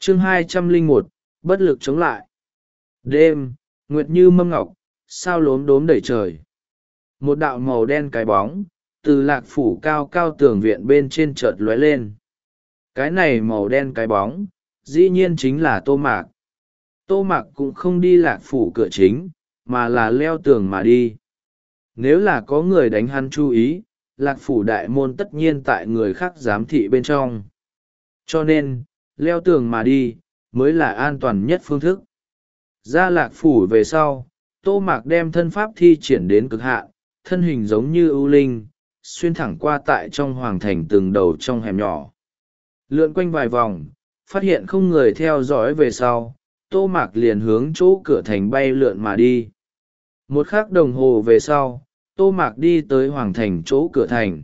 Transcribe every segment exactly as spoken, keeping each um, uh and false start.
chương hai trăm lẻ một, bất lực chống lại. Đêm, nguyệt như mâm ngọc, sao lốm đốm đầy trời. Một đạo màu đen cái bóng từ lạc phủ cao cao tường viện bên trên chợt lóe lên. Cái này màu đen cái bóng dĩ nhiên chính là Tô Mạc. Tô Mạc cũng không đi lạc phủ cửa chính, mà là leo tường mà đi. Nếu là có người đánh hắn chú ý, lạc phủ đại môn tất nhiên tại người khác giám thị bên trong. Cho nên, leo tường mà đi, mới là an toàn nhất phương thức. Ra lạc phủ về sau, Tô Mạc đem thân pháp thi triển đến cực hạn, thân hình giống như ưu linh, xuyên thẳng qua tại trong hoàng thành từng đầu trong hẻm nhỏ. Lượn quanh vài vòng, phát hiện không người theo dõi về sau, Tô Mạc liền hướng chỗ cửa thành bay lượn mà đi. Một khắc đồng hồ về sau, Tô Mạc đi tới hoàng thành chỗ cửa thành.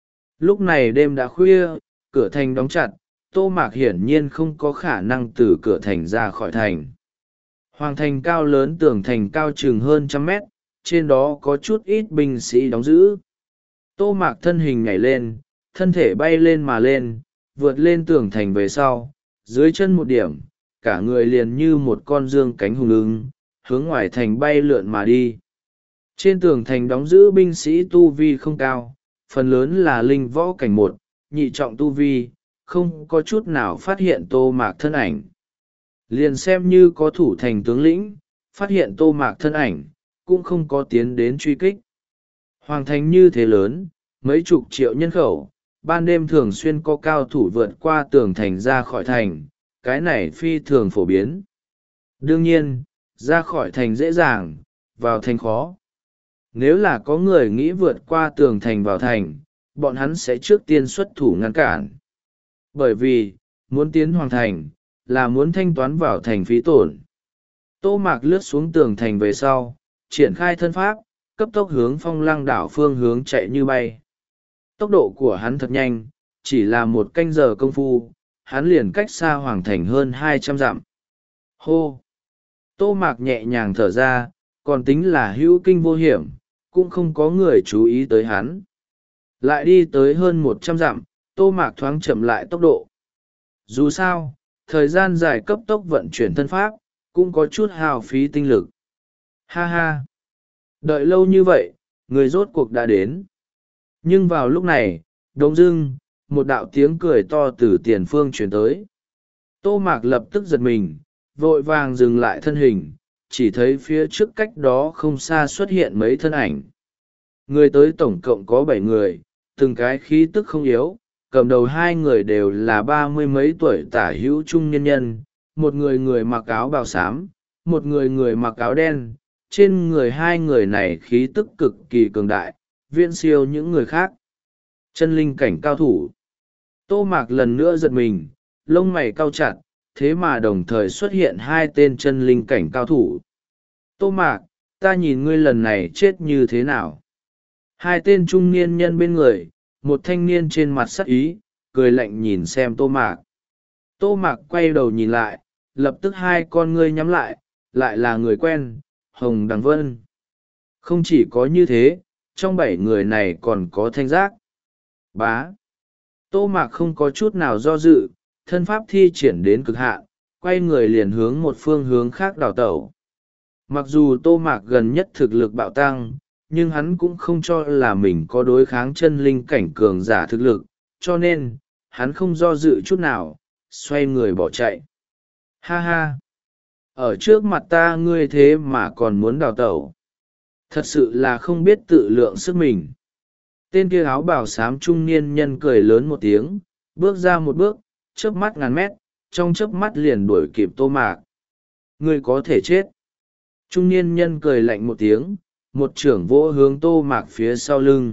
Lúc này đêm đã khuya, cửa thành đóng chặt, Tô Mạc hiển nhiên không có khả năng từ cửa thành ra khỏi thành. Hoàng thành cao lớn, tường thành cao chừng hơn trăm mét, trên đó có chút ít binh sĩ đóng giữ. Tô Mạc thân hình nhảy lên, thân thể bay lên mà lên, vượt lên tường thành về sau, dưới chân một điểm, cả người liền như một con dương cánh hùng ưng, hướng ngoài thành bay lượn mà đi. Trên tường thành đóng giữ binh sĩ tu vi không cao, phần lớn là linh võ cảnh một, nhị trọng tu vi, không có chút nào phát hiện Tô Mạc thân ảnh. Liền xem như có thủ thành tướng lĩnh, phát hiện Tô Mạc thân ảnh, cũng không có tiến đến truy kích. Hoàng thành như thế lớn, mấy chục triệu nhân khẩu, ban đêm thường xuyên có cao thủ vượt qua tường thành ra khỏi thành, cái này phi thường phổ biến. Đương nhiên, ra khỏi thành dễ dàng, vào thành khó. Nếu là có người nghĩ vượt qua tường thành vào thành, bọn hắn sẽ trước tiên xuất thủ ngăn cản. Bởi vì, muốn tiến hoàng thành, là muốn thanh toán vào thành phí tổn. Tô Mạc lướt xuống tường thành về sau, triển khai thân pháp, cấp tốc hướng Phong Lăng đảo phương hướng chạy như bay. Tốc độ của hắn thật nhanh, chỉ là một canh giờ công phu, hắn liền cách xa hoàng thành hơn hai trăm dặm. Hô! Tô Mạc nhẹ nhàng thở ra, còn tính là hữu kinh vô hiểm, cũng không có người chú ý tới hắn. Lại đi tới hơn một trăm dặm, Tô Mạc thoáng chậm lại tốc độ. Dù sao, thời gian dài cấp tốc vận chuyển thân pháp, cũng có chút hao phí tinh lực. Ha ha! Đợi lâu như vậy, người rốt cuộc đã đến. Nhưng vào lúc này, đống dưng, một đạo tiếng cười to từ tiền phương truyền tới. Tô Mạc lập tức giật mình, vội vàng dừng lại thân hình, chỉ thấy phía trước cách đó không xa xuất hiện mấy thân ảnh. Người tới tổng cộng có bảy người, từng cái khí tức không yếu, cầm đầu hai người đều là ba mươi mấy tuổi tả hữu trung niên nhân, một người người mặc áo bào xám, một người người mặc áo đen. Trên người hai người này khí tức cực kỳ cường đại, viễn siêu những người khác. Chân linh cảnh cao thủ. Tô Mạc lần nữa giật mình, lông mày cau chặt, thế mà đồng thời xuất hiện hai tên chân linh cảnh cao thủ. Tô Mạc, ta nhìn ngươi lần này chết như thế nào? Hai tên trung niên nhân bên người, một thanh niên trên mặt sắc ý, cười lạnh nhìn xem Tô Mạc. Tô Mạc quay đầu nhìn lại, lập tức hai con ngươi nhắm lại, lại là người quen, Hồng Đằng Vân. Không chỉ có như thế, trong bảy người này còn có Thanh Giác. Bá. Tô Mạc không có chút nào do dự, thân pháp thi triển đến cực hạn, quay người liền hướng một phương hướng khác đào tẩu. Mặc dù Tô Mạc gần nhất thực lực bạo tăng, nhưng hắn cũng không cho là mình có đối kháng chân linh cảnh cường giả thực lực, cho nên, hắn không do dự chút nào, xoay người bỏ chạy. Ha ha! Ở trước mặt ta ngươi thế mà còn muốn đào tẩu. Thật sự là không biết tự lượng sức mình. Tên kia áo bào xám trung niên nhân cười lớn một tiếng, bước ra một bước, chớp mắt ngàn mét, trong chớp mắt liền đuổi kịp Tô Mạc. Ngươi có thể chết. Trung niên nhân cười lạnh một tiếng, một trưởng vỗ hướng Tô Mạc phía sau lưng.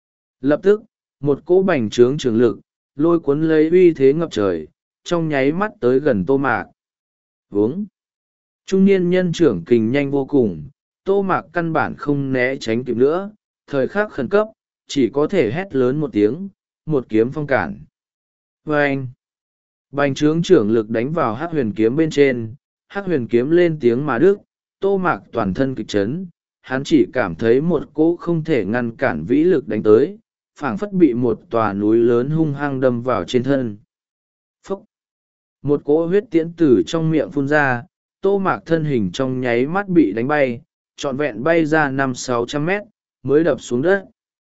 Lập tức, một cỗ bành trướng trường lực, lôi cuốn lấy uy thế ngập trời, trong nháy mắt tới gần Tô Mạc. Vướng. Trung niên nhân trưởng kình nhanh vô cùng, Tô Mạc căn bản không né tránh kịp nữa, thời khắc khẩn cấp, chỉ có thể hét lớn một tiếng, một kiếm phong cản. Vâng! Bành trướng trưởng lực đánh vào hắc huyền kiếm bên trên, hắc huyền kiếm lên tiếng mà đức, Tô Mạc toàn thân kịch chấn, hắn chỉ cảm thấy một cỗ không thể ngăn cản vĩ lực đánh tới, phảng phất bị một tòa núi lớn hung hăng đâm vào trên thân. Phúc! một cỗ huyết tiễn từ trong miệng phun ra. Tô Mạc thân hình trong nháy mắt bị đánh bay, trọn vẹn bay ra năm sáu trăm mét mới đập xuống đất.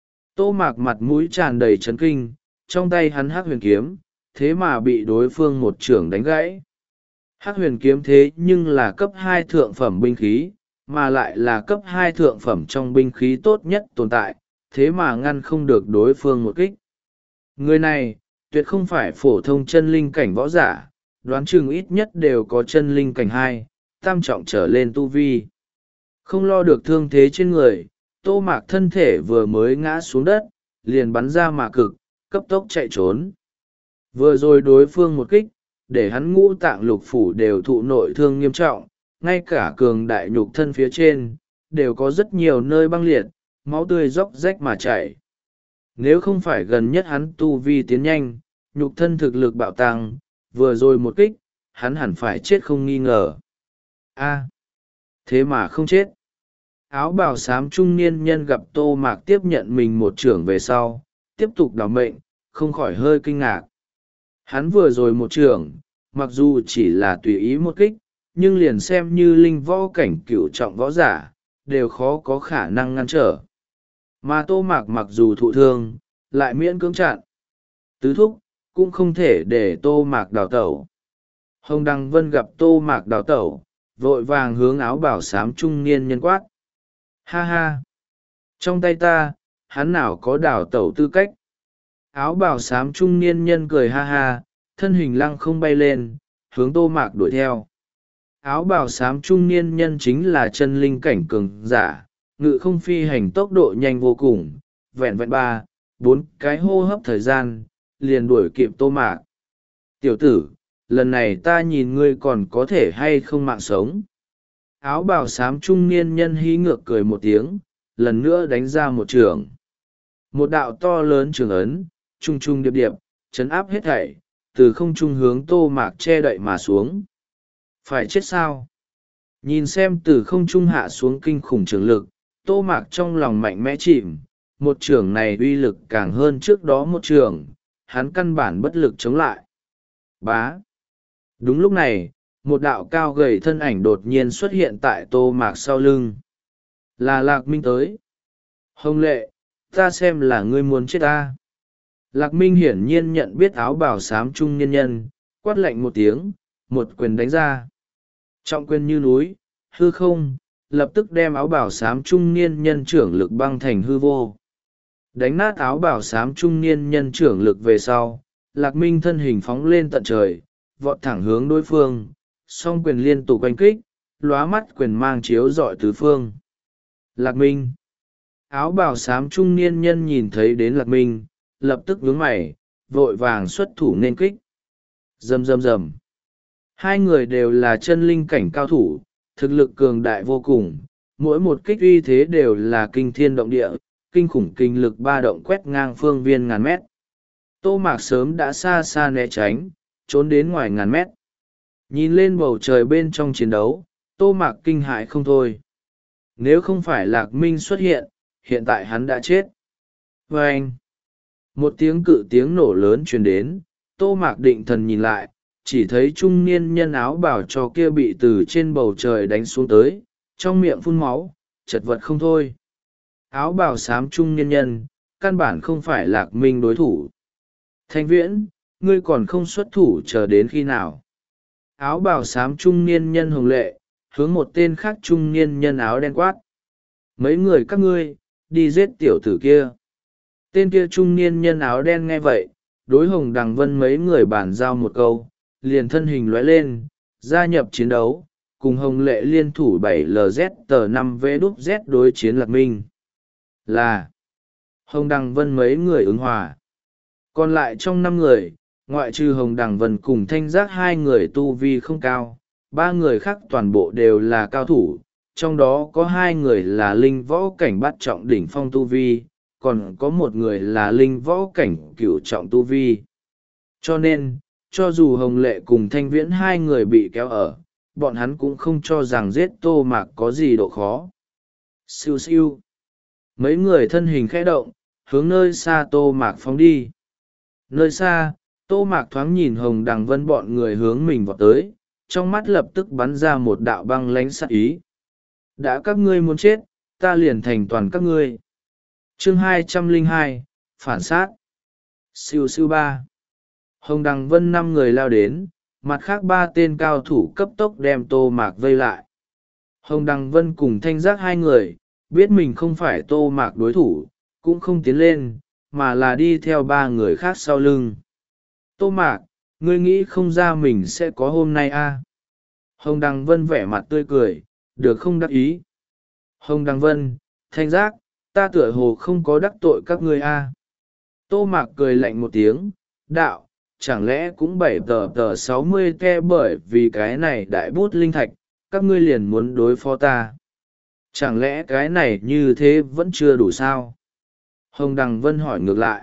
Tô Mạc mặt mũi tràn đầy chấn kinh, trong tay hắn hắc huyền kiếm, thế mà bị đối phương một chưởng đánh gãy. Hắc huyền kiếm thế nhưng là cấp hai thượng phẩm binh khí, mà lại là cấp hai thượng phẩm trong binh khí tốt nhất tồn tại, thế mà ngăn không được đối phương một kích. Người này, tuyệt không phải phổ thông chân linh cảnh võ giả, đoán chừng ít nhất đều có chân linh cảnh hai, tam trọng trở lên tu vi. Không lo được thương thế trên người, Tô Mạc thân thể vừa mới ngã xuống đất, liền bắn ra mạ cực, cấp tốc chạy trốn. Vừa rồi đối phương một kích, để hắn ngũ tạng lục phủ đều thụ nội thương nghiêm trọng, ngay cả cường đại nhục thân phía trên, đều có rất nhiều nơi băng liệt, máu tươi róc rách mà chảy. Nếu không phải gần nhất hắn tu vi tiến nhanh, nhục thân thực lực bạo tăng, vừa rồi một kích, hắn hẳn phải chết không nghi ngờ. A, thế mà không chết. Áo bào xám trung niên nhân gặp Tô Mạc tiếp nhận mình một trưởng về sau, tiếp tục đào mệnh, không khỏi hơi kinh ngạc. Hắn vừa rồi một trưởng, mặc dù chỉ là tùy ý một kích, nhưng liền xem như linh võ cảnh cửu trọng võ giả, đều khó có khả năng ngăn trở. Mà Tô Mạc mặc dù thụ thương, lại miễn cưỡng chặn. Tứ thúc, cũng không thể để Tô Mạc đào tẩu. Hồng Đăng Vân gặp Tô Mạc đào tẩu, vội vàng hướng áo bảo xám trung niên nhân quát. Ha ha! Trong tay ta, hắn nào có đào tẩu tư cách? Áo bảo xám trung niên nhân cười ha ha, thân hình lăng không bay lên, hướng Tô Mạc đuổi theo. Áo bào xám trung niên nhân chính là chân linh cảnh cường giả, ngự không phi hành tốc độ nhanh vô cùng, vẹn vẹn ba, bốn cái hô hấp thời gian, liền đuổi kịp Tô Mạc. Tiểu tử, lần này ta nhìn ngươi còn có thể hay không mạng sống. Áo bào xám trung niên nhân hí ngược cười một tiếng, lần nữa đánh ra một trường. Một đạo to lớn trường ấn, trung trung điệp điệp, chấn áp hết thảy, từ không trung hướng Tô Mạc che đậy mà xuống. Phải chết sao? Nhìn xem từ không trung hạ xuống kinh khủng trường lực, Tô Mạc trong lòng mạnh mẽ chìm, một trường này uy lực càng hơn trước đó một trường, hắn căn bản bất lực chống lại. Bá! Đúng lúc này, một đạo cao gầy thân ảnh đột nhiên xuất hiện tại Tô Mạc sau lưng. Là Lạc Minh tới. Hồng Lệ, ta xem là ngươi muốn chết ta. Lạc Minh hiển nhiên nhận biết áo bào xám trung niên nhân, quát lạnh một tiếng, một quyền đánh ra. Trọng quyền như núi, hư không, lập tức đem áo bào xám trung niên nhân trưởng lực băng thành hư vô. Đánh nát áo bào xám trung niên nhân trưởng lực về sau, Lạc Minh thân hình phóng lên tận trời, vọt thẳng hướng đối phương, song quyền liên tục oanh kích, lóa mắt quyền mang chiếu rọi tứ phương. Lạc Minh! Áo bào xám trung niên nhân nhìn thấy đến Lạc Minh, lập tức nhướng mày, vội vàng xuất thủ nên kích. Rầm rầm rầm. Hai người đều là chân linh cảnh cao thủ, thực lực cường đại vô cùng, mỗi một kích uy thế đều là kinh thiên động địa, kinh khủng kinh lực ba động quét ngang phương viên ngàn mét. Tô Mạc sớm đã xa xa né tránh, trốn đến ngoài ngàn mét. Nhìn lên bầu trời bên trong chiến đấu, Tô Mạc kinh hãi không thôi. Nếu không phải Lạc Minh xuất hiện, hiện tại hắn đã chết. Và anh, một tiếng cự tiếng nổ lớn truyền đến, Tô Mạc định thần nhìn lại, chỉ thấy trung niên nhân áo bào cho kia bị từ trên bầu trời đánh xuống tới, trong miệng phun máu, chật vật không thôi. Áo bào xám trung niên nhân, căn bản không phải Lạc Minh đối thủ. Thanh Viễn, ngươi còn không xuất thủ chờ đến khi nào? Áo bào xám trung niên nhân Hồng Lệ, hướng một tên khác trung niên nhân áo đen quát. Mấy người các ngươi, đi giết tiểu tử kia. Tên kia trung niên nhân áo đen nghe vậy, đối Hồng Đằng Vân mấy người bàn giao một câu, liền thân hình lóe lên, gia nhập chiến đấu, cùng Hồng Lệ liên thủ bảy L Z tờ năm V đúc Z đối chiến Lạc Minh. Là Hồng Đằng Vân mấy người ứng hòa. Còn lại trong năm người, ngoại trừ Hồng Đằng Vân cùng Thanh Giác hai người tu vi không cao, ba người khác toàn bộ đều là cao thủ, trong đó có hai người là linh võ cảnh bát trọng đỉnh phong tu vi, còn có một người là linh võ cảnh cửu trọng tu vi. Cho nên, cho dù Hồng Lệ cùng Thanh Viễn hai người bị kéo ở, bọn hắn cũng không cho rằng giết Tô Mạc có gì độ khó. Siêu siêu. Mấy người thân hình khẽ động, hướng nơi xa Tô Mạc phóng đi. Nơi xa, Tô Mạc thoáng nhìn Hồng Đằng Vân bọn người hướng mình vọt tới, trong mắt lập tức bắn ra một đạo băng lánh sát ý. Đã các ngươi muốn chết, ta liền thành toàn các ngươi. Chương hai trăm lẻ hai, phản sát. Siêu siêu ba. Hồng Đằng Vân năm người lao đến, mặt khác ba tên cao thủ cấp tốc đem Tô Mạc vây lại. Hồng Đằng Vân cùng Thanh Giác hai người, biết mình không phải Tô Mạc đối thủ, cũng không tiến lên, mà là đi theo ba người khác sau lưng. Tô Mạc, ngươi nghĩ không ra mình sẽ có hôm nay à? Hồng Đằng Vân vẻ mặt tươi cười, được không đắc ý. Hồng Đằng Vân, Thanh Giác, ta tựa hồ không có đắc tội các ngươi à? Tô Mạc cười lạnh một tiếng, đạo, chẳng lẽ cũng bảy tờ tờ sáu mươi ke bởi vì cái này đại bút linh thạch, các ngươi liền muốn đối phó ta? Chẳng lẽ cái này như thế vẫn chưa đủ sao? Hồng Đằng Vân hỏi ngược lại.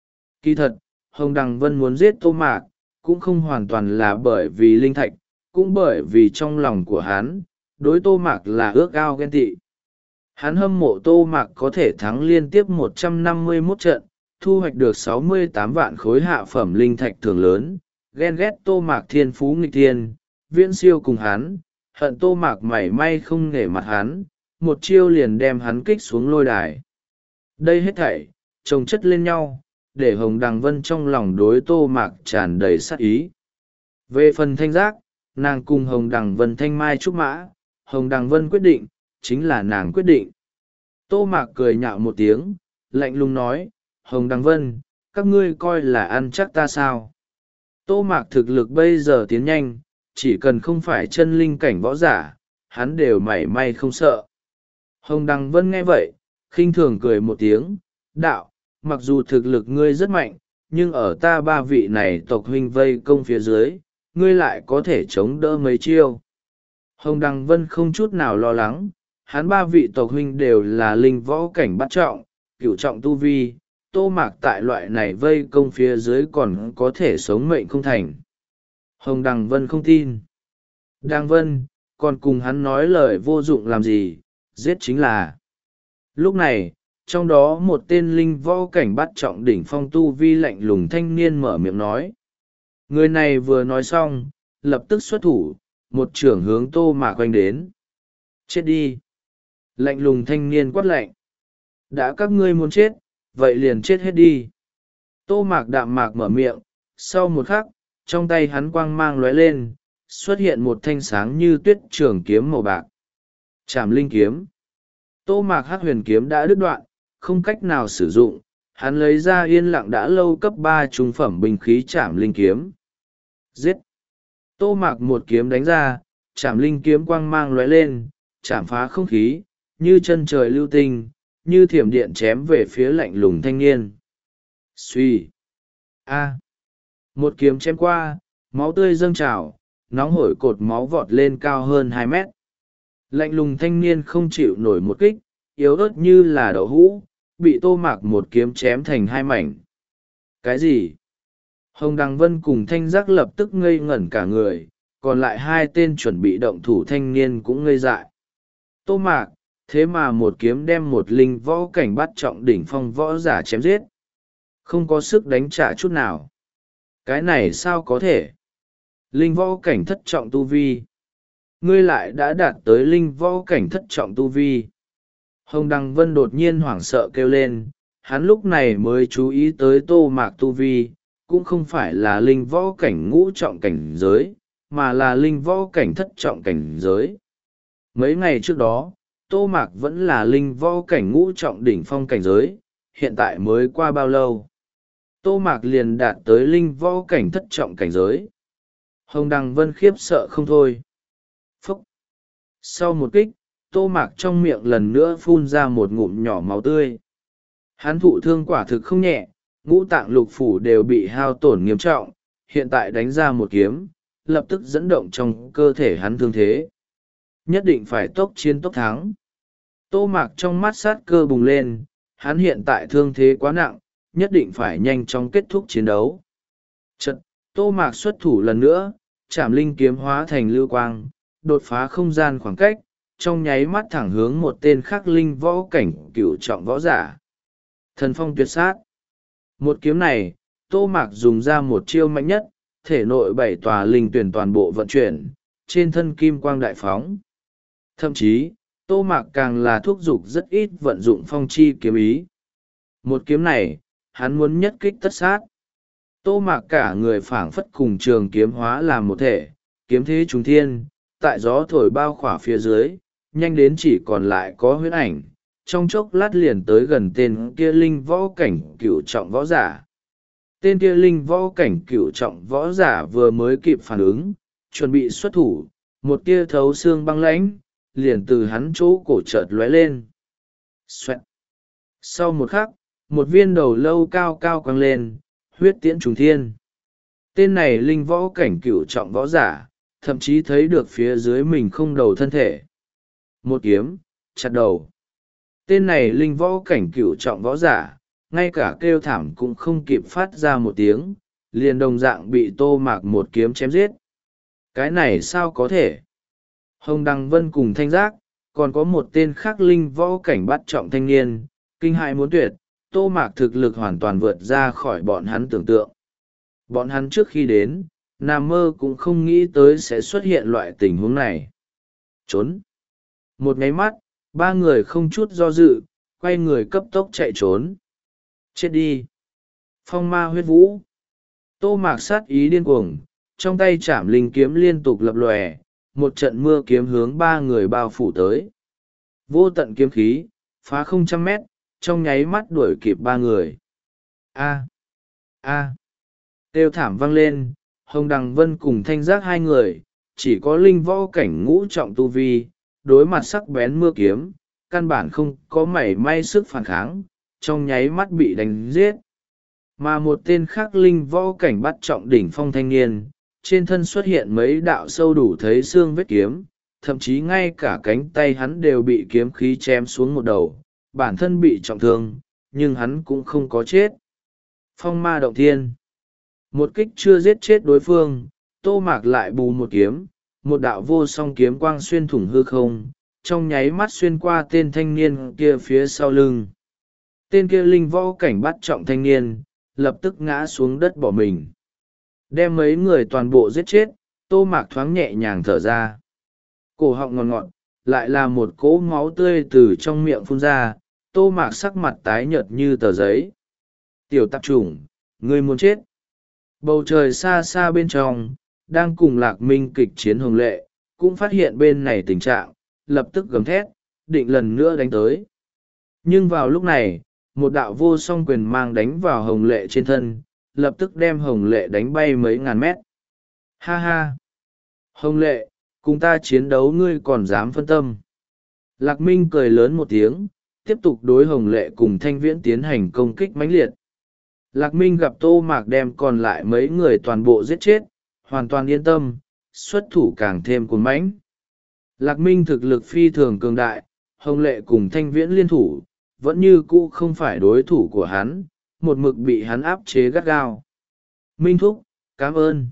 Kỳ thật, Hồng Đằng Vân muốn giết Tô Mạc, cũng không hoàn toàn là bởi vì linh thạch, cũng bởi vì trong lòng của hắn, đối Tô Mạc là ước ao ghen tị. Hắn hâm mộ Tô Mạc có thể thắng liên tiếp một trăm năm mươi mốt trận, thu hoạch được sáu mươi tám vạn khối hạ phẩm linh thạch thưởng lớn, ghen ghét Tô Mạc thiên phú nghịch thiên, viễn siêu cùng hắn, hận Tô Mạc mảy may không nể mặt hắn, một chiêu liền đem hắn kích xuống lôi đài. Đây hết thảy, chồng chất lên nhau, để Hồng Đằng Vân trong lòng đối Tô Mạc tràn đầy sát ý. Về phần Thanh Giác, nàng cùng Hồng Đằng Vân thanh mai trúc mã, Hồng Đằng Vân quyết định, chính là nàng quyết định. Tô Mạc cười nhạo một tiếng, lạnh lùng nói, Hồng Đằng Vân, các ngươi coi là ăn chắc ta sao? Tô Mạc thực lực bây giờ tiến nhanh, chỉ cần không phải chân linh cảnh võ giả, hắn đều mảy may không sợ. Hồng Đằng Vân nghe vậy, khinh thường cười một tiếng, đạo, mặc dù thực lực ngươi rất mạnh, nhưng ở ta ba vị này tộc huynh vây công phía dưới, ngươi lại có thể chống đỡ mấy chiêu. Hồng Đằng Vân không chút nào lo lắng, hắn ba vị tộc huynh đều là linh võ cảnh bắt trọng, cửu trọng tu vi, Tô Mạc tại loại này vây công phía dưới còn có thể sống mệnh không thành. Hồng Đằng Vân không tin. Đằng Vân, còn cùng hắn nói lời vô dụng làm gì, giết chính là. Lúc này, trong đó một tên linh võ cảnh bắt trọng đỉnh phong tu vi lạnh lùng thanh niên mở miệng nói. Người này vừa nói xong, lập tức xuất thủ, một trưởng hướng Tô Mạc quanh đến. Chết đi! Lạnh lùng thanh niên quát lạnh. Đã các ngươi muốn chết, vậy liền chết hết đi. Tô Mạc đạm mạc mở miệng, sau một khắc, trong tay hắn quang mang lóe lên, xuất hiện một thanh sáng như tuyết trường kiếm màu bạc. Trảm linh kiếm. Tô Mạc hắc huyền kiếm đã đứt đoạn, không cách nào sử dụng, hắn lấy ra yên lặng đã lâu cấp ba trung phẩm binh khí trảm linh kiếm. Giết! Tô Mạc một kiếm đánh ra, trảm linh kiếm quang mang lóe lên, chạm phá không khí, như chân trời lưu tinh, như thiểm điện chém về phía lạnh lùng thanh niên. Suy! A! Một kiếm chém qua, máu tươi dâng trào, nóng hổi cột máu vọt lên cao hơn hai mét. Lạnh lùng thanh niên không chịu nổi một kích, yếu ớt như là đậu hũ, bị Tô Mạc một kiếm chém thành hai mảnh. Cái gì? Hồng Đằng Vân cùng Thanh Giác lập tức ngây ngẩn cả người, còn lại hai tên chuẩn bị động thủ thanh niên cũng ngây dại. Tô Mạc, thế mà một kiếm đem một linh võ cảnh bắt trọng đỉnh phong võ giả chém giết. Không có sức đánh trả chút nào. Cái này sao có thể? Linh võ cảnh thất trọng tu vi. Ngươi lại đã đạt tới linh võ cảnh thất trọng tu vi. Hồng Đằng Vân đột nhiên hoảng sợ kêu lên, hắn lúc này mới chú ý tới Tô Mạc tu vi, cũng không phải là linh võ cảnh ngũ trọng cảnh giới, mà là linh võ cảnh thất trọng cảnh giới. Mấy ngày trước đó, Tô Mạc vẫn là linh võ cảnh ngũ trọng đỉnh phong cảnh giới, hiện tại mới qua bao lâu. Tô Mạc liền đạt tới linh võ cảnh thất trọng cảnh giới. Hồng Đằng Vân khiếp sợ không thôi. Phúc! Sau một kích, Tô Mạc trong miệng lần nữa phun ra một ngụm nhỏ máu tươi. Hắn thụ thương quả thực không nhẹ, ngũ tạng lục phủ đều bị hao tổn nghiêm trọng, hiện tại đánh ra một kiếm, lập tức dẫn động trong cơ thể hắn thương thế. Nhất định phải tốc chiến tốc thắng. Tô Mạc trong mắt sát cơ bùng lên, hắn hiện tại thương thế quá nặng, nhất định phải nhanh chóng kết thúc chiến đấu. Chật, Tô Mạc xuất thủ lần nữa, trảm linh kiếm hóa thành lưu quang, đột phá không gian khoảng cách, trong nháy mắt thẳng hướng một tên khắc linh võ cảnh cửu trọng võ giả. Thần phong tuyệt sát. Một kiếm này, Tô Mạc dùng ra một chiêu mạnh nhất, thể nội bảy tòa linh tuyển toàn bộ vận chuyển, trên thân kim quang đại phóng. Thậm chí, Tô Mạc càng là thúc giục rất ít vận dụng phong chi kiếm ý. Một kiếm này, hắn muốn nhất kích tất sát. Tô Mạc cả người phảng phất cùng trường kiếm hóa làm một thể, kiếm thế trùng thiên, tại gió thổi bao khỏa phía dưới, nhanh đến chỉ còn lại có huyết ảnh, trong chốc lát liền tới gần tên kia linh võ cảnh cửu trọng võ giả. Tên kia linh võ cảnh cửu trọng võ giả vừa mới kịp phản ứng, chuẩn bị xuất thủ, một tia thấu xương băng lãnh, liền từ hắn chỗ cổ chợt lóe lên. Xoẹt. Sau một khắc, một viên đầu lâu cao cao quăng lên, huyết tiễn trùng thiên. Tên này linh võ cảnh cửu trọng võ giả, thậm chí thấy được phía dưới mình không đầu thân thể. Một kiếm, chặt đầu. Tên này linh võ cảnh cửu trọng võ giả, ngay cả kêu thảm cũng không kịp phát ra một tiếng, liền đồng dạng bị Tô Mạc một kiếm chém giết. Cái này sao có thể? Hồng Đăng Vân cùng Thanh Giác, còn có một tên khác linh võ cảnh bắt trọng thanh niên, kinh hại muốn tuyệt, Tô Mạc thực lực hoàn toàn vượt ra khỏi bọn hắn tưởng tượng. Bọn hắn trước khi đến, nằm mơ cũng không nghĩ tới sẽ xuất hiện loại tình huống này. Trốn. Một nháy mắt, ba người không chút do dự, quay người cấp tốc chạy trốn. Chết đi. Phong ma huyết vũ. Tô Mạc sát ý điên cuồng, trong tay chảm linh kiếm liên tục lập lòe, một trận mưa kiếm hướng ba người bao phủ tới. Vô tận kiếm khí, phá không trăm mét, trong nháy mắt đuổi kịp ba người. A. A. Kêu thảm vang lên, Hồng Đằng Vân cùng Thanh Giác hai người, chỉ có linh võ cảnh ngũ trọng tu vi, đối mặt sắc bén mưa kiếm, căn bản không có mảy may sức phản kháng, trong nháy mắt bị đánh giết. Mà một tên khác linh võ cảnh bắt trọng đỉnh phong thanh niên, trên thân xuất hiện mấy đạo sâu đủ thấy xương vết kiếm, thậm chí ngay cả cánh tay hắn đều bị kiếm khí chém xuống một đầu, bản thân bị trọng thương, nhưng hắn cũng không có chết. Phong ma động thiên. Một kích chưa giết chết đối phương, Tô Mạc lại bù một kiếm, một đạo vô song kiếm quang xuyên thủng hư không, trong nháy mắt xuyên qua tên thanh niên kia phía sau lưng. Tên kia linh võ cảnh bắt trọng thanh niên, lập tức ngã xuống đất bỏ mình. Đem mấy người toàn bộ giết chết, Tô Mạc thoáng nhẹ nhàng thở ra. Cổ họng ngọt ngọt, lại là một cỗ máu tươi từ trong miệng phun ra, Tô Mạc sắc mặt tái nhợt như tờ giấy. Tiểu tạp chủng, ngươi muốn chết. Bầu trời xa xa bên trong, đang cùng Lạc Minh kịch chiến Hồng Lệ, cũng phát hiện bên này tình trạng, lập tức gầm thét, định lần nữa đánh tới. Nhưng vào lúc này, một đạo vô song quyền mang đánh vào Hồng Lệ trên thân, lập tức đem Hồng Lệ đánh bay mấy ngàn mét. Ha ha! Hồng Lệ, cùng ta chiến đấu ngươi còn dám phân tâm. Lạc Minh cười lớn một tiếng, tiếp tục đối Hồng Lệ cùng Thanh Viễn tiến hành công kích mãnh liệt. Lạc Minh gặp Tô Mạc đem còn lại mấy người toàn bộ giết chết, hoàn toàn yên tâm, xuất thủ càng thêm cuồng mãnh. Lạc Minh thực lực phi thường cường đại, Hồng Lệ cùng Thanh Viễn liên thủ, vẫn như cũ không phải đối thủ của hắn, một mực bị hắn áp chế gắt gao. Minh thúc, cảm ơn.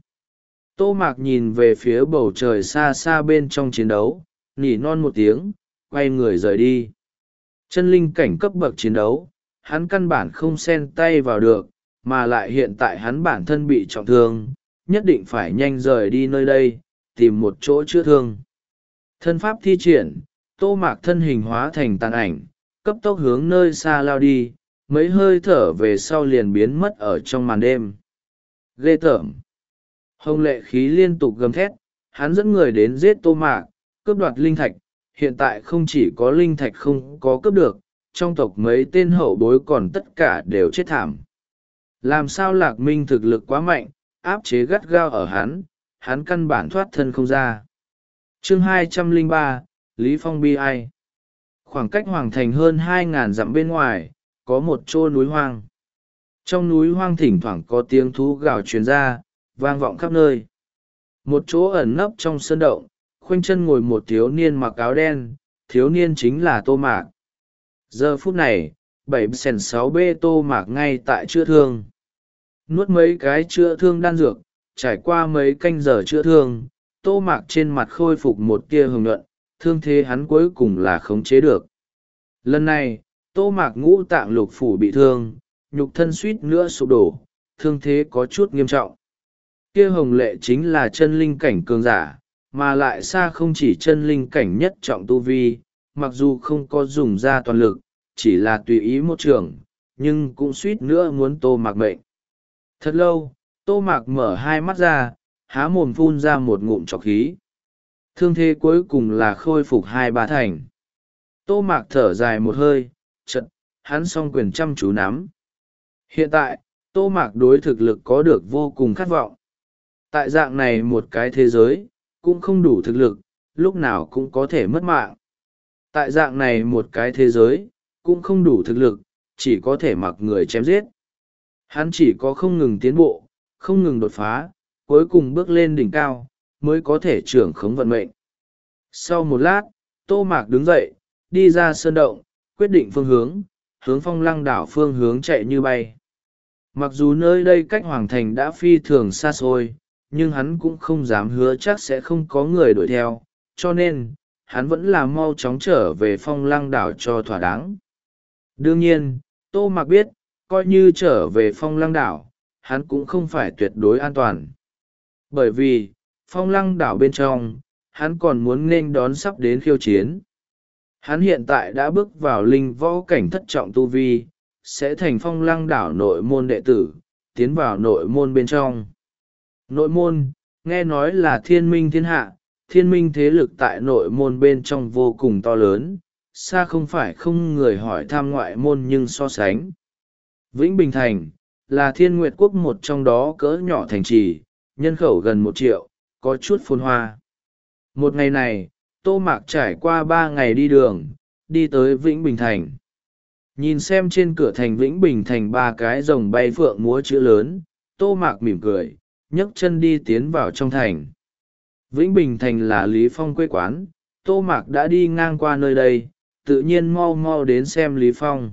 Tô Mạc nhìn về phía bầu trời xa xa bên trong chiến đấu, nỉ non một tiếng, quay người rời đi. Chân linh cảnh cấp bậc chiến đấu, hắn căn bản không xen tay vào được, mà lại hiện tại hắn bản thân bị trọng thương, nhất định phải nhanh rời đi nơi đây, tìm một chỗ chữa thương. Thân pháp thi triển, Tô Mạc thân hình hóa thành tàn ảnh, cấp tốc hướng nơi xa lao đi, mấy hơi thở về sau liền biến mất ở trong màn đêm. Ghê tởm. Hồng Lệ khí liên tục gầm thét, hắn dẫn người đến giết Tô Mạc, cướp đoạt linh thạch, hiện tại không chỉ có linh thạch không có cướp được, trong tộc mấy tên hậu bối còn tất cả đều chết thảm. Làm sao Lạc Minh thực lực quá mạnh, áp chế gắt gao ở hắn, hắn căn bản thoát thân không ra. Chương hai trăm lẻ ba, Lý Phong bi ai. Khoảng cách Hoàng Thành hơn hai ngàn dặm bên ngoài, có một chỗ núi hoang. Trong núi hoang thỉnh thoảng có tiếng thú gào truyền ra, vang vọng khắp nơi. Một chỗ ẩn nấp trong sơn động, khoanh chân ngồi một thiếu niên mặc áo đen, thiếu niên chính là Tô Mạc. Giờ phút này, bảy sèn sáu b Tô Mạc ngay tại chữa thương. Nuốt mấy cái chữa thương đan dược, trải qua mấy canh giờ chữa thương, Tô Mạc trên mặt khôi phục một tia hồng nhuận, thương thế hắn cuối cùng là khống chế được. Lần này, Tô Mạc ngũ tạng lục phủ bị thương, nhục thân suýt nữa sụp đổ, thương thế có chút nghiêm trọng. Kia Hồng Lệ chính là chân linh cảnh cường giả, mà lại xa không chỉ chân linh cảnh nhất trọng tu vi, mặc dù không có dùng ra toàn lực, chỉ là tùy ý một trường, nhưng cũng suýt nữa muốn Tô Mạc mệnh. Thật lâu, Tô Mạc mở hai mắt ra, há mồm phun ra một ngụm trọc khí. Thương thế cuối cùng là khôi phục hai ba thành. Tô Mạc thở dài một hơi, chật, hắn song quyền chăm chú nắm. Hiện tại, Tô Mạc đối thực lực có được vô cùng khát vọng. Tại dạng này một cái thế giới, cũng không đủ thực lực, lúc nào cũng có thể mất mạng. Tại dạng này một cái thế giới, cũng không đủ thực lực, chỉ có thể mặc người chém giết. Hắn chỉ có không ngừng tiến bộ, không ngừng đột phá, cuối cùng bước lên đỉnh cao, mới có thể trưởng khống vận mệnh. Sau một lát, Tô Mạc đứng dậy, đi ra sơn động, quyết định phương hướng, hướng Phong Lăng đảo phương hướng chạy như bay. Mặc dù nơi đây cách Hoàng Thành đã phi thường xa xôi, nhưng hắn cũng không dám hứa chắc sẽ không có người đuổi theo, cho nên, hắn vẫn là mau chóng trở về Phong Lăng đảo cho thỏa đáng. Đương nhiên, Tô Mạc biết, coi như trở về Phong Lăng đảo, hắn cũng không phải tuyệt đối an toàn. Bởi vì, Phong Lăng đảo bên trong, hắn còn muốn nghênh đón sắp đến khiêu chiến. Hắn hiện tại đã bước vào linh võ cảnh thất trọng tu vi, sẽ thành Phong Lăng đảo nội môn đệ tử, tiến vào nội môn bên trong. Nội môn, nghe nói là thiên minh thiên hạ, thiên minh thế lực tại nội môn bên trong vô cùng to lớn, xa không phải không người hỏi thăm ngoại môn nhưng so sánh. Vĩnh Bình Thành, là thiên nguyệt quốc một trong đó cỡ nhỏ thành trì, nhân khẩu gần một triệu, có chút phồn hoa. Một ngày này, Tô Mạc trải qua ba ngày đi đường, đi tới Vĩnh Bình Thành. Nhìn xem trên cửa thành Vĩnh Bình Thành ba cái rồng bay phượng múa chữ lớn, Tô Mạc mỉm cười, nhấc chân đi tiến vào trong thành. Vĩnh Bình Thành là Lý Phong quê quán, Tô Mạc đã đi ngang qua nơi đây, tự nhiên mau mau đến xem Lý Phong.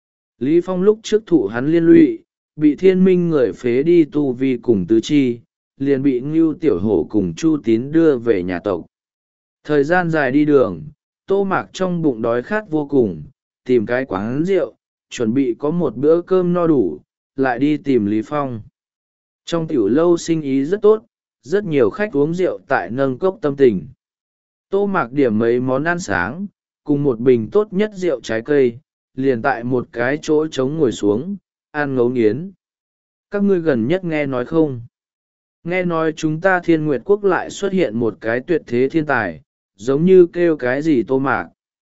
Lý Phong lúc trước thụ hắn liên lụy, bị thiên minh người phế đi tu vi cùng tứ chi, liền bị Ngưu Tiểu Hổ cùng Chu Tín đưa về nhà tộc. Thời gian dài đi đường, Tô Mạc trong bụng đói khát vô cùng, tìm cái quán rượu, chuẩn bị có một bữa cơm no đủ, lại đi tìm Lý Phong. Trong tiểu lâu sinh ý rất tốt, rất nhiều khách uống rượu tại nâng cốc tâm tình. Tô Mạc điểm mấy món ăn sáng, cùng một bình tốt nhất rượu trái cây, liền tại một cái chỗ trống ngồi xuống, ăn ngấu nghiến. Các ngươi gần nhất nghe nói không? Nghe nói chúng ta Thiên Nguyệt Quốc lại xuất hiện một cái tuyệt thế thiên tài, giống như kêu cái gì Tô Mạc.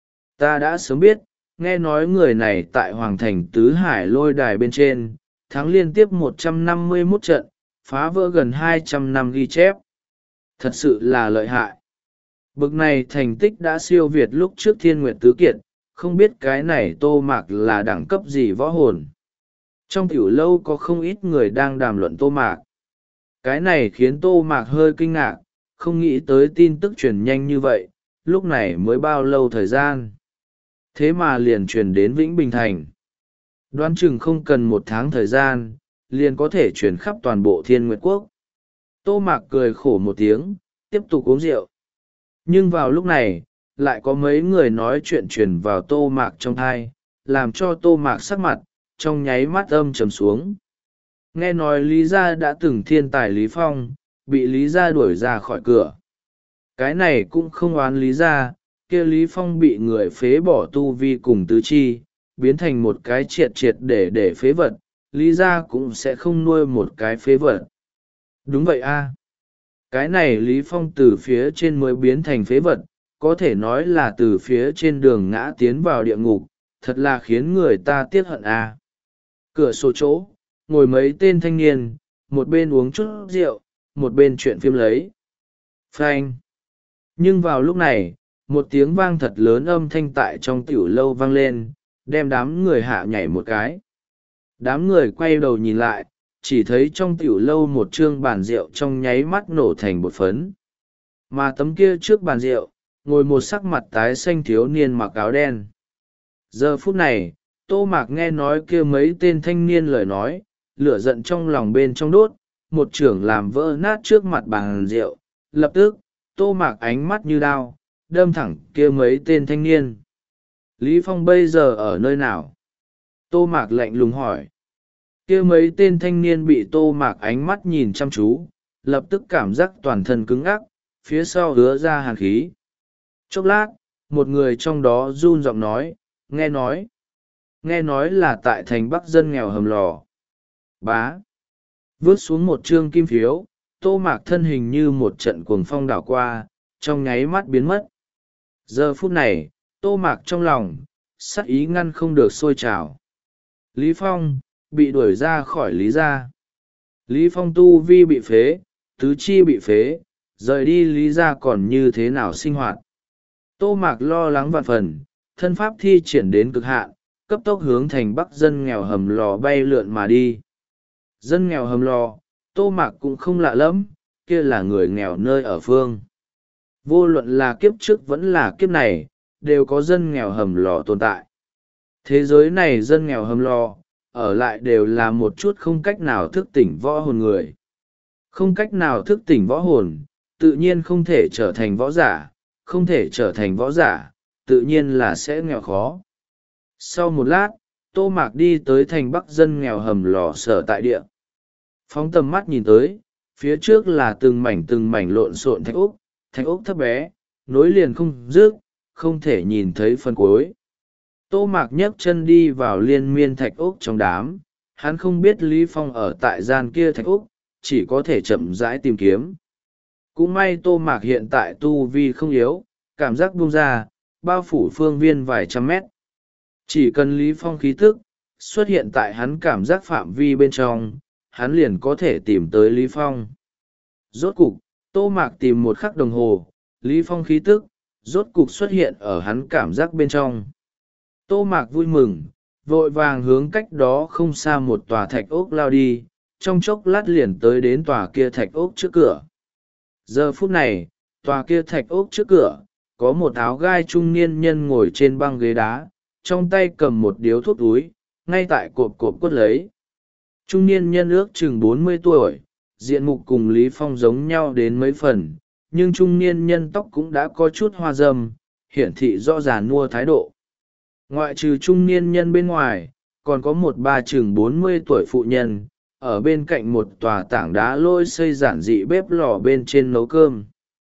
Ta đã sớm biết, nghe nói người này tại Hoàng Thành Tứ Hải lôi đài bên trên, thắng liên tiếp một trăm năm mươi mốt trận, phá vỡ gần hai trăm năm ghi chép. Thật sự là lợi hại. Bực này thành tích đã siêu việt lúc trước Thiên Nguyệt Tứ Kiệt, không biết cái này Tô Mạc là đẳng cấp gì võ hồn. Trong tiểu lâu có không ít người đang đàm luận Tô Mạc. Cái này khiến Tô Mạc hơi kinh ngạc, không nghĩ tới tin tức truyền nhanh như vậy, lúc này mới bao lâu thời gian. Thế mà liền truyền đến Vĩnh Bình Thành. Đoán chừng không cần một tháng thời gian, liền có thể truyền khắp toàn bộ Thiên Nguyệt Quốc. Tô Mạc cười khổ một tiếng, tiếp tục uống rượu. Nhưng vào lúc này, lại có mấy người nói chuyện truyền vào Tô Mạc trong thai, làm cho Tô Mạc sắc mặt, trong nháy mắt âm trầm xuống. Nghe nói Lý Gia đã từng thiên tài Lý Phong, bị Lý Gia đuổi ra khỏi cửa. Cái này cũng không oán Lý Gia, kia Lý Phong bị người phế bỏ tu vi cùng tứ chi, biến thành một cái triệt triệt để để phế vật, Lý Gia cũng sẽ không nuôi một cái phế vật. Đúng vậy a. Cái này Lý Phong từ phía trên mới biến thành phế vật, có thể nói là từ phía trên đường ngã tiến vào địa ngục, thật là khiến người ta tiếc hận a. Cửa sổ chỗ, ngồi mấy tên thanh niên, một bên uống chút rượu, một bên chuyện phim lấy. Phanh. Nhưng vào lúc này, một tiếng vang thật lớn âm thanh tại trong tiểu lâu vang lên, đem đám người hạ nhảy một cái. Đám người quay đầu nhìn lại, chỉ thấy trong tiểu lâu một chương bàn rượu trong nháy mắt nổ thành bột phấn. Mà tấm kia trước bàn rượu, ngồi một sắc mặt tái xanh thiếu niên mặc áo đen. Giờ phút này, Tô Mạc nghe nói kia mấy tên thanh niên lời nói, lửa giận trong lòng bên trong đốt, một trưởng làm vỡ nát trước mặt bàn rượu. Lập tức, Tô Mạc ánh mắt như đao, đâm thẳng kia mấy tên thanh niên. Lý Phong bây giờ ở nơi nào? Tô Mạc lạnh lùng hỏi. kia mấy tên thanh niên bị Tô Mạc ánh mắt nhìn chăm chú, lập tức cảm giác toàn thân cứng ngắc, phía sau ứa ra hàn khí. Chốc lát, một người trong đó run giọng nói, nghe nói nghe nói là tại thành Bắc dân nghèo hầm lò. Bá vứt xuống một trương kim phiếu, Tô Mạc thân hình như một trận cuồng phong đảo qua, trong nháy mắt biến mất. Giờ phút này, Tô Mạc trong lòng sắc ý ngăn không được sôi trào. Lý Phong bị đuổi ra khỏi Lý gia. Lý Phong tu vi bị phế, tứ chi bị phế, rời đi Lý gia còn như thế nào sinh hoạt. Tô Mạc lo lắng vạn phần, thân pháp thi triển đến cực hạn, cấp tốc hướng thành Bắc dân nghèo hầm lò bay lượn mà đi. Dân nghèo hầm lò, Tô Mạc cũng không lạ lắm, kia là người nghèo nơi ở phương. Vô luận là kiếp trước vẫn là kiếp này, đều có dân nghèo hầm lò tồn tại. Thế giới này dân nghèo hầm lò, ở lại đều là một chút không cách nào thức tỉnh võ hồn người. Không cách nào thức tỉnh võ hồn, tự nhiên không thể trở thành võ giả, không thể trở thành võ giả, tự nhiên là sẽ nghèo khó. Sau một lát, Tô Mạc đi tới thành Bắc dân nghèo hầm lò sở tại địa. Phóng tầm mắt nhìn tới, phía trước là từng mảnh từng mảnh lộn xộn thạch ốc, thạch ốc thấp bé, nối liền không dứt, không thể nhìn thấy phần cuối. Tô Mạc nhấc chân đi vào liên miên thạch ốc trong đám, hắn không biết Lý Phong ở tại gian kia thạch ốc, chỉ có thể chậm rãi tìm kiếm. Cũng may Tô Mạc hiện tại tu vi không yếu, cảm giác buông ra, bao phủ phương viên vài trăm mét. Chỉ cần Lý Phong khí tức xuất hiện tại hắn cảm giác phạm vi bên trong, hắn liền có thể tìm tới Lý Phong. Rốt cục, Tô Mạc tìm một khắc đồng hồ, Lý Phong khí tức rốt cục xuất hiện ở hắn cảm giác bên trong. Tô Mạc vui mừng, vội vàng hướng cách đó không xa một tòa thạch ốc lao đi, trong chốc lát liền tới đến tòa kia thạch ốc trước cửa. Giờ phút này, tòa kia thạch ốc trước cửa, có một áo gai trung niên nhân ngồi trên băng ghế đá, trong tay cầm một điếu thuốc túi, ngay tại cộp cộp quất lấy. Trung niên nhân ước chừng bốn mươi tuổi, diện mục cùng Lý Phong giống nhau đến mấy phần, nhưng trung niên nhân tóc cũng đã có chút hoa râm, hiển thị rõ ràng nua thái độ. Ngoại trừ trung niên nhân bên ngoài, còn có một bà chừng bốn mươi tuổi phụ nhân, ở bên cạnh một tòa tảng đá lôi xây giản dị bếp lò bên trên nấu cơm.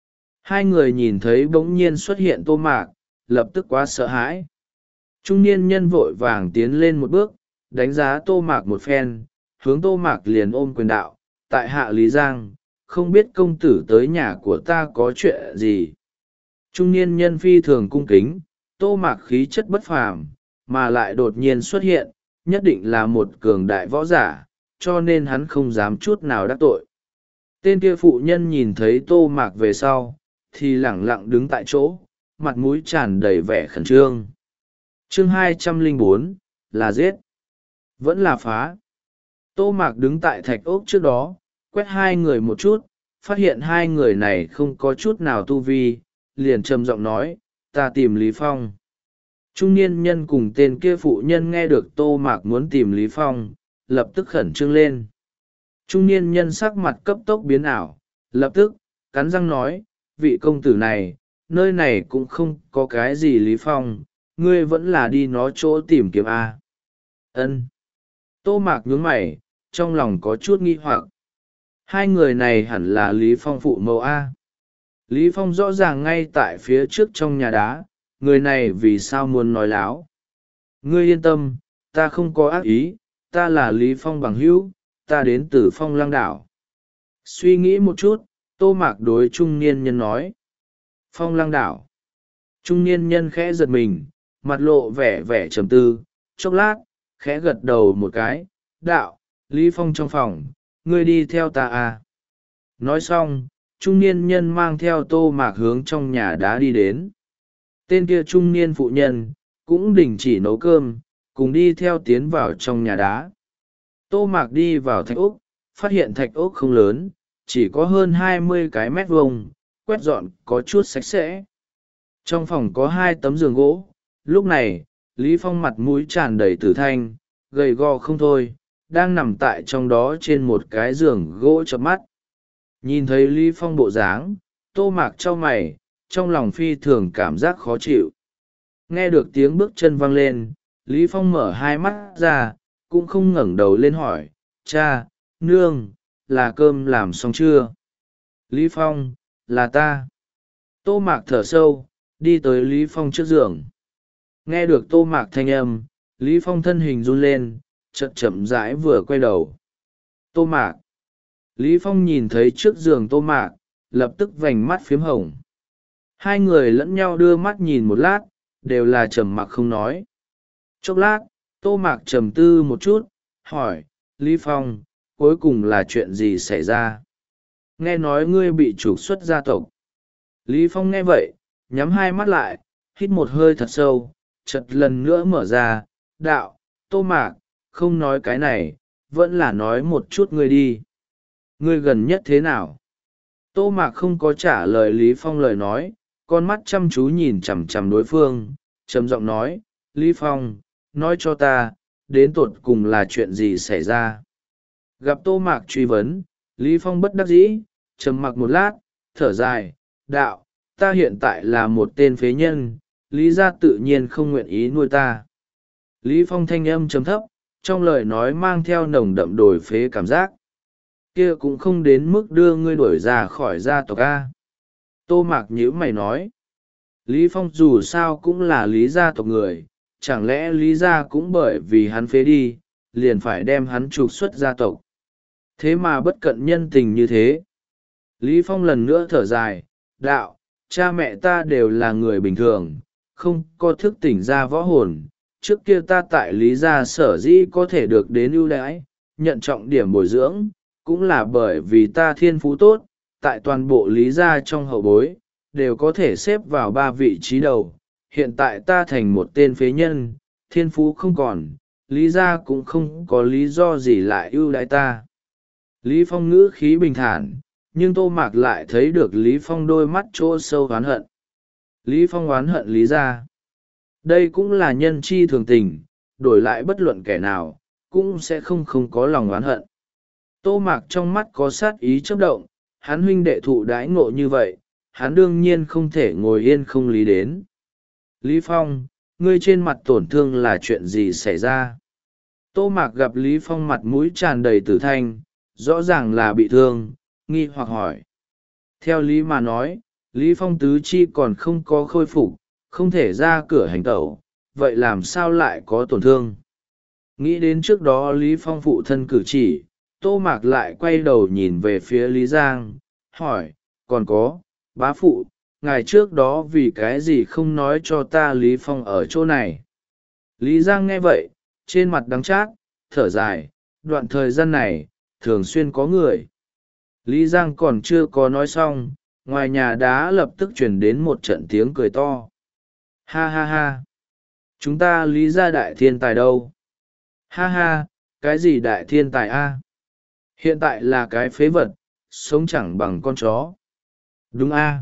Hai người nhìn thấy bỗng nhiên xuất hiện Tô Mạc, lập tức quá sợ hãi. Trung niên nhân vội vàng tiến lên một bước, đánh giá Tô Mạc một phen, hướng Tô Mạc liền ôm quyền đạo, tại hạ Lý Giang, không biết công tử tới nhà của ta có chuyện gì. Trung niên nhân phi thường cung kính, Tô Mạc khí chất bất phàm, mà lại đột nhiên xuất hiện, nhất định là một cường đại võ giả, cho nên hắn không dám chút nào đắc tội. Tên kia phụ nhân nhìn thấy Tô Mạc về sau, thì lẳng lặng đứng tại chỗ, mặt mũi tràn đầy vẻ khẩn trương. Chương hai trăm lẻ bốn, là giết, vẫn là phá. Tô Mạc đứng tại thạch ốc trước đó, quét hai người một chút, phát hiện hai người này không có chút nào tu vi, liền trầm giọng nói, ta tìm Lý Phong. Trung niên nhân cùng tên kia phụ nhân nghe được Tô Mạc muốn tìm Lý Phong, lập tức khẩn trương lên. Trung niên nhân sắc mặt cấp tốc biến ảo, lập tức, cắn răng nói, vị công tử này, nơi này cũng không có cái gì Lý Phong, ngươi vẫn là đi nó chỗ tìm kiếm A. Ân. Tô Mạc nhướng mày, trong lòng có chút nghi hoặc. Hai người này hẳn là Lý Phong phụ mẫu A. Lý Phong rõ ràng ngay tại phía trước trong nhà đá, người này vì sao muốn nói láo. Ngươi yên tâm, ta không có ác ý, ta là Lý Phong bằng hữu, ta đến từ Phong Lăng Đảo. Suy nghĩ một chút, Tô Mạc đối trung niên nhân nói. Phong Lăng Đảo. Trung niên nhân khẽ giật mình, mặt lộ vẻ vẻ trầm tư, chốc lát, khẽ gật đầu một cái, đạo, Lý Phong trong phòng, ngươi đi theo ta à. Nói xong, trung niên nhân mang theo Tô Mạc hướng trong nhà đá đi đến. Tên kia trung niên phụ nhân, cũng đình chỉ nấu cơm, cùng đi theo tiến vào trong nhà đá. Tô Mạc đi vào thạch ốc, phát hiện thạch ốc không lớn, chỉ có hơn hai mươi cái mét vuông, quét dọn có chút sạch sẽ. Trong phòng có hai tấm giường gỗ, lúc này, Lý Phong mặt mũi tràn đầy tử thanh, gầy gò không thôi, đang nằm tại trong đó trên một cái giường gỗ chớp mắt. Nhìn thấy Lý Phong bộ dáng, Tô Mạc chau mày, trong lòng phi thường cảm giác khó chịu. Nghe được tiếng bước chân vang lên, Lý Phong mở hai mắt ra, cũng không ngẩng đầu lên hỏi, cha, nương, là cơm làm xong chưa? Lý Phong, là ta. Tô Mạc thở sâu, đi tới Lý Phong trước giường. Nghe được Tô Mạc thanh âm, Lý Phong thân hình run lên, chậm chậm rãi vừa quay đầu. Tô Mạc. Lý Phong nhìn thấy trước giường Tô Mạc, lập tức vành mắt phiếm hồng. Hai người lẫn nhau đưa mắt nhìn một lát, đều là trầm mặc không nói. Chốc lát, Tô Mạc trầm tư một chút, hỏi, Lý Phong, cuối cùng là chuyện gì xảy ra? Nghe nói ngươi bị trục xuất gia tộc. Lý Phong nghe vậy, nhắm hai mắt lại, hít một hơi thật sâu, chợt lần nữa mở ra, đạo, Tô Mạc, không nói cái này, vẫn là nói một chút ngươi đi. Ngươi gần nhất thế nào? Tô Mạc không có trả lời Lý Phong lời nói, con mắt chăm chú nhìn chằm chằm đối phương, trầm giọng nói, Lý Phong, nói cho ta, đến tột cùng là chuyện gì xảy ra? Gặp Tô Mạc truy vấn, Lý Phong bất đắc dĩ, trầm mặc một lát, thở dài, đạo, ta hiện tại là một tên phế nhân, Lý gia tự nhiên không nguyện ý nuôi ta. Lý Phong thanh âm trầm thấp, trong lời nói mang theo nồng đậm đổi phế cảm giác. Kia cũng không đến mức đưa ngươi đuổi ra khỏi gia tộc A. Tô Mạc nhíu mày nói. Lý Phong dù sao cũng là Lý gia tộc người, chẳng lẽ Lý gia cũng bởi vì hắn phế đi, liền phải đem hắn trục xuất gia tộc. Thế mà bất cận nhân tình như thế. Lý Phong lần nữa thở dài, đạo, cha mẹ ta đều là người bình thường, không có thức tỉnh ra võ hồn. Trước kia ta tại Lý gia sở dĩ có thể được đến ưu đãi, nhận trọng điểm bồi dưỡng, cũng là bởi vì ta thiên phú tốt, tại toàn bộ Lý gia trong hậu bối, đều có thể xếp vào ba vị trí đầu. Hiện tại ta thành một tên phế nhân, thiên phú không còn, Lý gia cũng không có lý do gì lại ưu đãi ta. Lý Phong ngữ khí bình thản, nhưng Tô Mạc lại thấy được Lý Phong đôi mắt chỗ sâu oán hận. Lý Phong oán hận Lý gia. Đây cũng là nhân chi thường tình, đổi lại bất luận kẻ nào, cũng sẽ không không có lòng oán hận. Tô Mạc trong mắt có sát ý chớp động, hắn huynh đệ thụ đãi ngộ như vậy, hắn đương nhiên không thể ngồi yên không lý đến. Lý Phong, ngươi trên mặt tổn thương là chuyện gì xảy ra? Tô Mạc gặp Lý Phong mặt mũi tràn đầy tử thanh, rõ ràng là bị thương, nghi hoặc hỏi. Theo Lý mà nói, Lý Phong tứ chi còn không có khôi phục, không thể ra cửa hành tẩu, vậy làm sao lại có tổn thương? Nghĩ đến trước đó Lý Phong phụ thân cử chỉ, Tô Mạc lại quay đầu nhìn về phía Lý Giang, hỏi, còn có, bá phụ, ngày trước đó vì cái gì không nói cho ta Lý Phong ở chỗ này? Lý Giang nghe vậy, trên mặt đắng chát, thở dài, đoạn thời gian này, thường xuyên có người. Lý Giang còn chưa có nói xong, ngoài nhà đá lập tức truyền đến một trận tiếng cười to. Ha ha ha! Chúng ta Lý gia đại thiên tài đâu? Ha ha! Cái gì đại thiên tài a? Hiện tại là cái phế vật, sống chẳng bằng con chó. Đúng a?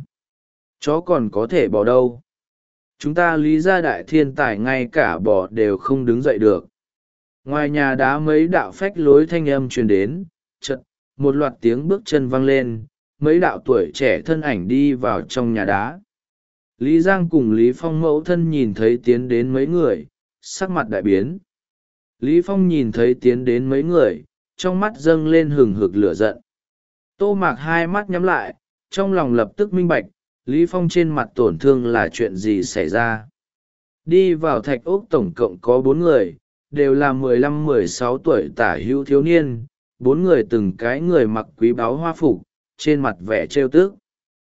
Chó còn có thể bỏ đâu? Chúng ta Lý gia đại thiên tài ngay cả bò đều không đứng dậy được. Ngoài nhà đá mấy đạo phách lối thanh âm truyền đến, chợt một loạt tiếng bước chân vang lên, mấy đạo tuổi trẻ thân ảnh đi vào trong nhà đá. Lý Giang cùng Lý Phong mẫu thân nhìn thấy tiến đến mấy người, sắc mặt đại biến. Lý Phong nhìn thấy tiến đến mấy người, trong mắt dâng lên hừng hực lửa giận. Tô Mạc hai mắt nhắm lại, trong lòng lập tức minh bạch, Lý Phong trên mặt tổn thương là chuyện gì xảy ra. Đi vào thạch ốc tổng cộng có bốn người, đều là mười lăm mười sáu tuổi tả hữu thiếu niên, bốn người từng cái người mặc quý báu hoa phục, trên mặt vẻ trêu tức.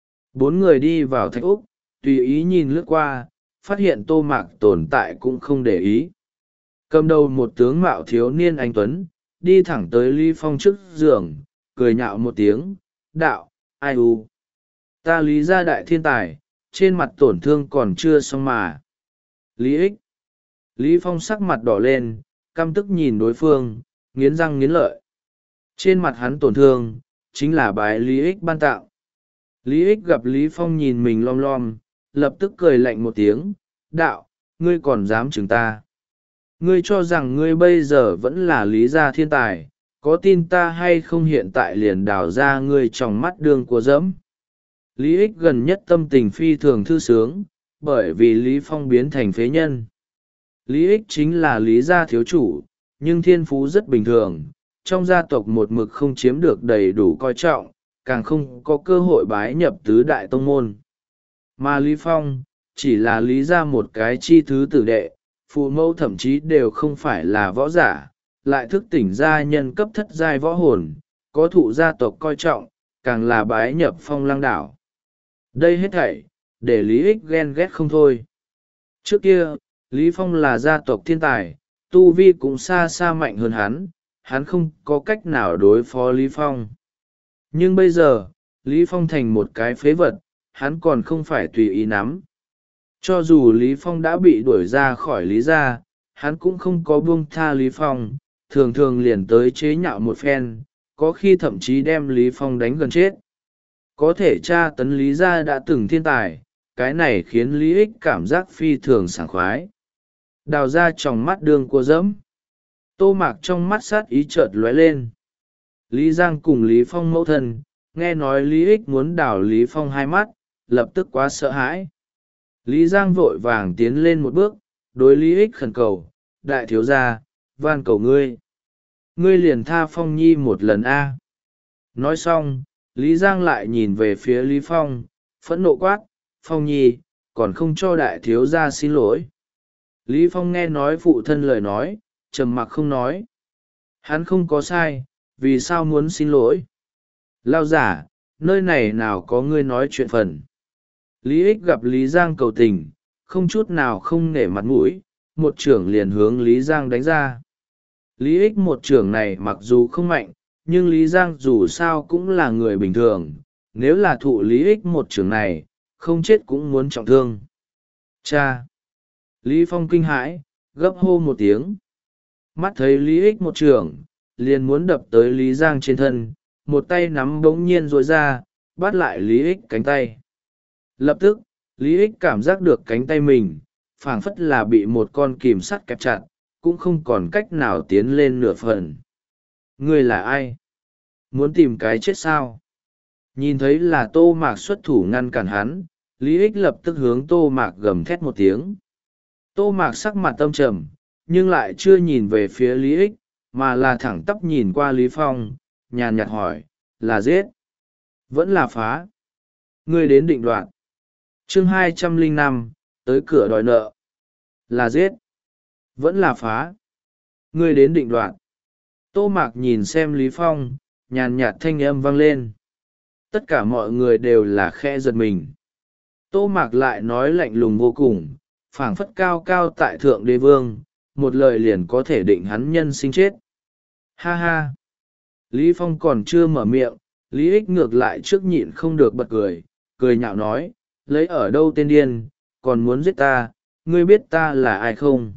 Bốn người đi vào thạch ốc, tùy ý nhìn lướt qua, phát hiện Tô Mạc tồn tại cũng không để ý. Cầm đầu một tướng mạo thiếu niên anh tuấn, đi thẳng tới Lý Phong trước giường, cười nhạo một tiếng, đạo, ai u. Ta Lý gia đại thiên tài, trên mặt tổn thương còn chưa xong mà. Lý ích. Lý Phong sắc mặt đỏ lên, căm tức nhìn đối phương, nghiến răng nghiến lợi. Trên mặt hắn tổn thương, chính là bái Lý ích ban tạo. Lý ích gặp Lý Phong nhìn mình lom lom, lập tức cười lạnh một tiếng, đạo, ngươi còn dám chừng ta. Ngươi cho rằng ngươi bây giờ vẫn là Lý gia thiên tài, có tin ta hay không hiện tại liền đào ra ngươi trong mắt đường của dẫm. Lý ích gần nhất tâm tình phi thường thư sướng, bởi vì Lý Phong biến thành phế nhân. Lý ích chính là Lý gia thiếu chủ, nhưng thiên phú rất bình thường, trong gia tộc một mực không chiếm được đầy đủ coi trọng, càng không có cơ hội bái nhập tứ đại tông môn. Mà Lý Phong, chỉ là lý ra một cái chi thứ tử đệ, phụ mẫu thậm chí đều không phải là võ giả, lại thức tỉnh gia nhân cấp thất giai võ hồn, có thụ gia tộc coi trọng, càng là bái nhập Phong Lang đảo. Đây hết thảy, để Lý Ích ghen ghét không thôi. Trước kia, Lý Phong là gia tộc thiên tài, tu vi cũng xa xa mạnh hơn hắn, hắn không có cách nào đối phó Lý Phong. Nhưng bây giờ, Lý Phong thành một cái phế vật, hắn còn không phải tùy ý nắm. Cho dù Lý Phong đã bị đuổi ra khỏi Lý gia, hắn cũng không có buông tha Lý Phong, thường thường liền tới chế nhạo một phen, có khi thậm chí đem Lý Phong đánh gần chết. Có thể tra tấn Lý gia đã từng thiên tài, cái này khiến Lý Ích cảm giác phi thường sảng khoái. Đào ra trong mắt đường cua dẫm. Tô Mạc trong mắt sát ý chợt lóe lên. Lý Giang cùng Lý Phong mẫu thân, nghe nói Lý Ích muốn đào Lý Phong hai mắt, lập tức quá sợ hãi. Lý Giang vội vàng tiến lên một bước, đối Lý Ích khẩn cầu, đại thiếu gia, van cầu ngươi. Ngươi liền tha Phong Nhi một lần a. Nói xong, Lý Giang lại nhìn về phía Lý Phong, phẫn nộ quát, Phong Nhi, còn không cho đại thiếu gia xin lỗi. Lý Phong nghe nói phụ thân lời nói, trầm mặc không nói. Hắn không có sai, vì sao muốn xin lỗi? Lao giả, nơi này nào có ngươi nói chuyện phần. Lý Ích gặp Lý Giang cầu tình, không chút nào không nể mặt mũi, một trưởng liền hướng Lý Giang đánh ra. Lý Ích một trưởng này mặc dù không mạnh, nhưng Lý Giang dù sao cũng là người bình thường, nếu là thụ Lý Ích một trưởng này, không chết cũng muốn trọng thương. Cha! Lý Phong kinh hãi, gấp hô một tiếng. Mắt thấy Lý Ích một trưởng, liền muốn đập tới Lý Giang trên thân, một tay nắm bỗng nhiên rối ra, bắt lại Lý Ích cánh tay. Lập tức, Lý Ích cảm giác được cánh tay mình, phảng phất là bị một con kìm sắt kẹp chặt, cũng không còn cách nào tiến lên nửa phần. Ngươi là ai? Muốn tìm cái chết sao? Nhìn thấy là Tô Mạc xuất thủ ngăn cản hắn, Lý Ích lập tức hướng Tô Mạc gầm thét một tiếng. Tô Mạc sắc mặt âm trầm, nhưng lại chưa nhìn về phía Lý Ích, mà là thẳng tắp nhìn qua Lý Phong, nhàn nhạt hỏi, là giết? Vẫn là phá? Ngươi đến định đoạt. Chương hai trăm lẻ năm, tới cửa đòi nợ. Là giết? Vẫn là phá? Ngươi đến định đoạt. Tô Mạc nhìn xem Lý Phong, nhàn nhạt thanh âm vang lên. Tất cả mọi người đều là khe giật mình. Tô Mạc lại nói lạnh lùng vô cùng, phảng phất cao cao tại thượng đế vương, một lời liền có thể định hắn nhân sinh chết. Ha ha! Lý Phong còn chưa mở miệng, Lý Ích ngược lại trước nhịn không được bật cười, cười nhạo nói, lấy ở đâu tên điên, còn muốn giết ta, ngươi biết ta là ai không?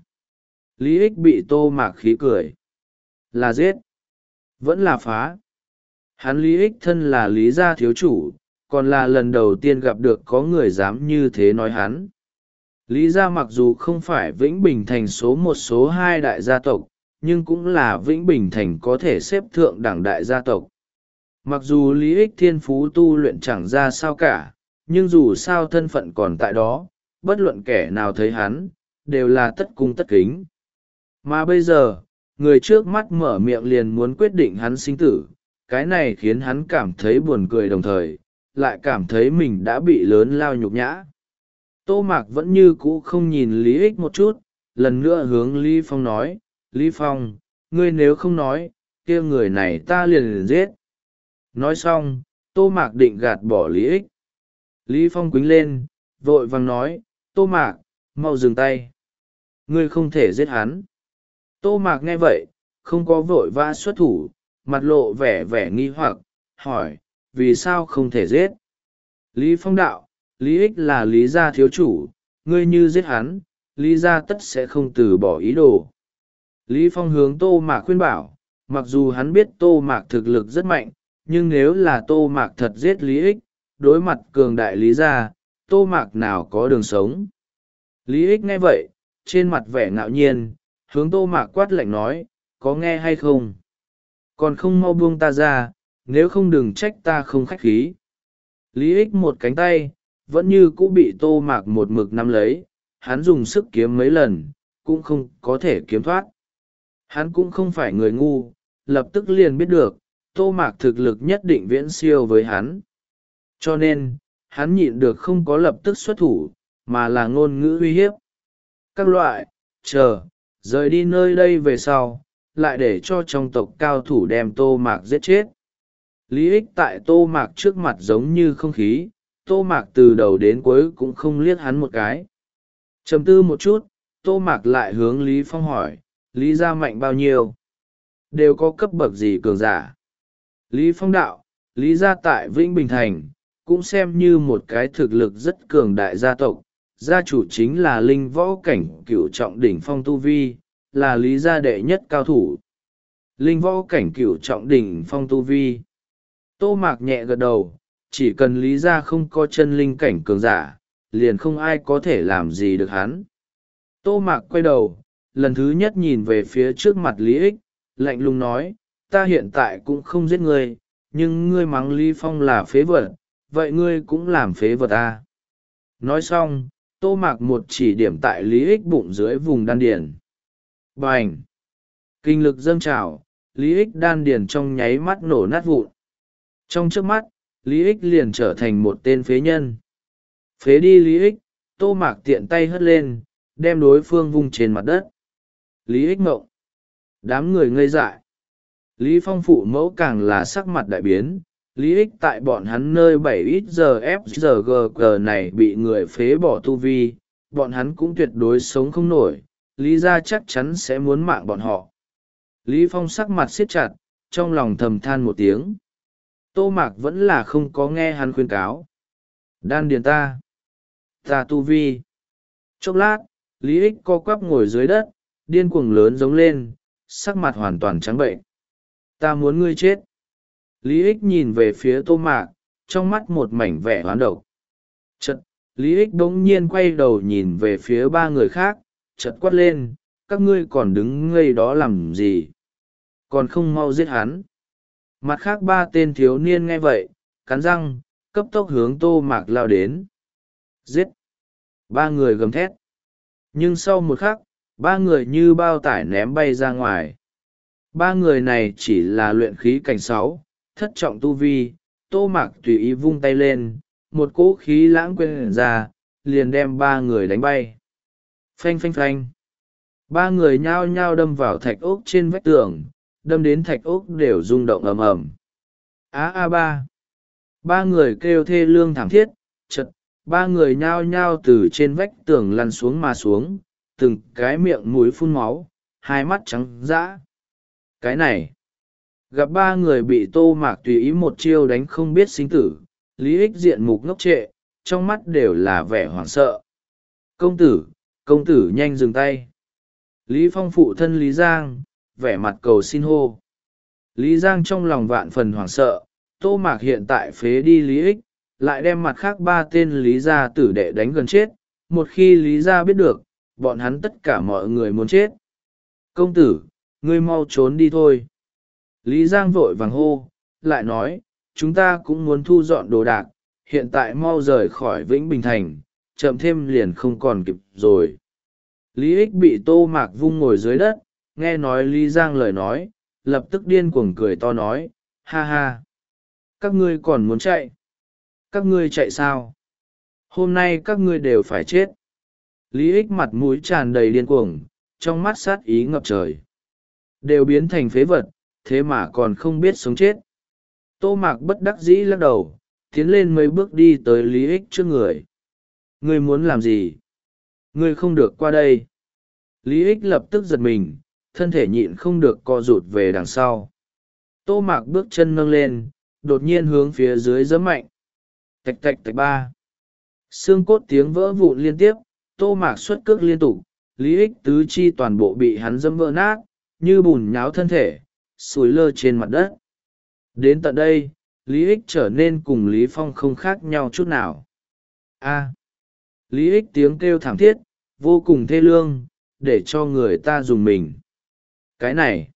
Lý Ích bị Tô Mạc khí cười. Là giết? Vẫn là phá? Hắn Lý Ích thân là Lý gia thiếu chủ, còn là lần đầu tiên gặp được có người dám như thế nói hắn. Lý gia mặc dù không phải Vĩnh Bình Thành số một số hai đại gia tộc, nhưng cũng là Vĩnh Bình Thành có thể xếp thượng đẳng đại gia tộc. Mặc dù Lý Ích thiên phú tu luyện chẳng ra sao cả, nhưng dù sao thân phận còn tại đó, bất luận kẻ nào thấy hắn, đều là tất cung tất kính. Mà bây giờ, người trước mắt mở miệng liền muốn quyết định hắn sinh tử, cái này khiến hắn cảm thấy buồn cười đồng thời, lại cảm thấy mình đã bị lớn lao nhục nhã. Tô Mạc vẫn như cũ không nhìn Lý Ích một chút, lần nữa hướng Lý Phong nói, Lý Phong, ngươi nếu không nói, kia người này ta liền liền giết. Nói xong, Tô Mạc định gạt bỏ Lý Ích. Lý Phong quýnh lên, vội vàng nói, Tô Mạc, mau dừng tay. Ngươi không thể giết hắn. Tô Mạc nghe vậy, không có vội vã xuất thủ, mặt lộ vẻ vẻ nghi hoặc, hỏi, vì sao không thể giết? Lý Phong đạo, Lý Ích là Lý gia thiếu chủ, ngươi như giết hắn, Lý gia tất sẽ không từ bỏ ý đồ. Lý Phong hướng Tô Mạc khuyên bảo, mặc dù hắn biết Tô Mạc thực lực rất mạnh, nhưng nếu là Tô Mạc thật giết Lý Ích, đối mặt cường đại Lý gia, Tô Mạc nào có đường sống. Lý Ích nghe vậy, trên mặt vẻ ngạo nhiên, hướng Tô Mạc quát lạnh nói, có nghe hay không? Còn không mau buông ta ra, nếu không đừng trách ta không khách khí. Lý Ích một cánh tay, vẫn như cũ bị Tô Mạc một mực nắm lấy, hắn dùng sức kiếm mấy lần, cũng không có thể kiếm thoát. Hắn cũng không phải người ngu, lập tức liền biết được, Tô Mạc thực lực nhất định viễn siêu với hắn. Cho nên, hắn nhịn được không có lập tức xuất thủ, mà là ngôn ngữ uy hiếp. Các loại, chờ, rời đi nơi đây về sau, lại để cho trong tộc cao thủ đem Tô Mạc giết chết. Lý ích tại Tô Mạc trước mặt giống như không khí, Tô Mạc từ đầu đến cuối cũng không liếc hắn một cái. Trầm tư một chút, Tô Mạc lại hướng Lý Phong hỏi, Lý gia mạnh bao nhiêu? Đều có cấp bậc gì cường giả? Lý Phong đạo, Lý gia tại Vĩnh Bình Thành, cũng xem như một cái thực lực rất cường đại gia tộc. Gia chủ chính là linh võ cảnh cửu trọng đỉnh phong tu vi, là Lý gia đệ nhất cao thủ. Linh võ cảnh cửu trọng đỉnh phong tu vi. Tô Mạc nhẹ gật đầu, chỉ cần Lý gia không có chân linh cảnh cường giả, liền không ai có thể làm gì được hắn. Tô Mạc quay đầu, lần thứ nhất nhìn về phía trước mặt Lý ích, lạnh lùng nói, ta hiện tại cũng không giết ngươi, nhưng ngươi mắng Lý Phong là phế vật, vậy ngươi cũng làm phế vật à. Nói xong, Tô Mạc một chỉ điểm tại Lý ích bụng dưới vùng đan điền. Bành! Kinh lực dâng trào, Lý ích đan điền trong nháy mắt nổ nát vụn. Trong trước mắt, Lý ích liền trở thành một tên phế nhân. Phế đi Lý ích, Tô Mạc tiện tay hất lên, đem đối phương vung trên mặt đất. Lý ích ngộng. Đám người ngây dại. Lý Phong phụ mẫu càng là sắc mặt đại biến. Lý ích tại bọn hắn nơi bảy ít giờ ép giờ gờ gờ này bị người phế bỏ tu vi, bọn hắn cũng tuyệt đối sống không nổi, Lý gia chắc chắn sẽ muốn mạng bọn họ. Lý Phong sắc mặt siết chặt, trong lòng thầm than một tiếng. Tô Mạc vẫn là không có nghe hắn khuyên cáo. Đan điền ta. Ta tu vi. Chốc lát, Lý ích co quắp ngồi dưới đất, điên cuồng lớn giống lên, sắc mặt hoàn toàn trắng bệnh. Ta muốn ngươi chết. Lý ích nhìn về phía Tô Mạc, trong mắt một mảnh vẻ hoán độc. Chật, Lý ích bỗng nhiên quay đầu nhìn về phía ba người khác, chật quát lên, các ngươi còn đứng ngây đó làm gì? Còn không mau giết hắn. Mặt khác ba tên thiếu niên nghe vậy, cắn răng, cấp tốc hướng Tô Mạc lao đến. Giết! Ba người gầm thét. Nhưng sau một khắc, ba người như bao tải ném bay ra ngoài. Ba người này chỉ là luyện khí cảnh sáu, thất trọng tu vi. Tô Mạc tùy ý vung tay lên, một cỗ khí lãng quên ra, liền đem ba người đánh bay. Phanh phanh phanh. Ba người nhao nhao đâm vào thạch ốc trên vách tường, đâm đến thạch ốc đều rung động ầm ầm. Á a ba. Ba người kêu thê lương thảm thiết, chật, ba người nhao nhao từ trên vách tường lăn xuống mà xuống, từng cái miệng mũi phun máu, hai mắt trắng dã. Cái này, gặp ba người bị Tô Mạc tùy ý một chiêu đánh không biết sinh tử, Lý ích diện mục ngốc trệ, trong mắt đều là vẻ hoảng sợ. Công tử, công tử nhanh dừng tay. Lý Phong phụ thân Lý Giang, vẻ mặt cầu xin hô. Lý Giang trong lòng vạn phần hoảng sợ, Tô Mạc hiện tại phế đi Lý ích, lại đem mặt khác ba tên Lý gia tử đệ đánh gần chết. Một khi Lý gia biết được, bọn hắn tất cả mọi người muốn chết. Công tử, ngươi mau trốn đi thôi. Lý Giang vội vàng hô, lại nói, chúng ta cũng muốn thu dọn đồ đạc, hiện tại mau rời khỏi Vĩnh Bình Thành, chậm thêm liền không còn kịp rồi. Lý ích bị Tô Mạc vung ngồi dưới đất, nghe nói Lý Giang lời nói, lập tức điên cuồng cười to nói, ha ha. Các ngươi còn muốn chạy? Các ngươi chạy sao? Hôm nay các ngươi đều phải chết. Lý ích mặt mũi tràn đầy điên cuồng, trong mắt sát ý ngập trời. Đều biến thành phế vật, thế mà còn không biết sống chết. Tô Mạc bất đắc dĩ lắc đầu, tiến lên mấy bước đi tới Lý ích trước người. Ngươi muốn làm gì? Ngươi không được qua đây. Lý ích lập tức giật mình, thân thể nhịn không được co rụt về đằng sau. Tô Mạc bước chân nâng lên, đột nhiên hướng phía dưới giẫm mạnh. Tạch tạch tạch ba. Xương cốt tiếng vỡ vụn liên tiếp, Tô Mạc xuất cước liên tục, Lý ích tứ chi toàn bộ bị hắn dẫm vỡ nát, như bùn nháo thân thể, sủi lơ trên mặt đất. Đến tận đây, Lý ích trở nên cùng Lý Phong không khác nhau chút nào. A. Lý ích tiếng kêu thảm thiết, vô cùng thê lương, để cho người ta dùng mình. Cái này.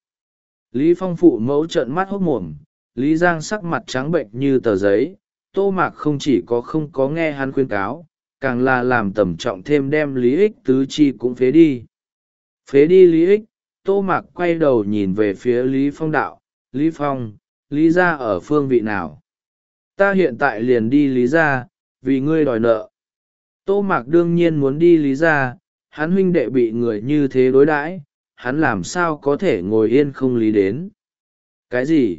Lý Phong phụ mẫu trợn mắt hốt mồm, Lý Giang sắc mặt trắng bệnh như tờ giấy. Tô Mạc không chỉ có không có nghe hắn khuyên cáo, càng là làm tầm trọng thêm đem Lý ích tứ chi cũng phế đi. Phế đi Lý ích, Tô Mạc quay đầu nhìn về phía Lý Phong đạo, Lý Phong, Lý gia ở phương vị nào? Ta hiện tại liền đi Lý gia, vì ngươi đòi nợ. Tô Mạc đương nhiên muốn đi Lý gia, hắn huynh đệ bị người như thế đối đãi, hắn làm sao có thể ngồi yên không lý đến. Cái gì?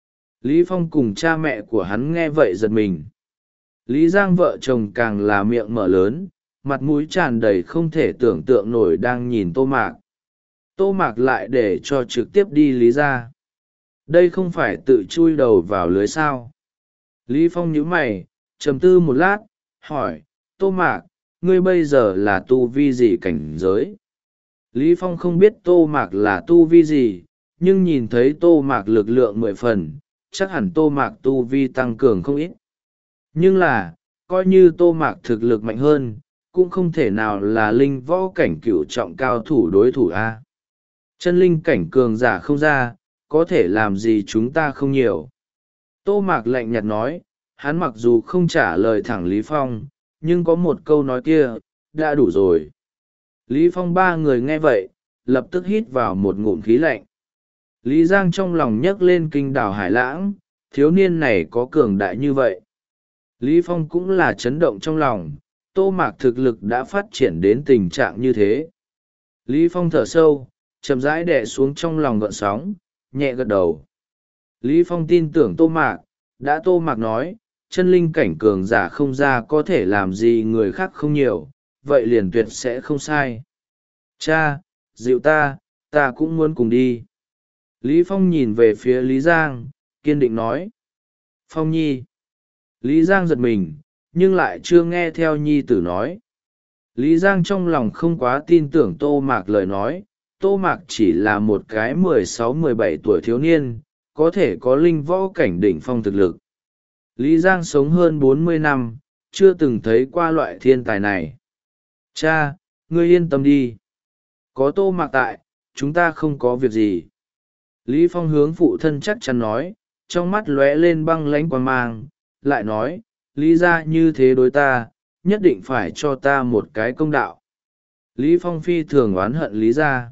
Lý Phong cùng cha mẹ của hắn nghe vậy giật mình. Lý Giang vợ chồng càng là miệng mở lớn, mặt mũi tràn đầy không thể tưởng tượng nổi đang nhìn Tô Mạc. Tô Mạc lại để cho trực tiếp đi Lý gia. Đây không phải tự chui đầu vào lưới sao? Lý Phong nhíu mày, trầm tư một lát, hỏi, Tô Mạc, ngươi bây giờ là tu vi gì cảnh giới? Lý Phong không biết Tô Mạc là tu vi gì, nhưng nhìn thấy Tô Mạc lực lượng mười phần, chắc hẳn Tô Mạc tu vi tăng cường không ít. Nhưng là, coi như Tô Mạc thực lực mạnh hơn, cũng không thể nào là linh võ cảnh cửu trọng cao thủ đối thủ a. Chân linh cảnh cường giả không ra, có thể làm gì chúng ta không nhiều. Tô Mạc lạnh nhạt nói, hắn mặc dù không trả lời thẳng Lý Phong, nhưng có một câu nói kia, đã đủ rồi. Lý Phong ba người nghe vậy, lập tức hít vào một ngụm khí lạnh. Lý Giang trong lòng nhấc lên kinh đảo Hải Lãng, thiếu niên này có cường đại như vậy. Lý Phong cũng là chấn động trong lòng, Tô Mạc thực lực đã phát triển đến tình trạng như thế. Lý Phong thở sâu, chậm rãi đè xuống trong lòng gợn sóng, nhẹ gật đầu. Lý Phong tin tưởng Tô Mạc, đã Tô Mạc nói, chân linh cảnh cường giả không ra có thể làm gì người khác không nhiều, vậy liền tuyệt sẽ không sai. Cha, dịu ta, ta cũng muốn cùng đi. Lý Phong nhìn về phía Lý Giang, kiên định nói. Phong nhi. Lý Giang giật mình, nhưng lại chưa nghe theo nhi tử nói. Lý Giang trong lòng không quá tin tưởng Tô Mạc lời nói, Tô Mạc chỉ là một cái mười sáu mười bảy tuổi thiếu niên, có thể có linh võ cảnh đỉnh phong thực lực. Lý Giang sống hơn bốn mươi năm, chưa từng thấy qua loại thiên tài này. Cha, ngươi yên tâm đi. Có Tô Mạc tại, chúng ta không có việc gì. Lý Phong hướng phụ thân chắc chắn nói, trong mắt lóe lên băng lãnh quang mang, lại nói, Lý gia như thế đối ta, nhất định phải cho ta một cái công đạo. Lý Phong phi thường oán hận Lý gia.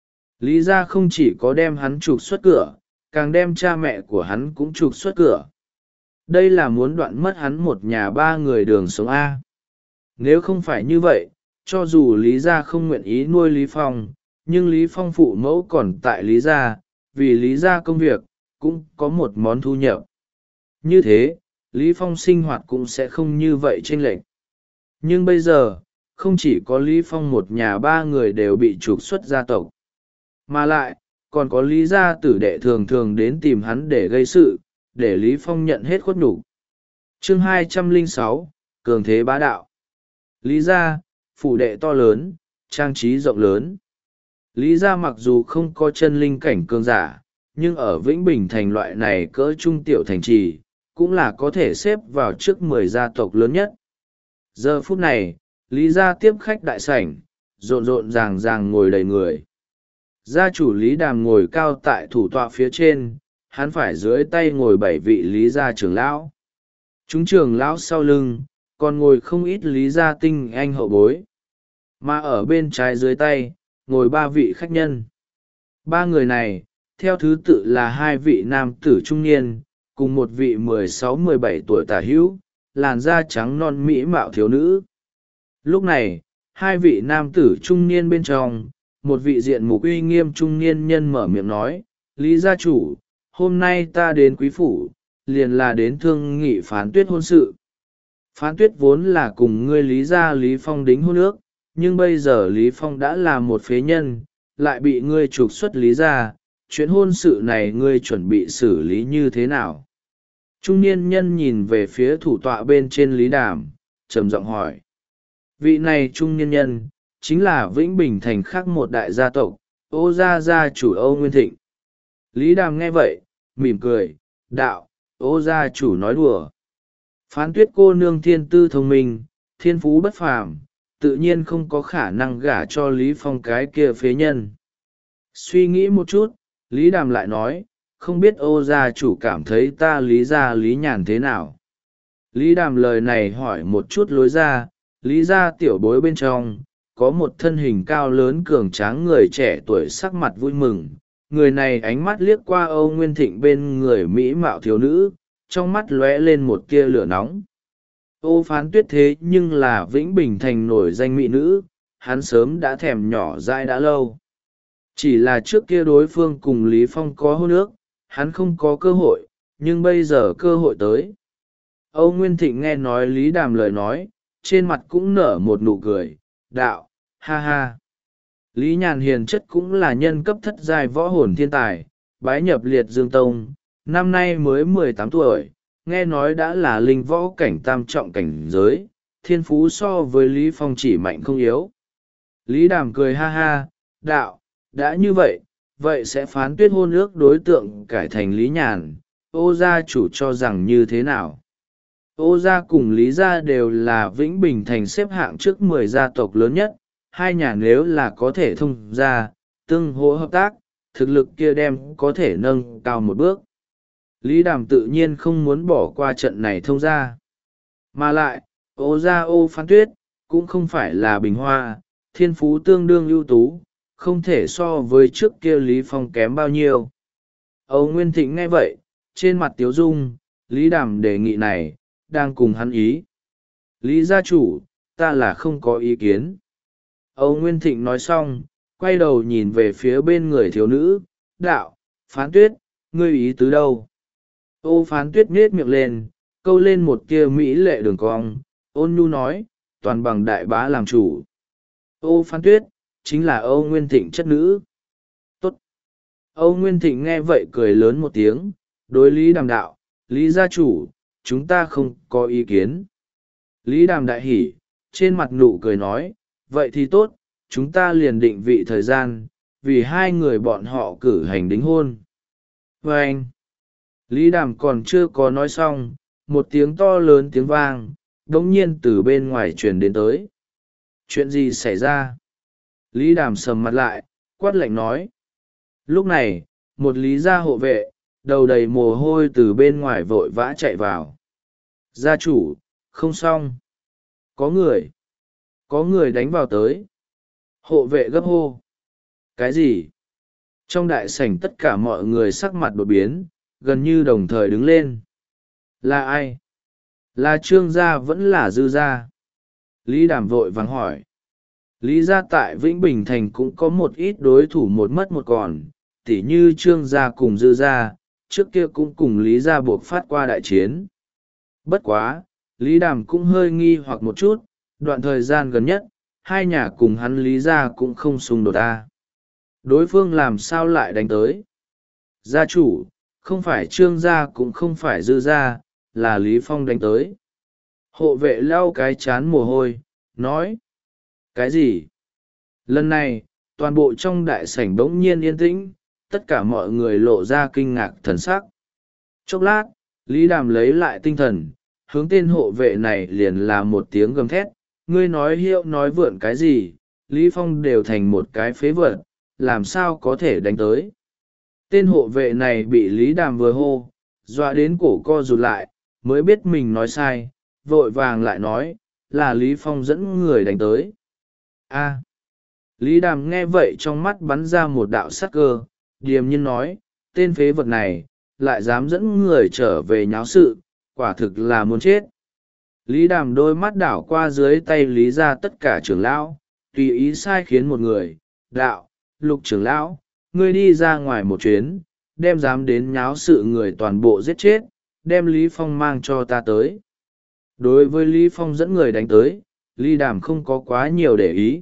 Lý gia không chỉ có đem hắn trục xuất cửa, càng đem cha mẹ của hắn cũng trục xuất cửa. Đây là muốn đoạn mất hắn một nhà ba người đường sống A. Nếu không phải như vậy, cho dù Lý gia không nguyện ý nuôi Lý Phong, nhưng Lý Phong phụ mẫu còn tại Lý gia, vì Lý gia công việc, cũng có một món thu nhập. Như thế, Lý Phong sinh hoạt cũng sẽ không như vậy chênh lệch. Nhưng bây giờ, không chỉ có Lý Phong một nhà ba người đều bị trục xuất gia tộc, mà lại, còn có Lý gia tử đệ thường thường đến tìm hắn để gây sự, để Lý Phong nhận hết khuất nhục. Chương hai trăm lẻ sáu, Cường thế bá đạo. Lý gia, phủ đệ to lớn, trang trí rộng lớn. Lý gia mặc dù không có chân linh cảnh cường giả, nhưng ở Vĩnh Bình thành loại này cỡ trung tiểu thành trì, cũng là có thể xếp vào trước mười gia tộc lớn nhất. Giờ phút này, Lý gia tiếp khách đại sảnh, rộn rộn ràng ràng ngồi đầy người. Gia chủ Lý Đàm ngồi cao tại thủ tọa phía trên, hắn phải dưới tay ngồi bảy vị Lý gia trưởng lão. Chúng trưởng lão sau lưng, còn ngồi không ít Lý gia tinh anh hậu bối. Mà ở bên trái dưới tay, ngồi ba vị khách nhân. Ba người này, theo thứ tự là hai vị nam tử trung niên, cùng một vị mười sáu mười bảy tuổi tả hữu, làn da trắng non mỹ mạo thiếu nữ. Lúc này, hai vị nam tử trung niên bên trong, một vị diện mục uy nghiêm trung niên nhân mở miệng nói, Lý gia chủ, hôm nay ta đến quý phủ, liền là đến thương nghị Phán Tuyết hôn sự. Phán Tuyết vốn là cùng ngươi Lý gia Lý Phong đính hôn ước, nhưng bây giờ Lý Phong đã là một phế nhân, lại bị ngươi trục xuất Lý gia, chuyện hôn sự này ngươi chuẩn bị xử lý như thế nào? Trung niên nhân nhìn về phía thủ tọa bên trên Lý Đàm, trầm giọng hỏi. Vị này trung niên nhân, chính là Vĩnh Bình thành khác một đại gia tộc, Ô gia gia chủ Âu Nguyên Thịnh. Lý Đàm nghe vậy, mỉm cười, đạo, Ô gia chủ nói đùa. Phán Tuyết cô nương thiên tư thông minh, thiên phú bất phàm, tự nhiên không có khả năng gả cho Lý Phong cái kia phế nhân. Suy nghĩ một chút, Lý Đàm lại nói, không biết Ô gia chủ cảm thấy ta Lý gia Lý Nhàn thế nào. Lý Đàm lời này hỏi một chút lối ra, Lý gia tiểu bối bên trong, có một thân hình cao lớn cường tráng người trẻ tuổi sắc mặt vui mừng. Người này ánh mắt liếc qua Âu Nguyên Thịnh bên người mỹ mạo thiếu nữ, trong mắt lóe lên một tia lửa nóng. Ô Phán Tuyết thế nhưng là Vĩnh Bình Thành nổi danh mỹ nữ, hắn sớm đã thèm nhỏ dãi đã lâu. Chỉ là trước kia đối phương cùng Lý Phong có hôn ước, hắn không có cơ hội, nhưng bây giờ cơ hội tới. Âu Nguyên Thịnh nghe nói Lý Đàm lời nói, trên mặt cũng nở một nụ cười, đạo, ha ha. Lý Nhàn hiền chất cũng là nhân cấp thất giai võ hồn thiên tài, bái nhập liệt dương tông, năm nay mới mười tám tuổi, nghe nói đã là linh võ cảnh tam trọng cảnh giới, thiên phú so với Lý Phong chỉ mạnh không yếu. Lý Đàm cười ha ha, đạo, đã như vậy, vậy sẽ Phán Tuyết hôn ước đối tượng cải thành Lý Nhàn, Ô gia chủ cho rằng như thế nào? Ô gia cùng Lý gia đều là Vĩnh Bình Thành xếp hạng trước mười gia tộc lớn nhất, hai nhà nếu là có thể thông gia, tương hỗ hợp tác, thực lực kia đem có thể nâng cao một bước. Lý Đàm tự nhiên không muốn bỏ qua trận này thông gia. Mà lại, Ô gia Ô Phán Tuyết, cũng không phải là bình hoa, thiên phú tương đương ưu tú, không thể so với trước kia Lý Phong kém bao nhiêu. Âu Nguyên Thịnh nghe vậy, trên mặt tiếu dung, Lý Đàm đề nghị này, đang cùng hắn ý. Lý gia chủ, ta là không có ý kiến. Âu Nguyên Thịnh nói xong, quay đầu nhìn về phía bên người thiếu nữ, đạo, Phán Tuyết, ngươi ý tứ đâu? Ô Phán Tuyết nhếch miệng lên, câu lên một tia mỹ lệ đường cong, ôn nhu nói, toàn bằng đại bá làm chủ. Ô Phán Tuyết, chính là Âu Nguyên Thịnh chất nữ. Tốt. Âu Nguyên Thịnh nghe vậy cười lớn một tiếng, đối Lý Đàm đạo, Lý gia chủ, chúng ta không có ý kiến. Lý Đàm đại hỉ, trên mặt nụ cười nói, vậy thì tốt, chúng ta liền định vị thời gian, vì hai người bọn họ cử hành đính hôn. Và anh, Lý Đàm còn chưa có nói xong, một tiếng to lớn tiếng vang, đống nhiên từ bên ngoài truyền đến tới. Chuyện gì xảy ra? Lý Đàm sầm mặt lại, quát lạnh nói. Lúc này, một Lý gia hộ vệ, đầu đầy mồ hôi từ bên ngoài vội vã chạy vào. Gia chủ, không xong. Có người. Có người đánh vào tới. Hộ vệ gấp hô. Cái gì? Trong đại sảnh tất cả mọi người sắc mặt đột biến, gần như đồng thời đứng lên. Là ai? Là Trương gia vẫn là Dư gia? Lý Đàm vội vàng hỏi. Lý gia tại Vĩnh Bình Thành cũng có một ít đối thủ một mất một còn, tỉ như Trương gia cùng Dư gia, trước kia cũng cùng Lý gia buộc phát qua đại chiến. Bất quá, Lý Đàm cũng hơi nghi hoặc một chút, đoạn thời gian gần nhất, hai nhà cùng hắn Lý gia cũng không xung đột ta. Đối phương làm sao lại đánh tới? Gia chủ, không phải Trương gia cũng không phải Dư gia, là Lý Phong đánh tới. Hộ vệ lau cái chán mồ hôi, nói. Cái gì? Lần này, toàn bộ trong đại sảnh bỗng nhiên yên tĩnh, tất cả mọi người lộ ra kinh ngạc thần sắc. Chốc lát, Lý Đàm lấy lại tinh thần, hướng tên hộ vệ này liền là một tiếng gầm thét, ngươi nói hiệu nói vượn cái gì, Lý Phong đều thành một cái phế vật, làm sao có thể đánh tới. Tên hộ vệ này bị Lý Đàm vừa hô, dọa đến cổ co rụt lại, mới biết mình nói sai, vội vàng lại nói, là Lý Phong dẫn người đánh tới. A. Lý Đàm nghe vậy trong mắt bắn ra một đạo sắc cơ, điềm nhiên nói, tên phế vật này, lại dám dẫn người trở về nháo sự, quả thực là muốn chết. Lý Đàm đôi mắt đảo qua dưới tay Lý ra tất cả trưởng lão, tùy ý sai khiến một người, đạo, Lục trưởng lão, ngươi đi ra ngoài một chuyến, đem dám đến nháo sự người toàn bộ giết chết, đem Lý Phong mang cho ta tới. Đối với Lý Phong dẫn người đánh tới, Lý Đàm không có quá nhiều để ý.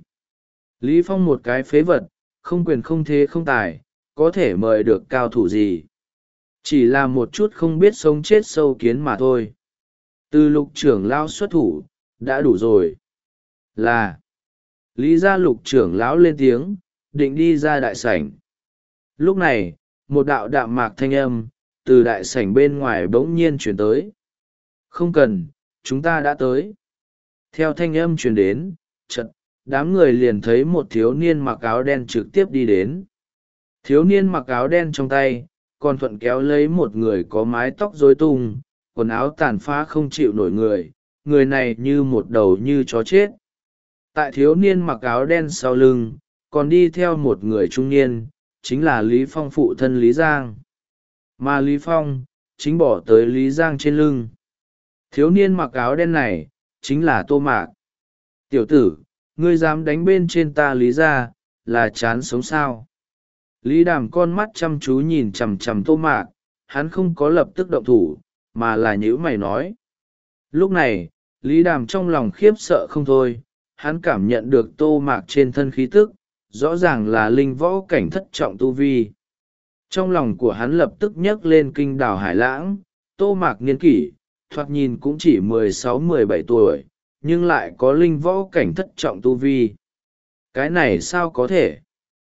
Lý Phong một cái phế vật, không quyền không thế không tài, có thể mời được cao thủ gì. Chỉ là một chút không biết sống chết sâu kiến mà thôi. Từ Lục trưởng lão xuất thủ, đã đủ rồi. Là. Lý gia Lục trưởng lão lên tiếng, định đi ra đại sảnh. Lúc này, một đạo đạm mạc thanh âm, từ đại sảnh bên ngoài bỗng nhiên chuyển tới. Không cần, chúng ta đã tới. Theo thanh âm truyền đến, chợt, đám người liền thấy một thiếu niên mặc áo đen trực tiếp đi đến. Thiếu niên mặc áo đen trong tay, còn thuận kéo lấy một người có mái tóc rối tung, quần áo tàn phá không chịu nổi người, người này như một đầu như chó chết. Tại thiếu niên mặc áo đen sau lưng còn đi theo một người trung niên, chính là Lý Phong phụ thân Lý Giang. Mà Lý Phong chính bỏ tới Lý Giang trên lưng. Thiếu niên mặc áo đen này chính là Tô Mạc. Tiểu tử, ngươi dám đánh bên trên ta Lý gia, là chán sống sao? Lý Đàm con mắt chăm chú nhìn chằm chằm Tô Mạc, hắn không có lập tức động thủ, mà là nhíu mày nói. Lúc này, Lý Đàm trong lòng khiếp sợ không thôi, hắn cảm nhận được Tô Mạc trên thân khí tức, rõ ràng là linh võ cảnh thất trọng tu vi. Trong lòng của hắn lập tức nhấc lên kinh đảo hải lãng. Tô Mạc niên kỷ thoạt nhìn cũng chỉ mười sáu mười bảy tuổi, nhưng lại có linh võ cảnh thất trọng tu vi. Cái này sao có thể?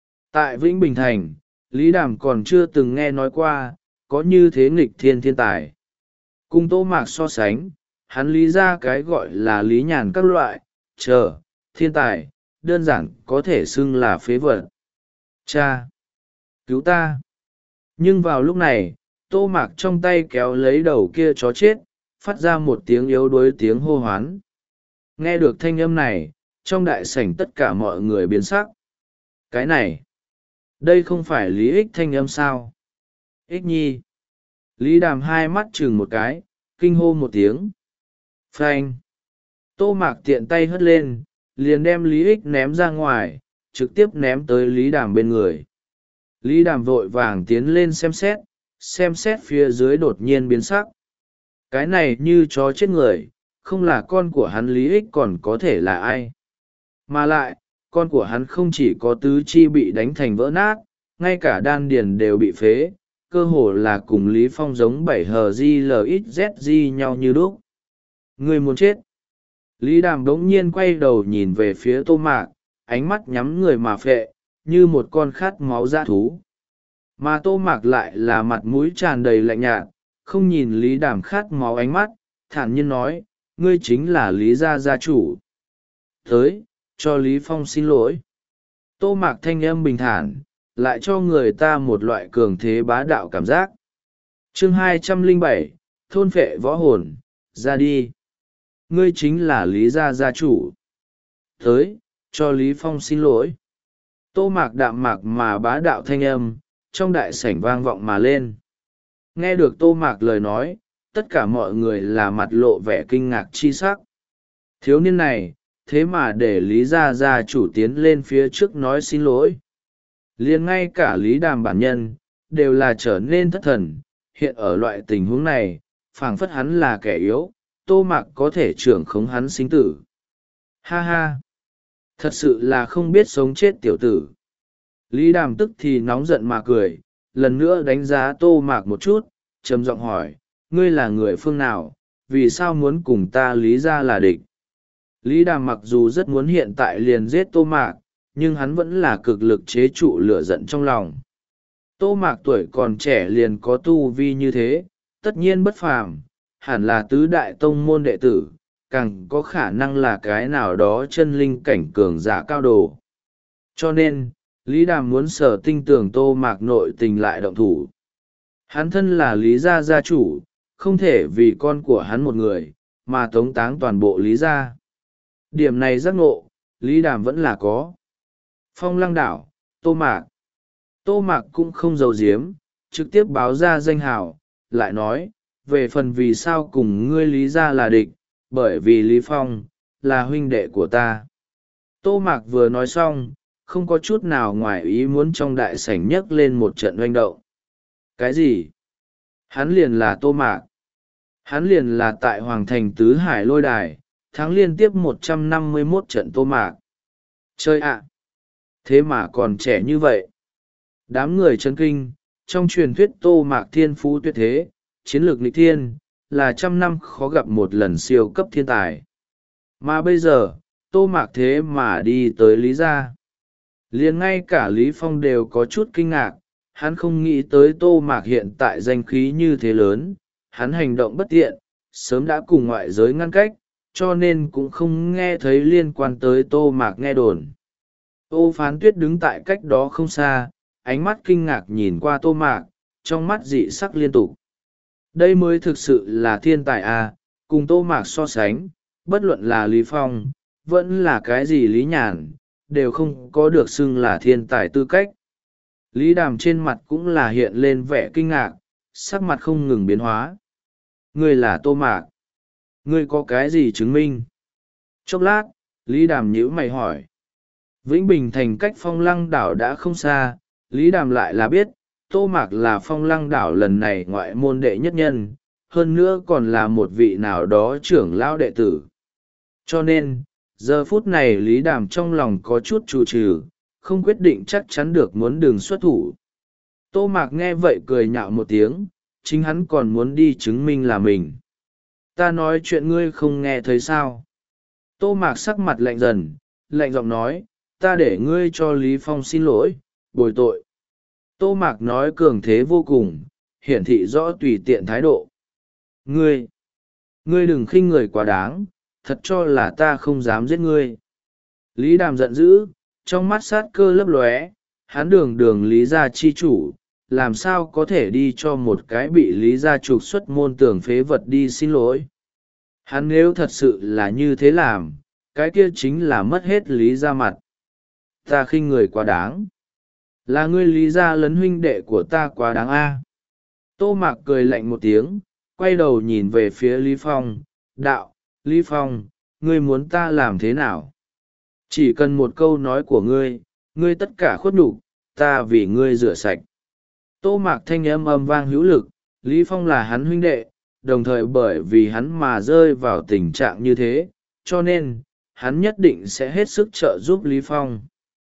Tại Vĩnh Bình Thành, Lý Đàm còn chưa từng nghe nói qua có như thế nghịch thiên thiên tài. Cùng Tô Mạc so sánh, hắn lý ra cái gọi là lý nhàn các loại chờ thiên tài, đơn giản có thể xưng là phế vật. Cha! Cứu ta! Nhưng vào lúc này, Tô Mạc trong tay kéo lấy đầu kia chó chết, phát ra một tiếng yếu đuối tiếng hô hoán. Nghe được thanh âm này, trong đại sảnh tất cả mọi người biến sắc. Cái này, đây không phải Lý Ích thanh âm sao? Ích nhi! Lý Đàm hai mắt chừng một cái, kinh hô một tiếng. Phanh! Tô Mạc tiện tay hất lên, liền đem Lý Ích ném ra ngoài, trực tiếp ném tới Lý Đàm bên người. Lý Đàm vội vàng tiến lên xem xét, xem xét phía dưới đột nhiên biến sắc. Cái này như chó chết người, không là con của hắn Lý Ích còn có thể là ai. Mà lại, con của hắn không chỉ có tứ chi bị đánh thành vỡ nát, ngay cả đan điền đều bị phế, cơ hồ là cùng Lý Phong giống bảy hờ gi lờ ít dét gi nhau như đúc. Người muốn chết. Lý Đàm đống nhiên quay đầu nhìn về phía Tô Mạc, ánh mắt nhắm người mà phệ, như một con khát máu dã thú. Mà Tô Mạc lại là mặt mũi tràn đầy lạnh nhạt, không nhìn Lý Đàm khát máu ánh mắt, thản nhiên nói, ngươi chính là Lý gia gia chủ. Tới, cho Lý Phong xin lỗi. Tô Mạc thanh âm bình thản, lại cho người ta một loại cường thế bá đạo cảm giác. Chương hai trăm lẻ bảy, thôn phệ võ hồn, ra đi. Ngươi chính là Lý gia gia chủ. Tới, cho Lý Phong xin lỗi. Tô Mạc đạm mạc mà bá đạo thanh âm, trong đại sảnh vang vọng mà lên. Nghe được Tô Mạc lời nói, tất cả mọi người là mặt lộ vẻ kinh ngạc chi sắc. Thiếu niên này, thế mà để Lý gia gia chủ tiến lên phía trước nói xin lỗi. Liền ngay cả Lý Đàm bản nhân, đều là trở nên thất thần, hiện ở loại tình huống này, phảng phất hắn là kẻ yếu, Tô Mạc có thể trưởng khống hắn sinh tử. Ha ha! Thật sự là không biết sống chết tiểu tử. Lý Đàm tức thì nóng giận mà cười, lần nữa đánh giá Tô Mạc một chút, trầm giọng hỏi, ngươi là người phương nào, vì sao muốn cùng ta Lý gia là địch? Lý Đàm mặc dù rất muốn hiện tại liền giết Tô Mạc, nhưng hắn vẫn là cực lực chế trụ lửa giận trong lòng. Tô Mạc tuổi còn trẻ liền có tu vi như thế, tất nhiên bất phàm, hẳn là tứ đại tông môn đệ tử, càng có khả năng là cái nào đó chân linh cảnh cường giả cao đồ. Cho nên, Lý Đàm muốn sở tinh tưởng Tô Mạc nội tình lại động thủ. Hắn thân là Lý gia gia chủ, không thể vì con của hắn một người, mà tống táng toàn bộ Lý gia. Điểm này giác ngộ, Lý Đàm vẫn là có. Phong Lăng Đảo, Tô Mạc. Tô Mạc cũng không giấu giếm, trực tiếp báo ra danh hào, lại nói, về phần vì sao cùng ngươi Lý gia là địch, bởi vì Lý Phong, là huynh đệ của ta. Tô Mạc vừa nói xong, không có chút nào ngoài ý muốn trong đại sảnh nhấc lên một trận oanh động. Cái gì? Hắn liền là Tô Mạc. Hắn liền là tại Hoàng Thành Tứ Hải Lôi Đài, thắng liên tiếp một trăm năm mươi mốt trận Tô Mạc. Chơi ạ! Thế mà còn trẻ như vậy. Đám người chấn kinh, trong truyền thuyết Tô Mạc thiên phú tuyệt thế, chiến lược nghịch thiên, là trăm năm khó gặp một lần siêu cấp thiên tài. Mà bây giờ, Tô Mạc thế mà đi tới Lý gia. Liền ngay cả Lý Phong đều có chút kinh ngạc, hắn không nghĩ tới Tô Mạc hiện tại danh khí như thế lớn, hắn hành động bất tiện, sớm đã cùng ngoại giới ngăn cách, cho nên cũng không nghe thấy liên quan tới Tô Mạc nghe đồn. Tô Phán Tuyết đứng tại cách đó không xa, ánh mắt kinh ngạc nhìn qua Tô Mạc, trong mắt dị sắc liên tục. Đây mới thực sự là thiên tài à, cùng Tô Mạc so sánh, bất luận là Lý Phong, vẫn là cái gì Lý Nhàn, đều không có được xưng là thiên tài tư cách. Lý Đàm trên mặt cũng là hiện lên vẻ kinh ngạc, sắc mặt không ngừng biến hóa. Ngươi là Tô Mạc. Ngươi có cái gì chứng minh? Chốc lát, Lý Đàm nhíu mày hỏi. Vĩnh Bình thành cách Phong Lăng đảo đã không xa, Lý Đàm lại là biết, Tô Mạc là Phong Lăng đảo lần này ngoại môn đệ nhất nhân, hơn nữa còn là một vị nào đó trưởng lão đệ tử. Cho nên, giờ phút này Lý Đàm trong lòng có chút trù trừ, không quyết định chắc chắn được muốn đường xuất thủ. Tô Mạc nghe vậy cười nhạo một tiếng, chính hắn còn muốn đi chứng minh là mình. Ta nói chuyện ngươi không nghe thấy sao? Tô Mạc sắc mặt lạnh dần, lạnh giọng nói, ta để ngươi cho Lý Phong xin lỗi, bồi tội. Tô Mạc nói cường thế vô cùng, hiển thị rõ tùy tiện thái độ. Ngươi, ngươi đừng khinh người quá đáng, thật cho là ta không dám giết ngươi. Lý Đàm giận dữ, trong mắt sát cơ lấp lóe, hắn đường đường Lý gia chi chủ, làm sao có thể đi cho một cái bị Lý gia trục xuất môn tưởng phế vật đi xin lỗi. Hắn nếu thật sự là như thế làm, cái kia chính là mất hết Lý gia mặt. Ta khinh người quá đáng. Là ngươi Lý gia lấn huynh đệ của ta quá đáng a. Tô Mạc cười lạnh một tiếng, quay đầu nhìn về phía Lý Phong, đạo, Lý Phong, ngươi muốn ta làm thế nào? Chỉ cần một câu nói của ngươi, ngươi tất cả khuất nhục, ta vì ngươi rửa sạch. Tô Mạc thanh âm âm vang hữu lực, Lý Phong là hắn huynh đệ, đồng thời bởi vì hắn mà rơi vào tình trạng như thế, cho nên, hắn nhất định sẽ hết sức trợ giúp Lý Phong.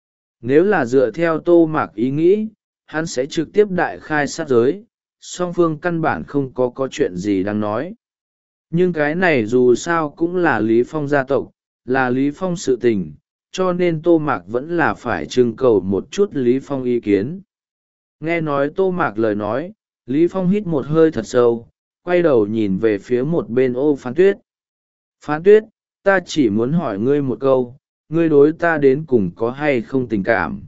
Nếu là dựa theo Tô Mạc ý nghĩ, hắn sẽ trực tiếp đại khai sát giới, song phương căn bản không có có chuyện gì đang nói. Nhưng cái này dù sao cũng là Lý Phong gia tộc, là Lý Phong sự tình, cho nên Tô Mạc vẫn là phải trưng cầu một chút Lý Phong ý kiến. Nghe nói Tô Mạc lời nói, Lý Phong hít một hơi thật sâu, quay đầu nhìn về phía một bên Ô Phán Tuyết. Phán Tuyết, ta chỉ muốn hỏi ngươi một câu, ngươi đối ta đến cùng có hay không tình cảm?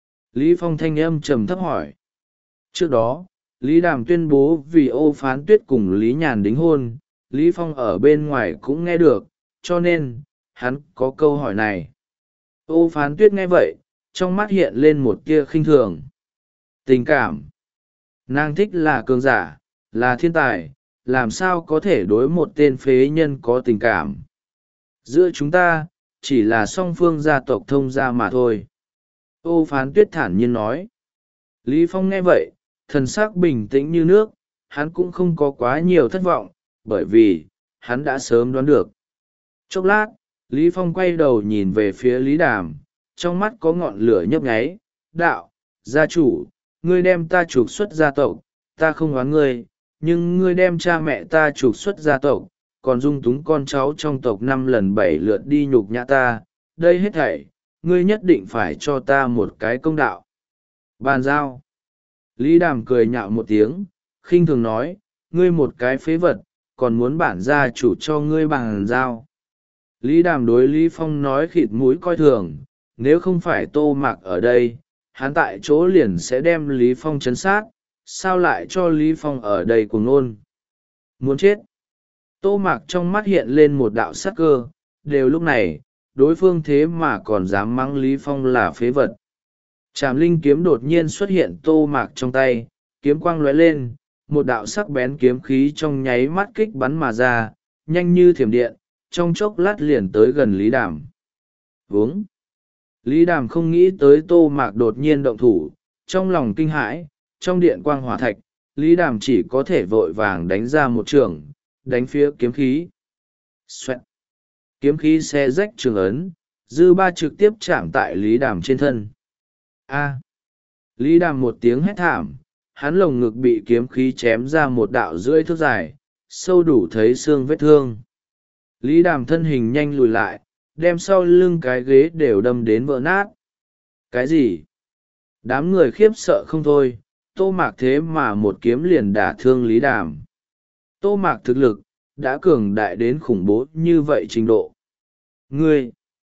Lý Phong thanh âm trầm thấp hỏi. Trước đó, Lý Đàm tuyên bố vì Ô Phán Tuyết cùng Lý Nhàn đính hôn, Lý Phong ở bên ngoài cũng nghe được, cho nên, hắn có câu hỏi này. Ô Phán Tuyết nghe vậy, trong mắt hiện lên một tia khinh thường. Tình cảm. Nàng thích là cường giả, là thiên tài, làm sao có thể đối một tên phế nhân có tình cảm. Giữa chúng ta, chỉ là song phương gia tộc thông gia mà thôi. Ô Phán Tuyết thản nhiên nói. Lý Phong nghe vậy, thần sắc bình tĩnh như nước, hắn cũng không có quá nhiều thất vọng, bởi vì, hắn đã sớm đoán được. Chốc lát, Lý Phong quay đầu nhìn về phía Lý Đàm, trong mắt có ngọn lửa nhấp nháy, đạo, gia chủ, ngươi đem ta trục xuất gia tộc, ta không oán ngươi, nhưng ngươi đem cha mẹ ta trục xuất gia tộc, còn dung túng con cháu trong tộc năm lần bảy lượt đi nhục nhã ta, đây hết thảy, ngươi nhất định phải cho ta một cái công đạo. Bàn giao. Lý Đàm cười nhạo một tiếng, khinh thường nói, ngươi một cái phế vật, còn muốn bản gia chủ cho ngươi bàn giao. Lý Đàm đối Lý Phong nói khịt mũi coi thường, nếu không phải Tô Mạc ở đây, hắn tại chỗ liền sẽ đem Lý Phong chấn sát, sao lại cho Lý Phong ở đây cùng nôn. Muốn chết. Tô Mạc trong mắt hiện lên một đạo sắc cơ, đều lúc này, đối phương thế mà còn dám mắng Lý Phong là phế vật. Trảm linh kiếm đột nhiên xuất hiện Tô Mạc trong tay, kiếm quang lóe lên, một đạo sắc bén kiếm khí trong nháy mắt kích bắn mà ra, nhanh như thiểm điện, trong chốc lát liền tới gần Lý Đàm. Vướng. Lý Đàm không nghĩ tới Tô Mạc đột nhiên động thủ, trong lòng kinh hãi, trong điện quang hỏa thạch, Lý Đàm chỉ có thể vội vàng đánh ra một trường, đánh phía kiếm khí. Xoẹt. Kiếm khí xé rách trường ấn, dư ba trực tiếp chạm tại Lý Đàm trên thân. A. Lý Đàm một tiếng hét thảm, hắn lồng ngực bị kiếm khí chém ra một đạo rưỡi thước dài, sâu đủ thấy xương vết thương. Lý Đàm thân hình nhanh lùi lại, đem sau lưng cái ghế đều đâm đến vỡ nát. Cái gì? Đám người khiếp sợ không thôi, Tô Mạc thế mà một kiếm liền đả thương Lý Đàm. Tô Mạc thực lực, đã cường đại đến khủng bố như vậy trình độ. Ngươi!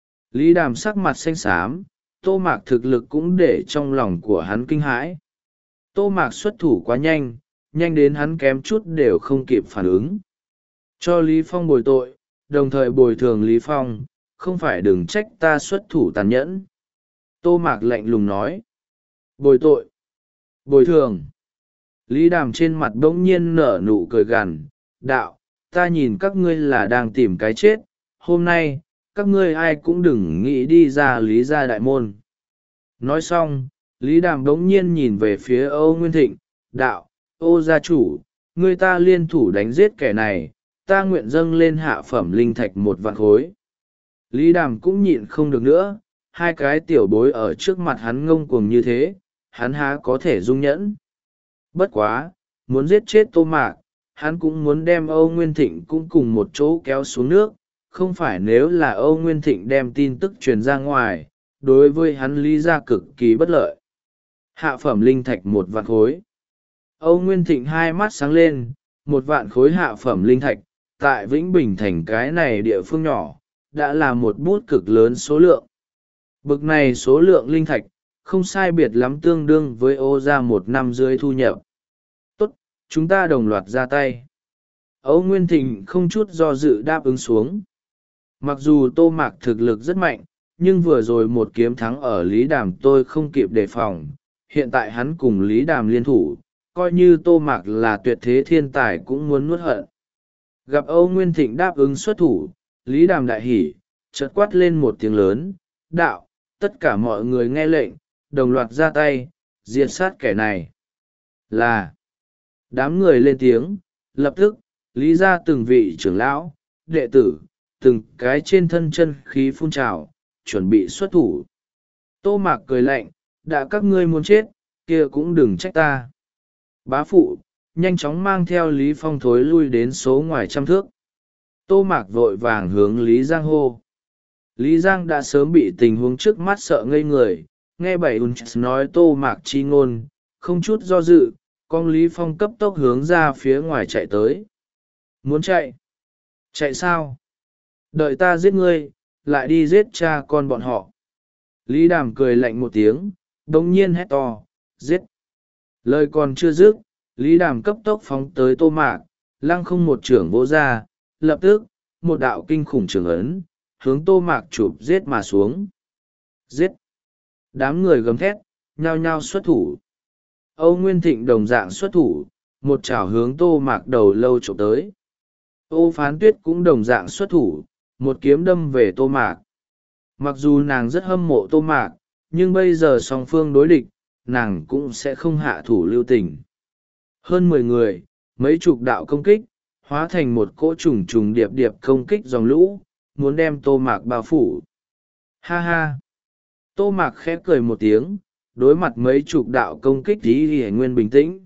Lý Đàm sắc mặt xanh xám, Tô Mạc thực lực cũng để trong lòng của hắn kinh hãi. Tô Mạc xuất thủ quá nhanh, nhanh đến hắn kém chút đều không kịp phản ứng. Cho Lý Phong bồi tội, đồng thời bồi thường Lý Phong, không phải đừng trách ta xuất thủ tàn nhẫn. Tô Mạc lạnh lùng nói. Bồi tội. Bồi thường. Lý Đàm trên mặt bỗng nhiên nở nụ cười gằn. Đạo, ta nhìn các ngươi là đang tìm cái chết. Hôm nay, các ngươi ai cũng đừng nghĩ đi ra Lý gia đại môn. Nói xong, Lý Đàm bỗng nhiên nhìn về phía Âu Nguyên Thịnh. Đạo, ô gia chủ, ngươi ta liên thủ đánh giết kẻ này, ta nguyện dâng lên hạ phẩm linh thạch một vạn khối. Lý Đàm cũng nhịn không được nữa, hai cái tiểu bối ở trước mặt hắn ngông cuồng như thế, hắn há có thể dung nhẫn. Bất quá, muốn giết chết Tô Mạc, hắn cũng muốn đem Âu Nguyên Thịnh cũng cùng một chỗ kéo xuống nước, không phải nếu là Âu Nguyên Thịnh đem tin tức truyền ra ngoài, đối với hắn Lý gia cực kỳ bất lợi. Hạ phẩm linh thạch một vạn khối. Âu Nguyên Thịnh hai mắt sáng lên, một vạn khối hạ phẩm linh thạch, tại Vĩnh Bình thành cái này địa phương nhỏ, đã là một bút cực lớn số lượng. Bực này số lượng linh thạch, không sai biệt lắm tương đương với ô ra một năm dưới thu nhập. Tốt, chúng ta đồng loạt ra tay. Âu Nguyên Thịnh không chút do dự đáp ứng xuống. Mặc dù Tô Mạc thực lực rất mạnh, nhưng vừa rồi một kiếm thắng ở Lý Đàm tôi không kịp đề phòng. Hiện tại hắn cùng Lý Đàm liên thủ, coi như Tô Mạc là tuyệt thế thiên tài cũng muốn nuốt hận. Gặp Âu Nguyên Thịnh đáp ứng xuất thủ, Lý Đàm đại hỉ, chợt quát lên một tiếng lớn. Đạo, tất cả mọi người nghe lệnh, đồng loạt ra tay, diệt sát kẻ này. Là, đám người lên tiếng, lập tức, Lý ra từng vị trưởng lão, đệ tử, từng cái trên thân chân khí phun trào, chuẩn bị xuất thủ. Tô Mạc cười lạnh, đã các ngươi muốn chết, kia cũng đừng trách ta. Bá phụ, nhanh chóng mang theo Lý Phong thối lui đến số ngoài trăm thước. Tô Mạc vội vàng hướng Lý Giang hô. Lý Giang đã sớm bị tình huống trước mắt sợ ngây người, nghe bảy ùn nói Tô Mạc chi ngôn, không chút do dự, con Lý Phong cấp tốc hướng ra phía ngoài chạy tới. Muốn chạy? Chạy sao? Đợi ta giết ngươi, lại đi giết cha con bọn họ. Lý Đàm cười lạnh một tiếng, đồng nhiên hét to, giết. Lời còn chưa dứt, Lý Đàm cấp tốc phóng tới Tô Mạc, lăng không một trưởng vỗ ra, lập tức, một đạo kinh khủng trưởng ấn, hướng Tô Mạc chụp giết mà xuống. Giết! Đám người gầm thét, nhao nhao xuất thủ. Âu Nguyên Thịnh đồng dạng xuất thủ, một chảo hướng Tô Mạc đầu lâu chụp tới. Ô Phán Tuyết cũng đồng dạng xuất thủ, một kiếm đâm về Tô Mạc. Mặc dù nàng rất hâm mộ Tô Mạc, nhưng bây giờ song phương đối địch, nàng cũng sẽ không hạ thủ lưu tình. Hơn mười người, mấy chục đạo công kích, hóa thành một cỗ trùng trùng điệp điệp công kích dòng lũ, muốn đem Tô Mạc bao phủ. Ha ha! Tô Mạc khẽ cười một tiếng, đối mặt mấy chục đạo công kích ý thì nguyên bình tĩnh.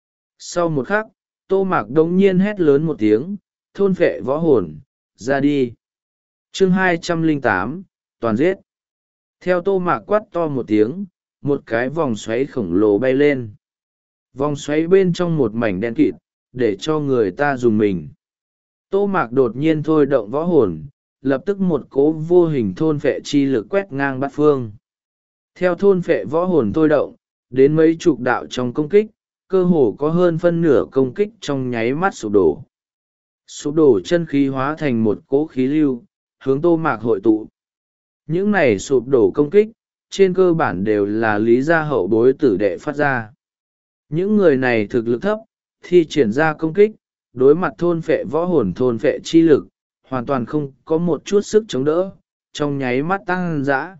Sau một khắc, Tô Mạc đống nhiên hét lớn một tiếng, thôn phệ võ hồn, ra đi. Chương hai trăm lẻ tám, toàn giết. Theo Tô Mạc quát to một tiếng, một cái vòng xoáy khổng lồ bay lên. Vòng xoáy bên trong một mảnh đen kịt, để cho người ta dùng mình. Tô Mạc đột nhiên thôi động võ hồn, lập tức một cỗ vô hình thôn phệ chi lực quét ngang bát phương. Theo thôn phệ võ hồn thôi động, đến mấy chục đạo trong công kích, cơ hồ có hơn phân nửa công kích trong nháy mắt sụp đổ. Sụp đổ chân khí hóa thành một cỗ khí lưu, hướng Tô Mạc hội tụ. Những này sụp đổ công kích, trên cơ bản đều là Lý gia hậu bối tử đệ phát ra. Những người này thực lực thấp, thi triển ra công kích, đối mặt thôn phệ võ hồn thôn phệ chi lực, hoàn toàn không có một chút sức chống đỡ, trong nháy mắt tăng dã.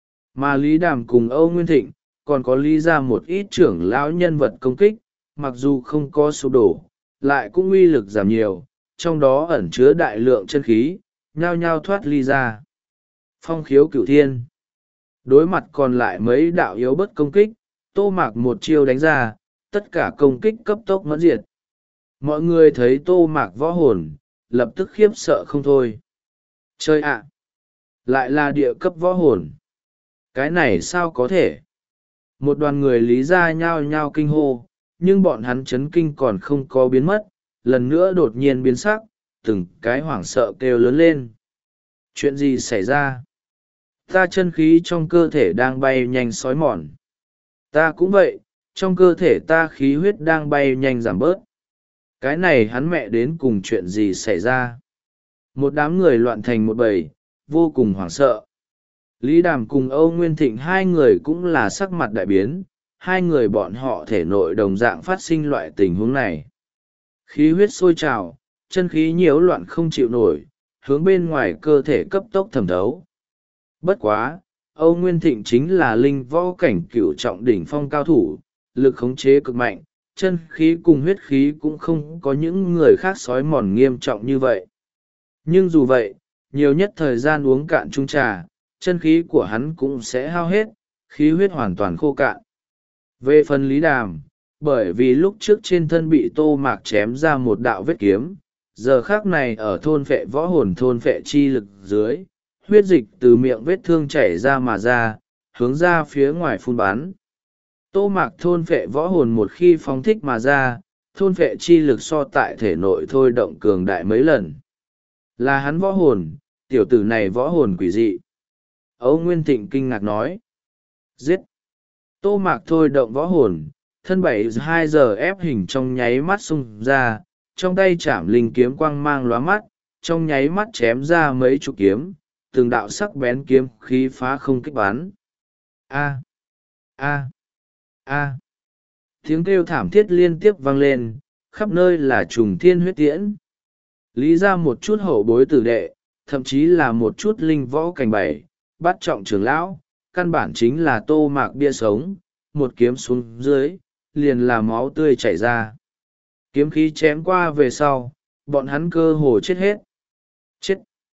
Mà Lý Đàm cùng Âu Nguyên Thịnh, còn có Lý ra một ít trưởng lão nhân vật công kích, mặc dù không có sụp đổ, lại cũng uy lực giảm nhiều, trong đó ẩn chứa đại lượng chân khí, nhao nhao thoát ly ra. Phong khiếu cửu thiên. Đối mặt còn lại mấy đạo yếu bất công kích, Tô Mạc một chiêu đánh ra, tất cả công kích cấp tốc mẫn diệt. Mọi người thấy Tô Mạc võ hồn, lập tức khiếp sợ không thôi. Chơi ạ! Lại là địa cấp võ hồn. Cái này sao có thể? Một đoàn người Lý gia nhao nhao kinh hô, nhưng bọn hắn chấn kinh còn không có biến mất, lần nữa đột nhiên biến sắc, từng cái hoảng sợ kêu lớn lên. Chuyện gì xảy ra? Ta chân khí trong cơ thể đang bay nhanh xói mòn. Ta cũng vậy, trong cơ thể ta khí huyết đang bay nhanh giảm bớt. Cái này hắn mẹ đến cùng chuyện gì xảy ra? Một đám người loạn thành một bầy, vô cùng hoảng sợ. Lý Đàm cùng Âu Nguyên Thịnh hai người cũng là sắc mặt đại biến, hai người bọn họ thể nội đồng dạng phát sinh loại tình huống này. Khí huyết sôi trào, chân khí nhiễu loạn không chịu nổi, hướng bên ngoài cơ thể cấp tốc thẩm thấu. Bất quá, Âu Nguyên Thịnh chính là linh võ cảnh cửu trọng đỉnh phong cao thủ, lực khống chế cực mạnh, chân khí cùng huyết khí cũng không có những người khác sói mòn nghiêm trọng như vậy. Nhưng dù vậy, nhiều nhất thời gian uống cạn chung trà, chân khí của hắn cũng sẽ hao hết, khí huyết hoàn toàn khô cạn. Về phần Lý Đàm, bởi vì lúc trước trên thân bị Tô Mạc chém ra một đạo vết kiếm, giờ khác này ở thôn phệ võ hồn thôn phệ chi lực dưới, huyết dịch từ miệng vết thương chảy ra mà ra, hướng ra phía ngoài phun bắn. Tô Mạc thôn phệ võ hồn một khi phóng thích mà ra, thôn phệ chi lực so tại thể nội thôi động cường đại mấy lần. Là hắn võ hồn, tiểu tử này võ hồn quỷ dị. Âu Nguyên Thịnh kinh ngạc nói. Giết! Tô Mạc thôi động võ hồn, thân bảy hai giờ ép hình trong nháy mắt xung ra, trong tay chảm linh kiếm quang mang lóa mắt, trong nháy mắt chém ra mấy chục kiếm, từng đạo sắc bén kiếm khí phá không kích bắn. A! A! A! Tiếng kêu thảm thiết liên tiếp vang lên, khắp nơi là trùng thiên huyết tiễn. Lý ra một chút hậu bối tử đệ, thậm chí là một chút linh võ cảnh bảy, bắt trọng trưởng lão, căn bản chính là Tô Mạc bia sống, một kiếm xuống dưới, liền là máu tươi chảy ra. Kiếm khí chém qua về sau, bọn hắn cơ hồ chết hết. Chết!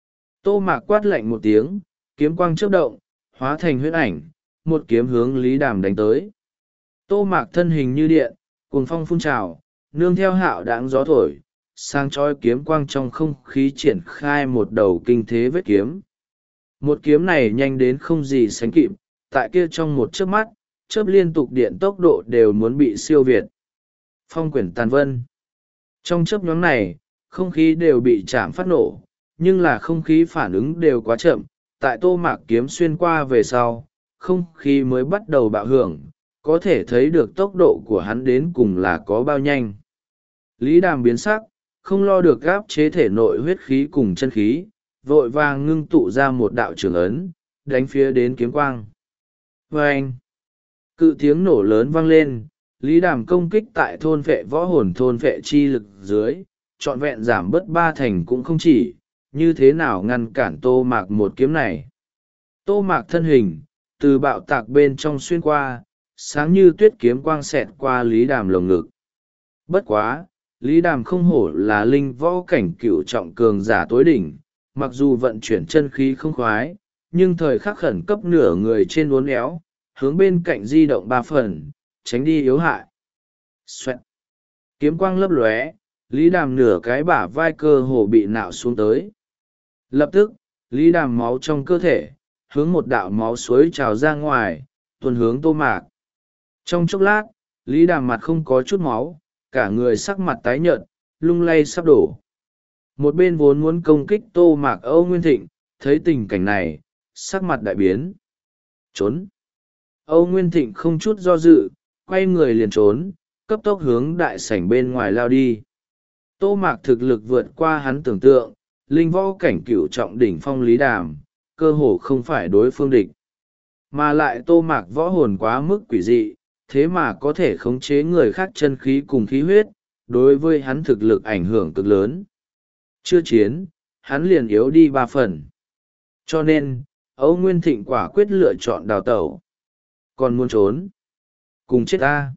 Tô Mạc quát lạnh một tiếng, kiếm quang chớp động, hóa thành huyết ảnh, một kiếm hướng Lý Đàm đánh tới. Tô Mạc thân hình như điện, cuồng phong phun trào, nương theo hạo đãng gió thổi, sang chói kiếm quang trong không khí triển khai một đầu kinh thế vết kiếm. Một kiếm này nhanh đến không gì sánh kịp, tại kia trong một chớp mắt, chớp liên tục điện tốc độ đều muốn bị siêu việt. Phong quyển tàn vân. Trong chớp nhoáng này, không khí đều bị chạm phát nổ, nhưng là không khí phản ứng đều quá chậm, tại Tô Mạc kiếm xuyên qua về sau, không khí mới bắt đầu bạo hưởng, có thể thấy được tốc độ của hắn đến cùng là có bao nhanh. Lý Đàm biến sắc, không lo được gáp chế thể nội huyết khí cùng chân khí, vội vàng ngưng tụ ra một đạo trường ấn, đánh phía đến kiếm quang. Vâng! Cự tiếng nổ lớn vang lên, Lý Đàm công kích tại thôn vệ võ hồn thôn vệ chi lực dưới, trọn vẹn giảm bớt ba thành cũng không chỉ, như thế nào ngăn cản Tô Mạc một kiếm này. Tô Mạc thân hình, từ bạo tạc bên trong xuyên qua, sáng như tuyết kiếm quang xẹt qua Lý Đàm lồng ngực. Bất quá, Lý Đàm không hổ là linh võ cảnh cửu trọng cường giả tối đỉnh, mặc dù vận chuyển chân khí không khoái, nhưng thời khắc khẩn cấp nửa người trên uốn éo, hướng bên cạnh di động ba phần, tránh đi yếu hại. Xoẹt! Kiếm quang lấp lóe, Lý Đàm nửa cái bả vai cơ hồ bị nạo xuống tới. Lập tức, Lý Đàm máu trong cơ thể, hướng một đạo máu suối trào ra ngoài, tuôn hướng Tô Mạc. Trong chốc lát, Lý Đàm mặt không có chút máu, cả người sắc mặt tái nhợt, lung lay sắp đổ. Một bên vốn muốn công kích Tô Mạc Âu Nguyên Thịnh, thấy tình cảnh này, sắc mặt đại biến. Trốn! Âu Nguyên Thịnh không chút do dự, quay người liền trốn, cấp tốc hướng đại sảnh bên ngoài lao đi. Tô Mạc thực lực vượt qua hắn tưởng tượng, linh võ cảnh cửu trọng đỉnh phong Lý Đàm, cơ hồ không phải đối phương địch. Mà lại Tô Mạc võ hồn quá mức quỷ dị, thế mà có thể khống chế người khác chân khí cùng khí huyết, đối với hắn thực lực ảnh hưởng cực lớn. Chưa chiến, hắn liền yếu đi ba phần. Cho nên, Âu Nguyên Thịnh quả quyết lựa chọn đào tẩu. Còn muốn trốn? Cùng chết ta!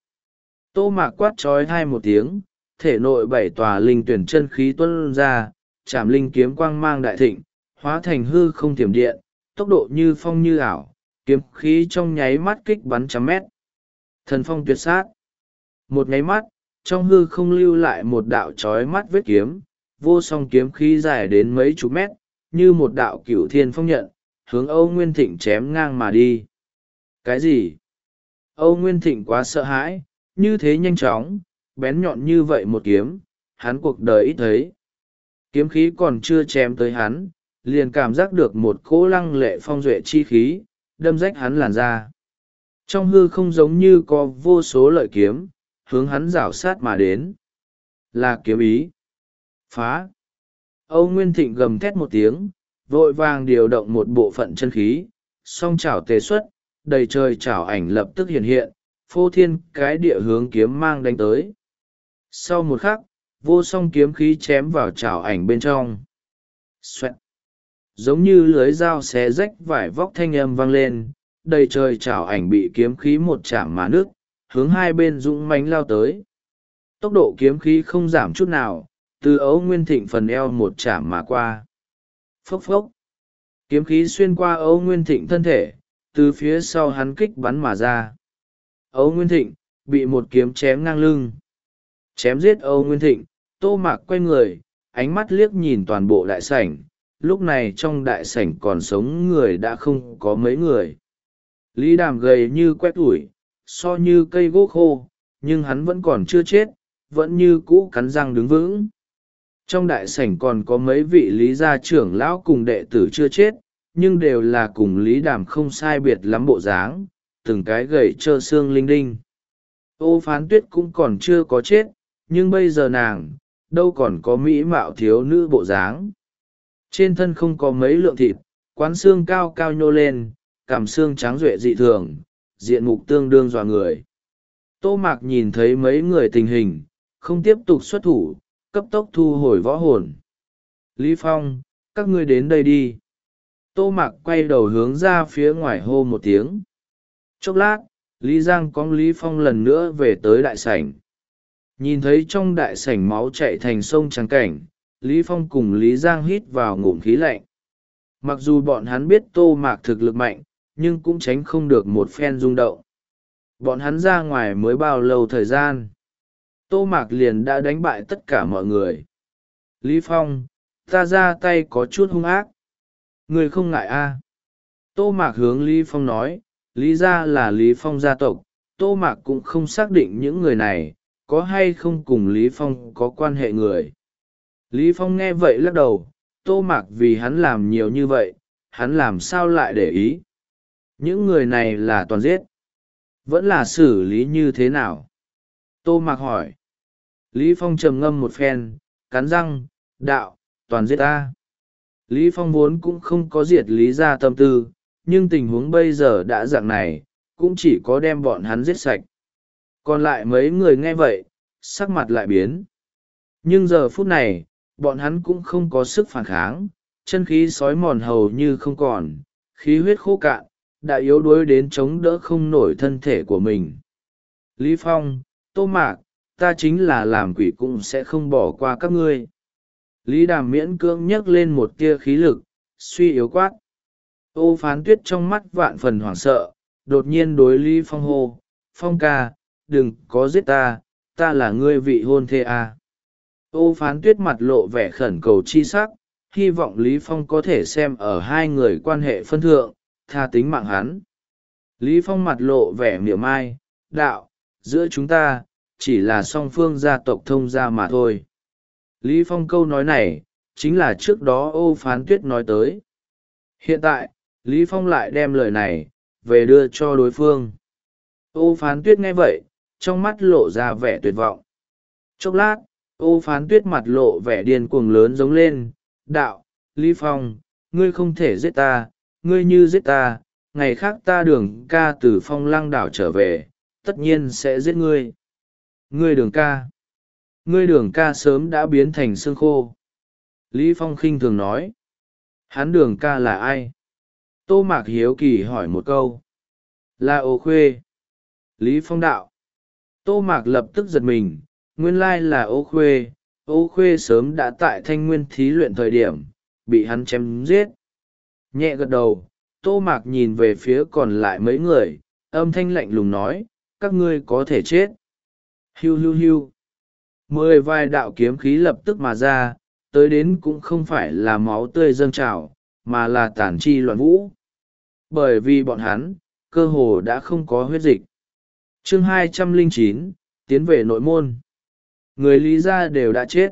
Tô Mạc quát trói hai một tiếng, thể nội bảy tòa linh tuyển chân khí tuôn ra, chảm linh kiếm quang mang đại thịnh, hóa thành hư không tiềm điện, tốc độ như phong như ảo, kiếm khí trong nháy mắt kích bắn trăm mét. Thần phong tuyệt sát. Một nháy mắt, trong hư không lưu lại một đạo trói mắt vết kiếm, vô song kiếm khí dài đến mấy chục mét, như một đạo cửu thiên phong nhận, hướng Âu Nguyên Thịnh chém ngang mà đi. Cái gì? Âu Nguyên Thịnh quá sợ hãi, như thế nhanh chóng, bén nhọn như vậy một kiếm, hắn cuộc đời ít thấy. Kiếm khí còn chưa chém tới hắn, liền cảm giác được một cỗ lăng lệ phong duệ chi khí, đâm rách hắn làn da. Trong hư không giống như có vô số lợi kiếm, hướng hắn rảo sát mà đến. Là kiếm ý. Phá! Âu Nguyên Thịnh gầm thét một tiếng, vội vàng điều động một bộ phận chân khí, song chảo tề xuất, đầy trời chảo ảnh lập tức hiện hiện, phô thiên cái địa hướng kiếm mang đánh tới. Sau một khắc, vô song kiếm khí chém vào chảo ảnh bên trong. Xoẹt. Giống như lưới dao xé rách vải vóc thanh âm vang lên, đầy trời chảo ảnh bị kiếm khí một chạm mà nước, hướng hai bên dũng mãnh lao tới. Tốc độ kiếm khí không giảm chút nào, từ Âu Nguyên Thịnh phần eo một chạm mà qua. Phốc phốc. Kiếm khí xuyên qua Âu Nguyên Thịnh thân thể, từ phía sau hắn kích bắn mà ra. Âu Nguyên Thịnh bị một kiếm chém ngang lưng. Chém giết Âu Nguyên Thịnh, Tô Mạc quay người, ánh mắt liếc nhìn toàn bộ đại sảnh. Lúc này trong đại sảnh còn sống người đã không có mấy người. Lý Đàm gầy như quét ủi, so như cây gỗ khô, nhưng hắn vẫn còn chưa chết, vẫn như cũ cắn răng đứng vững. Trong đại sảnh còn có mấy vị Lý gia trưởng lão cùng đệ tử chưa chết, nhưng đều là cùng Lý Đàm không sai biệt lắm bộ dáng, từng cái gầy trơ xương linh đinh. Ô Phán Tuyết cũng còn chưa có chết, nhưng bây giờ nàng, đâu còn có mỹ mạo thiếu nữ bộ dáng. Trên thân không có mấy lượng thịt, quán xương cao cao nhô lên, cằm xương trắng duệ dị thường, diện mục tương đương dọa người. Tô Mạc nhìn thấy mấy người tình hình, không tiếp tục xuất thủ, cấp tốc thu hồi võ hồn. Lý Phong, các ngươi đến đây đi. Tô Mạc quay đầu hướng ra phía ngoài hô một tiếng. Chốc lát, Lý Giang cóng Lý Phong lần nữa về tới đại sảnh. Nhìn thấy trong đại sảnh máu chạy thành sông trắng cảnh, Lý Phong cùng Lý Giang hít vào ngụm khí lạnh. Mặc dù bọn hắn biết Tô Mạc thực lực mạnh, nhưng cũng tránh không được một phen rung động. Bọn hắn ra ngoài mới bao lâu thời gian, Tô Mạc liền đã đánh bại tất cả mọi người. Lý Phong, ta ra tay có chút hung ác. Người không ngại a? À? Tô Mạc hướng Lý Phong nói, Lý gia là Lý Phong gia tộc, Tô Mạc cũng không xác định những người này, có hay không cùng Lý Phong có quan hệ người. Lý Phong nghe vậy lắc đầu, Tô Mạc vì hắn làm nhiều như vậy, hắn làm sao lại để ý. Những người này là toàn giết. Vẫn là xử lý như thế nào? Tô Mạc hỏi. Lý Phong trầm ngâm một phen, cắn răng, đạo, toàn giết ta. Lý Phong vốn cũng không có diệt Lý gia tâm tư, nhưng tình huống bây giờ đã dạng này, cũng chỉ có đem bọn hắn giết sạch. Còn lại mấy người nghe vậy, sắc mặt lại biến. Nhưng giờ phút này, bọn hắn cũng không có sức phản kháng, chân khí sói mòn hầu như không còn, khí huyết khô cạn, đã yếu đuối đến chống đỡ không nổi thân thể của mình. Lý Phong, Tô Mạc, ta chính là làm quỷ cũng sẽ không bỏ qua các ngươi. Lý Đàm miễn cưỡng nhấc lên một tia khí lực, suy yếu quát. Ô Phán Tuyết trong mắt vạn phần hoảng sợ, đột nhiên đối Lý Phong hô, Phong ca, đừng có giết ta, ta là ngươi vị hôn thê à. Ô Phán Tuyết mặt lộ vẻ khẩn cầu chi sắc, hy vọng Lý Phong có thể xem ở hai người quan hệ phân thượng, tha tính mạng hắn. Lý Phong mặt lộ vẻ mỉa mai, đạo, giữa chúng ta, chỉ là song phương gia tộc thông gia mà thôi. Lý Phong câu nói này, chính là trước đó Ô Phán Tuyết nói tới. Hiện tại, Lý Phong lại đem lời này, về đưa cho đối phương. Ô Phán Tuyết nghe vậy, trong mắt lộ ra vẻ tuyệt vọng. Chốc lát, Ô Phán Tuyết mặt lộ vẻ điên cuồng lớn giống lên, đạo, Lý Phong, ngươi không thể giết ta, ngươi như giết ta, ngày khác ta Đường ca từ Phong Lăng đảo trở về, tất nhiên sẽ giết ngươi. Ngươi Đường ca, ngươi Đường ca sớm đã biến thành xương khô. Lý Phong khinh thường nói, hắn Đường ca là ai? Tô Mạc hiếu kỳ hỏi một câu. Là Ô Khuê. Lý Phong đạo. Tô Mạc lập tức giật mình, nguyên lai là Ô Khuê. Ô Khuê sớm đã tại Thanh Nguyên thí luyện thời điểm, bị hắn chém giết. Nhẹ gật đầu, Tô Mạc nhìn về phía còn lại mấy người, âm thanh lạnh lùng nói, các ngươi có thể chết. Hiu hiu hiu. Mười vài đạo kiếm khí lập tức mà ra, tới đến cũng không phải là máu tươi dâng trào, mà là tản chi loạn vũ. Bởi vì bọn hắn, cơ hồ đã không có huyết dịch. Chương hai trăm lẻ chín, tiến về nội môn. Người Lý gia đều đã chết.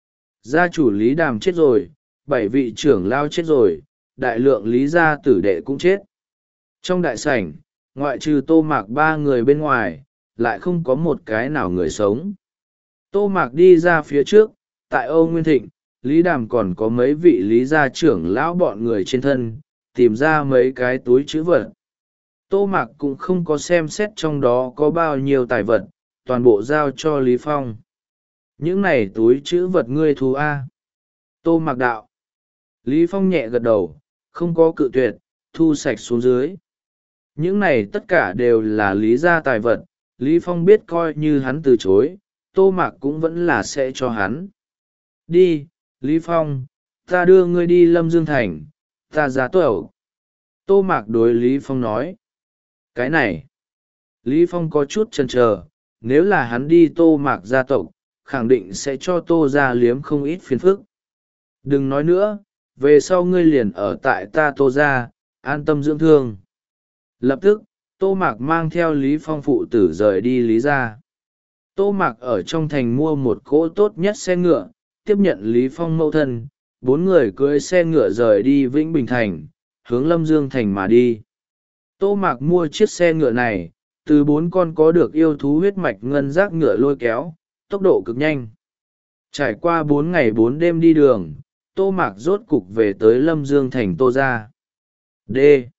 Gia chủ Lý Đàm chết rồi, bảy vị trưởng lao chết rồi, đại lượng Lý gia tử đệ cũng chết. Trong đại sảnh, ngoại trừ Tô Mạc ba người bên ngoài, lại không có một cái nào người sống. Tô Mạc đi ra phía trước, tại Âu Nguyên Thịnh, Lý Đàm còn có mấy vị lý gia trưởng lão bọn người trên thân, tìm ra mấy cái túi chữ vật. Tô Mạc cũng không có xem xét trong đó có bao nhiêu tài vật, toàn bộ giao cho Lý Phong. Những này túi chữ vật ngươi thu a? Tô Mạc đạo. Lý Phong nhẹ gật đầu, không có cự tuyệt, thu sạch xuống dưới. Những này tất cả đều là lý gia tài vật, Lý Phong biết coi như hắn từ chối, Tô Mạc cũng vẫn là sẽ cho hắn. Đi, Lý Phong, ta đưa ngươi đi Lâm Dương Thành, ta ra tẩu. Tô Mạc đối Lý Phong nói. Cái này, Lý Phong có chút chần chờ, nếu là hắn đi Tô Mạc gia tộc, khẳng định sẽ cho Tô gia liếm không ít phiền phức. Đừng nói nữa, về sau ngươi liền ở tại ta Tô gia, an tâm dưỡng thương. Lập tức, Tô Mạc mang theo Lý Phong phụ tử rời đi Lý gia. Tô Mạc ở trong thành mua một cỗ tốt nhất xe ngựa, tiếp nhận Lý Phong mẫu thân, bốn người cưỡi xe ngựa rời đi Vĩnh Bình Thành, hướng Lâm Dương Thành mà đi. Tô Mạc mua chiếc xe ngựa này, từ bốn con có được yêu thú huyết mạch ngân giác ngựa lôi kéo, tốc độ cực nhanh. Trải qua bốn ngày bốn đêm đi đường, Tô Mạc rốt cục về tới Lâm Dương Thành Tô gia. D.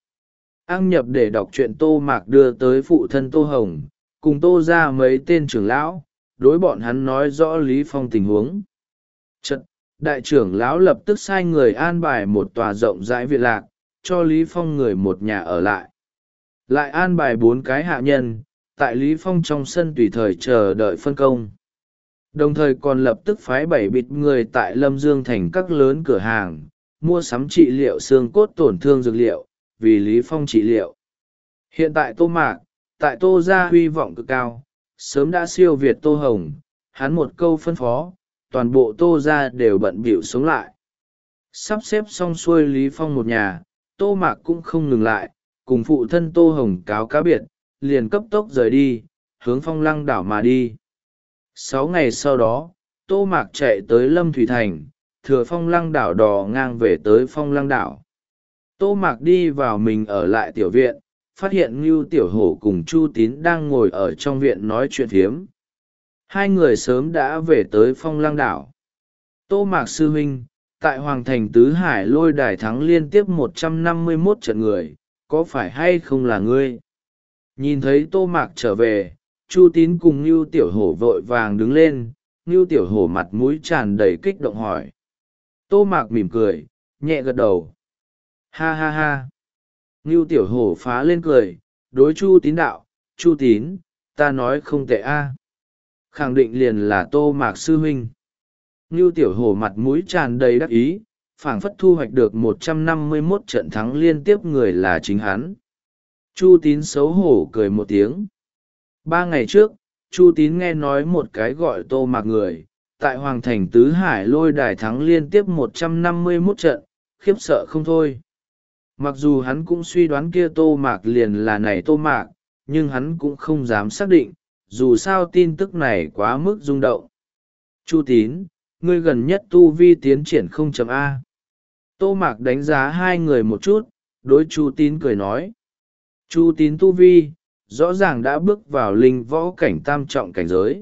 Ăng nhập để đọc truyện Tô Mạc đưa tới phụ thân Tô Hồng, cùng Tô gia mấy tên trưởng lão, đối bọn hắn nói rõ Lý Phong tình huống. Chật, đại trưởng lão lập tức sai người an bài một tòa rộng rãi viện lạc, cho Lý Phong người một nhà ở lại. Lại an bài bốn cái hạ nhân, tại Lý Phong trong sân tùy thời chờ đợi phân công. Đồng thời còn lập tức phái bảy bịt người tại Lâm Dương Thành các lớn cửa hàng, mua sắm trị liệu xương cốt tổn thương dược liệu, vì Lý Phong trị liệu. Hiện tại Tô Mạc, tại Tô gia huy vọng cực cao, sớm đã siêu việt Tô Hồng, hắn một câu phân phó, toàn bộ Tô gia đều bận bịu sống lại. Sắp xếp xong xuôi Lý Phong một nhà, Tô Mạc cũng không ngừng lại, cùng phụ thân Tô Hồng cáo cá biệt, liền cấp tốc rời đi, hướng Phong Lăng đảo mà đi. Sáu ngày sau đó, Tô Mạc chạy tới Lâm Thủy Thành, thừa Phong Lăng đảo đò ngang về tới Phong Lăng đảo. Tô Mạc đi vào mình ở lại tiểu viện, phát hiện Ngưu Tiểu Hổ cùng Chu Tín đang ngồi ở trong viện nói chuyện phiếm. Hai người sớm đã về tới Phong Lăng đảo. Tô Mạc sư huynh, tại Hoàng Thành Tứ Hải lôi đài thắng liên tiếp một trăm năm mươi mốt trận người, có phải hay không là ngươi? Nhìn thấy Tô Mạc trở về, Chu Tín cùng Ngưu Tiểu Hổ vội vàng đứng lên, Ngưu Tiểu Hổ mặt mũi tràn đầy kích động hỏi. Tô Mạc mỉm cười, nhẹ gật đầu. Ha ha ha. Ngưu Tiểu Hổ phá lên cười, đối Chu Tín đạo, Chu Tín, ta nói không tệ a. Khẳng định liền là Tô Mạc sư huynh. Ngưu Tiểu Hổ mặt mũi tràn đầy đắc ý, phảng phất thu hoạch được một trăm năm mươi mốt trận thắng liên tiếp người là chính hắn. Chu Tín xấu hổ cười một tiếng. Ba ngày trước, Chu Tín nghe nói một cái gọi Tô Mạc người, tại Hoàng Thành Tứ Hải lôi đài thắng liên tiếp một trăm năm mươi mốt trận, khiếp sợ không thôi. Mặc dù hắn cũng suy đoán kia Tô Mạc liền là này Tô Mạc, nhưng hắn cũng không dám xác định, dù sao tin tức này quá mức rung động. Chu Tín, ngươi gần nhất tu vi tiến triển không chấm A. Tô Mạc đánh giá hai người một chút, đối Chu Tín cười nói. Chu Tín tu vi, rõ ràng đã bước vào linh võ cảnh tam trọng cảnh giới.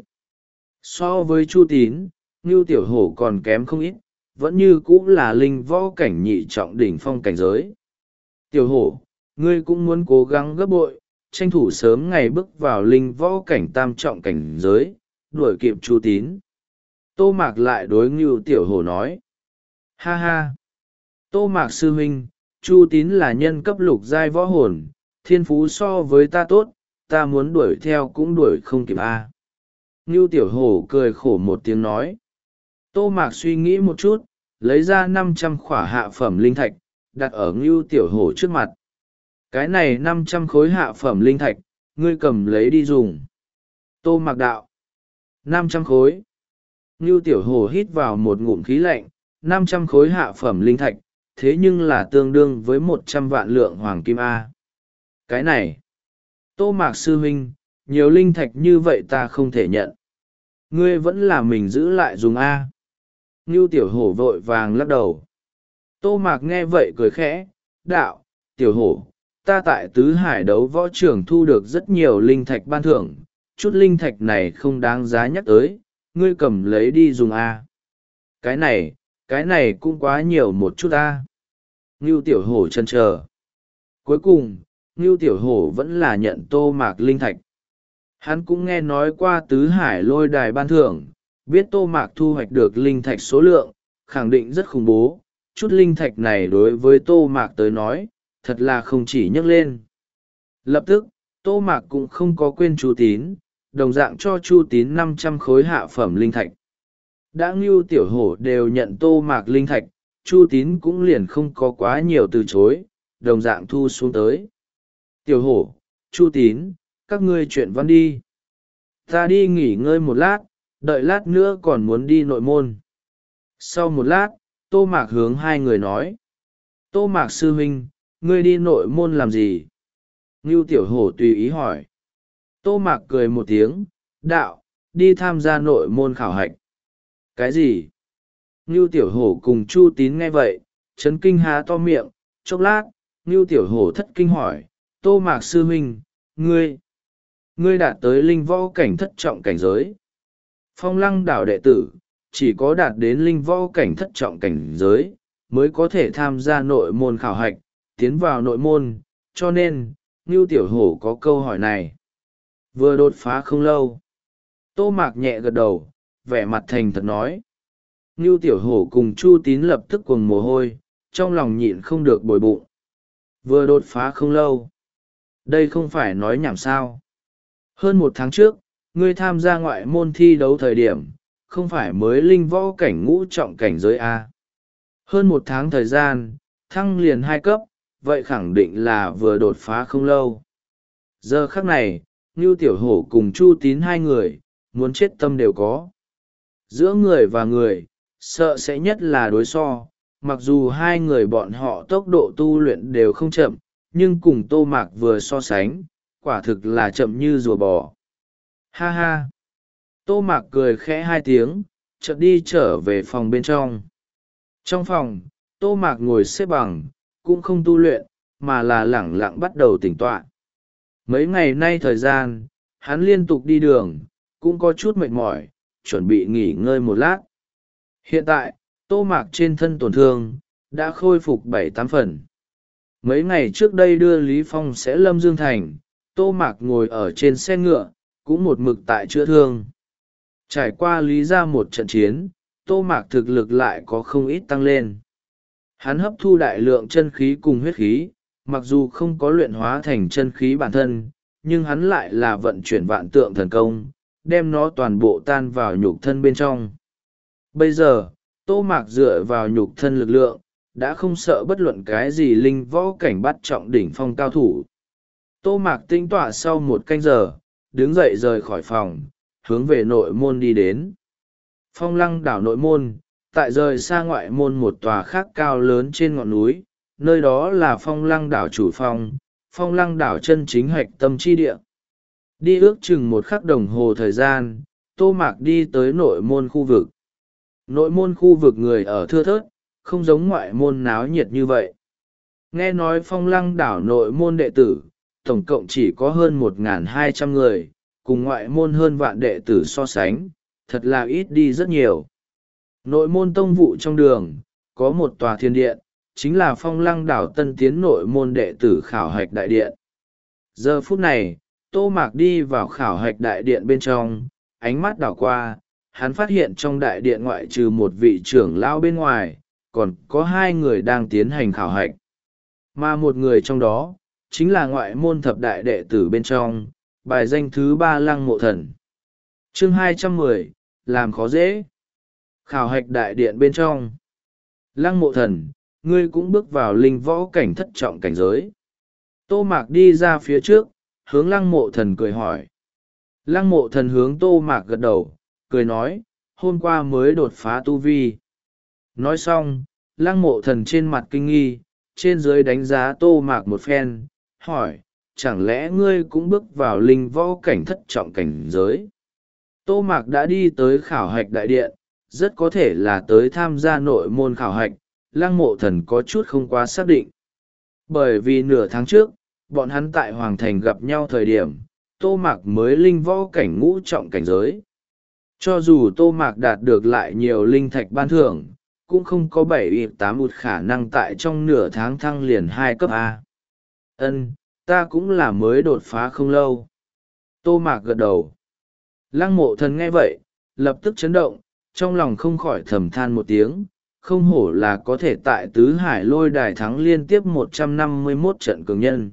So với Chu Tín, Ngưu Tiểu Hổ còn kém không ít, vẫn như cũ là linh võ cảnh nhị trọng đỉnh phong cảnh giới. Tiểu Hổ, ngươi cũng muốn cố gắng gấp bội, tranh thủ sớm ngày bước vào linh võ cảnh tam trọng cảnh giới, đuổi kịp Chu Tín. Tô Mạc lại đối Ngưu Tiểu Hổ nói. Ha ha! Tô Mạc sư huynh, Chu Tín là nhân cấp lục giai võ hồn, thiên phú so với ta tốt, ta muốn đuổi theo cũng đuổi không kịp a. Ngưu Tiểu Hổ cười khổ một tiếng nói. Tô Mạc suy nghĩ một chút, lấy ra năm trăm khỏa hạ phẩm linh thạch, đặt ở Ngưu Tiểu Hổ trước mặt. Cái này năm trăm khối hạ phẩm linh thạch, ngươi cầm lấy đi dùng. Tô Mạc đạo. năm trăm khối. Ngưu Tiểu Hổ hít vào một ngụm khí lạnh, năm trăm khối hạ phẩm linh thạch, thế nhưng là tương đương với một trăm vạn lượng hoàng kim A. Cái này, Tô Mạc sư huynh, nhiều linh thạch như vậy ta không thể nhận. Ngươi vẫn là mình giữ lại dùng A. Ngưu Tiểu Hổ vội vàng lắc đầu. Tô Mạc nghe vậy cười khẽ, đạo, Tiểu Hổ, ta tại Tứ Hải đấu võ trường thu được rất nhiều linh thạch ban thưởng, chút linh thạch này không đáng giá nhắc tới, ngươi cầm lấy đi dùng A. Cái này, cái này cũng quá nhiều một chút ta. Ngưu Tiểu Hổ chần chờ. Cuối cùng, Ngưu Tiểu Hổ vẫn là nhận Tô Mạc linh thạch. Hắn cũng nghe nói qua tứ hải lôi đài ban thưởng, biết Tô Mạc thu hoạch được linh thạch số lượng, khẳng định rất khủng bố. Chút linh thạch này đối với Tô Mạc tới nói, thật là không chỉ nhấc lên. Lập tức, Tô Mạc cũng không có quên Chu Tín, đồng dạng cho Chu Tín năm trăm khối hạ phẩm linh thạch. Đã Ngưu Tiểu Hổ đều nhận Tô Mạc linh thạch, Chu Tín cũng liền không có quá nhiều từ chối, đồng dạng thu xuống tới. Tiểu Hổ, Chu Tín, các ngươi chuyện văn đi. Ta đi nghỉ ngơi một lát, đợi lát nữa còn muốn đi nội môn. Sau một lát, Tô Mạc hướng hai người nói. Tô Mạc sư huynh, ngươi đi nội môn làm gì? Ngưu Tiểu Hổ tùy ý hỏi. Tô Mạc cười một tiếng, đạo, đi tham gia nội môn khảo hạch. Cái gì? Ngưu Tiểu Hổ cùng Chu Tín nghe vậy, chấn kinh há to miệng, chốc lát, Ngưu Tiểu Hổ thất kinh hỏi, Tô Mạc sư huynh, ngươi, ngươi đạt tới linh võ cảnh thất trọng cảnh giới. Phong Lăng đảo đệ tử, chỉ có đạt đến linh võ cảnh thất trọng cảnh giới, mới có thể tham gia nội môn khảo hạch, tiến vào nội môn, cho nên, Ngưu Tiểu Hổ có câu hỏi này. Vừa đột phá không lâu. Tô Mạc nhẹ gật đầu, vẻ mặt thành thật nói. Ngưu Tiểu Hổ cùng Chu Tín lập tức cuồng mồ hôi, trong lòng nhịn không được bồi bụng. Vừa đột phá không lâu. Đây không phải nói nhảm sao. Hơn một tháng trước, ngươi tham gia ngoại môn thi đấu thời điểm, không phải mới linh võ cảnh ngũ trọng cảnh giới A. Hơn một tháng thời gian, thăng liền hai cấp, vậy khẳng định là vừa đột phá không lâu. Giờ khắc này, Ngưu Tiểu Hổ cùng Chu Tín hai người, muốn chết tâm đều có. Giữa người và người, sợ sẽ nhất là đối so, mặc dù hai người bọn họ tốc độ tu luyện đều không chậm, nhưng cùng Tô Mạc vừa so sánh, quả thực là chậm như rùa bò. Ha ha! Tô Mạc cười khẽ hai tiếng, chợt đi trở về phòng bên trong. Trong phòng, Tô Mạc ngồi xếp bằng, cũng không tu luyện, mà là lẳng lặng bắt đầu tĩnh tọa. Mấy ngày nay thời gian, hắn liên tục đi đường, cũng có chút mệt mỏi, chuẩn bị nghỉ ngơi một lát. Hiện tại, Tô Mạc trên thân tổn thương, đã khôi phục bảy tám phần. Mấy ngày trước đây đưa Lý Phong sẽ lâm Dương Thành, Tô Mạc ngồi ở trên xe ngựa, cũng một mực tại chữa thương. Trải qua lý ra một trận chiến, Tô Mạc thực lực lại có không ít tăng lên. Hắn hấp thu đại lượng chân khí cùng huyết khí, mặc dù không có luyện hóa thành chân khí bản thân, nhưng hắn lại là vận chuyển vạn tượng thần công, đem nó toàn bộ tan vào nhục thân bên trong. Bây giờ, Tô Mạc dựa vào nhục thân lực lượng, đã không sợ bất luận cái gì linh võ cảnh bắt trọng đỉnh phong cao thủ. Tô Mạc tinh tọa sau một canh giờ, đứng dậy rời khỏi phòng, hướng về nội môn đi đến. Phong Lăng đảo nội môn, tại rời xa ngoại môn một tòa khác cao lớn trên ngọn núi, nơi đó là Phong Lăng đảo chủ phong, Phong Lăng đảo chân chính hạch tâm chi địa. Đi ước chừng một khắc đồng hồ thời gian, Tô Mạc đi tới nội môn khu vực. Nội môn khu vực người ở thưa thớt, không giống ngoại môn náo nhiệt như vậy. Nghe nói Phong Lăng đảo nội môn đệ tử, tổng cộng chỉ có hơn một nghìn hai trăm người, cùng ngoại môn hơn vạn đệ tử so sánh, thật là ít đi rất nhiều. Nội môn tông vụ trong đường, có một tòa thiên điện, chính là Phong Lăng đảo tân tiến nội môn đệ tử khảo hạch đại điện. Giờ phút này, Tô Mạc đi vào khảo hạch đại điện bên trong, ánh mắt đảo qua, hắn phát hiện trong đại điện ngoại trừ một vị trưởng lão bên ngoài, còn có hai người đang tiến hành khảo hạch. Mà một người trong đó, chính là ngoại môn thập đại đệ tử bên trong, bài danh thứ ba Lăng Mộ Thần. Chương hai trăm mười, làm khó dễ. Khảo hạch đại điện bên trong. Lăng Mộ Thần, ngươi cũng bước vào linh võ cảnh thất trọng cảnh giới. Tô Mạc đi ra phía trước, hướng Lăng Mộ Thần cười hỏi. Lăng Mộ Thần hướng Tô Mạc gật đầu, cười nói, hôm qua mới đột phá tu vi. Nói xong, Lăng Mộ Thần trên mặt kinh nghi, trên dưới đánh giá Tô Mạc một phen, hỏi, chẳng lẽ ngươi cũng bước vào linh võ cảnh thất trọng cảnh giới? Tô Mạc đã đi tới khảo hạch đại điện, rất có thể là tới tham gia nội môn khảo hạch, Lăng Mộ Thần có chút không quá xác định. Bởi vì nửa tháng trước, bọn hắn tại Hoàng Thành gặp nhau thời điểm, Tô Mạc mới linh võ cảnh ngũ trọng cảnh giới. Cho dù Tô Mạc đạt được lại nhiều linh thạch ban thưởng, cũng không có bảy ịp tám ụt khả năng tại trong nửa tháng thăng liền hai cấp a. Ân, ta cũng là mới đột phá không lâu. Tô Mạc gật đầu. Lăng Mộ Thần nghe vậy lập tức chấn động, trong lòng không khỏi thầm than một tiếng, không hổ là có thể tại tứ hải lôi đài thắng liên tiếp một trăm năm mươi mốt trận cường nhân.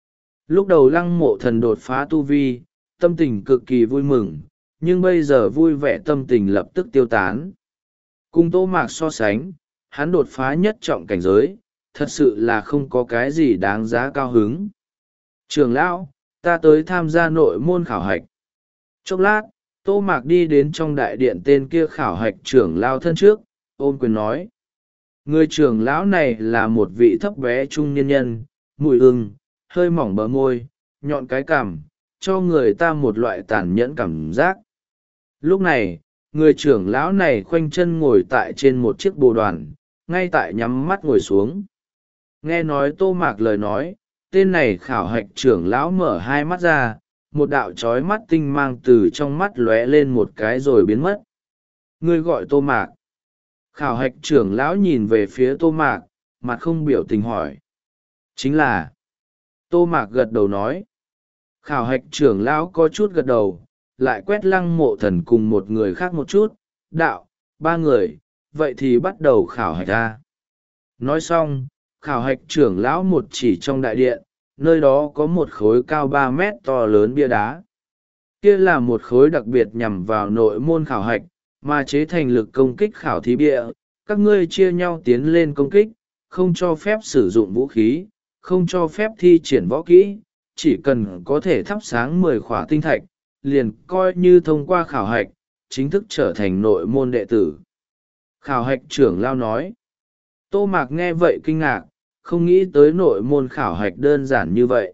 Lúc đầu Lăng Mộ Thần đột phá tu vi, tâm tình cực kỳ vui mừng, nhưng bây giờ vui vẻ tâm tình lập tức tiêu tán. Cùng Tô Mạc so sánh, hắn đột phá nhất trọng cảnh giới, thật sự là không có cái gì đáng giá cao hứng. Trưởng lão, ta tới tham gia nội môn khảo hạch. Chốc lát, Tô Mạc đi đến trong đại điện tên kia khảo hạch trưởng lão thân trước, ôm quyền nói. Người trưởng lão này là một vị thấp bé trung niên nhân, mùi ưng, hơi mỏng bờ môi, nhọn cái cằm, cho người ta một loại tàn nhẫn cảm giác. Lúc này, người trưởng lão này khoanh chân ngồi tại trên một chiếc bồ đoàn, ngay tại nhắm mắt ngồi xuống. Nghe nói Tô Mạc lời nói, tên này khảo hạch trưởng lão mở hai mắt ra, một đạo trói mắt tinh mang từ trong mắt lóe lên một cái rồi biến mất. Ngươi gọi Tô Mạc. Khảo hạch trưởng lão nhìn về phía Tô Mạc, mặt không biểu tình hỏi. Chính là. Tô Mạc gật đầu nói. Khảo hạch trưởng lão có chút gật đầu, lại quét Lăng Mộ Thần cùng một người khác một chút, đạo, ba người, vậy thì bắt đầu khảo hạch ra. Nói xong, khảo hạch trưởng lão một chỉ trong đại điện, nơi đó có một khối cao ba mét to lớn bia đá. Kia là một khối đặc biệt nhằm vào nội môn khảo hạch, mà chế thành lực công kích khảo thí bia, các ngươi chia nhau tiến lên công kích, không cho phép sử dụng vũ khí, không cho phép thi triển võ kỹ, chỉ cần có thể thắp sáng mười khỏa tinh thạch, liền coi như thông qua khảo hạch, chính thức trở thành nội môn đệ tử. Khảo hạch trưởng lao nói. Tô Mạc nghe vậy kinh ngạc, không nghĩ tới nội môn khảo hạch đơn giản như vậy.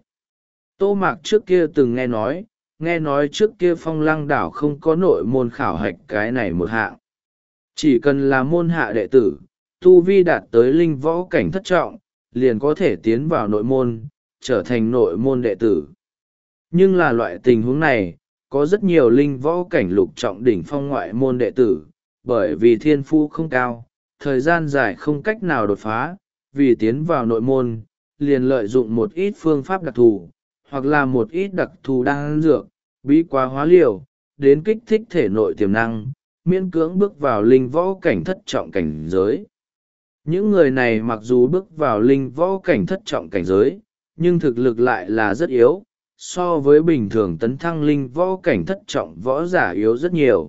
Tô Mạc trước kia từng nghe nói, nghe nói trước kia Phong Lăng đảo không có nội môn khảo hạch cái này một hạng. Chỉ cần là môn hạ đệ tử, tu vi đạt tới linh võ cảnh thất trọng, liền có thể tiến vào nội môn, trở thành nội môn đệ tử. Nhưng là loại tình huống này, có rất nhiều linh võ cảnh lục trọng đỉnh phong ngoại môn đệ tử, bởi vì thiên phu không cao, thời gian dài không cách nào đột phá, vì tiến vào nội môn, liền lợi dụng một ít phương pháp đặc thù, hoặc là một ít đặc thù đan dược, bí quá hóa liều, đến kích thích thể nội tiềm năng, miễn cưỡng bước vào linh võ cảnh thất trọng cảnh giới. Những người này mặc dù bước vào linh võ cảnh thất trọng cảnh giới, nhưng thực lực lại là rất yếu, so với bình thường tấn thăng linh võ cảnh thất trọng võ giả yếu rất nhiều.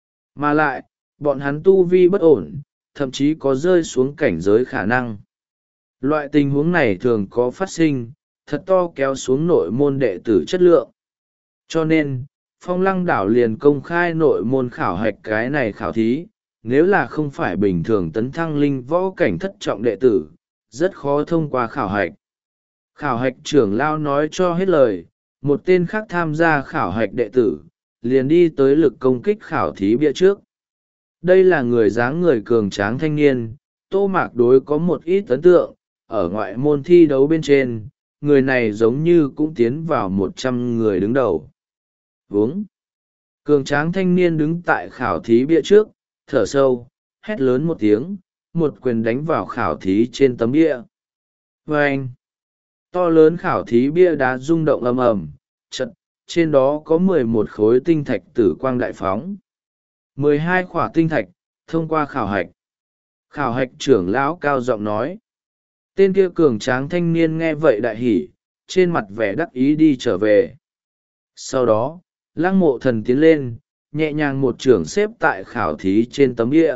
Mà lại, bọn hắn tu vi bất ổn, thậm chí có rơi xuống cảnh giới khả năng. Loại tình huống này thường có phát sinh, thật to kéo xuống nội môn đệ tử chất lượng. Cho nên, Phong Lăng đảo liền công khai nội môn khảo hạch cái này khảo thí, nếu là không phải bình thường tấn thăng linh võ cảnh thất trọng đệ tử, rất khó thông qua khảo hạch. Khảo hạch trưởng lao nói cho hết lời, một tên khác tham gia khảo hạch đệ tử, liền đi tới lực công kích khảo thí bia trước. Đây là người dáng người cường tráng thanh niên, Tô Mạc đối có một ít ấn tượng, ở ngoại môn thi đấu bên trên, người này giống như cũng tiến vào một trăm người đứng đầu. Vúng! Cường tráng thanh niên đứng tại khảo thí bia trước, thở sâu, hét lớn một tiếng, một quyền đánh vào khảo thí trên tấm bia. Vâng! To lớn khảo thí bia đá rung động ầm ầm, chật, trên đó có mười một khối tinh thạch tử quang đại phóng. mười hai khỏa tinh thạch, thông qua khảo hạch. Khảo hạch trưởng lão cao giọng nói. Tên kia cường tráng thanh niên nghe vậy đại hỉ, trên mặt vẻ đắc ý đi trở về. Sau đó, Lăng Mộ Thần tiến lên, nhẹ nhàng một trưởng xếp tại khảo thí trên tấm bia.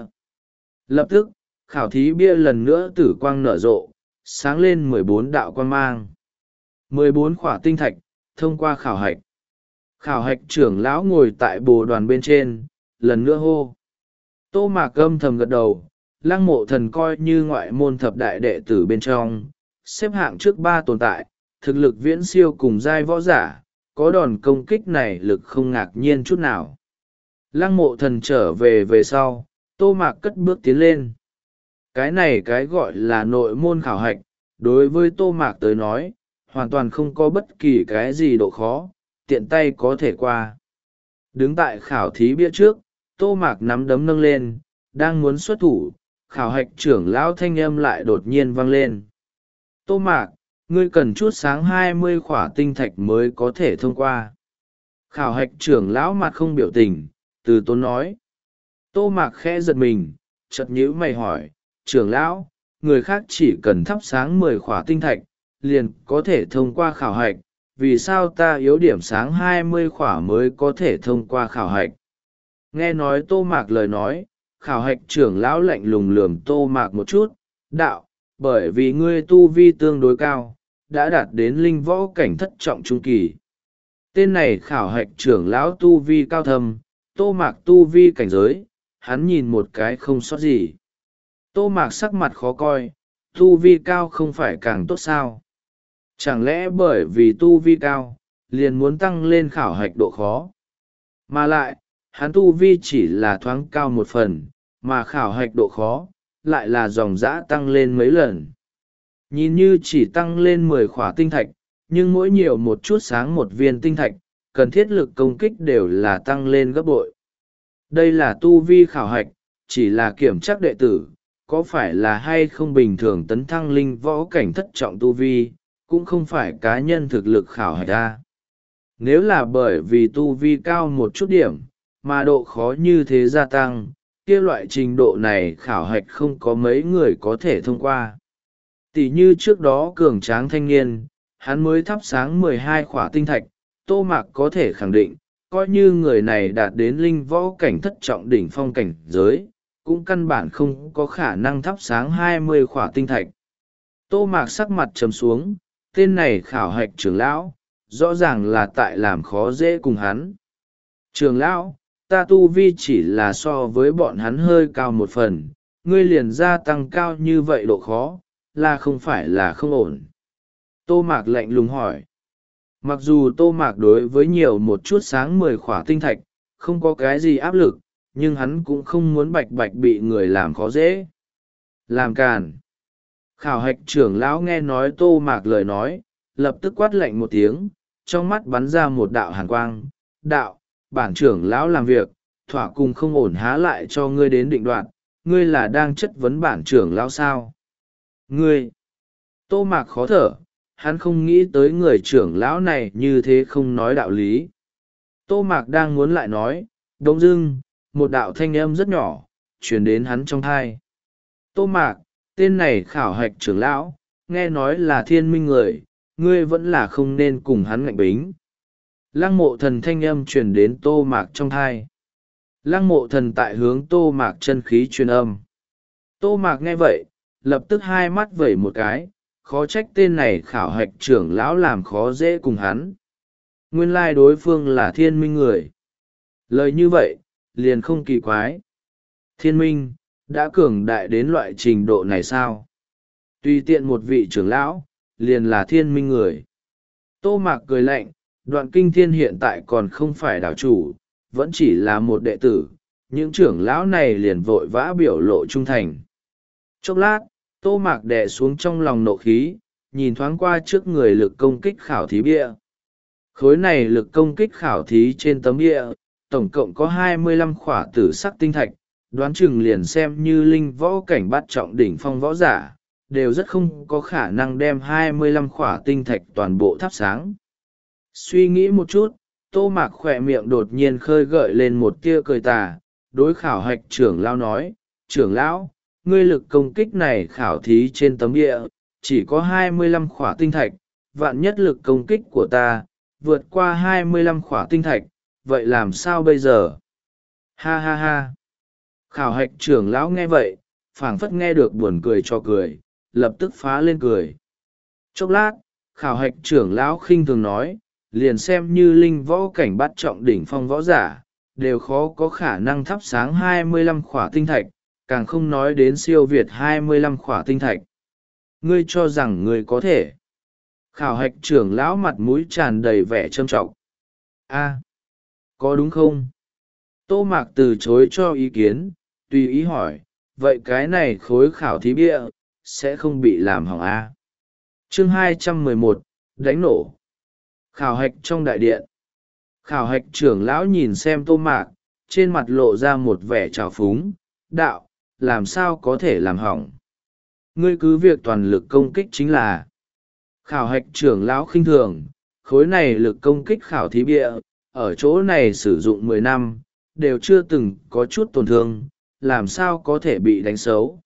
Lập tức, khảo thí bia lần nữa tử quang nở rộ, sáng lên mười bốn đạo quang mang. mười bốn khỏa tinh thạch, thông qua khảo hạch. Khảo hạch trưởng lão ngồi tại bồ đoàn bên trên, lần nữa hô. Tô Mạc âm thầm gật đầu, Lăng Mộ Thần coi như ngoại môn thập đại đệ tử bên trong, xếp hạng trước ba tồn tại, thực lực viễn siêu cùng giai võ giả, có đòn công kích này lực không ngạc nhiên chút nào. Lăng Mộ Thần trở về về sau, Tô Mạc cất bước tiến lên. Cái này cái gọi là nội môn khảo hạch, đối với Tô Mạc tới nói, hoàn toàn không có bất kỳ cái gì độ khó, tiện tay có thể qua. Đứng tại khảo thí bia trước, Tô Mạc nắm đấm nâng lên, đang muốn xuất thủ, khảo hạch trưởng lão thanh âm lại đột nhiên vang lên. Tô Mạc, ngươi cần chút sáng hai mươi khỏa tinh thạch mới có thể thông qua. Khảo hạch trưởng lão mặt không biểu tình, từ tốn nói. Tô Mạc khẽ giật mình, chợt nhíu mày hỏi, trưởng lão, người khác chỉ cần thắp sáng mười khỏa tinh thạch, liền có thể thông qua khảo hạch, vì sao ta yếu điểm sáng hai mươi khỏa mới có thể thông qua khảo hạch? Nghe nói Tô Mạc lời nói, khảo hạch trưởng lão lạnh lùng lườm Tô Mạc một chút, đạo, bởi vì ngươi tu vi tương đối cao, đã đạt đến linh võ cảnh thất trọng trung kỳ. Tên này khảo hạch trưởng lão tu vi cao thâm, Tô Mạc tu vi cảnh giới, hắn nhìn một cái không sót gì. Tô Mạc sắc mặt khó coi, tu vi cao không phải càng tốt sao? Chẳng lẽ bởi vì tu vi cao, liền muốn tăng lên khảo hạch độ khó? Mà lại, hắn tu vi chỉ là thoáng cao một phần, mà khảo hạch độ khó, lại là dòng dã tăng lên mấy lần. Nhìn như chỉ tăng lên mười khỏa tinh thạch, nhưng mỗi nhiều một chút sáng một viên tinh thạch, cần thiết lực công kích đều là tăng lên gấp bội. Đây là tu vi khảo hạch, chỉ là kiểm tra đệ tử, có phải là hay không bình thường tấn thăng linh võ cảnh thất trọng tu vi, cũng không phải cá nhân thực lực khảo hạch ra. Nếu là bởi vì tu vi cao một chút điểm, mà độ khó như thế gia tăng, kia loại trình độ này khảo hạch không có mấy người có thể thông qua. Tỷ như trước đó cường tráng thanh niên, hắn mới thắp sáng mười hai khỏa tinh thạch, Tô Mạc có thể khẳng định, coi như người này đạt đến linh võ cảnh thất trọng đỉnh phong cảnh giới, cũng căn bản không có khả năng thắp sáng hai mươi khỏa tinh thạch. Tô Mạc sắc mặt trầm xuống, tên này khảo hạch trưởng lão, rõ ràng là tại làm khó dễ cùng hắn. Trưởng lão, ta tu vi chỉ là so với bọn hắn hơi cao một phần, ngươi liền gia tăng cao như vậy độ khó, là không phải là không ổn. Tô Mạc lạnh lùng hỏi. Mặc dù Tô Mạc đối với nhiều một chút sáng mười khỏa tinh thạch, không có cái gì áp lực, nhưng hắn cũng không muốn bạch bạch bị người làm khó dễ. Làm càn. Khảo hạch trưởng lão nghe nói Tô Mạc lời nói, lập tức quát lạnh một tiếng, trong mắt bắn ra một đạo hàn quang. Đạo, bản trưởng lão làm việc, thỏa cùng không ổn há lại cho ngươi đến định đoạt, ngươi là đang chất vấn bản trưởng lão sao? Ngươi! Tô Mạc khó thở, hắn không nghĩ tới người trưởng lão này như thế không nói đạo lý. Tô Mạc đang muốn lại nói, đống dưng, một đạo thanh âm rất nhỏ, truyền đến hắn trong thai. Tô Mạc, tên này khảo hạch trưởng lão, nghe nói là thiên minh người, ngươi vẫn là không nên cùng hắn ngạnh bính. Lăng mộ thần thanh âm truyền đến Tô Mạc trong thai. Lăng mộ thần tại hướng Tô Mạc chân khí truyền âm. Tô Mạc nghe vậy, lập tức hai mắt vẩy một cái, khó trách tên này khảo hạch trưởng lão làm khó dễ cùng hắn. Nguyên lai đối phương là thiên minh người. Lời như vậy, liền không kỳ quái. Thiên minh, đã cường đại đến loại trình độ này sao? Tùy tiện một vị trưởng lão, liền là thiên minh người. Tô Mạc cười lạnh, Đoạn Kinh Thiên hiện tại còn không phải đảo chủ, vẫn chỉ là một đệ tử, những trưởng lão này liền vội vã biểu lộ trung thành. Chốc lát, Tô Mạc đè xuống trong lòng nộ khí, nhìn thoáng qua trước người lực công kích khảo thí bia. Khối này lực công kích khảo thí trên tấm bia, tổng cộng có hai mươi lăm khỏa tử sắc tinh thạch, đoán chừng liền xem như linh võ cảnh bát trọng đỉnh phong võ giả, đều rất không có khả năng đem hai mươi lăm khỏa tinh thạch toàn bộ thắp sáng. Suy nghĩ một chút, Tô Mạc khỏe miệng đột nhiên khơi gợi lên một tia cười tà, đối khảo hạch trưởng lão nói, trưởng lão, ngươi lực công kích này khảo thí trên tấm địa, chỉ có hai mươi lăm khỏa tinh thạch, vạn nhất lực công kích của ta, vượt qua hai mươi lăm khỏa tinh thạch, vậy làm sao bây giờ? Ha ha ha! Khảo hạch trưởng lão nghe vậy, phảng phất nghe được buồn cười cho cười, lập tức phá lên cười. Chốc lát, khảo hạch trưởng lão khinh thường nói, liền xem như linh võ cảnh bắt trọng đỉnh phong võ giả, đều khó có khả năng thắp sáng hai mươi lăm khỏa tinh thạch, càng không nói đến siêu việt hai mươi lăm khỏa tinh thạch. Ngươi cho rằng ngươi có thể? Khảo hạch trưởng lão mặt mũi tràn đầy vẻ trâm trọng. A, có đúng không? Tô Mạc từ chối cho ý kiến, tùy ý hỏi, vậy cái này khối khảo thí bia, sẽ không bị làm hỏng A. Chương hai trăm mười một, đánh nổ. Khảo hạch trong đại điện. Khảo hạch trưởng lão nhìn xem Tô Mạc, trên mặt lộ ra một vẻ trào phúng, đạo, làm sao có thể làm hỏng. Ngươi cứ việc toàn lực công kích chính là. Khảo hạch trưởng lão khinh thường, khối này lực công kích khảo thí bịa, ở chỗ này sử dụng mười năm, đều chưa từng có chút tổn thương, làm sao có thể bị đánh xấu.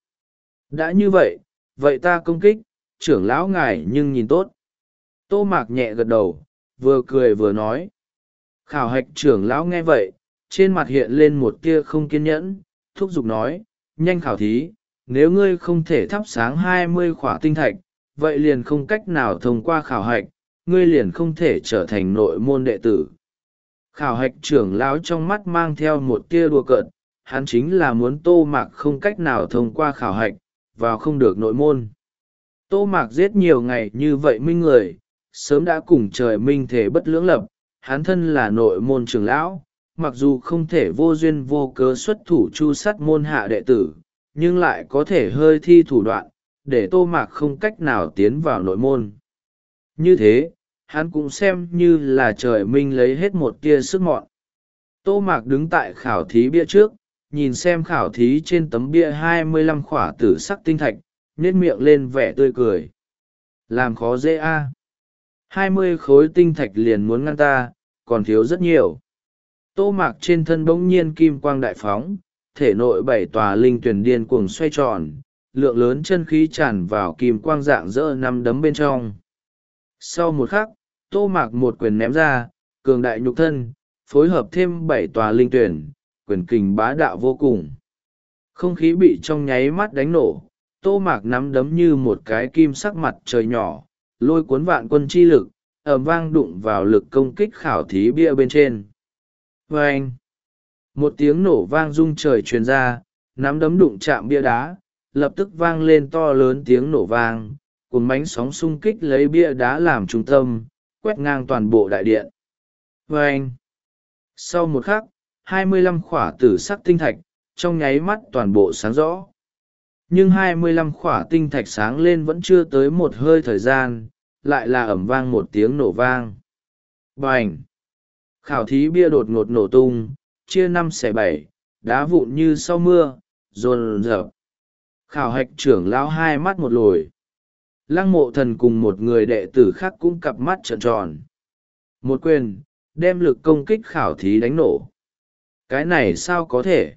Đã như vậy, vậy ta công kích, trưởng lão ngài nhưng nhìn tốt. Tô Mạc nhẹ gật đầu, vừa cười vừa nói. Khảo hạch trưởng lão nghe vậy, trên mặt hiện lên một tia không kiên nhẫn, thúc giục nói, nhanh khảo thí, nếu ngươi không thể thắp sáng hai mươi khỏa tinh thạch, vậy liền không cách nào thông qua khảo hạch, ngươi liền không thể trở thành nội môn đệ tử. Khảo hạch trưởng lão trong mắt mang theo một tia đùa cợt, hắn chính là muốn Tô Mạc không cách nào thông qua khảo hạch, vào không được nội môn. Tô Mạc giết nhiều ngày như vậy minh người, sớm đã cùng trời minh thể bất lưỡng lập, hắn thân là nội môn trưởng lão, mặc dù không thể vô duyên vô cớ xuất thủ chu sắt môn hạ đệ tử, nhưng lại có thể hơi thi thủ đoạn, để Tô Mạc không cách nào tiến vào nội môn. Như thế, hắn cũng xem như là trời minh lấy hết một tia sức mọn. Tô Mạc đứng tại khảo thí bia trước, nhìn xem khảo thí trên tấm bia hai mươi lăm khỏa tử sắc tinh thạch, nhếch miệng lên vẻ tươi cười. Làm khó dễ a à. hai mươi khối tinh thạch liền muốn ngăn ta, còn thiếu rất nhiều. Tô Mạc trên thân bỗng nhiên kim quang đại phóng, thể nội bảy tòa linh tuyển điên cuồng xoay tròn, lượng lớn chân khí tràn vào kim quang dạng dỡ năm đấm bên trong. Sau một khắc, Tô Mạc một quyền ném ra, cường đại nhục thân, phối hợp thêm bảy tòa linh tuyển, quyền kình bá đạo vô cùng. Không khí bị trong nháy mắt đánh nổ, Tô Mạc nắm đấm như một cái kim sắc mặt trời nhỏ, lôi cuốn vạn quân chi lực, ầm vang đụng vào lực công kích khảo thí bia bên trên. Vâng! Một tiếng nổ vang rung trời truyền ra, nắm đấm đụng chạm bia đá, lập tức vang lên to lớn tiếng nổ vang, cuốn mánh sóng xung kích lấy bia đá làm trung tâm, quét ngang toàn bộ đại điện. Vâng! Sau một khắc, hai mươi lăm khỏa tử sắc tinh thạch, trong nháy mắt toàn bộ sáng rõ. Nhưng hai mươi lăm khỏa tinh thạch sáng lên vẫn chưa tới một hơi thời gian, lại là ẩm vang một tiếng nổ vang. Bành! Khảo thí bia đột ngột nổ tung, chia năm xẻ bảy, đá vụn như sau mưa, rồn rợp. Khảo hạch trưởng lão hai mắt một lồi. Lăng Mộ Thần cùng một người đệ tử khác cũng cặp mắt trợn tròn. Một quyền, đem lực công kích khảo thí đánh nổ. Cái này sao có thể?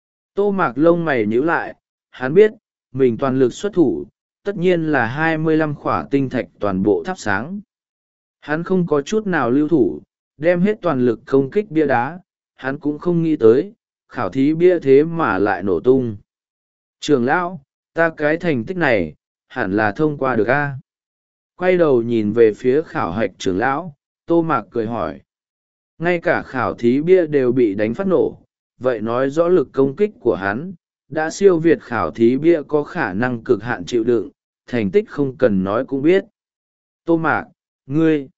Tô Mạc lông mày nhíu lại, hắn biết, mình toàn lực xuất thủ, tất nhiên là hai mươi lăm khỏa tinh thạch toàn bộ thắp sáng. Hắn không có chút nào lưu thủ, đem hết toàn lực công kích bia đá, hắn cũng không nghĩ tới, khảo thí bia thế mà lại nổ tung. Trưởng lão, ta cái thành tích này, hẳn là thông qua được a? Quay đầu nhìn về phía khảo hạch trưởng lão, Tô Mạc cười hỏi. Ngay cả khảo thí bia đều bị đánh phát nổ, vậy nói rõ lực công kích của hắn, đã siêu việt khảo thí bia có khả năng cực hạn chịu đựng, thành tích không cần nói cũng biết. Tô Mạc, ngươi,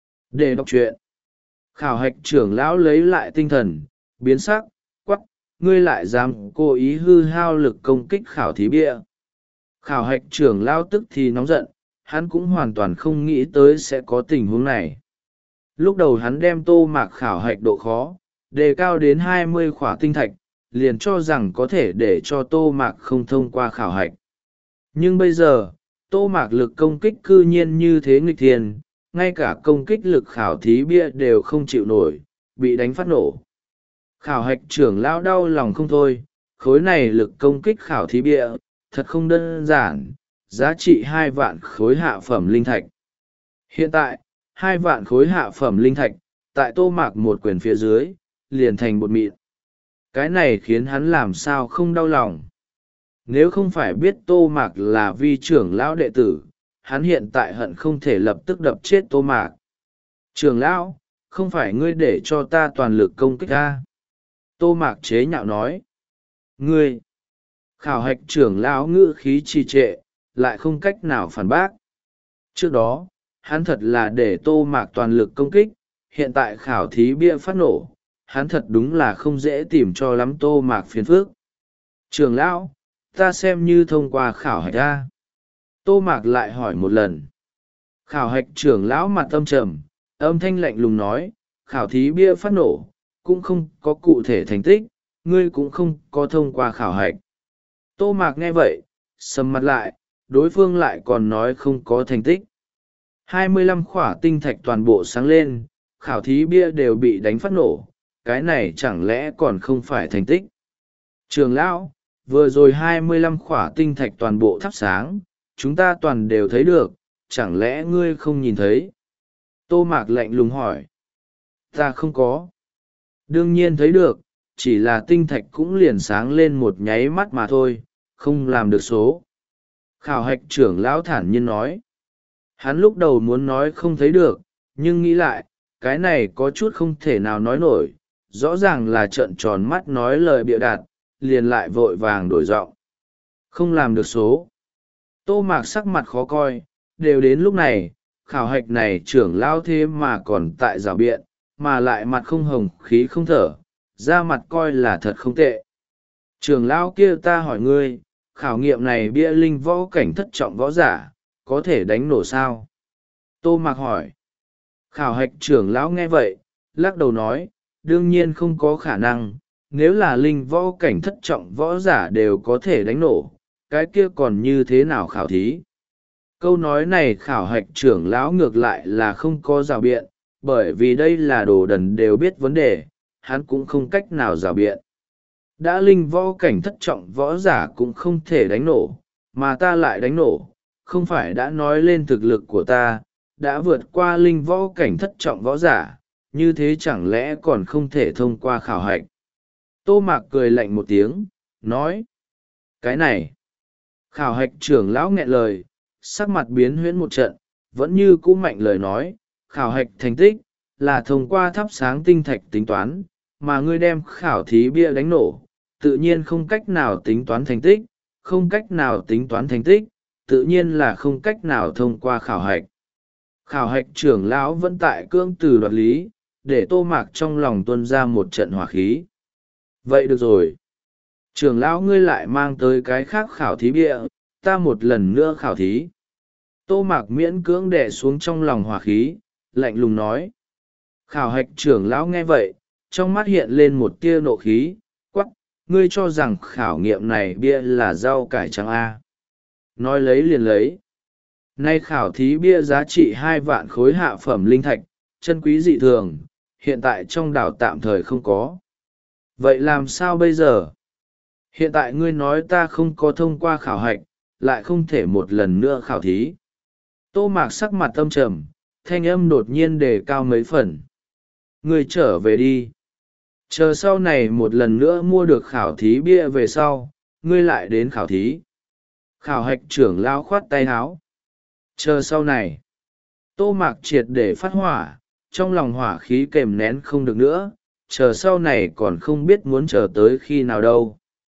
để đọc truyện. Khảo hạch trưởng lão lấy lại tinh thần, biến sắc, quắc, ngươi lại dám cố ý hư hao lực công kích khảo thí bia. Khảo hạch trưởng lão tức thì nóng giận, hắn cũng hoàn toàn không nghĩ tới sẽ có tình huống này. Lúc đầu hắn đem Tô Mạc khảo hạch độ khó, đề cao đến hai mươi khỏa tinh thạch, liền cho rằng có thể để cho Tô Mạc không thông qua khảo hạch. Nhưng bây giờ, Tô Mạc lực công kích cư nhiên như thế nghịch thiên, ngay cả công kích lực khảo thí bia đều không chịu nổi, bị đánh phát nổ. Khảo hạch trưởng lão đau lòng không thôi, khối này lực công kích khảo thí bia, thật không đơn giản, giá trị hai vạn khối hạ phẩm linh thạch. Hiện tại, hai vạn khối hạ phẩm linh thạch, tại Tô Mạc một quyền phía dưới, liền thành bột mịn. Cái này khiến hắn làm sao không đau lòng. Nếu không phải biết Tô Mạc là vi trưởng lão đệ tử, hắn hiện tại hận không thể lập tức đập chết Tô Mạc. Trưởng lão, không phải ngươi để cho ta toàn lực công kích ta. Tô Mạc chế nhạo nói. Ngươi! Khảo hạch trưởng lão ngữ khí trì trệ, lại không cách nào phản bác. Trước đó, hắn thật là để Tô Mạc toàn lực công kích, hiện tại khảo thí bia phát nổ, hắn thật đúng là không dễ tìm cho lắm Tô Mạc phiền phức. Trưởng lão, ta xem như thông qua khảo hạch ra. Tô Mạc lại hỏi một lần. Khảo hạch trưởng lão mặt âm trầm, âm thanh lạnh lùng nói, khảo thí bia phát nổ, cũng không có cụ thể thành tích, ngươi cũng không có thông qua khảo hạch. Tô Mạc nghe vậy sầm mặt lại, đối phương lại còn nói không có thành tích. hai mươi lăm khỏa tinh thạch toàn bộ sáng lên, khảo thí bia đều bị đánh phát nổ, cái này chẳng lẽ còn không phải thành tích? Trường lão, vừa rồi hai mươi lăm khỏa tinh thạch toàn bộ thắp sáng, chúng ta toàn đều thấy được, chẳng lẽ ngươi không nhìn thấy? Tô Mạc lạnh lùng hỏi. Ta không có. Đương nhiên thấy được, chỉ là tinh thạch cũng liền sáng lên một nháy mắt mà thôi, không làm được số. Khảo hạch trưởng lão thản nhiên nói. Hắn lúc đầu muốn nói không thấy được, nhưng nghĩ lại, cái này có chút không thể nào nói nổi, rõ ràng là trợn tròn mắt nói lời bịa đặt, liền lại vội vàng đổi giọng. Không làm được số. Tô Mạc sắc mặt khó coi, đều đến lúc này, khảo hạch này trưởng lão thế mà còn tại rào biện, mà lại mặt không hồng khí không thở, da mặt coi là thật không tệ. Trưởng lão kia, ta hỏi ngươi, khảo nghiệm này bia linh võ cảnh thất trọng võ giả, có thể đánh nổ sao? Tô Mạc hỏi. Khảo hạch trưởng lão nghe vậy, lắc đầu nói, đương nhiên không có khả năng, nếu là linh võ cảnh thất trọng võ giả đều có thể đánh nổ, cái kia còn như thế nào khảo thí? Câu nói này khảo hạch trưởng lão ngược lại là không có rào biện, bởi vì đây là đồ đần đều biết vấn đề, hắn cũng không cách nào rào biện. Đã linh võ cảnh thất trọng võ giả cũng không thể đánh nổ, mà ta lại đánh nổ, không phải đã nói lên thực lực của ta, đã vượt qua linh võ cảnh thất trọng võ giả, như thế chẳng lẽ còn không thể thông qua khảo hạch? Tô Mạc cười lạnh một tiếng, nói. Cái này, khảo hạch trưởng lão nghẹn lời, sắc mặt biến huyễn một trận, vẫn như cũ mạnh lời nói, khảo hạch thành tích, là thông qua thắp sáng tinh thạch tính toán, mà ngươi đem khảo thí bia đánh nổ, tự nhiên không cách nào tính toán thành tích, không cách nào tính toán thành tích, tự nhiên là không cách nào thông qua khảo hạch. Khảo hạch trưởng lão vẫn tại cưỡng từ đoạt lý, để Tô Mạc trong lòng tuôn ra một trận hỏa khí. Vậy được rồi. Trưởng lão ngươi lại mang tới cái khác khảo thí bia, ta một lần nữa khảo thí. Tô Mạc miễn cưỡng đè xuống trong lòng hỏa khí, lạnh lùng nói. Khảo hạch trưởng lão nghe vậy, trong mắt hiện lên một tia nộ khí, quắc, ngươi cho rằng khảo nghiệm này bia là rau cải trắng A. Nói lấy liền lấy. Nay khảo thí bia giá trị hai vạn khối hạ phẩm linh thạch, chân quý dị thường, hiện tại trong đảo tạm thời không có. Vậy làm sao bây giờ? Hiện tại ngươi nói ta không có thông qua khảo hạch, lại không thể một lần nữa khảo thí. Tô Mạc sắc mặt âm trầm, thanh âm đột nhiên đề cao mấy phần. Ngươi trở về đi. Chờ sau này một lần nữa mua được khảo thí bia về sau, ngươi lại đến khảo thí. Khảo hạch trưởng lao khoát tay háo. Chờ sau này, Tô Mạc triệt để phát hỏa, trong lòng hỏa khí kềm nén không được nữa, chờ sau này còn không biết muốn chờ tới khi nào đâu.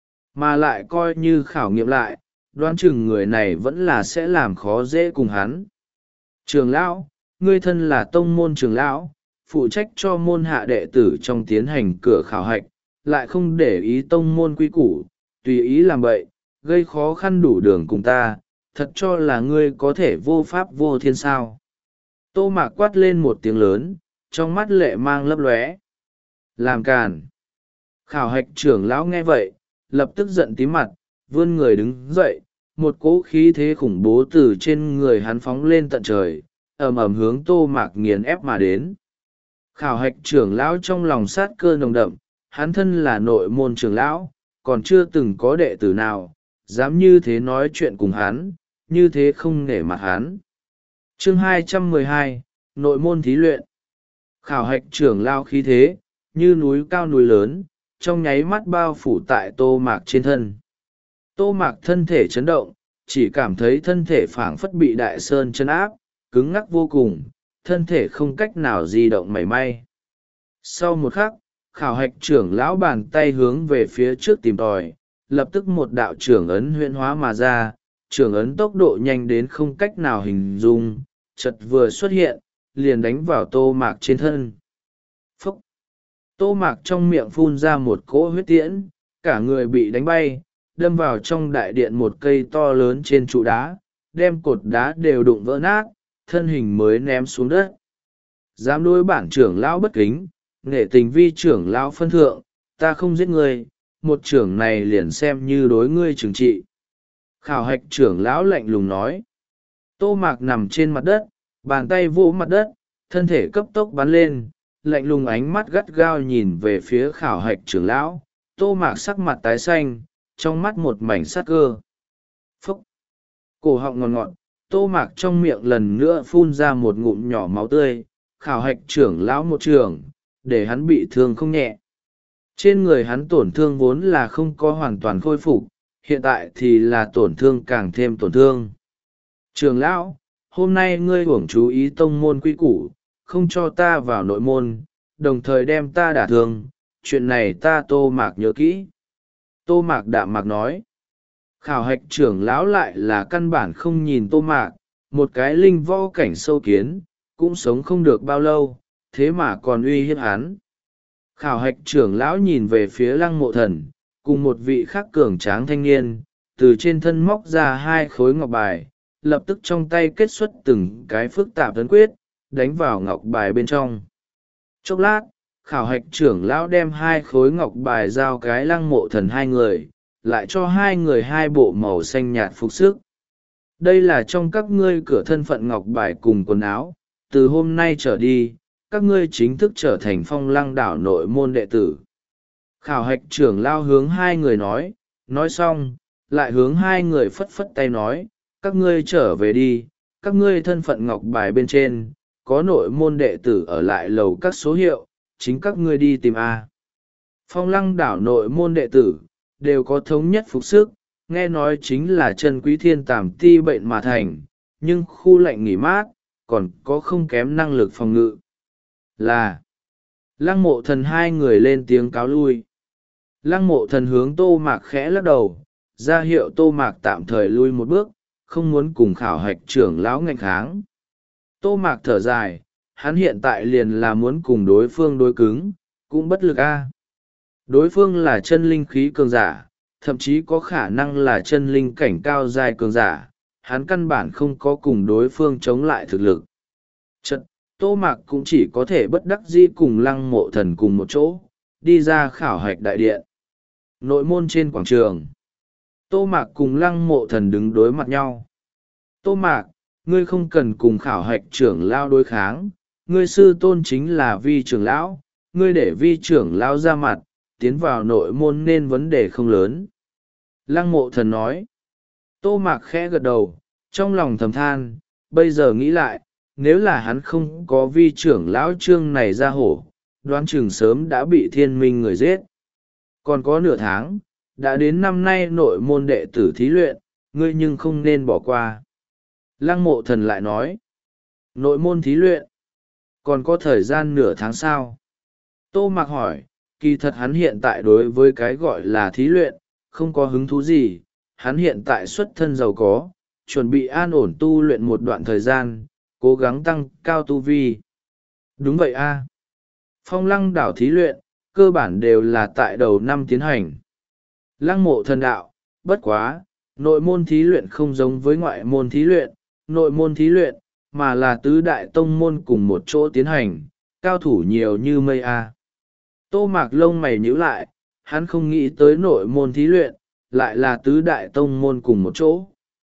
Mà lại coi như khảo nghiệm lại, đoán chừng người này vẫn là sẽ làm khó dễ cùng hắn. Trường lão, ngươi thân là tông môn trường lão, phụ trách cho môn hạ đệ tử trong tiến hành cửa khảo hạch, lại không để ý tông môn quy củ, tùy ý làm bậy, gây khó khăn đủ đường cùng ta, thật cho là ngươi có thể vô pháp vô thiên sao. Tô Mạc quát lên một tiếng lớn, trong mắt lệ mang lấp lóe. Làm càn. Khảo hạch trưởng lão nghe vậy, lập tức giận tím mặt, vươn người đứng dậy, một cỗ khí thế khủng bố từ trên người hắn phóng lên tận trời, ầm ầm hướng Tô Mạc nghiền ép mà đến. Khảo hạch trưởng lão trong lòng sát cơ nồng đậm, hắn thân là nội môn trưởng lão, còn chưa từng có đệ tử nào dám như thế nói chuyện cùng hắn, như thế không nể mặt hắn. Chương hai trăm mười hai, nội môn thí luyện. Khảo hạch trưởng lão khí thế, như núi cao núi lớn, trong nháy mắt bao phủ tại Tô Mạc trên thân. Tô Mạc thân thể chấn động, chỉ cảm thấy thân thể phảng phất bị đại sơn chân áp, cứng ngắc vô cùng, thân thể không cách nào di động mảy may. Sau một khắc, khảo hạch trưởng lão bàn tay hướng về phía trước tìm tòi, lập tức một đạo trưởng ấn huyễn hóa mà ra, trưởng ấn tốc độ nhanh đến không cách nào hình dung, chật vừa xuất hiện, liền đánh vào Tô Mạc trên thân. Phúc! Tô Mạc trong miệng phun ra một cỗ huyết tiễn, cả người bị đánh bay, đâm vào trong đại điện một cây to lớn trên trụ đá, đem cột đá đều đụng vỡ nát, thân hình mới ném xuống đất. Dám đối bản trưởng lão bất kính, nghệ tình vi trưởng lão phân thượng, ta không giết người, một trưởng này liền xem như đối ngươi trừng trị. Khảo hạch trưởng lão lạnh lùng nói. Tô Mạc nằm trên mặt đất, bàn tay vỗ mặt đất, thân thể cấp tốc bắn lên, lạnh lùng ánh mắt gắt gao nhìn về phía khảo hạch trưởng lão. Tô Mạc sắc mặt tái xanh, trong mắt một mảnh sát cơ. Phúc! Cổ họng ngọt ngọt, Tô Mạc trong miệng lần nữa phun ra một ngụm nhỏ máu tươi. Khảo hạch trưởng lão một trường, để hắn bị thương không nhẹ. Trên người hắn tổn thương vốn là không có hoàn toàn khôi phục, hiện tại thì là tổn thương càng thêm tổn thương. Trưởng lão, hôm nay ngươi uổng chú ý tông môn quy củ, không cho ta vào nội môn, đồng thời đem ta đả thương, chuyện này ta Tô Mạc nhớ kỹ. Tô Mạc đạm mạc nói. Khảo hạch trưởng lão lại là căn bản không nhìn Tô Mạc, một cái linh võ cảnh sâu kiến, cũng sống không được bao lâu, thế mà còn uy hiếp hắn. Khảo hạch trưởng lão nhìn về phía Lăng Mộ Thần, cùng một vị khắc cường tráng thanh niên, từ trên thân móc ra hai khối ngọc bài, lập tức trong tay kết xuất từng cái phức tạp ấn quyết, đánh vào ngọc bài bên trong. Chốc lát, khảo hạch trưởng lão đem hai khối ngọc bài giao cái Lăng Mộ Thần hai người, lại cho hai người hai bộ màu xanh nhạt phục sức. Đây là trong các ngươi cửa thân phận ngọc bài cùng quần áo, từ hôm nay trở đi, các ngươi chính thức trở thành Phong Lăng đảo nội môn đệ tử. Khảo hạch trưởng lao hướng hai người nói, nói xong, lại hướng hai người phất phất tay nói, các ngươi trở về đi, các ngươi thân phận ngọc bài bên trên, có nội môn đệ tử ở lại lầu các số hiệu, chính các ngươi đi tìm A. Phong Lăng đảo nội môn đệ tử, đều có thống nhất phục sức, nghe nói chính là chân quý thiên tàm ti bệnh mà thành, nhưng khu lạnh nghỉ mát, còn có không kém năng lực phòng ngự. Là Lăng Mộ Thần hai người lên tiếng cáo lui. Lăng Mộ Thần hướng Tô Mạc khẽ lắc đầu, ra hiệu Tô Mạc tạm thời lui một bước, không muốn cùng khảo hạch trưởng lão ngạnh kháng. Tô Mạc thở dài, hắn hiện tại liền là muốn cùng đối phương đối cứng, cũng bất lực a. Đối phương là chân linh khí cường giả, thậm chí có khả năng là chân linh cảnh cao giai cường giả, hắn căn bản không có cùng đối phương chống lại thực lực. Chật, Tô Mạc cũng chỉ có thể bất đắc dĩ cùng Lăng Mộ Thần cùng một chỗ, đi ra khảo hạch đại điện. Nội môn trên quảng trường, Tô Mạc cùng Lăng Mộ Thần đứng đối mặt nhau. Tô Mạc, ngươi không cần cùng khảo hạch trưởng lão đối kháng, ngươi sư tôn chính là vi trưởng lão, ngươi để vi trưởng lão ra mặt, tiến vào nội môn nên vấn đề không lớn. Lăng Mộ Thần nói. Tô Mạc khẽ gật đầu, trong lòng thầm than, bây giờ nghĩ lại, nếu là hắn không có vi trưởng lão trương này ra hổ, đoán chừng sớm đã bị thiên minh người giết. Còn có nửa tháng, đã đến năm nay nội môn đệ tử thí luyện, ngươi nhưng không nên bỏ qua. Lăng Mộ Thần lại nói, nội môn thí luyện, còn có thời gian nửa tháng sao? Tô Mạc hỏi, kỳ thật hắn hiện tại đối với cái gọi là thí luyện, không có hứng thú gì, hắn hiện tại xuất thân giàu có, chuẩn bị an ổn tu luyện một đoạn thời gian, cố gắng tăng cao tu vi. Đúng vậy a. Phong Lăng đảo thí luyện, cơ bản đều là tại đầu năm tiến hành. Lăng Mộ Thần đạo, bất quá, nội môn thí luyện không giống với ngoại môn thí luyện, nội môn thí luyện, mà là tứ đại tông môn cùng một chỗ tiến hành, cao thủ nhiều như mây a. Tô Mạc lông mày nhíu lại, hắn không nghĩ tới nội môn thí luyện, lại là tứ đại tông môn cùng một chỗ.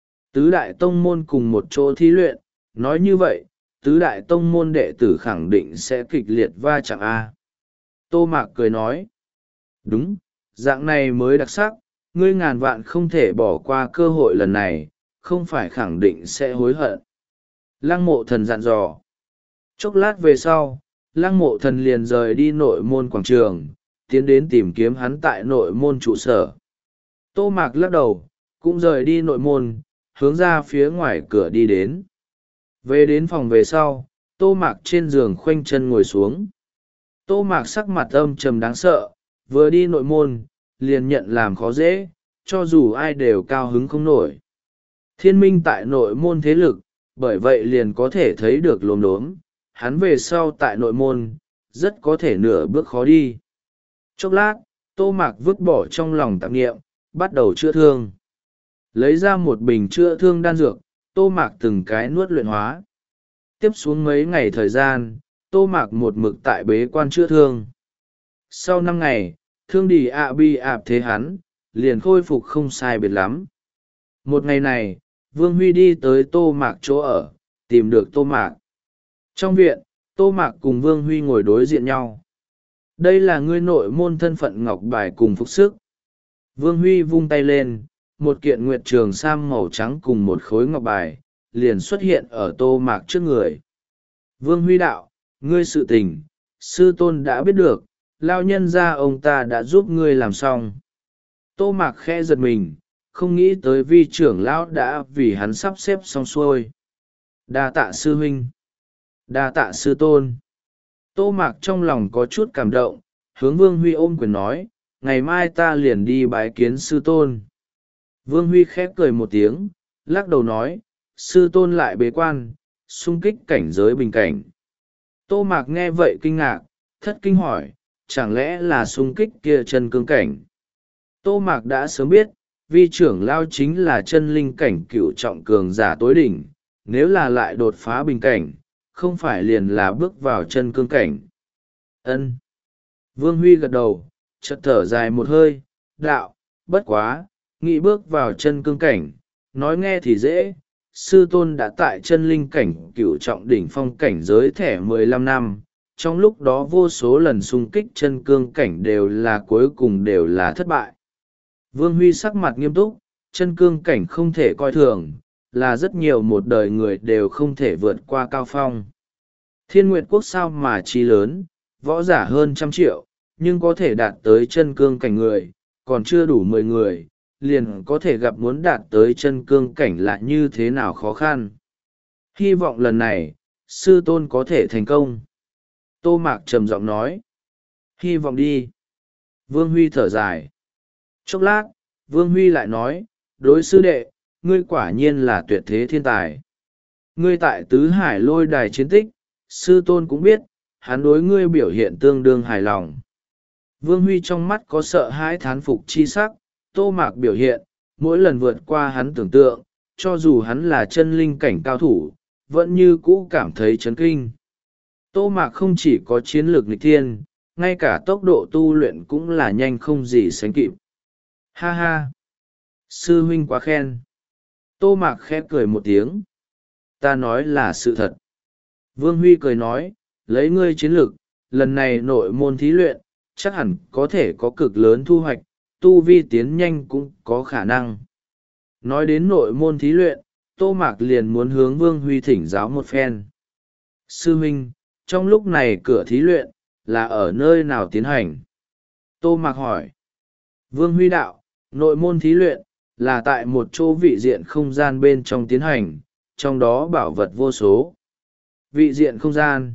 Tứ đại tông môn cùng một chỗ thí luyện, nói như vậy, tứ đại tông môn đệ tử khẳng định sẽ kịch liệt va chạm a. Tô Mạc cười nói, đúng, dạng này mới đặc sắc, ngươi ngàn vạn không thể bỏ qua cơ hội lần này, không phải khẳng định sẽ hối hận. Lăng Mộ Thần dặn dò. Chốc lát về sau, Lăng Mộ Thần liền rời đi nội môn quảng trường, tiến đến tìm kiếm hắn tại nội môn trụ sở. Tô Mạc lắc đầu, cũng rời đi nội môn, hướng ra phía ngoài cửa đi đến. Về đến phòng về sau, Tô Mạc trên giường khoanh chân ngồi xuống. Tô Mạc sắc mặt âm trầm đáng sợ, vừa đi nội môn, liền nhận làm khó dễ, cho dù ai đều cao hứng không nổi. Thiên minh tại nội môn thế lực, bởi vậy liền có thể thấy được lốm đốm, hắn về sau tại nội môn, rất có thể nửa bước khó đi. Chốc lát, Tô Mạc vứt bỏ trong lòng tạp nghiệm, bắt đầu chữa thương. Lấy ra một bình chữa thương đan dược, Tô Mạc từng cái nuốt luyện hóa. Tiếp xuống mấy ngày thời gian, Tô Mạc một mực tại bế quan chữa thương. Sau năm ngày, thương đi ạ bi ạp thế hắn liền khôi phục không sai biệt lắm. Một ngày này Vương Huy đi tới Tô Mạc chỗ ở, tìm được Tô Mạc. Trong viện, Tô Mạc cùng Vương Huy ngồi đối diện nhau. Đây là ngươi nội môn thân phận ngọc bài cùng phục sức. Vương Huy vung tay lên, một kiện nguyệt trường sam màu trắng cùng một khối ngọc bài liền xuất hiện ở Tô Mạc trước người. Vương Huy đạo, ngươi sự tình sư tôn đã biết được, lao nhân ra ông ta đã giúp ngươi làm xong. Tô Mạc khẽ giật mình, không nghĩ tới vi trưởng lão đã vì hắn sắp xếp xong xuôi. Đa tạ sư huynh, đa tạ sư tôn. Tô Mạc trong lòng có chút cảm động, hướng Vương Huy ôm quyền nói, ngày mai ta liền đi bái kiến sư tôn. Vương Huy khép cười một tiếng, lắc đầu nói, sư tôn lại bế quan, xung kích cảnh giới bình cảnh. Tô Mạc nghe vậy kinh ngạc, thất kinh hỏi, chẳng lẽ là xung kích kia chân cương cảnh? Tô Mạc đã sớm biết, vi trưởng lao chính là chân linh cảnh cửu trọng cường giả tối đỉnh, nếu là lại đột phá bình cảnh, không phải liền là bước vào chân cương cảnh. Ân. Vương Huy gật đầu, chợt thở dài một hơi, đạo, bất quá, nghĩ bước vào chân cương cảnh, nói nghe thì dễ, sư tôn đã tại chân linh cảnh cửu trọng đỉnh phong cảnh giới thẻ mười lăm năm, trong lúc đó vô số lần xung kích chân cương cảnh đều là cuối cùng đều là thất bại. Vương Huy sắc mặt nghiêm túc, chân cương cảnh không thể coi thường, là rất nhiều một đời người đều không thể vượt qua cao phong. Thiên Nguyệt Quốc sao mà chi lớn, võ giả hơn trăm triệu, nhưng có thể đạt tới chân cương cảnh người, còn chưa đủ mười người, liền có thể gặp muốn đạt tới chân cương cảnh là như thế nào khó khăn. Hy vọng lần này, sư tôn có thể thành công. Tô Mạc trầm giọng nói. Hy vọng đi. Vương Huy thở dài. Chốc lát, Vương Huy lại nói, đối sư đệ, ngươi quả nhiên là tuyệt thế thiên tài. Ngươi tại tứ hải lôi đài chiến tích, sư tôn cũng biết, hắn đối ngươi biểu hiện tương đương hài lòng. Vương Huy trong mắt có sợ hãi thán phục chi sắc, Tô Mạc biểu hiện, mỗi lần vượt qua hắn tưởng tượng, cho dù hắn là chân linh cảnh cao thủ, vẫn như cũ cảm thấy chấn kinh. Tô Mạc không chỉ có chiến lược nghịch thiên, ngay cả tốc độ tu luyện cũng là nhanh không gì sánh kịp. Ha ha! Sư huynh quá khen. Tô Mạc khẽ cười một tiếng. Ta nói là sự thật. Vương Huy cười nói, lấy ngươi chiến lược, lần này nội môn thí luyện, chắc hẳn có thể có cực lớn thu hoạch, tu vi tiến nhanh cũng có khả năng. Nói đến nội môn thí luyện, Tô Mạc liền muốn hướng Vương Huy thỉnh giáo một phen. Sư huynh, trong lúc này cửa thí luyện, là ở nơi nào tiến hành? Tô Mạc hỏi. Vương Huy đạo, nội môn thí luyện, là tại một chỗ vị diện không gian bên trong tiến hành, trong đó bảo vật vô số. Vị diện không gian.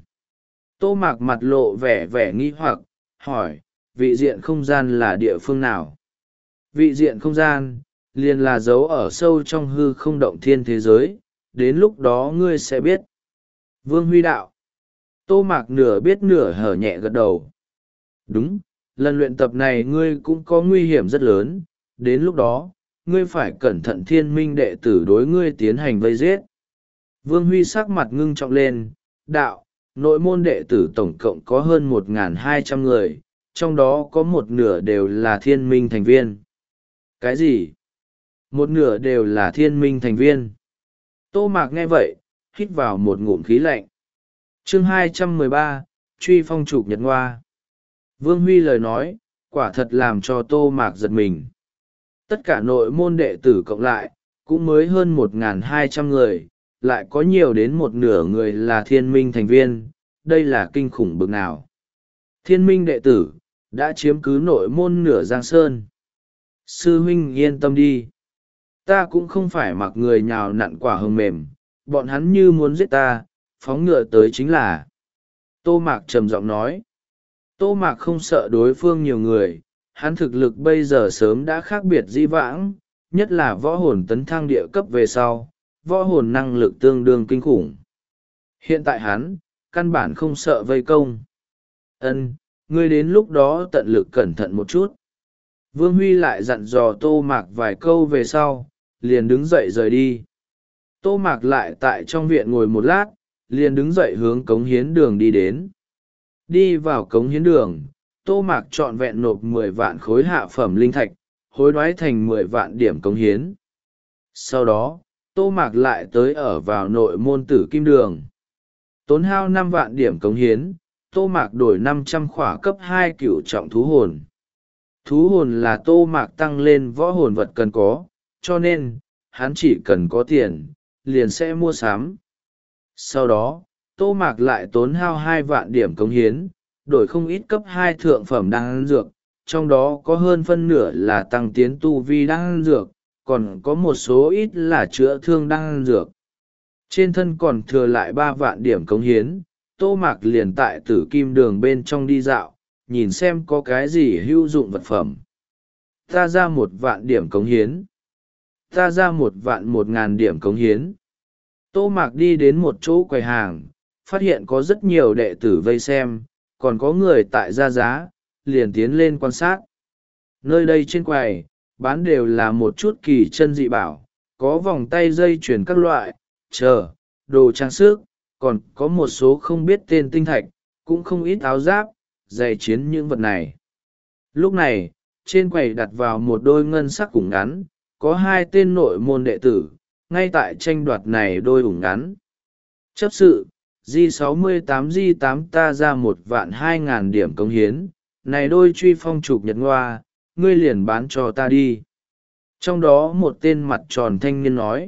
Tô Mạc mặt lộ vẻ vẻ nghi hoặc, hỏi, vị diện không gian là địa phương nào? Vị diện không gian, liền là dấu ở sâu trong hư không động thiên thế giới, đến lúc đó ngươi sẽ biết. Vương Huy đạo. Tô Mạc nửa biết nửa hở nhẹ gật đầu. Đúng, lần luyện tập này ngươi cũng có nguy hiểm rất lớn, đến lúc đó, ngươi phải cẩn thận thiên minh đệ tử đối ngươi tiến hành vây giết. Vương Huy sắc mặt ngưng trọng lên, đạo, nội môn đệ tử tổng cộng có hơn một nghìn hai trăm người, trong đó có một nửa đều là thiên minh thành viên. Cái gì? Một nửa đều là thiên minh thành viên. Tô Mạc nghe vậy, hít vào một ngụm khí lạnh. Chương hai trăm mười ba, truy phong trục nhật ngoa. Vương Huy lời nói, quả thật làm cho Tô Mạc giật mình. Tất cả nội môn đệ tử cộng lại, cũng mới hơn một nghìn hai trăm người, lại có nhiều đến một nửa người là thiên minh thành viên, đây là kinh khủng bực nào. Thiên minh đệ tử, đã chiếm cứ nội môn nửa Giang Sơn. Sư huynh yên tâm đi. Ta cũng không phải mặc người nhào nặn quả hồng mềm, bọn hắn như muốn giết ta, phóng ngựa tới chính là. Tô Mạc trầm giọng nói. Tô Mạc không sợ đối phương nhiều người, hắn thực lực bây giờ sớm đã khác biệt dĩ vãng, nhất là võ hồn tấn thăng địa cấp về sau, võ hồn năng lực tương đương kinh khủng. Hiện tại hắn, căn bản không sợ vây công. Ân, ngươi đến lúc đó tận lực cẩn thận một chút. Vương Huy lại dặn dò Tô Mạc vài câu về sau, liền đứng dậy rời đi. Tô Mạc lại tại trong viện ngồi một lát, liền đứng dậy hướng cống hiến đường đi đến. Đi vào cống hiến đường, Tô Mạc trọn vẹn nộp mười vạn khối hạ phẩm linh thạch, hối đoái thành mười vạn điểm cống hiến. Sau đó, Tô Mạc lại tới ở vào nội môn Tử Kim Đường. Tốn hao năm vạn điểm cống hiến, Tô Mạc đổi năm trăm khỏa cấp hai cửu trọng thú hồn. Thú hồn là Tô Mạc tăng lên võ hồn vật cần có, cho nên, hắn chỉ cần có tiền, liền sẽ mua sắm. Sau đó, Tô Mạc lại tốn hao hai vạn điểm cống hiến, đổi không ít cấp hai thượng phẩm đan dược, trong đó có hơn phân nửa là tăng tiến tu vi đan dược, còn có một số ít là chữa thương đan dược. Trên thân còn thừa lại ba vạn điểm cống hiến, Tô Mạc liền tại Tử Kim Đường bên trong đi dạo, nhìn xem có cái gì hữu dụng vật phẩm. Ta ra một vạn điểm cống hiến. Ta ra một vạn một ngàn điểm cống hiến. Tô Mạc đi đến một chỗ quầy hàng, phát hiện có rất nhiều đệ tử vây xem, còn có người tại ra giá, liền tiến lên quan sát. Nơi đây trên quầy, bán đều là một chút kỳ chân dị bảo, có vòng tay dây chuyền các loại, chờ, đồ trang sức, còn có một số không biết tên tinh thạch, cũng không ít áo giáp, giày chiến những vật này. Lúc này, trên quầy đặt vào một đôi ngân sắc ủng ngắn, có hai tên nội môn đệ tử, ngay tại tranh đoạt này đôi ủng ngắn. Chấp sự, G sáu mươi tám G tám ta ra một vạn hai ngàn điểm cống hiến, này đôi truy phong trục nhật ngoa, ngươi liền bán cho ta đi. Trong đó một tên mặt tròn thanh niên nói.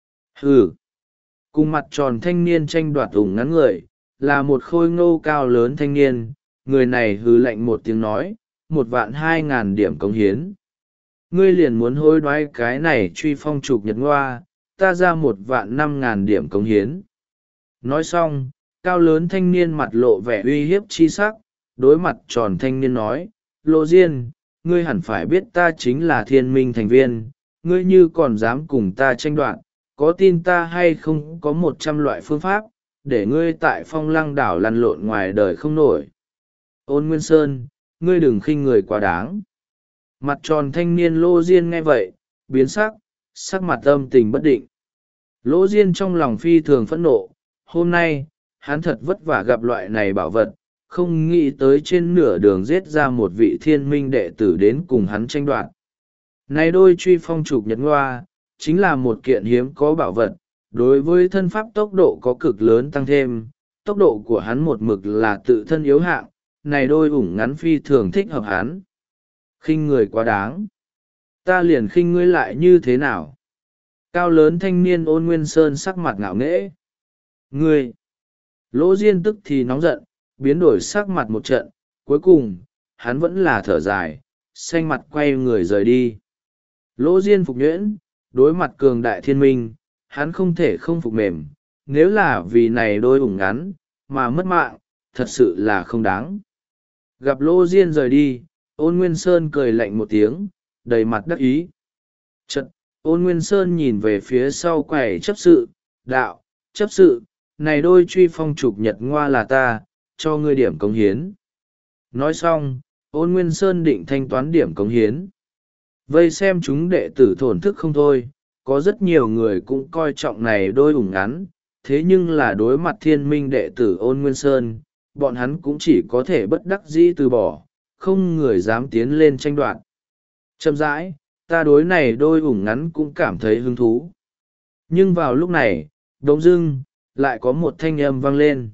Hừ. Cùng mặt tròn thanh niên tranh đoạt ủng ngắn người, là một khôi ngô cao lớn thanh niên, người này hừ lạnh một tiếng nói, một vạn hai ngàn điểm cống hiến. Ngươi liền muốn hối đoái cái này truy phong trục nhật ngoa, ta ra một vạn năm ngàn điểm cống hiến. Nói xong, cao lớn thanh niên mặt lộ vẻ uy hiếp chi sắc, đối mặt tròn thanh niên nói, Lộ Diên, ngươi hẳn phải biết ta chính là thiên minh thành viên, ngươi như còn dám cùng ta tranh đoạt, có tin ta hay không có một trăm loại phương pháp, để ngươi tại phong lăng đảo lăn lộn ngoài đời không nổi. Ôn Nguyên Sơn, ngươi đừng khinh người quá đáng. Mặt tròn thanh niên Lô Diên nghe vậy, biến sắc, sắc mặt âm tình bất định. Lỗ Diên trong lòng phi thường phẫn nộ, hôm nay, hắn thật vất vả gặp loại này bảo vật, không nghĩ tới trên nửa đường giết ra một vị thiên minh đệ tử đến cùng hắn tranh đoạt. Này đôi truy phong trục nhật ngoa, chính là một kiện hiếm có bảo vật, đối với thân pháp tốc độ có cực lớn tăng thêm, tốc độ của hắn một mực là tự thân yếu hạng, này đôi ủng ngắn phi thường thích hợp hắn. Khinh người quá đáng. Ta liền khinh ngươi lại như thế nào? Cao lớn thanh niên Ôn Nguyên Sơn sắc mặt ngạo nghễ. Ngươi! Lỗ Diên tức thì nóng giận, biến đổi sắc mặt một trận, cuối cùng, hắn vẫn là thở dài, xanh mặt quay người rời đi. Lỗ Diên phục nhuyễn, đối mặt cường đại thiên minh, hắn không thể không phục mềm, nếu là vì này đôi ủng ngắn, mà mất mạng, thật sự là không đáng. Gặp Lỗ Diên rời đi, Ôn Nguyên Sơn cười lạnh một tiếng, đầy mặt đắc ý. Chật, Ôn Nguyên Sơn nhìn về phía sau quầy chấp sự, đạo, chấp sự, này đôi truy phong trục nhật ngoa là ta, cho ngươi điểm cống hiến. Nói xong, Ôn Nguyên Sơn định thanh toán điểm cống hiến. Vây xem chúng đệ tử thổn thức không thôi, có rất nhiều người cũng coi trọng này đôi ủng ngắn, thế nhưng là đối mặt thiên minh đệ tử Ôn Nguyên Sơn, bọn hắn cũng chỉ có thể bất đắc dĩ từ bỏ, không người dám tiến lên tranh đoạt. Chậm rãi, ta đối này đôi ủng ngắn cũng cảm thấy hứng thú. Nhưng vào lúc này, đống dưng, lại có một thanh âm vang lên.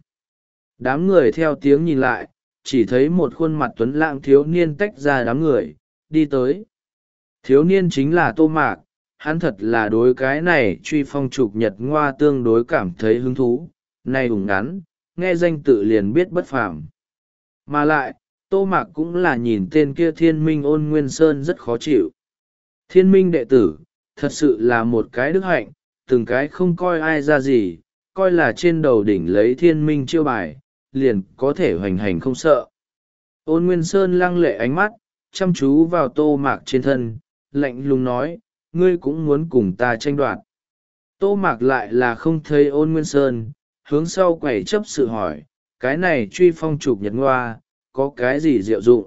Đám người theo tiếng nhìn lại, chỉ thấy một khuôn mặt tuấn lãng thiếu niên tách ra đám người, đi tới. Thiếu niên chính là Tô Mạc, hắn thật là đối cái này truy phong trục nhật ngoa tương đối cảm thấy hứng thú, này ủng ngắn, nghe danh tự liền biết bất phàm. Mà lại, Tô Mạc cũng là nhìn tên kia thiên minh Ôn Nguyên Sơn rất khó chịu. Thiên minh đệ tử, thật sự là một cái đức hạnh, từng cái không coi ai ra gì, coi là trên đầu đỉnh lấy thiên minh chiêu bài, liền có thể hoành hành không sợ. Ôn Nguyên Sơn lăng lệ ánh mắt, chăm chú vào Tô Mạc trên thân, lạnh lùng nói, ngươi cũng muốn cùng ta tranh đoạt. Tô Mạc lại là không thấy Ôn Nguyên Sơn, hướng sau quầy chấp sự hỏi, cái này truy phong trục nhật ngoa, có cái gì diệu dụng?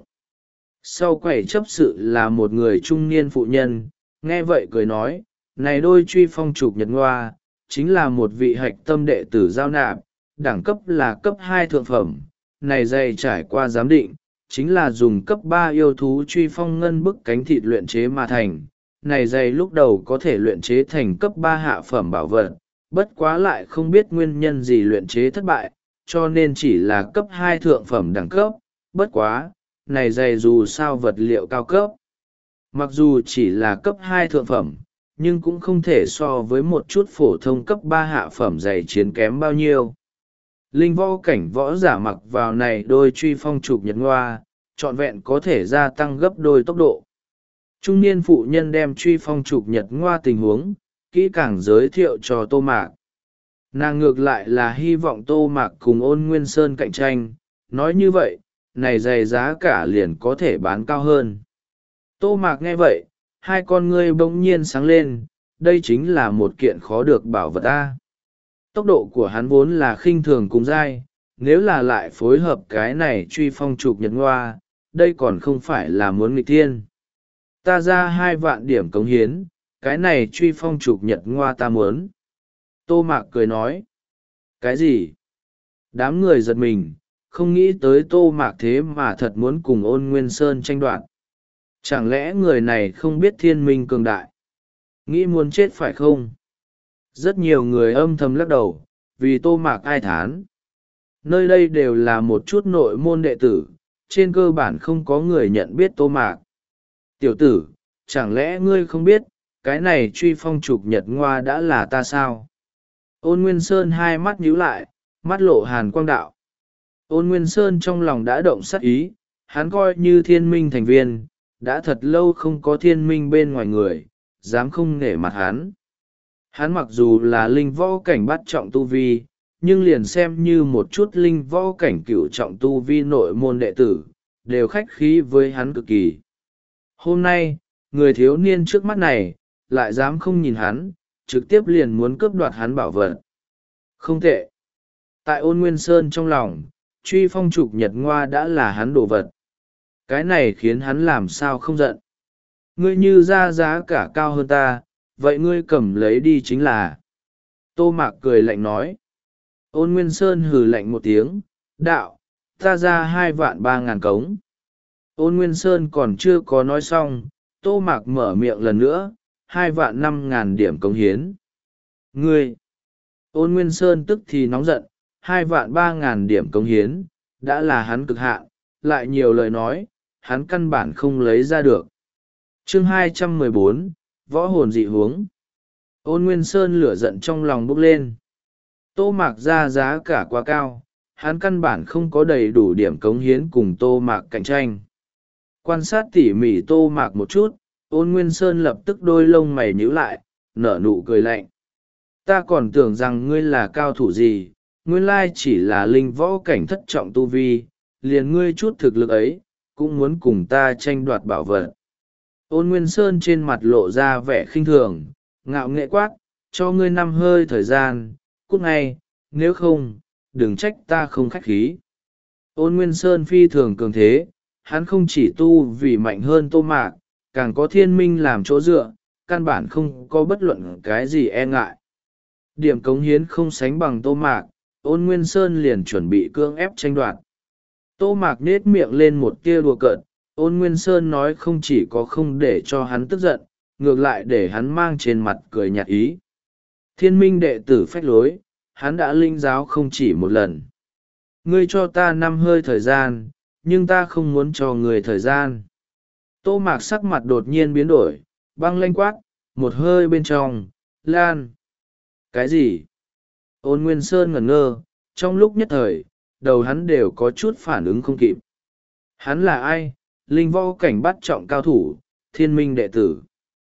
Sau quầy chấp sự là một người trung niên phụ nhân, nghe vậy cười nói, này đôi truy phong trục nhật ngoa, chính là một vị hạch tâm đệ tử giao nạp, đẳng cấp là cấp hai thượng phẩm, này dày trải qua giám định, chính là dùng cấp ba yêu thú truy phong ngân bức cánh thịt luyện chế mà thành. Này giày lúc đầu có thể luyện chế thành cấp ba hạ phẩm bảo vật, bất quá lại không biết nguyên nhân gì luyện chế thất bại, cho nên chỉ là cấp hai thượng phẩm đẳng cấp. Bất quá, này giày dù sao vật liệu cao cấp. Mặc dù chỉ là cấp hai thượng phẩm, nhưng cũng không thể so với một chút phổ thông cấp ba hạ phẩm giày chiến kém bao nhiêu. Linh võ cảnh võ giả mặc vào này đôi truy phong trục nhật ngoa, trọn vẹn có thể gia tăng gấp đôi tốc độ. Trung niên phụ nhân đem truy phong trục nhật ngoa tình huống, kỹ càng giới thiệu cho Tô Mạc. Nàng ngược lại là hy vọng Tô Mạc cùng Ôn Nguyên Sơn cạnh tranh, nói như vậy, này giày giá cả liền có thể bán cao hơn. Tô Mạc nghe vậy, hai con ngươi bỗng nhiên sáng lên, đây chính là một kiện khó được bảo vật ta. Tốc độ của hắn vốn là khinh thường cùng dai, nếu là lại phối hợp cái này truy phong trục nhật ngoa, đây còn không phải là muốn nghịch thiên. Ta ra hai vạn điểm cống hiến, cái này truy phong trục nhật ngoa ta muốn. Tô Mạc cười nói. Cái gì? Đám người giật mình, không nghĩ tới Tô Mạc thế mà thật muốn cùng Ôn Nguyên Sơn tranh đoạt. Chẳng lẽ người này không biết thiên minh cường đại? Nghĩ muốn chết phải không? Rất nhiều người âm thầm lắc đầu, vì Tô Mạc ai thán. Nơi đây đều là một chút nội môn đệ tử, trên cơ bản không có người nhận biết Tô Mạc. Tiểu tử, chẳng lẽ ngươi không biết, cái này truy phong trục nhật ngoa đã là ta sao? Ôn Nguyên Sơn hai mắt nhíu lại, mắt lộ hàn quang đạo. Ôn Nguyên Sơn trong lòng đã động sát ý, hắn coi như thiên minh thành viên, đã thật lâu không có thiên minh bên ngoài người, dám không nể mặt hắn. Hắn mặc dù là linh võ cảnh bắt trọng tu vi, nhưng liền xem như một chút linh võ cảnh cửu trọng tu vi nội môn đệ tử, đều khách khí với hắn cực kỳ. Hôm nay, người thiếu niên trước mắt này, lại dám không nhìn hắn, trực tiếp liền muốn cướp đoạt hắn bảo vật. Không tệ. Tại Ôn Nguyên Sơn trong lòng, truy phong trục nhật ngoa đã là hắn đồ vật. Cái này khiến hắn làm sao không giận. Ngươi như ra giá cả cao hơn ta, vậy ngươi cầm lấy đi chính là. Tô Mạc cười lạnh nói. Ôn Nguyên Sơn hừ lạnh một tiếng, đạo, ta ra hai vạn ba ngàn cống. Ôn Nguyên Sơn còn chưa có nói xong, Tô Mạc mở miệng lần nữa, hai vạn năm ngàn điểm cống hiến. Ngươi! Ôn Nguyên Sơn tức thì nóng giận, hai vạn ba ngàn điểm cống hiến, đã là hắn cực hạn, lại nhiều lời nói, hắn căn bản không lấy ra được. Chương hai trăm mười bốn, Võ hồn dị hướng. Ôn Nguyên Sơn lửa giận trong lòng bốc lên. Tô Mạc ra giá cả quá cao, hắn căn bản không có đầy đủ điểm cống hiến cùng Tô Mạc cạnh tranh. Quan sát tỉ mỉ Tô Mạc một chút, Ôn Nguyên Sơn lập tức đôi lông mày nhíu lại, nở nụ cười lạnh. Ta còn tưởng rằng ngươi là cao thủ gì, nguyên lai chỉ là linh võ cảnh thất trọng tu vi, liền ngươi chút thực lực ấy, cũng muốn cùng ta tranh đoạt bảo vật. Ôn Nguyên Sơn trên mặt lộ ra vẻ khinh thường, ngạo nghệ quát, cho ngươi năm hơi thời gian, cút ngay, nếu không, đừng trách ta không khách khí. Ôn Nguyên Sơn phi thường cường thế, hắn không chỉ tu vì mạnh hơn Tô Mạc, càng có thiên minh làm chỗ dựa, căn bản không có bất luận cái gì e ngại. Điểm cống hiến không sánh bằng Tô Mạc, Ôn Nguyên Sơn liền chuẩn bị cưỡng ép tranh đoạt. Tô Mạc nết miệng lên một tia đùa cợt, Ôn Nguyên Sơn nói không chỉ có không để cho hắn tức giận, ngược lại để hắn mang trên mặt cười nhạt ý. Thiên minh đệ tử phách lối, hắn đã linh giáo không chỉ một lần. Ngươi cho ta năm hơi thời gian, nhưng ta không muốn cho người thời gian. Tô Mạc sắc mặt đột nhiên biến đổi, băng lanh quát, một hơi bên trong, lan. Cái gì? Ôn Nguyên Sơn ngẩn ngơ, trong lúc nhất thời, đầu hắn đều có chút phản ứng không kịp. Hắn là ai? Linh võ cảnh bắt trọng cao thủ, thiên minh đệ tử.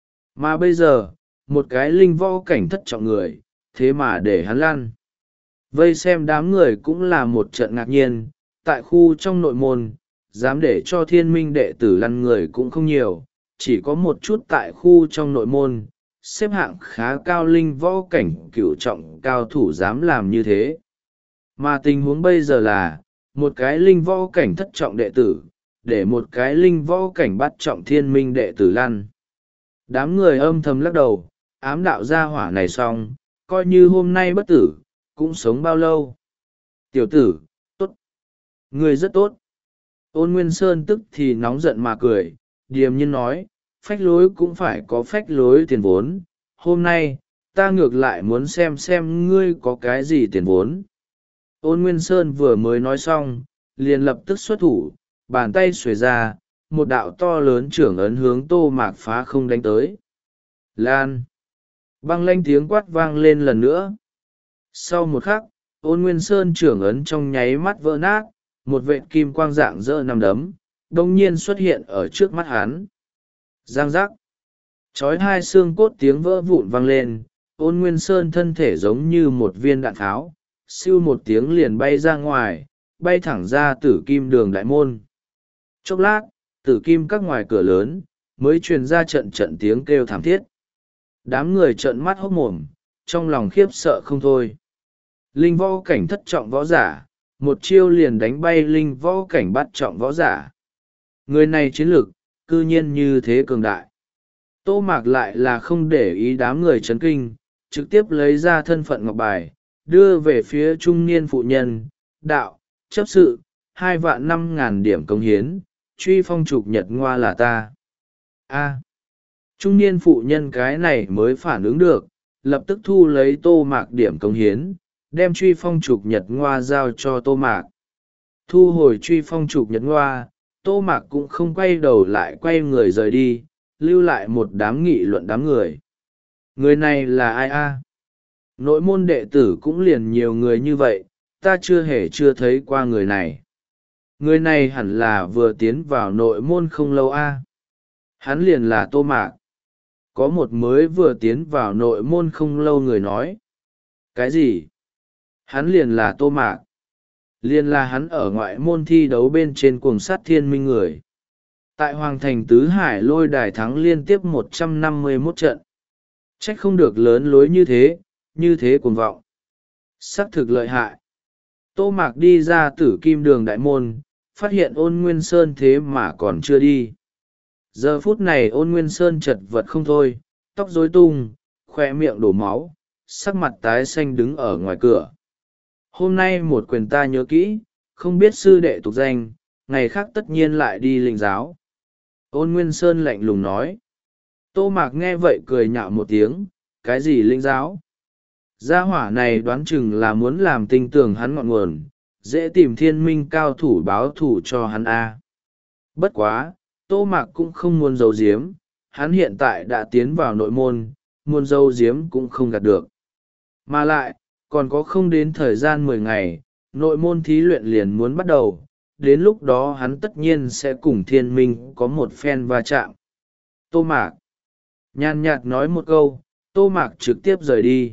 Mà bây giờ, một cái linh võ cảnh thất trọng người, thế mà để hắn lăn. Vây xem đám người cũng là một trận ngạc nhiên, tại khu trong nội môn, dám để cho thiên minh đệ tử lăn người cũng không nhiều, chỉ có một chút tại khu trong nội môn, xếp hạng khá cao linh võ cảnh cửu trọng cao thủ dám làm như thế. Mà tình huống bây giờ là, một cái linh võ cảnh thất trọng đệ tử, để một cái linh võ cảnh bắt trọng thiên minh đệ tử lăn. Đám người âm thầm lắc đầu, ám đạo gia hỏa này xong, coi như hôm nay bất tử, cũng sống bao lâu. Tiểu tử, tốt. Người rất tốt. Ôn Nguyên Sơn tức thì nóng giận mà cười, điềm nhiên nói, phách lối cũng phải có phách lối tiền vốn, hôm nay ta ngược lại muốn xem xem ngươi có cái gì tiền vốn. Ôn Nguyên Sơn vừa mới nói xong, liền lập tức xuất thủ, bàn tay xuề ra, một đạo to lớn trưởng ấn hướng Tô Mạc phá không đánh tới. Lan! Băng lanh tiếng quát vang lên lần nữa. Sau một khắc, Ôn Nguyên Sơn trưởng ấn trong nháy mắt vỡ nát, một vệt kim quang dạng dỡ nằm đấm, đông nhiên xuất hiện ở trước mắt hắn. Giang giác! Chói hai xương cốt tiếng vỡ vụn vang lên, Ôn Nguyên Sơn thân thể giống như một viên đạn tháo, siêu một tiếng liền bay ra ngoài, bay thẳng ra tử kim đường đại môn. Chốc lát, tử kim các ngoài cửa lớn, mới truyền ra trận trận tiếng kêu thảm thiết. Đám người trợn mắt hốc mồm, trong lòng khiếp sợ không thôi. Linh võ cảnh thất trọng võ giả, một chiêu liền đánh bay linh võ cảnh bắt trọng võ giả. Người này chiến lược, cư nhiên như thế cường đại. Tô Mạc lại là không để ý đám người chấn kinh, trực tiếp lấy ra thân phận ngọc bài, đưa về phía trung niên phụ nhân, đạo, chấp sự, hai vạn năm ngàn điểm công hiến, truy phong trục nhật ngoa là ta. A. Trung niên phụ nhân cái này mới phản ứng được, lập tức thu lấy Tô Mạc điểm công hiến, đem truy phong trục nhật ngoa giao cho Tô Mạc. Thu hồi truy phong trục nhật ngoa, Tô Mạc cũng không quay đầu lại quay người rời đi, lưu lại một đám nghị luận đám người. Người này là ai a? Nội môn đệ tử cũng liền nhiều người như vậy, ta chưa hề chưa thấy qua người này. Người này hẳn là vừa tiến vào nội môn không lâu a. Hắn liền là Tô Mạc. Có một mới vừa tiến vào nội môn không lâu người nói. Cái gì? Hắn liền là Tô Mạc. Liền là hắn ở ngoại môn thi đấu bên trên cuồng sát thiên minh người. Tại Hoàng Thành Tứ Hải lôi đài thắng liên tiếp một trăm năm mươi mốt trận. Trách không được lớn lối như thế, như thế cuồng vọng. Sắc thực lợi hại. Tô Mạc đi ra tử kim đường đại môn, phát hiện Ôn Nguyên Sơn thế mà còn chưa đi. Giờ phút này Ôn Nguyên Sơn chật vật không thôi, tóc rối tung, khoe miệng đổ máu, sắc mặt tái xanh đứng ở ngoài cửa. Hôm nay một quyền ta nhớ kỹ, không biết sư đệ tục danh, ngày khác tất nhiên lại đi linh giáo. Ôn Nguyên Sơn lạnh lùng nói. Tô Mạc nghe vậy cười nhạo một tiếng, cái gì linh giáo? Gia hỏa này đoán chừng là muốn làm tinh tưởng hắn ngọn nguồn, dễ tìm thiên minh cao thủ báo thủ cho hắn a. Bất quá, Tô Mạc cũng không muốn giấu giếm, hắn hiện tại đã tiến vào nội môn, muốn giấu giếm cũng không gạt được. Mà lại, còn có không đến thời gian mười ngày, nội môn thí luyện liền muốn bắt đầu, đến lúc đó hắn tất nhiên sẽ cùng thiên minh có một phen va chạm. Tô Mạc nhàn nhạt nói một câu, Tô Mạc trực tiếp rời đi.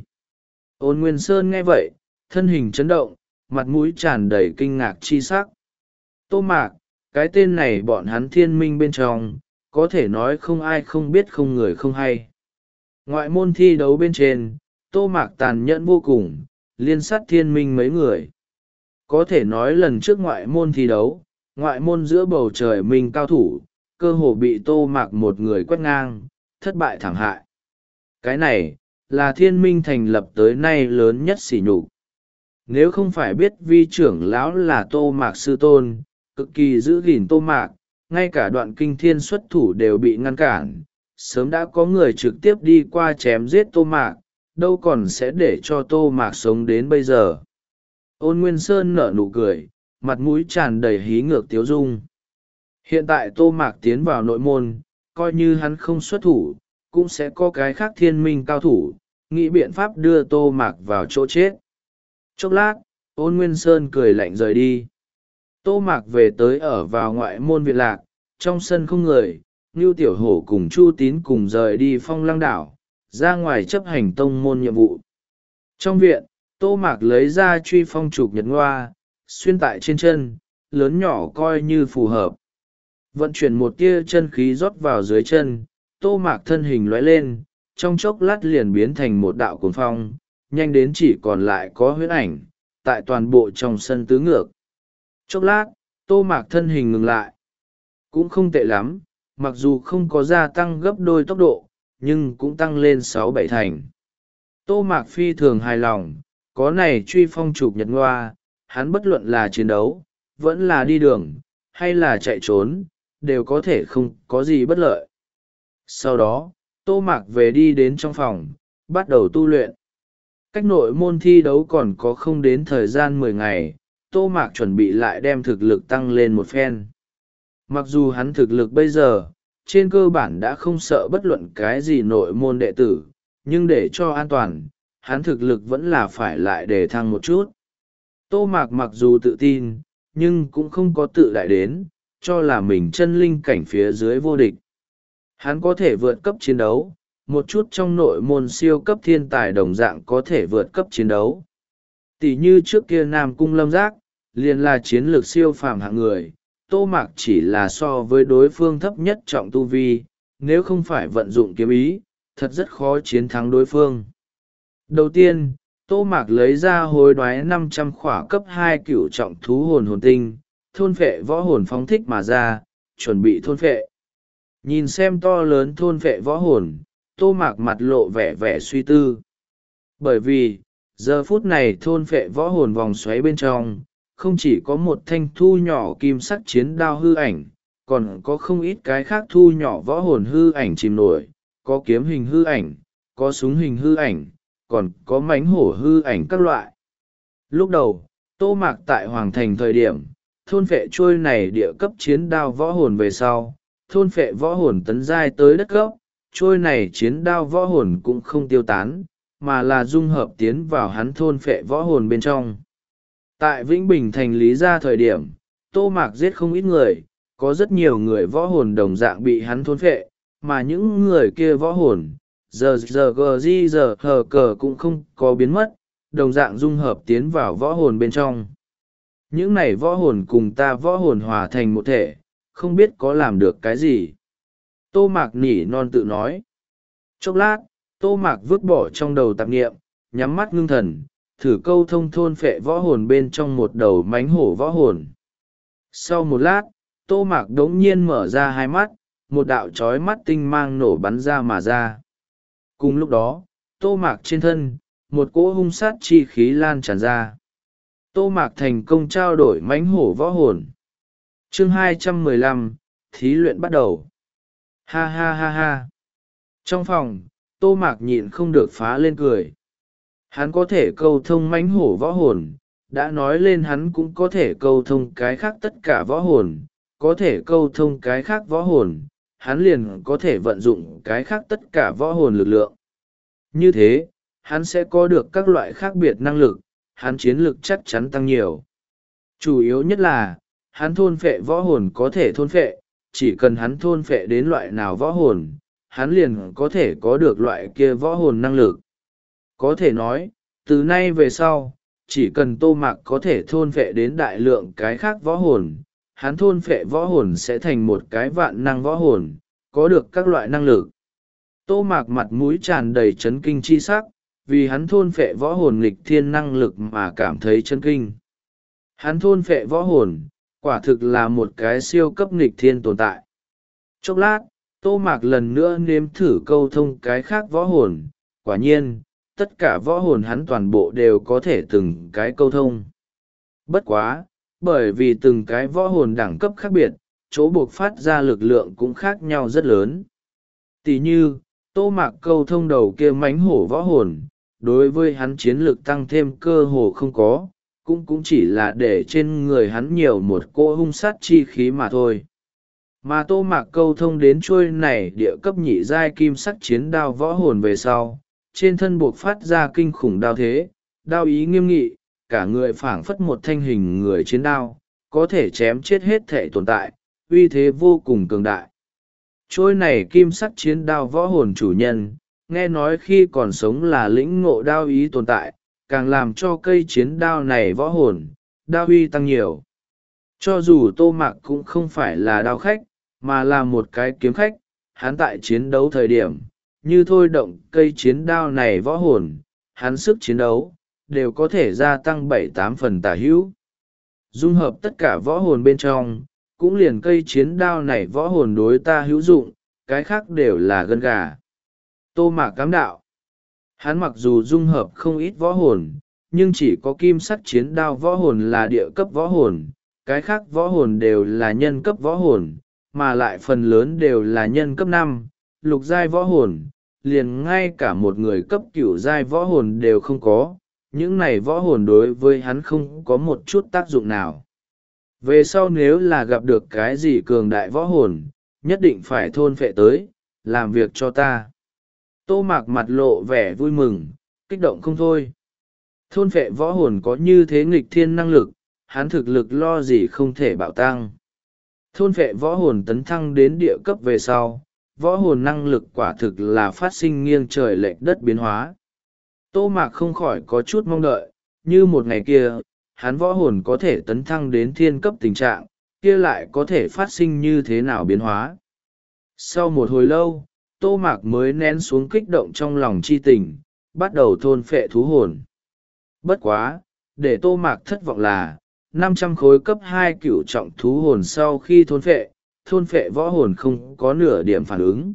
Ôn Nguyên Sơn nghe vậy, thân hình chấn động, mặt mũi tràn đầy kinh ngạc chi sắc. Tô Mạc, cái tên này bọn hắn thiên minh bên trong, có thể nói không ai không biết không người không hay. Ngoại môn thi đấu bên trên, Tô Mạc tàn nhẫn vô cùng, liên sát thiên minh mấy người. Có thể nói lần trước ngoại môn thi đấu, ngoại môn giữa bầu trời minh cao thủ, cơ hồ bị Tô Mạc một người quét ngang, thất bại thảm hại. Cái này, là thiên minh thành lập tới nay lớn nhất sỉ nhục. Nếu không phải biết vi trưởng lão là Tô Mạc sư tôn, cực kỳ giữ gìn Tô Mạc, ngay cả đoạn kinh thiên xuất thủ đều bị ngăn cản, sớm đã có người trực tiếp đi qua chém giết Tô Mạc, đâu còn sẽ để cho Tô Mạc sống đến bây giờ. Ôn Nguyên Sơn nở nụ cười, mặt mũi tràn đầy hí ngược tiếu dung. Hiện tại Tô Mạc tiến vào nội môn, coi như hắn không xuất thủ, cũng sẽ có cái khác thiên minh cao thủ, nghĩ biện pháp đưa Tô Mạc vào chỗ chết. Chốc lát, Ôn Nguyên Sơn cười lạnh rời đi. Tô Mạc về tới ở vào ngoại môn viện lạc, trong sân không người, Ngưu Tiểu Hổ cùng Chu Tín cùng rời đi Phong Lăng Đảo, ra ngoài chấp hành tông môn nhiệm vụ. Trong viện, Tô Mạc lấy ra truy phong trục nhật ngoa, xuyên tại trên chân, lớn nhỏ coi như phù hợp. Vận chuyển một tia chân khí rót vào dưới chân, Tô Mạc thân hình lóe lên, trong chốc lát liền biến thành một đạo cuồng phong, nhanh đến chỉ còn lại có huyễn ảnh, tại toàn bộ trong sân tứ ngược. Chốc lát, Tô Mạc thân hình ngừng lại. Cũng không tệ lắm, mặc dù không có gia tăng gấp đôi tốc độ, nhưng cũng tăng lên sáu bảy thành. Tô Mạc phi thường hài lòng, có này truy phong trục nhật ngoa, hắn bất luận là chiến đấu, vẫn là đi đường, hay là chạy trốn, đều có thể không có gì bất lợi. Sau đó, Tô Mạc về đi đến trong phòng, bắt đầu tu luyện. Cách nội môn thi đấu còn có không đến thời gian mười ngày, Tô Mạc chuẩn bị lại đem thực lực tăng lên một phen. Mặc dù hắn thực lực bây giờ, trên cơ bản đã không sợ bất luận cái gì nội môn đệ tử, nhưng để cho an toàn, hắn thực lực vẫn là phải lại đề thăng một chút. Tô Mạc mặc dù tự tin, nhưng cũng không có tự đại đến, cho là mình chân linh cảnh phía dưới vô địch. Hắn có thể vượt cấp chiến đấu, một chút trong nội môn siêu cấp thiên tài đồng dạng có thể vượt cấp chiến đấu. Tỷ như trước kia Nam Cung Lâm Giác, liền là chiến lược siêu phàm hạng người, Tô Mạc chỉ là so với đối phương thấp nhất trọng tu vi, nếu không phải vận dụng kiếm ý, thật rất khó chiến thắng đối phương. Đầu tiên, Tô Mạc lấy ra hối đoái năm trăm khỏa cấp hai cửu trọng thú hồn hồn tinh, thôn phệ võ hồn phóng thích mà ra, chuẩn bị thôn phệ. Nhìn xem to lớn thôn phệ võ hồn, Tô Mạc mặt lộ vẻ vẻ suy tư. Bởi vì, giờ phút này thôn phệ võ hồn vòng xoáy bên trong, không chỉ có một thanh thu nhỏ kim sắc chiến đao hư ảnh, còn có không ít cái khác thu nhỏ võ hồn hư ảnh chìm nổi, có kiếm hình hư ảnh, có súng hình hư ảnh, còn có mánh hổ hư ảnh các loại. Lúc đầu, Tô Mạc tại Hoàng Thành thời điểm, thôn phệ trôi này địa cấp chiến đao võ hồn về sau, thôn phệ võ hồn tấn giai tới đất cấp, trôi này chiến đao võ hồn cũng không tiêu tán, mà là dung hợp tiến vào hắn thôn phệ võ hồn bên trong. Tại Vĩnh Bình thành lý ra thời điểm, Tô Mạc giết không ít người, có rất nhiều người võ hồn đồng dạng bị hắn thôn phệ, mà những người kia võ hồn, giờ giờ gờ di giờ hờ cờ cũng không có biến mất, đồng dạng dung hợp tiến vào võ hồn bên trong. Những này võ hồn cùng ta võ hồn hòa thành một thể, không biết có làm được cái gì. Tô Mạc nỉ non tự nói. Chốc lát, Tô Mạc vứt bỏ trong đầu tạp nghiệm, nhắm mắt ngưng thần, thử câu thông thôn phệ võ hồn bên trong một đầu mánh hổ võ hồn. Sau một lát, Tô Mạc đống nhiên mở ra hai mắt, một đạo chói mắt tinh mang nổ bắn ra mà ra. Cùng lúc đó, Tô Mạc trên thân, một cỗ hung sát chi khí lan tràn ra. Tô Mạc thành công trao đổi mánh hổ võ hồn. Chương hai trăm mười lăm, thí luyện bắt đầu. Ha ha ha ha. Trong phòng, Tô Mạc nhịn không được phá lên cười. Hắn có thể câu thông mánh hổ võ hồn, đã nói lên hắn cũng có thể câu thông cái khác tất cả võ hồn, có thể câu thông cái khác võ hồn, hắn liền có thể vận dụng cái khác tất cả võ hồn lực lượng. Như thế, hắn sẽ có được các loại khác biệt năng lực, hắn chiến lực chắc chắn tăng nhiều. Chủ yếu nhất là, hắn thôn phệ võ hồn có thể thôn phệ, chỉ cần hắn thôn phệ đến loại nào võ hồn, hắn liền có thể có được loại kia võ hồn năng lực. Có thể nói, từ nay về sau, chỉ cần Tô Mạc có thể thôn phệ đến đại lượng cái khác võ hồn, hắn thôn phệ võ hồn sẽ thành một cái vạn năng võ hồn, có được các loại năng lực. Tô Mạc mặt mũi tràn đầy chấn kinh chi sắc, vì hắn thôn phệ võ hồn nghịch thiên năng lực mà cảm thấy chấn kinh. Hắn thôn phệ võ hồn, quả thực là một cái siêu cấp nghịch thiên tồn tại. Chốc lát, Tô Mạc lần nữa nếm thử câu thông cái khác võ hồn, quả nhiên, tất cả võ hồn hắn toàn bộ đều có thể từng cái câu thông. Bất quá, bởi vì từng cái võ hồn đẳng cấp khác biệt, chỗ buộc phát ra lực lượng cũng khác nhau rất lớn. Tỷ như, Tô Mạc câu thông đầu kia mánh hổ võ hồn, đối với hắn chiến lực tăng thêm cơ hồ không có, cũng cũng chỉ là để trên người hắn nhiều một cỗ hung sát chi khí mà thôi. Mà Tô Mạc câu thông đến chuôi này địa cấp nhị giai kim sắc chiến đao võ hồn về sau, trên thân buộc phát ra kinh khủng đao thế, đao ý nghiêm nghị, cả người phảng phất một thanh hình người chiến đao, có thể chém chết hết thể tồn tại, uy thế vô cùng cường đại. Trôi này kim sắc chiến đao võ hồn chủ nhân, nghe nói khi còn sống là lĩnh ngộ đao ý tồn tại, càng làm cho cây chiến đao này võ hồn, đao uy tăng nhiều. Cho dù Tô Mạc cũng không phải là đao khách, mà là một cái kiếm khách, hắn tại chiến đấu thời điểm, như thôi động cây chiến đao này võ hồn, hắn sức chiến đấu, đều có thể gia tăng bảy tám phần tả hữu. Dung hợp tất cả võ hồn bên trong, cũng liền cây chiến đao này võ hồn đối ta hữu dụng, cái khác đều là gân gà. Tô Mạc cám đạo. Hắn mặc dù dung hợp không ít võ hồn, nhưng chỉ có kim sắc chiến đao võ hồn là địa cấp võ hồn, cái khác võ hồn đều là nhân cấp võ hồn, mà lại phần lớn đều là nhân cấp năm, lục giai võ hồn, liền ngay cả một người cấp cửu giai võ hồn đều không có. Những này võ hồn đối với hắn không có một chút tác dụng nào. Về sau nếu là gặp được cái gì cường đại võ hồn, nhất định phải thôn phệ tới, làm việc cho ta. Tô Mạc mặt lộ vẻ vui mừng, kích động không thôi. Thôn phệ võ hồn có như thế nghịch thiên năng lực, hắn thực lực lo gì không thể bạo tăng. Thôn phệ võ hồn tấn thăng đến địa cấp về sau, võ hồn năng lực quả thực là phát sinh nghiêng trời lệch đất biến hóa. Tô Mạc không khỏi có chút mong đợi, như một ngày kia, hắn võ hồn có thể tấn thăng đến thiên cấp tình trạng, kia lại có thể phát sinh như thế nào biến hóa. Sau một hồi lâu, Tô Mạc mới nén xuống kích động trong lòng chi tình, bắt đầu thôn phệ thú hồn. Bất quá, để Tô Mạc thất vọng là, năm trăm khối cấp hai cửu trọng thú hồn sau khi thôn phệ, thôn phệ võ hồn không có nửa điểm phản ứng.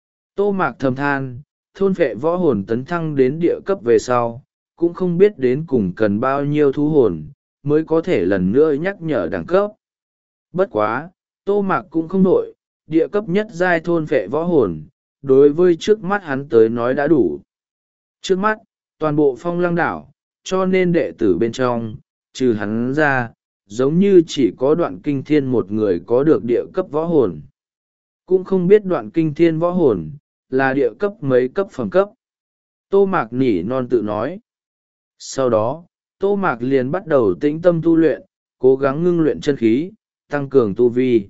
Tô Mạc thầm than, thôn phệ võ hồn tấn thăng đến địa cấp về sau, cũng không biết đến cùng cần bao nhiêu thú hồn, mới có thể lần nữa nhắc nhở đẳng cấp. Bất quá, Tô Mạc cũng không nổi, địa cấp nhất giai thôn phệ võ hồn, đối với trước mắt hắn tới nói đã đủ. Trước mắt, toàn bộ Phong Lăng đảo, cho nên đệ tử bên trong, trừ hắn ra, giống như chỉ có Đoạn Kinh Thiên một người có được địa cấp võ hồn. Cũng không biết Đoạn Kinh Thiên võ hồn, là địa cấp mấy cấp phẩm cấp. Tô Mạc nỉ non tự nói. Sau đó, Tô Mạc liền bắt đầu tĩnh tâm tu luyện, cố gắng ngưng luyện chân khí, tăng cường tu vi.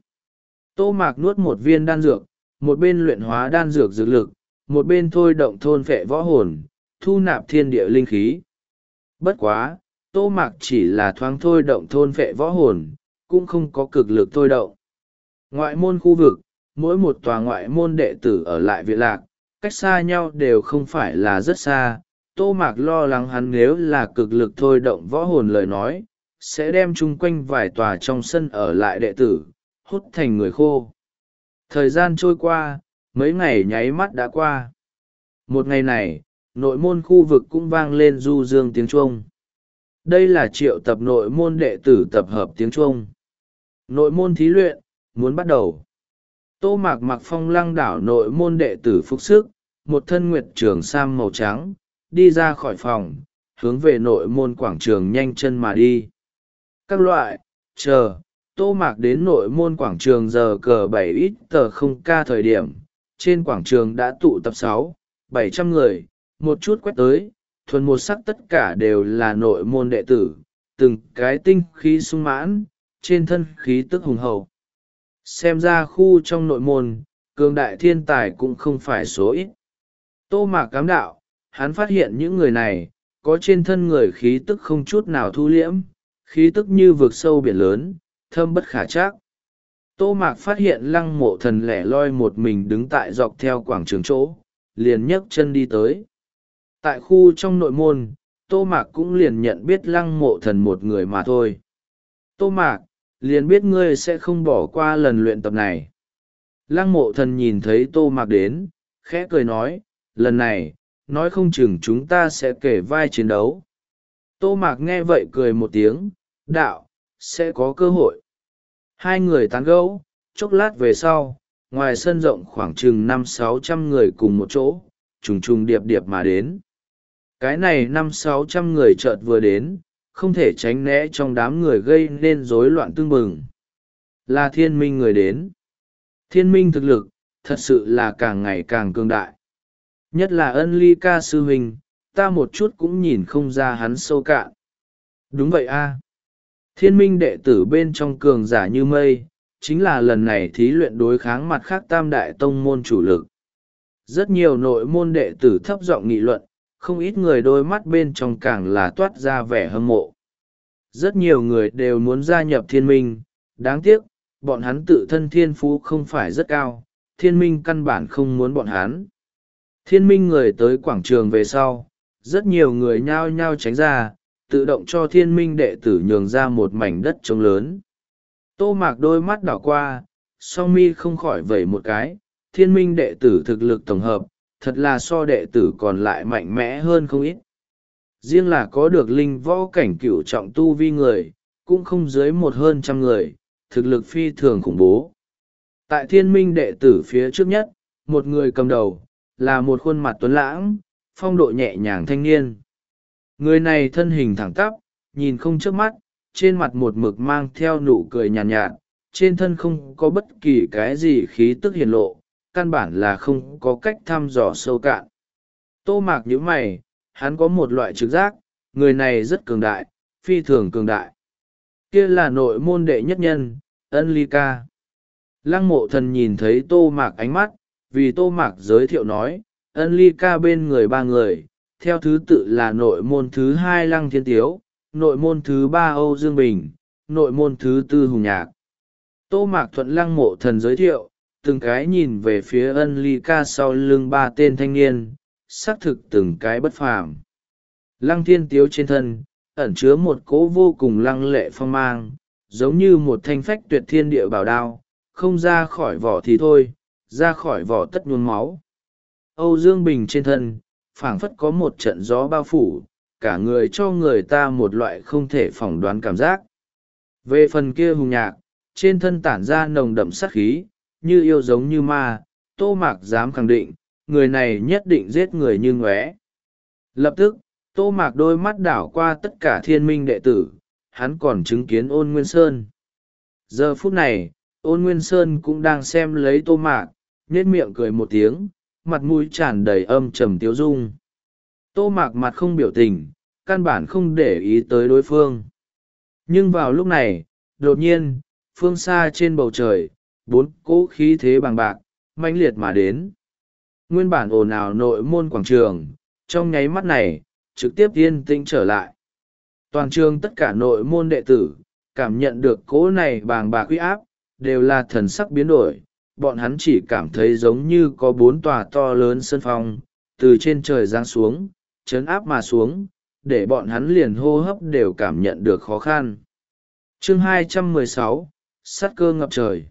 Tô Mạc nuốt một viên đan dược, một bên luyện hóa đan dược dược lực, một bên thôi động thôn phệ võ hồn, thu nạp thiên địa linh khí. Bất quá, Tô Mạc chỉ là thoáng thôi động thôn phệ võ hồn, cũng không có cực lực thôi động. Ngoại môn khu vực, mỗi một tòa ngoại môn đệ tử ở lại viện lạc, cách xa nhau đều không phải là rất xa. Tô Mạc lo lắng hắn nếu là cực lực thôi động võ hồn lời nói, sẽ đem chung quanh vài tòa trong sân ở lại đệ tử, hút thành người khô. Thời gian trôi qua, mấy ngày nháy mắt đã qua. Một ngày này, nội môn khu vực cũng vang lên du dương tiếng chuông. Đây là triệu tập nội môn đệ tử tập hợp tiếng chuông. Nội môn thí luyện, muốn bắt đầu. Tô Mạc mặc Phong Lăng đảo nội môn đệ tử phục sức, một thân nguyệt trường sam màu trắng, đi ra khỏi phòng, hướng về nội môn quảng trường nhanh chân mà đi. Các loại, chờ, Tô Mạc đến nội môn quảng trường giờ cờ bảy ít tờ không ca thời điểm, trên quảng trường đã tụ tập sáu, bảy trăm người, một chút quét tới, thuần một sắc tất cả đều là nội môn đệ tử, từng cái tinh khí sung mãn, trên thân khí tức hùng hậu. Xem ra khu trong nội môn, cường đại thiên tài cũng không phải số ít. Tô Mạc cám đạo, hắn phát hiện những người này, có trên thân người khí tức không chút nào thu liễm, khí tức như vực sâu biển lớn, thâm bất khả trắc. Tô Mạc phát hiện Lăng Mộ Thần lẻ loi một mình đứng tại dọc theo quảng trường chỗ, liền nhấc chân đi tới. Tại khu trong nội môn, Tô Mạc cũng liền nhận biết Lăng Mộ Thần một người mà thôi. Tô Mạc, liền biết ngươi sẽ không bỏ qua lần luyện tập này. Lăng Mộ Thần nhìn thấy Tô Mạc đến, khẽ cười nói, lần này, nói không chừng chúng ta sẽ kể vai chiến đấu. Tô Mạc nghe vậy cười một tiếng, đạo, sẽ có cơ hội. Hai người tán gẫu, chốc lát về sau, ngoài sân rộng khoảng chừng năm sáu trăm người cùng một chỗ, trùng trùng điệp điệp mà đến. Cái này năm sáu trăm người chợt vừa đến, không thể tránh né trong đám người gây nên rối loạn tương bừng. Là thiên minh người đến. Thiên minh thực lực, thật sự là càng ngày càng cường đại. Nhất là Ân Ly Ca sư huynh, ta một chút cũng nhìn không ra hắn sâu cạn. Đúng vậy a. Thiên minh đệ tử bên trong cường giả như mây, chính là lần này thí luyện đối kháng mặt khác tam đại tông môn chủ lực. Rất nhiều nội môn đệ tử thấp giọng nghị luận, không ít người đôi mắt bên trong càng là toát ra vẻ hâm mộ. Rất nhiều người đều muốn gia nhập thiên minh, đáng tiếc, bọn hắn tự thân thiên phú không phải rất cao, thiên minh căn bản không muốn bọn hắn. Thiên minh người tới quảng trường về sau, rất nhiều người nhao nhao tránh ra, tự động cho thiên minh đệ tử nhường ra một mảnh đất trống lớn. Tô Mạc đôi mắt đảo qua, song mi không khỏi vẩy một cái, thiên minh đệ tử thực lực tổng hợp, thật là so đệ tử còn lại mạnh mẽ hơn không ít. Riêng là có được linh võ cảnh cửu trọng tu vi người, cũng không dưới một hơn trăm người, thực lực phi thường khủng bố. Tại thiên minh đệ tử phía trước nhất, một người cầm đầu, là một khuôn mặt tuấn lãng, phong độ nhẹ nhàng thanh niên. Người này thân hình thẳng tắp, nhìn không chớp mắt, trên mặt một mực mang theo nụ cười nhàn nhạt, nhạt, trên thân không có bất kỳ cái gì khí tức hiển lộ, căn bản là không có cách thăm dò sâu cạn. Tô Mạc nhíu mày, hắn có một loại trực giác, người này rất cường đại, phi thường cường đại. Kia là nội môn đệ nhất nhân, Ân Ly Ca. Lăng Mộ Thần nhìn thấy Tô Mạc ánh mắt, vì Tô Mạc giới thiệu nói, Ân Ly Ca bên người ba người, theo thứ tự là nội môn thứ hai Lăng Thiên Tiếu, nội môn thứ ba Âu Dương Bình, nội môn thứ tư Hùng Nhạc. Tô Mạc thuận Lăng Mộ Thần giới thiệu, từng cái nhìn về phía Ân Ly Ca sau lưng ba tên thanh niên, xác thực từng cái bất phàm. Lăng Thiên Tiếu trên thân, ẩn chứa một cỗ vô cùng lăng lệ phong mang, giống như một thanh phách tuyệt thiên địa bảo đao, không ra khỏi vỏ thì thôi, ra khỏi vỏ tất nhuốm máu. Âu Dương Bình trên thân, phảng phất có một trận gió bao phủ, cả người cho người ta một loại không thể phỏng đoán cảm giác. Về phần kia Hùng Nhạc, trên thân tản ra nồng đậm sát khí, như yêu giống như ma, Tô Mạc dám khẳng định, người này nhất định giết người như ngóe. Lập tức, Tô Mạc đôi mắt đảo qua tất cả thiên minh đệ tử, hắn còn chứng kiến Ôn Nguyên Sơn. Giờ phút này, Ôn Nguyên Sơn cũng đang xem lấy Tô Mạc, nhếch miệng cười một tiếng, mặt mũi tràn đầy âm trầm tiếu dung. Tô Mạc mặt không biểu tình, căn bản không để ý tới đối phương. Nhưng vào lúc này, đột nhiên, phương xa trên bầu trời, bốn cỗ khí thế bằng bạc, mãnh liệt mà đến. Nguyên bản ồn ào nội môn quảng trường, trong nháy mắt này, trực tiếp yên tĩnh trở lại. Toàn trường tất cả nội môn đệ tử, cảm nhận được cỗ này bàng bạc uy áp, đều là thần sắc biến đổi. Bọn hắn chỉ cảm thấy giống như có bốn tòa to lớn sân phong, từ trên trời giáng xuống, chấn áp mà xuống, để bọn hắn liền hô hấp đều cảm nhận được khó khăn. Chương hai trăm mười sáu, sát cơ ngập trời.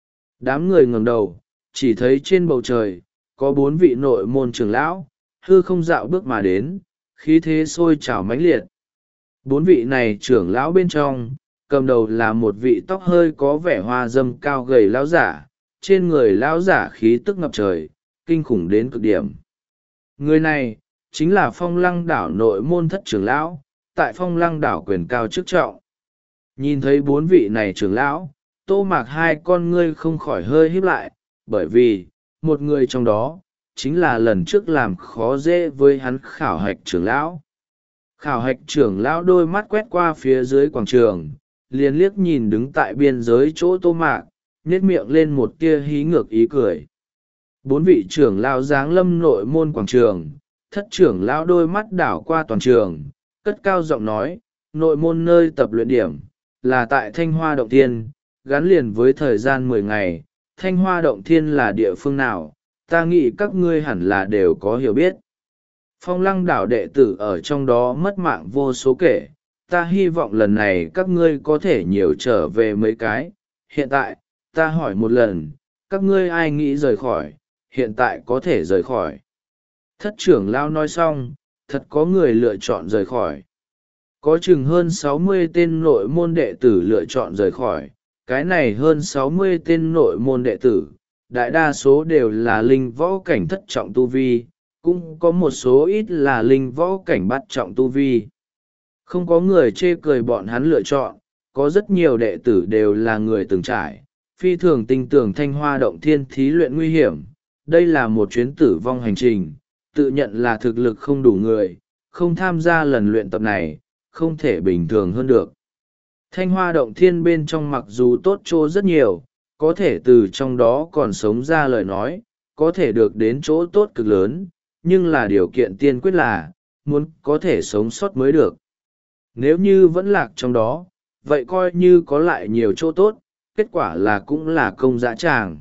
Đám người ngẩng đầu, chỉ thấy trên bầu trời, có bốn vị nội môn trưởng lão, hư không dạo bước mà đến, khí thế sôi trào mãnh liệt. Bốn vị này trưởng lão bên trong, cầm đầu là một vị tóc hơi có vẻ hoa dâm cao gầy lão giả, trên người lão giả khí tức ngập trời, kinh khủng đến cực điểm. Người này, chính là Phong Lăng đảo nội môn thất trưởng lão, tại Phong Lăng đảo quyền cao chức trọng. Nhìn thấy bốn vị này trưởng lão, Tô Mạc hai con ngươi không khỏi hơi híp lại, bởi vì, một người trong đó, chính là lần trước làm khó dễ với hắn khảo hạch trưởng lão. Khảo hạch trưởng lão đôi mắt quét qua phía dưới quảng trường, liền liếc nhìn đứng tại biên giới chỗ Tô Mạc, nhếch miệng lên một tia hí ngược ý cười. Bốn vị trưởng lão giáng lâm nội môn quảng trường, thất trưởng lão đôi mắt đảo qua toàn trường, cất cao giọng nói, nội môn nơi tập luyện điểm, là tại Thanh Hoa Động Thiên, gắn liền với thời gian mười ngày, Thanh Hoa Động Thiên là địa phương nào, ta nghĩ các ngươi hẳn là đều có hiểu biết. Phong Lăng đảo đệ tử ở trong đó mất mạng vô số kể, ta hy vọng lần này các ngươi có thể nhiều trở về mấy cái. Hiện tại, ta hỏi một lần, các ngươi ai nghĩ rời khỏi, hiện tại có thể rời khỏi. Thất trưởng lão nói xong, thật có người lựa chọn rời khỏi. Có chừng hơn sáu mươi tên nội môn đệ tử lựa chọn rời khỏi, cái này hơn sáu mươi tên nội môn đệ tử, đại đa số đều là linh võ cảnh thất trọng tu vi, cũng có một số ít là linh võ cảnh bát trọng tu vi. Không có người chê cười bọn hắn lựa chọn, có rất nhiều đệ tử đều là người từng trải, phi thường tin tưởng Thanh Hoa Động Thiên thí luyện nguy hiểm. Đây là một chuyến tử vong hành trình, tự nhận là thực lực không đủ người, không tham gia lần luyện tập này, không thể bình thường hơn được. Thanh Hoa Động Thiên bên trong mặc dù tốt chỗ rất nhiều, có thể từ trong đó còn sống ra lời nói, có thể được đến chỗ tốt cực lớn, nhưng là điều kiện tiên quyết là, muốn có thể sống sót mới được. Nếu như vẫn lạc trong đó, vậy coi như có lại nhiều chỗ tốt, kết quả là cũng là công dã tràng.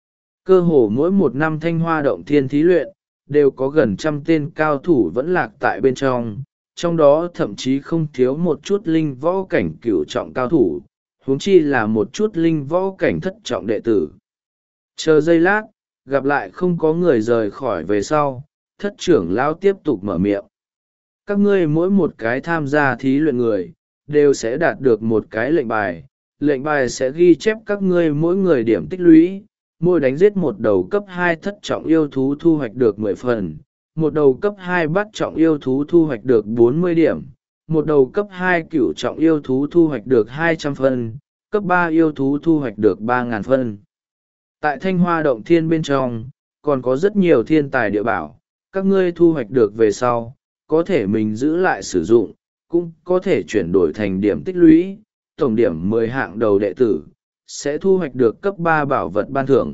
Cơ hồ mỗi một năm Thanh Hoa Động Thiên thí luyện, đều có gần trăm tên cao thủ vẫn lạc tại bên trong, trong đó thậm chí không thiếu một chút linh võ cảnh cửu trọng cao thủ, huống chi là một chút linh võ cảnh thất trọng đệ tử. Chờ giây lát, gặp lại không có người rời khỏi về sau, thất trưởng lão tiếp tục mở miệng. Các ngươi mỗi một cái tham gia thí luyện người, đều sẽ đạt được một cái lệnh bài. Lệnh bài sẽ ghi chép các ngươi mỗi người điểm tích lũy, mỗi đánh giết một đầu cấp hai thất trọng yêu thú thu hoạch được mười phần, một đầu cấp hai bát trọng yêu thú thu hoạch được bốn mươi điểm, một đầu cấp hai cửu trọng yêu thú thu hoạch được hai trăm phân, cấp ba yêu thú thu hoạch được ba nghìn phân. Tại Thanh Hoa Động Thiên bên trong, còn có rất nhiều thiên tài địa bảo, các ngươi thu hoạch được về sau, có thể mình giữ lại sử dụng, cũng có thể chuyển đổi thành điểm tích lũy, tổng điểm mười hạng đầu đệ tử, sẽ thu hoạch được cấp ba bảo vật ban thưởng.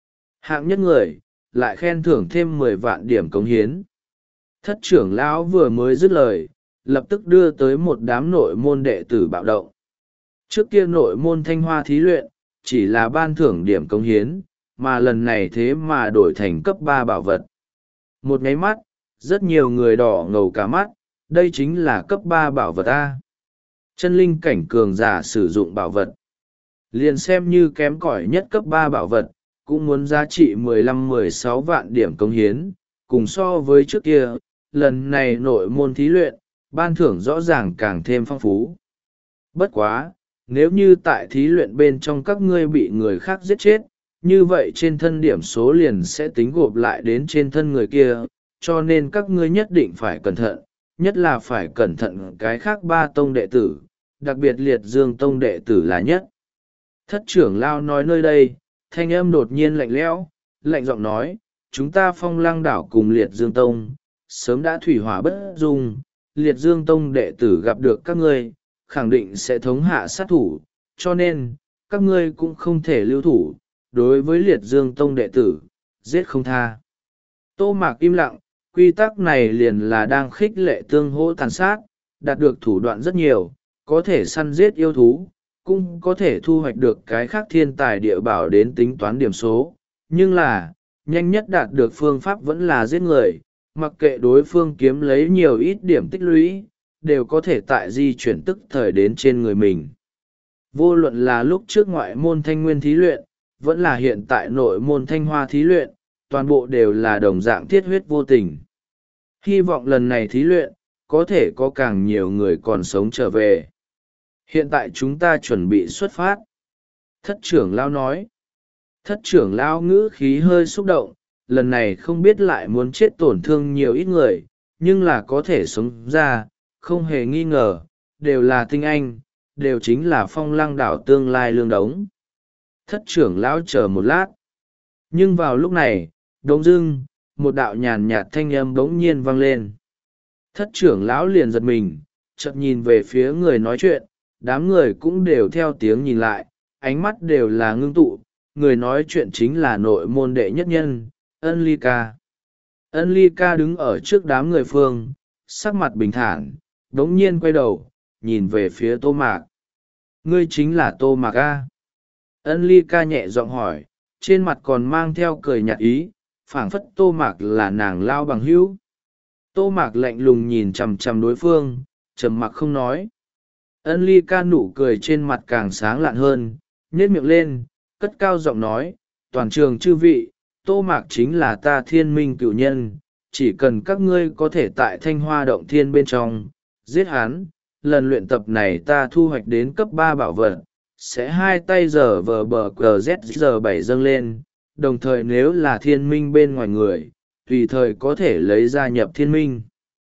Hạng nhất người, lại khen thưởng thêm mười vạn điểm cống hiến. Thất trưởng lão vừa mới dứt lời, lập tức đưa tới một đám nội môn đệ tử bạo động. Trước kia nội môn Thanh Hoa thí luyện, chỉ là ban thưởng điểm cống hiến, mà lần này thế mà đổi thành cấp ba bảo vật. Một nháy mắt, rất nhiều người đỏ ngầu cả mắt, đây chính là cấp ba bảo vật A. Chân linh cảnh cường giả sử dụng bảo vật. Liền xem như kém cỏi nhất cấp ba bảo vật, cũng muốn giá trị mười lăm mười sáu vạn điểm cống hiến, cùng so với trước kia, lần này nội môn thí luyện, ban thưởng rõ ràng càng thêm phong phú. Bất quá, nếu như tại thí luyện bên trong các ngươi bị người khác giết chết, như vậy trên thân điểm số liền sẽ tính gộp lại đến trên thân người kia, cho nên các ngươi nhất định phải cẩn thận, nhất là phải cẩn thận cái khác ba tông đệ tử, đặc biệt liệt dương tông đệ tử là nhất. Thất trưởng lao nói nơi đây, thanh âm đột nhiên lạnh lẽo, lạnh giọng nói, chúng ta Phong Lăng đảo cùng liệt dương tông, sớm đã thủy hỏa bất dung, liệt dương tông đệ tử gặp được các ngươi, khẳng định sẽ thống hạ sát thủ, cho nên, các ngươi cũng không thể lưu thủ, đối với liệt dương tông đệ tử, giết không tha. Tô Mạc im lặng, quy tắc này liền là đang khích lệ tương hỗ tàn sát, đạt được thủ đoạn rất nhiều, có thể săn giết yêu thú, cũng có thể thu hoạch được cái khác thiên tài địa bảo đến tính toán điểm số, nhưng là, nhanh nhất đạt được phương pháp vẫn là giết người, mặc kệ đối phương kiếm lấy nhiều ít điểm tích lũy, đều có thể tại di chuyển tức thời đến trên người mình. Vô luận là lúc trước ngoại môn Thanh Nguyên thí luyện, vẫn là hiện tại nội môn Thanh Hoa thí luyện, toàn bộ đều là đồng dạng thiết huyết vô tình. Hy vọng lần này thí luyện, có thể có càng nhiều người còn sống trở về. Hiện tại chúng ta chuẩn bị xuất phát. Thất trưởng lão nói. Thất trưởng lão ngữ khí hơi xúc động, lần này không biết lại muốn chết tổn thương nhiều ít người, nhưng là có thể sống ra, không hề nghi ngờ, đều là tinh anh, đều chính là Phong Lăng đảo tương lai lương đống. Thất trưởng lão chờ một lát. Nhưng vào lúc này, đống dưng, một đạo nhàn nhạt thanh âm bỗng nhiên vang lên. Thất trưởng lão liền giật mình, chợt nhìn về phía người nói chuyện, đám người cũng đều theo tiếng nhìn lại, ánh mắt đều là ngưng tụ, người nói chuyện chính là nội môn đệ nhất nhân, Ân Ly Ca. Ân Ly Ca đứng ở trước đám người phương, sắc mặt bình thản, đống nhiên quay đầu, nhìn về phía Tô Mạc. Ngươi chính là Tô Mạc A. Ân Ly Ca nhẹ giọng hỏi, trên mặt còn mang theo cười nhạt ý, phảng phất Tô Mạc là nàng lao bằng hữu. Tô Mạc lạnh lùng nhìn chằm chằm đối phương, trầm mặc không nói. Ân Ly Ca nụ cười trên mặt càng sáng lạn hơn, nhếch miệng lên, cất cao giọng nói, toàn trường chư vị, Tô Mạc chính là ta thiên minh cửu nhân, chỉ cần các ngươi có thể tại Thanh Hoa Động Thiên bên trong, giết hắn, lần luyện tập này ta thu hoạch đến cấp ba bảo vật, sẽ hai tay giờ vờ bờ cờ z giờ bảy dâng lên, đồng thời nếu là thiên minh bên ngoài người, tùy thời có thể lấy gia nhập thiên minh.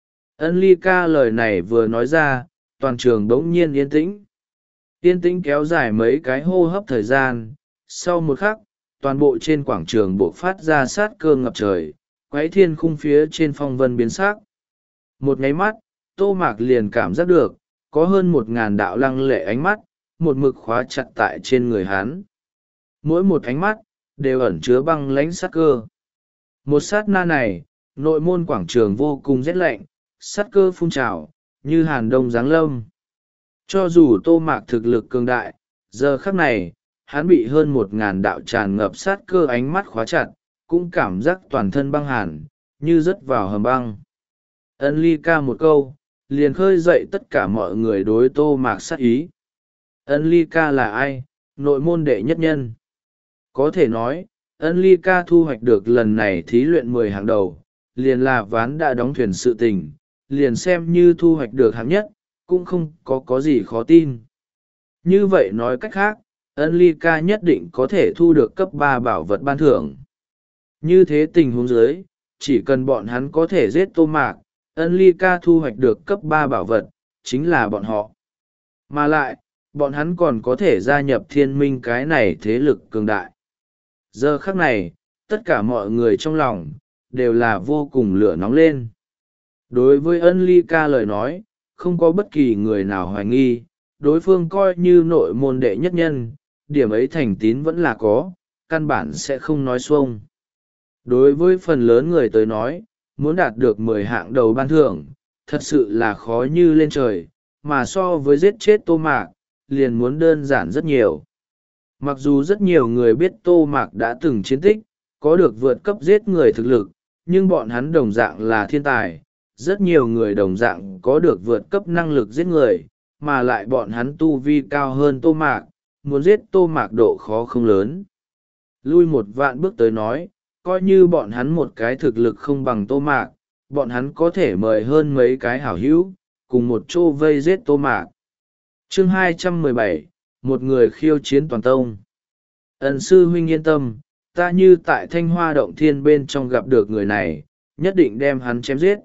Ân Ly Ca lời này vừa nói ra, toàn trường bỗng nhiên yên tĩnh. Yên tĩnh kéo dài mấy cái hô hấp thời gian, sau một khắc, toàn bộ trên quảng trường bộc phát ra sát cơ ngập trời, quấy thiên khung phía trên phong vân biến sắc. Một nháy mắt, Tô Mạc liền cảm giác được, có hơn một ngàn đạo lăng lệ ánh mắt, một mực khóa chặt tại trên người hắn. Mỗi một ánh mắt, đều ẩn chứa băng lãnh sát cơ. Một sát na này, nội môn quảng trường vô cùng rét lạnh, sát cơ phun trào, như hàn đông giáng lâm. Cho dù Tô Mạc thực lực cường đại, giờ khắc này, hắn bị hơn một ngàn đạo tràn ngập sát cơ ánh mắt khóa chặt, cũng cảm giác toàn thân băng hàn, như rớt vào hầm băng. Ân Ly Ca một câu, liền khơi dậy tất cả mọi người đối Tô Mạc sát ý. Ân Ly Ca là ai? Nội môn đệ nhất nhân. Có thể nói, Ân Ly Ca thu hoạch được lần này thí luyện mười hàng đầu, liền là ván đã đóng thuyền sự tình, liền xem như thu hoạch được hạng nhất, cũng không có có gì khó tin. Như vậy nói cách khác, ân ly ca nhất định có thể thu được cấp ba bảo vật ban thưởng. Như thế tình huống dưới, chỉ cần bọn hắn có thể giết Tô Mạc, ân ly ca thu hoạch được cấp ba bảo vật, chính là bọn họ. Mà lại, bọn hắn còn có thể gia nhập thiên minh cái này thế lực cường đại. Giờ khắc này, tất cả mọi người trong lòng, đều là vô cùng lửa nóng lên. Đối với ân ly ca lời nói, không có bất kỳ người nào hoài nghi, đối phương coi như nội môn đệ nhất nhân, điểm ấy thành tín vẫn là có, căn bản sẽ không nói xuông. Đối với phần lớn người tới nói, muốn đạt được mười hạng đầu ban thưởng, thật sự là khó như lên trời, mà so với giết chết Tô Mạc, liền muốn đơn giản rất nhiều. Mặc dù rất nhiều người biết Tô Mạc đã từng chiến tích, có được vượt cấp giết người thực lực, nhưng bọn hắn đồng dạng là thiên tài, rất nhiều người đồng dạng có được vượt cấp năng lực giết người, mà lại bọn hắn tu vi cao hơn Tô Mạc, muốn giết Tô Mạc độ khó không lớn. Lui một vạn bước tới nói, coi như bọn hắn một cái thực lực không bằng Tô Mạc, bọn hắn có thể mời hơn mấy cái hảo hữu, cùng một chỗ vây giết Tô Mạc. Chương hai trăm mười bảy, một người khiêu chiến toàn tông. Ân sư huynh yên tâm, ta như tại Thanh Hoa Động Thiên bên trong gặp được người này, nhất định đem hắn chém giết.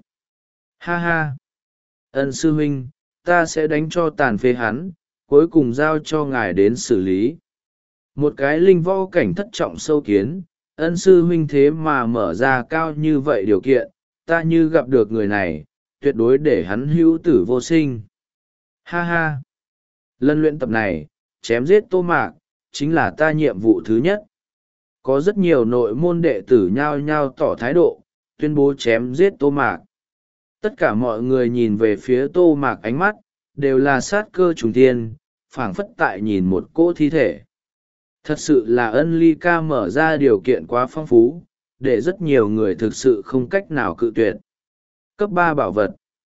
Ha ha! Ân sư huynh, ta sẽ đánh cho tàn phế hắn, cuối cùng giao cho ngài đến xử lý. Một cái linh võ cảnh thất trọng sâu kiến, ân sư huynh thế mà mở ra cao như vậy điều kiện, ta như gặp được người này, tuyệt đối để hắn hữu tử vô sinh. Ha ha! Lần luyện tập này, chém giết Tô Mạc, chính là ta nhiệm vụ thứ nhất. Có rất nhiều nội môn đệ tử nhao nhao tỏ thái độ, tuyên bố chém giết Tô Mạc. Tất cả mọi người nhìn về phía Tô Mạc ánh mắt, đều là sát cơ trùng thiên, phảng phất tại nhìn một cỗ thi thể. Thật sự là ân ly ca mở ra điều kiện quá phong phú, để rất nhiều người thực sự không cách nào cự tuyệt. Cấp ba bảo vật.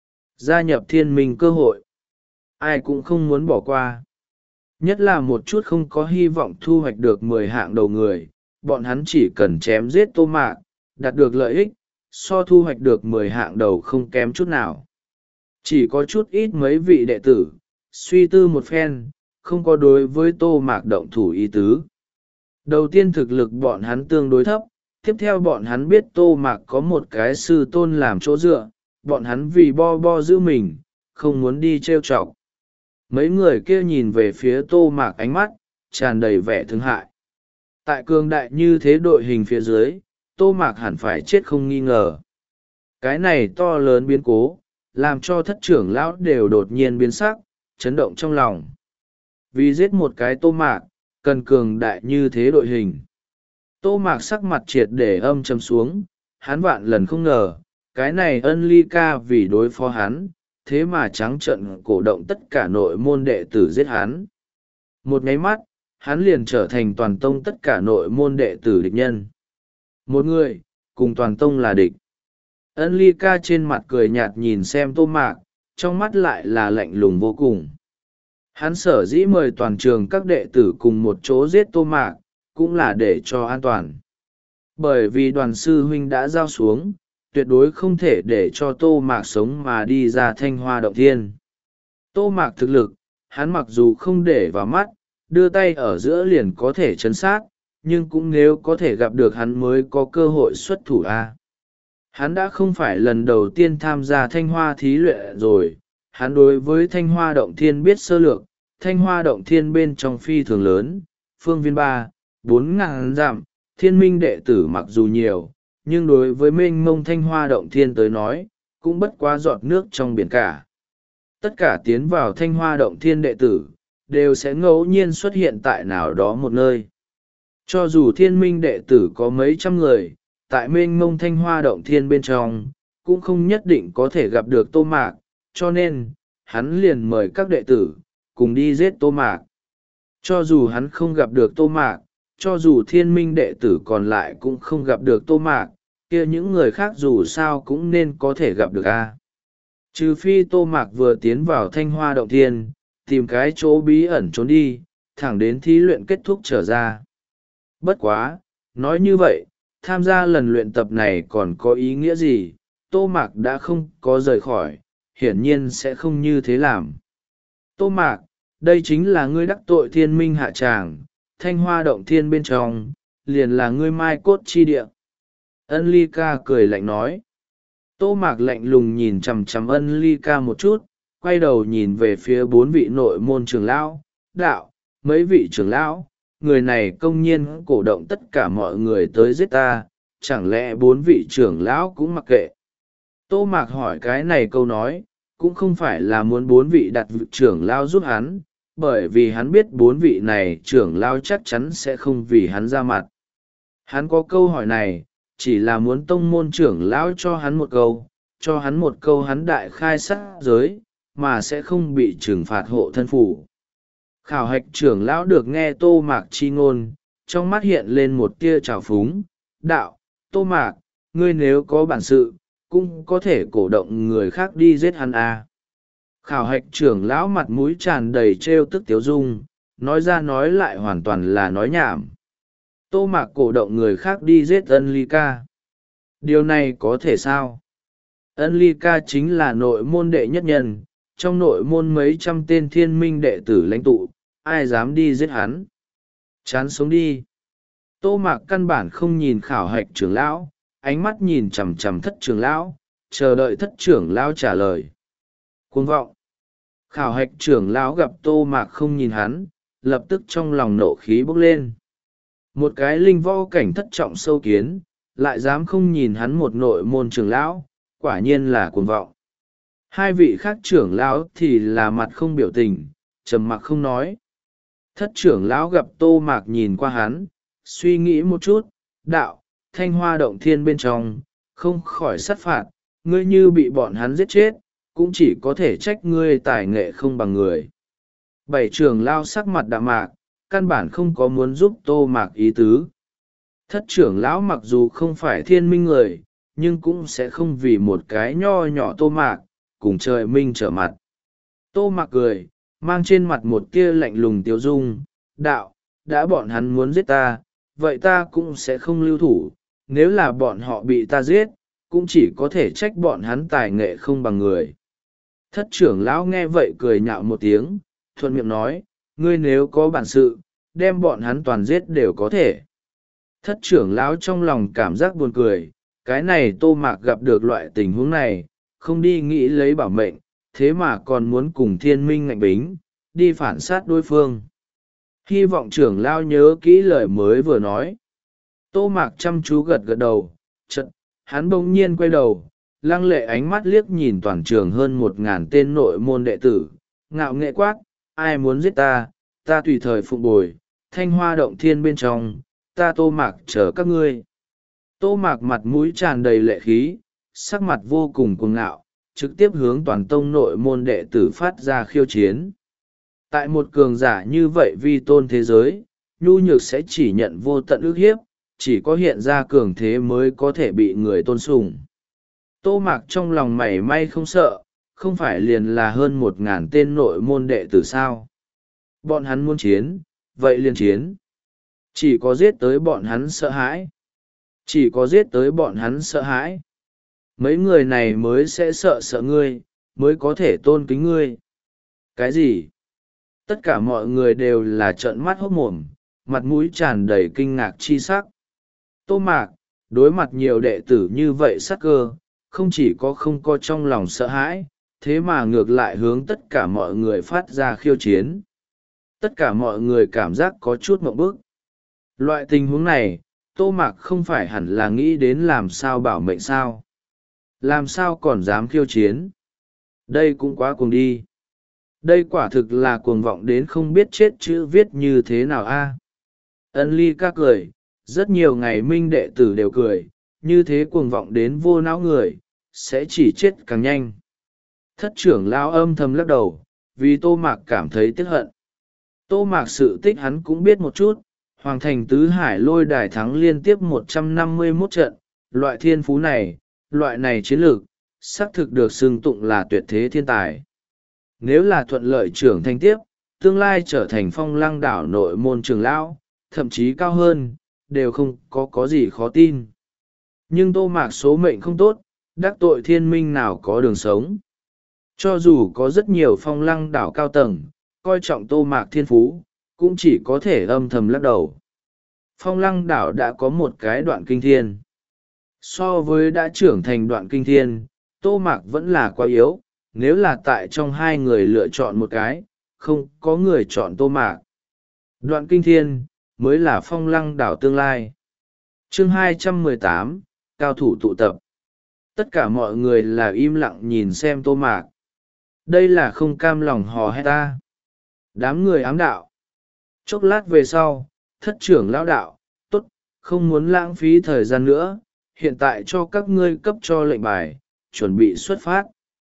Gia nhập thiên minh cơ hội. Ai cũng không muốn bỏ qua. Nhất là một chút không có hy vọng thu hoạch được mười hạng đầu người, bọn hắn chỉ cần chém giết Tô Mạc, đạt được lợi ích, so thu hoạch được mười hạng đầu không kém chút nào. Chỉ có chút ít mấy vị đệ tử, suy tư một phen, không có đối với Tô Mạc động thủ ý tứ. Đầu tiên thực lực bọn hắn tương đối thấp, tiếp theo bọn hắn biết Tô Mạc có một cái sư tôn làm chỗ dựa, bọn hắn vì bo bo giữ mình, không muốn đi trêu chọc. Mấy người kia nhìn về phía Tô Mạc ánh mắt, tràn đầy vẻ thương hại. Tại cường đại như thế đội hình phía dưới, Tô Mạc hẳn phải chết không nghi ngờ. Cái này to lớn biến cố, làm cho thất trưởng lão đều đột nhiên biến sắc, chấn động trong lòng. Vì giết một cái Tô Mạc, cần cường đại như thế đội hình. Tô Mạc sắc mặt triệt để âm trầm xuống, hắn vạn lần không ngờ, cái này ân ly ca vì đối phó hắn, thế mà trắng trợn cổ động tất cả nội môn đệ tử giết hắn. Một nháy mắt, hắn liền trở thành toàn tông tất cả nội môn đệ tử địch nhân. Một người, cùng toàn tông là địch. Ân ly ca trên mặt cười nhạt nhìn xem Tô Mạc, trong mắt lại là lạnh lùng vô cùng. Hắn sở dĩ mời toàn trường các đệ tử cùng một chỗ giết Tô Mạc, cũng là để cho an toàn. Bởi vì đoàn sư huynh đã giao xuống, tuyệt đối không thể để cho Tô Mạc sống mà đi ra Thanh Hoa Động Thiên. Tô Mạc thực lực, hắn mặc dù không để vào mắt, đưa tay ở giữa liền có thể chấn sát, nhưng cũng nếu có thể gặp được hắn mới có cơ hội xuất thủ A. Hắn đã không phải lần đầu tiên tham gia Thanh Hoa thí luyện rồi, hắn đối với Thanh Hoa Động Thiên biết sơ lược, Thanh Hoa Động Thiên bên trong phi thường lớn, phương viên ba, bốn ngàn dặm, thiên minh đệ tử mặc dù nhiều, nhưng đối với mênh mông Thanh Hoa Động Thiên tới nói, cũng bất quá giọt nước trong biển cả. Tất cả tiến vào Thanh Hoa Động Thiên đệ tử, đều sẽ ngẫu nhiên xuất hiện tại nào đó một nơi. Cho dù thiên minh đệ tử có mấy trăm người, tại mênh mông Thanh Hoa Động Thiên bên trong, cũng không nhất định có thể gặp được Tô Mạc, cho nên, hắn liền mời các đệ tử, cùng đi giết Tô Mạc. Cho dù hắn không gặp được Tô Mạc, cho dù thiên minh đệ tử còn lại cũng không gặp được Tô Mạc, kia những người khác dù sao cũng nên có thể gặp được a. Trừ phi Tô Mạc vừa tiến vào Thanh Hoa Động Thiên, tìm cái chỗ bí ẩn trốn đi, thẳng đến thí luyện kết thúc trở ra. Bất quá, nói như vậy, tham gia lần luyện tập này còn có ý nghĩa gì, Tô Mạc đã không có rời khỏi, hiển nhiên sẽ không như thế làm. Tô Mạc, đây chính là ngươi đắc tội thiên minh hạ tràng, thanh hoa động thiên bên trong, liền là ngươi mai cốt chi địa. Ân ly ca cười lạnh nói. Tô Mạc lạnh lùng nhìn chằm chằm ân ly ca một chút, quay đầu nhìn về phía bốn vị nội môn trưởng lão, đạo, mấy vị trưởng lão, người này công nhiên cổ động tất cả mọi người tới giết ta, chẳng lẽ bốn vị trưởng lão cũng mặc kệ. Tô Mạc hỏi cái này câu nói, cũng không phải là muốn bốn vị đặt trưởng lão giúp hắn, bởi vì hắn biết bốn vị này trưởng lão chắc chắn sẽ không vì hắn ra mặt. Hắn có câu hỏi này, chỉ là muốn tông môn trưởng lão cho hắn một câu, cho hắn một câu hắn đại khai sát giới, mà sẽ không bị trừng phạt hộ thân phủ. Khảo hạch trưởng lão được nghe Tô Mạc chi ngôn, trong mắt hiện lên một tia trào phúng, đạo, Tô Mạc, ngươi nếu có bản sự, cũng có thể cổ động người khác đi giết hắn à. Khảo hạch trưởng lão mặt mũi tràn đầy trêu tức tiếu dung, nói ra nói lại hoàn toàn là nói nhảm. Tô Mạc cổ động người khác đi giết ân ly ca. Điều này có thể sao? Ân ly ca chính là nội môn đệ nhất nhân, trong nội môn mấy trăm tên thiên minh đệ tử lãnh tụ, ai dám đi giết hắn? Chán sống đi. Tô Mạc căn bản không nhìn khảo hạch trưởng lão, ánh mắt nhìn chằm chằm thất trưởng lão, chờ đợi thất trưởng lão trả lời. Cuồng vọng. Khảo hạch trưởng lão gặp Tô Mạc không nhìn hắn, lập tức trong lòng nộ khí bốc lên. Một cái linh võ cảnh thất trọng sâu kiến, lại dám không nhìn hắn một nội môn trưởng lão, quả nhiên là cuồng vọng. Hai vị khác trưởng lão thì là mặt không biểu tình, trầm mặc không nói. Thất trưởng lão gặp Tô Mạc nhìn qua hắn, suy nghĩ một chút, đạo, thanh hoa động thiên bên trong, không khỏi sát phạt, ngươi như bị bọn hắn giết chết, cũng chỉ có thể trách ngươi tài nghệ không bằng người. Bảy trưởng lão sắc mặt đạm mạc, căn bản không có muốn giúp Tô Mạc ý tứ. Thất trưởng lão mặc dù không phải thiên minh người, nhưng cũng sẽ không vì một cái nho nhỏ Tô Mạc, cùng trời minh trở mặt. Tô Mạc cười, mang trên mặt một tia lạnh lùng tiêu dung, đạo, đã bọn hắn muốn giết ta, vậy ta cũng sẽ không lưu thủ, nếu là bọn họ bị ta giết, cũng chỉ có thể trách bọn hắn tài nghệ không bằng người. Thất trưởng lão nghe vậy cười nhạo một tiếng, thuận miệng nói, ngươi nếu có bản sự, đem bọn hắn toàn giết đều có thể. Thất trưởng lão trong lòng cảm giác buồn cười, cái này Tô Mạc gặp được loại tình huống này, không đi nghĩ lấy bảo mệnh, thế mà còn muốn cùng thiên minh ngạnh bính, đi phản sát đối phương. Hy vọng trưởng lão nhớ kỹ lời mới vừa nói. Tô Mạc chăm chú gật gật đầu, chợt hắn bỗng nhiên quay đầu, lăng lệ ánh mắt liếc nhìn toàn trường hơn một ngàn tên nội môn đệ tử, ngạo nghệ quát, ai muốn giết ta, ta tùy thời phụng bồi, thanh hoa động thiên bên trong, ta Tô Mạc chờ các ngươi. Tô Mạc mặt mũi tràn đầy lệ khí, sắc mặt vô cùng cuồng ngạo, trực tiếp hướng toàn tông nội môn đệ tử phát ra khiêu chiến. Tại một cường giả như vậy vi tôn thế giới, nhu nhược sẽ chỉ nhận vô tận ức hiếp, chỉ có hiện ra cường thế mới có thể bị người tôn sùng. Tô Mạc trong lòng mảy may không sợ, không phải liền là hơn một ngàn tên nội môn đệ tử sao. Bọn hắn muốn chiến, vậy liền chiến. Chỉ có giết tới bọn hắn sợ hãi. Chỉ có giết tới bọn hắn sợ hãi. Mấy người này mới sẽ sợ sợ ngươi, mới có thể tôn kính ngươi. Cái gì? Tất cả mọi người đều là trợn mắt hốt mồm, mặt mũi tràn đầy kinh ngạc chi sắc. Tô Mạc, đối mặt nhiều đệ tử như vậy sắc cơ, không chỉ có không có trong lòng sợ hãi, thế mà ngược lại hướng tất cả mọi người phát ra khiêu chiến. Tất cả mọi người cảm giác có chút mộng bức. Loại tình huống này, Tô Mạc không phải hẳn là nghĩ đến làm sao bảo mệnh sao. Làm sao còn dám khiêu chiến. Đây cũng quá cuồng đi. Đây quả thực là cuồng vọng đến không biết chết chữ viết như thế nào a. Ân ly ca cười, rất nhiều ngày minh đệ tử đều cười, như thế cuồng vọng đến vô não người, sẽ chỉ chết càng nhanh. Thất trưởng lão âm thầm lắc đầu, vì Tô Mạc cảm thấy tiếc hận. Tô Mạc sự tích hắn cũng biết một chút, Hoàng thành tứ hải lôi đài thắng liên tiếp một trăm năm mươi mốt trận, loại thiên phú này, loại này chiến lược, xác thực được xưng tụng là tuyệt thế thiên tài. Nếu là thuận lợi trưởng thành tiếp, tương lai trở thành phong lăng đảo nội môn trường lão, thậm chí cao hơn, đều không có có gì khó tin. Nhưng Tô Mạc số mệnh không tốt, đắc tội thiên minh nào có đường sống. Cho dù có rất nhiều phong lăng đảo cao tầng coi trọng Tô Mạc thiên phú, cũng chỉ có thể âm thầm lắc đầu. Phong lăng đảo đã có một cái đoạn kinh thiên. So với đã trưởng thành đoạn kinh thiên, Tô Mạc vẫn là quá yếu. Nếu là tại trong hai người lựa chọn một cái, không có người chọn Tô Mạc. Đoạn kinh thiên mới là phong lăng đảo tương lai. Chương hai trăm mười tám, cao thủ tụ tập. Tất cả mọi người là im lặng nhìn xem Tô Mạc. Đây là không cam lòng hò hét ta. Đám người ám đạo. Chốc lát về sau, thất trưởng lão đạo, tốt, không muốn lãng phí thời gian nữa, hiện tại cho các ngươi cấp cho lệnh bài, chuẩn bị xuất phát.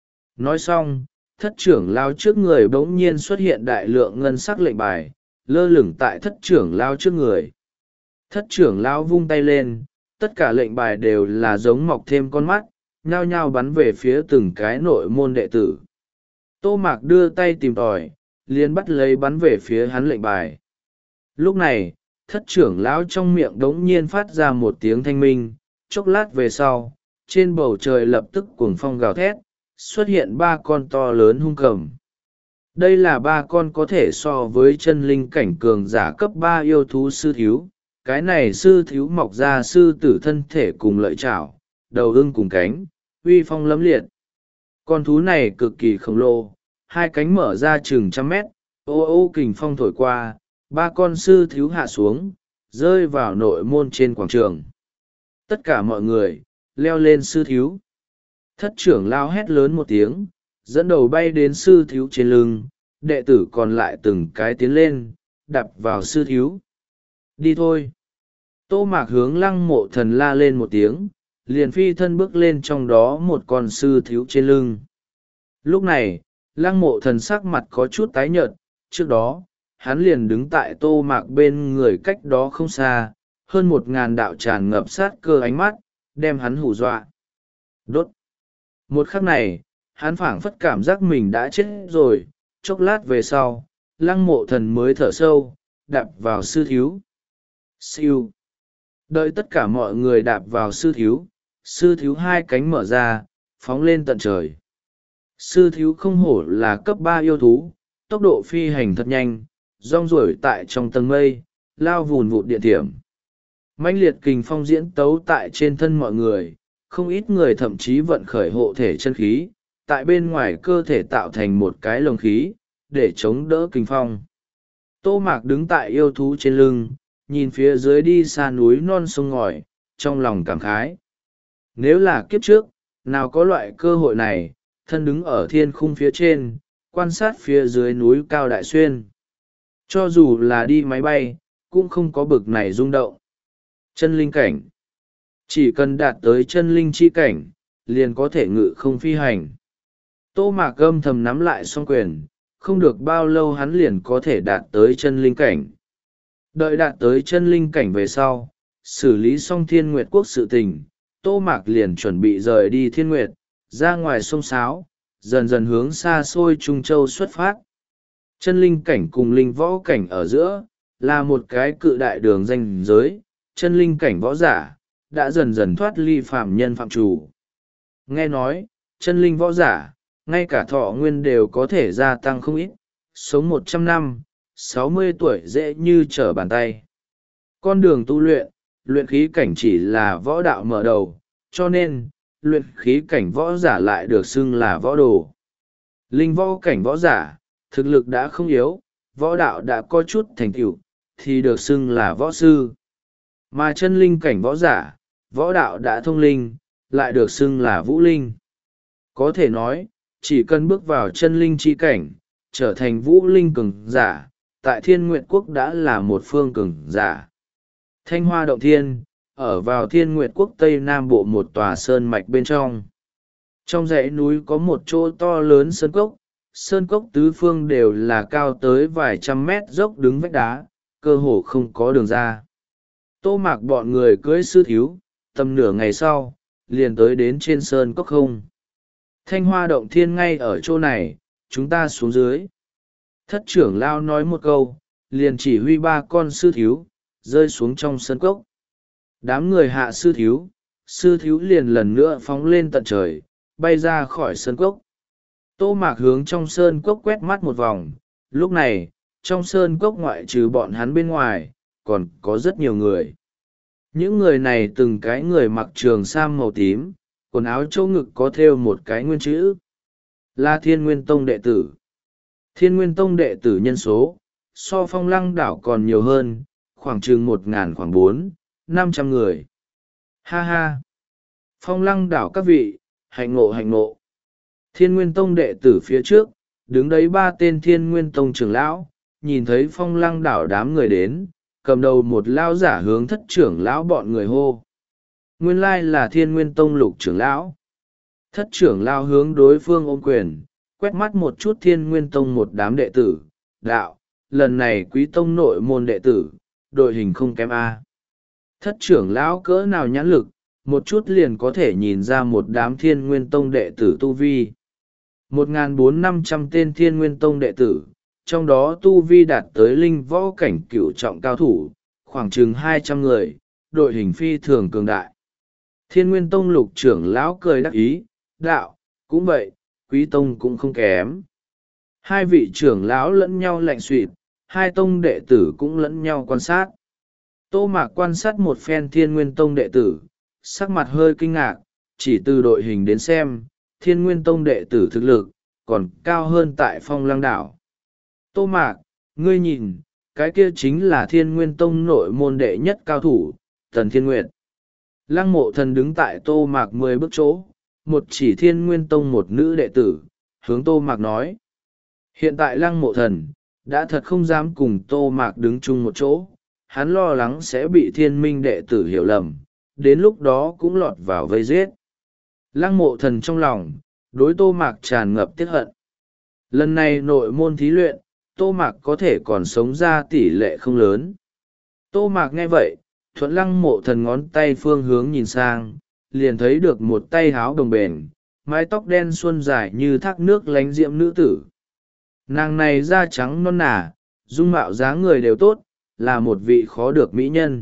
Nói xong, thất trưởng lão trước người bỗng nhiên xuất hiện đại lượng ngân sắc lệnh bài, lơ lửng tại thất trưởng lão trước người. Thất trưởng lão vung tay lên, tất cả lệnh bài đều là giống mọc thêm con mắt, nhao nhao bắn về phía từng cái nội môn đệ tử. Tô Mạc đưa tay tìm tòi, liền bắt lấy bắn về phía hắn lệnh bài. Lúc này, thất trưởng lão trong miệng đống nhiên phát ra một tiếng thanh minh, chốc lát về sau, trên bầu trời lập tức cuồng phong gào thét, xuất hiện ba con to lớn hung cầm. Đây là ba con có thể so với chân linh cảnh cường giả cấp ba yêu thú sư thiếu. Cái này sư thiếu mọc ra sư tử thân thể cùng lợi chảo, đầu ưng cùng cánh, uy phong lẫm liệt. Con thú này cực kỳ khổng lồ, hai cánh mở ra chừng trăm mét, ô ô kình phong thổi qua, ba con sư thiếu hạ xuống, rơi vào nội môn trên quảng trường. Tất cả mọi người, leo lên sư thiếu. Thất trưởng lao hét lớn một tiếng, dẫn đầu bay đến sư thiếu trên lưng, đệ tử còn lại từng cái tiến lên, đập vào sư thiếu. Đi thôi. Tô Mạc hướng lăng mộ thần la lên một tiếng, liền phi thân bước lên trong đó một con sư thiếu trên lưng. Lúc này, lăng mộ thần sắc mặt có chút tái nhợt, trước đó, hắn liền đứng tại Tô Mạc bên người cách đó không xa, hơn một ngàn đạo tràn ngập sát cơ ánh mắt, đem hắn hù dọa. Đốt! Một khắc này, hắn phảng phất cảm giác mình đã chết rồi, chốc lát về sau, lăng mộ thần mới thở sâu, đạp vào sư thiếu. Siêu! Đợi tất cả mọi người đạp vào sư thiếu, sư thiếu hai cánh mở ra, phóng lên tận trời. Sư thiếu không hổ là cấp ba yêu thú, tốc độ phi hành thật nhanh, rong ruổi tại trong tầng mây, lao vùn vụt điện thiểm. Mãnh liệt kình phong diễn tấu tại trên thân mọi người, không ít người thậm chí vận khởi hộ thể chân khí, tại bên ngoài cơ thể tạo thành một cái lồng khí, để chống đỡ kình phong. Tô Mạc đứng tại yêu thú trên lưng, nhìn phía dưới đi xa núi non sông ngòi, trong lòng cảm khái. Nếu là kiếp trước, nào có loại cơ hội này, thân đứng ở thiên khung phía trên, quan sát phía dưới núi cao đại xuyên. Cho dù là đi máy bay, cũng không có bực này rung động. Chân linh cảnh. Chỉ cần đạt tới chân linh chi cảnh, liền có thể ngự không phi hành. Tô Mạc âm thầm nắm lại song quyền, không được bao lâu hắn liền có thể đạt tới chân linh cảnh. Đợi đạt tới chân linh cảnh về sau, xử lý xong Thiên Nguyệt Quốc sự tình, Tô Mạc liền chuẩn bị rời đi Thiên Nguyệt, ra ngoài sông Sáo, dần dần hướng xa xôi Trung Châu xuất phát. Chân linh cảnh cùng linh võ cảnh ở giữa, là một cái cự đại đường ranh giới, chân linh cảnh võ giả, đã dần dần thoát ly phạm nhân phạm chủ. Nghe nói, chân linh võ giả, ngay cả thọ nguyên đều có thể gia tăng không ít, sống một trăm năm, sáu mươi tuổi dễ như trở bàn tay. Con đường tu luyện, luyện khí cảnh chỉ là võ đạo mở đầu, cho nên, luyện khí cảnh võ giả lại được xưng là võ đồ. Linh võ cảnh võ giả, thực lực đã không yếu, võ đạo đã có chút thành tựu, thì được xưng là võ sư. Mà chân linh cảnh võ giả, võ đạo đã thông linh, lại được xưng là vũ linh. Có thể nói, chỉ cần bước vào chân linh chi cảnh, trở thành vũ linh cường giả, tại Thiên Nguyệt Quốc đã là một phương cường giả. Thanh Hoa Động Thiên, ở vào Thiên Nguyệt Quốc Tây Nam Bộ một tòa sơn mạch bên trong. Trong dãy núi có một chỗ to lớn sơn cốc, sơn cốc tứ phương đều là cao tới vài trăm mét dốc đứng vách đá, cơ hồ không có đường ra. Tô Mạc bọn người cưỡi sư thiếu, tầm nửa ngày sau, liền tới đến trên sơn cốc không. Thanh Hoa Động Thiên ngay ở chỗ này, chúng ta xuống dưới. Thất trưởng lao nói một câu, liền chỉ huy ba con sư thiếu, rơi xuống trong sơn cốc. Đám người hạ sư thiếu, sư thiếu liền lần nữa phóng lên tận trời, bay ra khỏi sơn cốc. Tô Mạc hướng trong sơn cốc quét mắt một vòng, lúc này, trong sơn cốc ngoại trừ bọn hắn bên ngoài, còn có rất nhiều người. Những người này từng cái người mặc trường sam màu tím, quần áo chỗ ngực có thêu một cái nguyên chữ. Là Thiên Nguyên Tông đệ tử. Thiên Nguyên Tông đệ tử nhân số, so Phong Lăng đảo còn nhiều hơn, khoảng chừng một ngàn khoảng bốn, năm trăm người. Ha ha! Phong Lăng đảo các vị, hạnh ngộ hạnh ngộ. Thiên Nguyên Tông đệ tử phía trước, đứng đấy ba tên Thiên Nguyên Tông trưởng lão, nhìn thấy Phong Lăng đảo đám người đến, cầm đầu một lao giả hướng thất trưởng lão bọn người hô. Nguyên lai là Thiên Nguyên Tông lục trưởng lão. Thất trưởng lão hướng đối phương ôm quyền, quét mắt một chút Thiên Nguyên Tông một đám đệ tử, đạo, lần này quý tông nội môn đệ tử, đội hình không kém A. Thất trưởng lão cỡ nào nhãn lực, một chút liền có thể nhìn ra một đám Thiên Nguyên Tông đệ tử tu vi. Một ngàn bốn năm trăm tên Thiên Nguyên Tông đệ tử, trong đó tu vi đạt tới linh võ cảnh cửu trọng cao thủ, khoảng chừng hai trăm người, đội hình phi thường cường đại. Thiên Nguyên Tông lục trưởng lão cười đắc ý, đạo, cũng vậy, quý tông cũng không kém. Hai vị trưởng lão lẫn nhau lạnh suỵt, hai tông đệ tử cũng lẫn nhau quan sát. Tô Mạc quan sát một phen Thiên Nguyên Tông đệ tử, sắc mặt hơi kinh ngạc, chỉ từ đội hình đến xem, Thiên Nguyên Tông đệ tử thực lực, còn cao hơn tại Phong Lăng đảo. Tô Mạc, ngươi nhìn, cái kia chính là Thiên Nguyên Tông nội môn đệ nhất cao thủ, Tần Thiên Nguyệt. Lăng Mộ Thần đứng tại Tô Mạc mười bước chỗ, một chỉ Thiên Nguyên Tông một nữ đệ tử, hướng Tô Mạc nói. Hiện tại Lăng Mộ Thần, đã thật không dám cùng Tô Mạc đứng chung một chỗ, hắn lo lắng sẽ bị Thiên Minh đệ tử hiểu lầm, đến lúc đó cũng lọt vào vây giết. Lăng Mộ Thần trong lòng, đối Tô Mạc tràn ngập tiếc hận. Lần này nội môn thí luyện, Tô Mạc có thể còn sống ra tỷ lệ không lớn. Tô Mạc nghe vậy, thuận Lăng Mộ Thần ngón tay phương hướng nhìn sang, liền thấy được một tay háo đồng bền, mái tóc đen xuân dài như thác nước lánh diễm nữ tử. Nàng này da trắng non nả, dung mạo dáng người đều tốt, là một vị khó được mỹ nhân.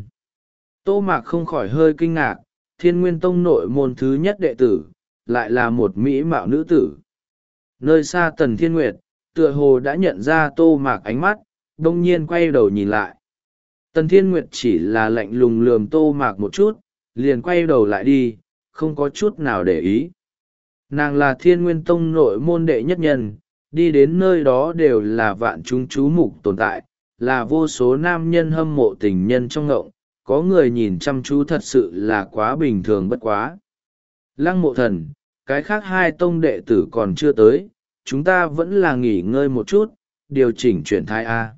Tô Mạc không khỏi hơi kinh ngạc, Thiên Nguyên Tông nội môn thứ nhất đệ tử, lại là một mỹ mạo nữ tử. Nơi xa Tần Thiên Nguyệt, tựa hồ đã nhận ra Tô Mạc ánh mắt, đông nhiên quay đầu nhìn lại. Tần Thiên Nguyệt chỉ là lạnh lùng lườm Tô Mạc một chút, liền quay đầu lại đi, không có chút nào để ý. Nàng là Thiên Nguyên Tông nội môn đệ nhất nhân, đi đến nơi đó đều là vạn chúng chú mục tồn tại, là vô số nam nhân hâm mộ tình nhân trong ngộng, có người nhìn chăm chú thật sự là quá bình thường bất quá. Lăng Mộ Thần, cái khác hai tông đệ tử còn chưa tới, chúng ta vẫn là nghỉ ngơi một chút, điều chỉnh chuyển thai A.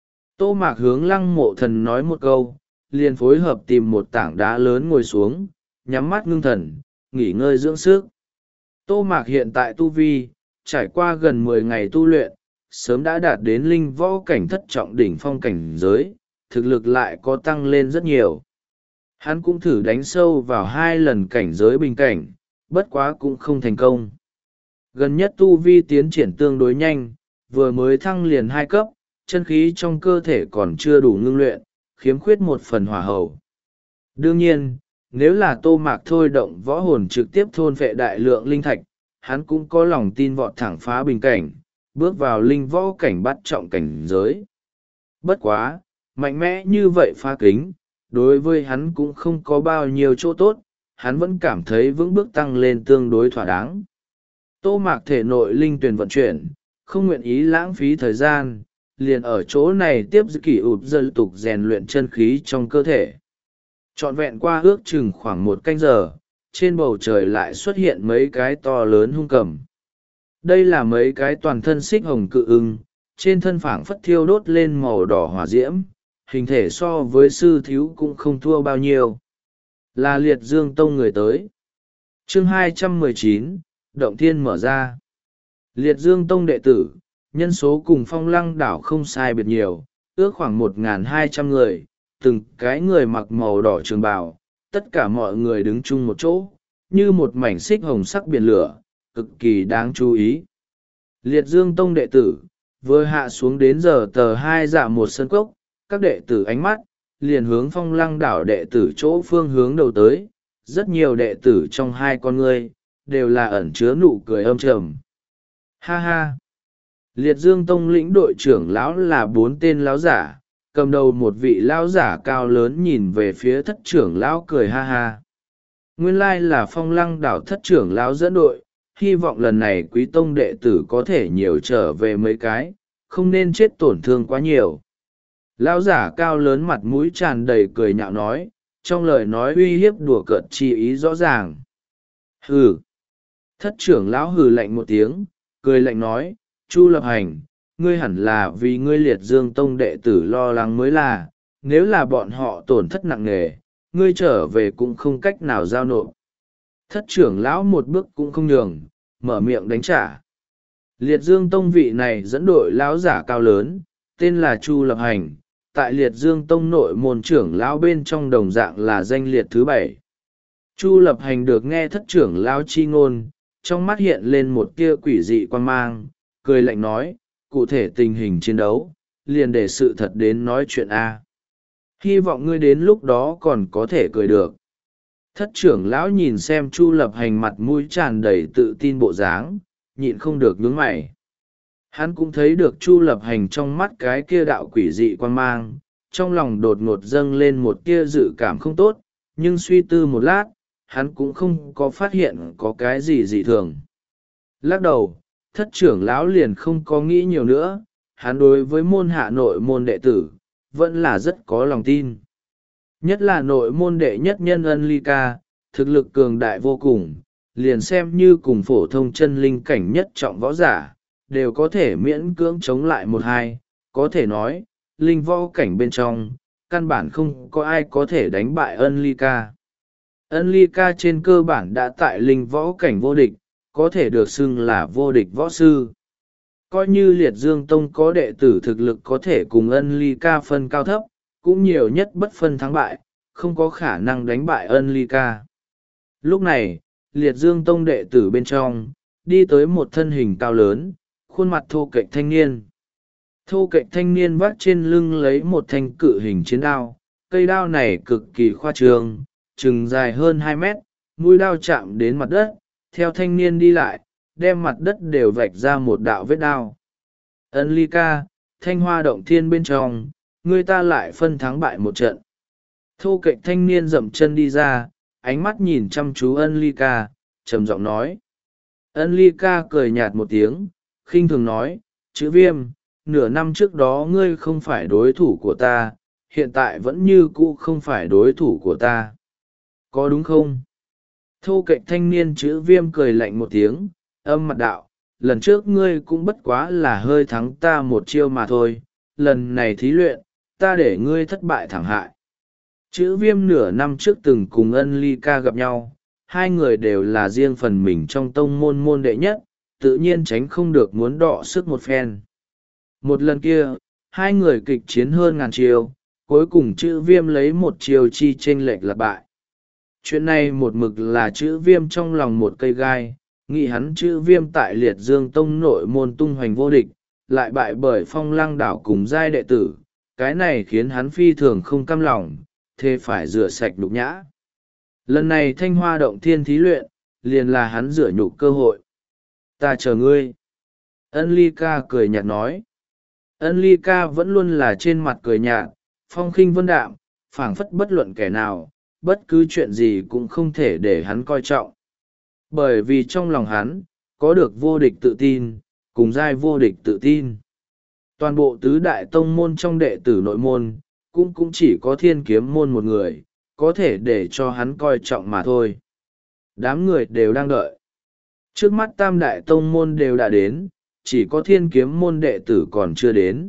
Tô Mạc hướng Lăng Mộ Thần nói một câu, liền phối hợp tìm một tảng đá lớn ngồi xuống, nhắm mắt ngưng thần, nghỉ ngơi dưỡng sức. Tô Mạc hiện tại tu vi, trải qua gần mười ngày tu luyện, sớm đã đạt đến linh võ cảnh thất trọng đỉnh phong cảnh giới, thực lực lại có tăng lên rất nhiều. Hắn cũng thử đánh sâu vào hai lần cảnh giới bình cảnh, bất quá cũng không thành công. Gần nhất tu vi tiến triển tương đối nhanh, vừa mới thăng liền hai cấp, chân khí trong cơ thể còn chưa đủ ngưng luyện, khiếm khuyết một phần hỏa hầu. Đương nhiên, nếu là Tô Mạc thôi động võ hồn trực tiếp thôn phệ đại lượng linh thạch, hắn cũng có lòng tin vọt thẳng phá bình cảnh, bước vào linh võ cảnh bắt trọng cảnh giới. Bất quá, mạnh mẽ như vậy phá kính, đối với hắn cũng không có bao nhiêu chỗ tốt, hắn vẫn cảm thấy vững bước tăng lên tương đối thỏa đáng. Tô Mạc thể nội linh tuyển vận chuyển, không nguyện ý lãng phí thời gian, liền ở chỗ này tiếp giữ kỷ ụt dân tục rèn luyện chân khí trong cơ thể. Trọn vẹn qua ước chừng khoảng một canh giờ, trên bầu trời lại xuất hiện mấy cái to lớn hung cầm. Đây là mấy cái toàn thân xích hồng cự ưng, trên thân phảng phất thiêu đốt lên màu đỏ hỏa diễm, hình thể so với sư thiếu cũng không thua bao nhiêu. Là Liệt Dương Tông người tới. Chương hai trăm mười chín, Động Thiên mở ra. Liệt Dương Tông đệ tử, nhân số cùng Phong Lăng đảo không sai biệt nhiều, ước khoảng một nghìn hai trăm người, từng cái người mặc màu đỏ trường bào, tất cả mọi người đứng chung một chỗ, như một mảnh xích hồng sắc biển lửa, cực kỳ đáng chú ý. Liệt Dương Tông đệ tử, vừa hạ xuống đến giờ tờ hai dạ một sân cốc, các đệ tử ánh mắt, liền hướng Phong Lăng đảo đệ tử chỗ phương hướng đầu tới, rất nhiều đệ tử trong hai con ngươi, đều là ẩn chứa nụ cười âm trầm. Ha ha. Liệt Dương Tông lĩnh đội trưởng lão là bốn tên lão giả, cầm đầu một vị lão giả cao lớn nhìn về phía thất trưởng lão cười ha ha. Nguyên lai là Phong Lăng đảo thất trưởng lão dẫn đội, hy vọng lần này Quý Tông đệ tử có thể nhiều trở về mấy cái, không nên chết tổn thương quá nhiều. Lão giả cao lớn mặt mũi tràn đầy cười nhạo nói, trong lời nói uy hiếp đùa cợt chi ý rõ ràng. Hừ. Thất trưởng lão hừ lạnh một tiếng, cười lạnh nói, Chu Lập Hành, ngươi hẳn là vì ngươi Liệt Dương Tông đệ tử lo lắng mới là, nếu là bọn họ tổn thất nặng nề, ngươi trở về cũng không cách nào giao nộp. Thất trưởng lão một bước cũng không nhường, mở miệng đánh trả. Liệt Dương Tông vị này dẫn đội lão giả cao lớn, tên là Chu Lập Hành, tại Liệt Dương Tông nội môn trưởng lão bên trong đồng dạng là danh liệt thứ bảy. Chu Lập Hành được nghe thất trưởng lão chi ngôn, trong mắt hiện lên một tia quỷ dị quan mang, cười lạnh nói, cụ thể tình hình chiến đấu, liền để sự thật đến nói chuyện A. Hy vọng ngươi đến lúc đó còn có thể cười được. Thất trưởng lão nhìn xem Chu Lập Hành mặt mũi tràn đầy tự tin bộ dáng, nhịn không được nhướng mày. Hắn cũng thấy được Chu Lập Hành trong mắt cái kia đạo quỷ dị quan mang, trong lòng đột ngột dâng lên một tia dự cảm không tốt, nhưng suy tư một lát, hắn cũng không có phát hiện có cái gì dị thường. Lắc đầu, thất trưởng lão liền không có nghĩ nhiều nữa, hắn đối với môn hạ nội môn đệ tử, vẫn là rất có lòng tin. Nhất là nội môn đệ nhất nhân Ân Ly Ca, thực lực cường đại vô cùng, liền xem như cùng phổ thông chân linh cảnh nhất trọng võ giả, đều có thể miễn cưỡng chống lại một hai, có thể nói, linh võ cảnh bên trong, căn bản không có ai có thể đánh bại Ân Ly Ca. Ân Ly Ca trên cơ bản đã tại linh võ cảnh vô địch, có thể được xưng là vô địch võ sư. Coi như Liệt Dương Tông có đệ tử thực lực có thể cùng Ân Ly Ca phân cao thấp, cũng nhiều nhất bất phân thắng bại, không có khả năng đánh bại Ân Ly Ca. Lúc này, Liệt Dương Tông đệ tử bên trong, đi tới một thân hình cao lớn, khuôn mặt thô kệch thanh niên. Thô kệch thanh niên vác trên lưng lấy một thanh cự hình chiến đao, cây đao này cực kỳ khoa trương, chừng dài hơn hai mét, mũi đao chạm đến mặt đất, theo thanh niên đi lại, đem mặt đất đều vạch ra một đạo vết đao. Ân Ly Ca, Thanh Hoa Động Thiên bên trong, người ta lại phân thắng bại một trận. Thô kệch thanh niên dậm chân đi ra, ánh mắt nhìn chăm chú Ân Ly Ca, trầm giọng nói. Ân Ly Ca cười nhạt một tiếng, khinh thường nói, chữ Viêm, nửa năm trước đó ngươi không phải đối thủ của ta, hiện tại vẫn như cũ không phải đối thủ của ta. Có đúng không? Thô kệch thanh niên chữ Viêm cười lạnh một tiếng, âm mặt đạo, lần trước ngươi cũng bất quá là hơi thắng ta một chiêu mà thôi, lần này thí luyện, ta để ngươi thất bại thảm hại. Chữ Viêm nửa năm trước từng cùng Ân Ly Ca gặp nhau, hai người đều là riêng phần mình trong tông môn môn đệ nhất, tự nhiên tránh không được muốn đọ sức một phen. Một lần kia, hai người kịch chiến hơn ngàn chiêu, cuối cùng chữ Viêm lấy một chiêu chi chênh lệch là bại. Chuyện này một mực là chữ Viêm trong lòng một cây gai, nghĩ hắn chữ Viêm tại Liệt Dương Tông nội môn tung hoành vô địch, lại bại bởi Phong Lăng đảo cùng giai đệ tử, cái này khiến hắn phi thường không căm lòng, thế phải rửa sạch nhục nhã. Lần này Thanh Hoa Động Thiên thí luyện, liền là hắn rửa nhục cơ hội. Ta chờ ngươi. Ân Ly Ca cười nhạt nói. Ân Ly Ca vẫn luôn là trên mặt cười nhạt, phong khinh vân đạm, phảng phất bất luận kẻ nào, bất cứ chuyện gì cũng không thể để hắn coi trọng. Bởi vì trong lòng hắn, có được vô địch tự tin, cùng giai vô địch tự tin. Toàn bộ tứ đại tông môn trong đệ tử nội môn, cũng cũng chỉ có Thiên Kiếm môn một người, có thể để cho hắn coi trọng mà thôi. Đám người đều đang đợi. Trước mắt tam đại tông môn đều đã đến, chỉ có Thiên Kiếm môn đệ tử còn chưa đến.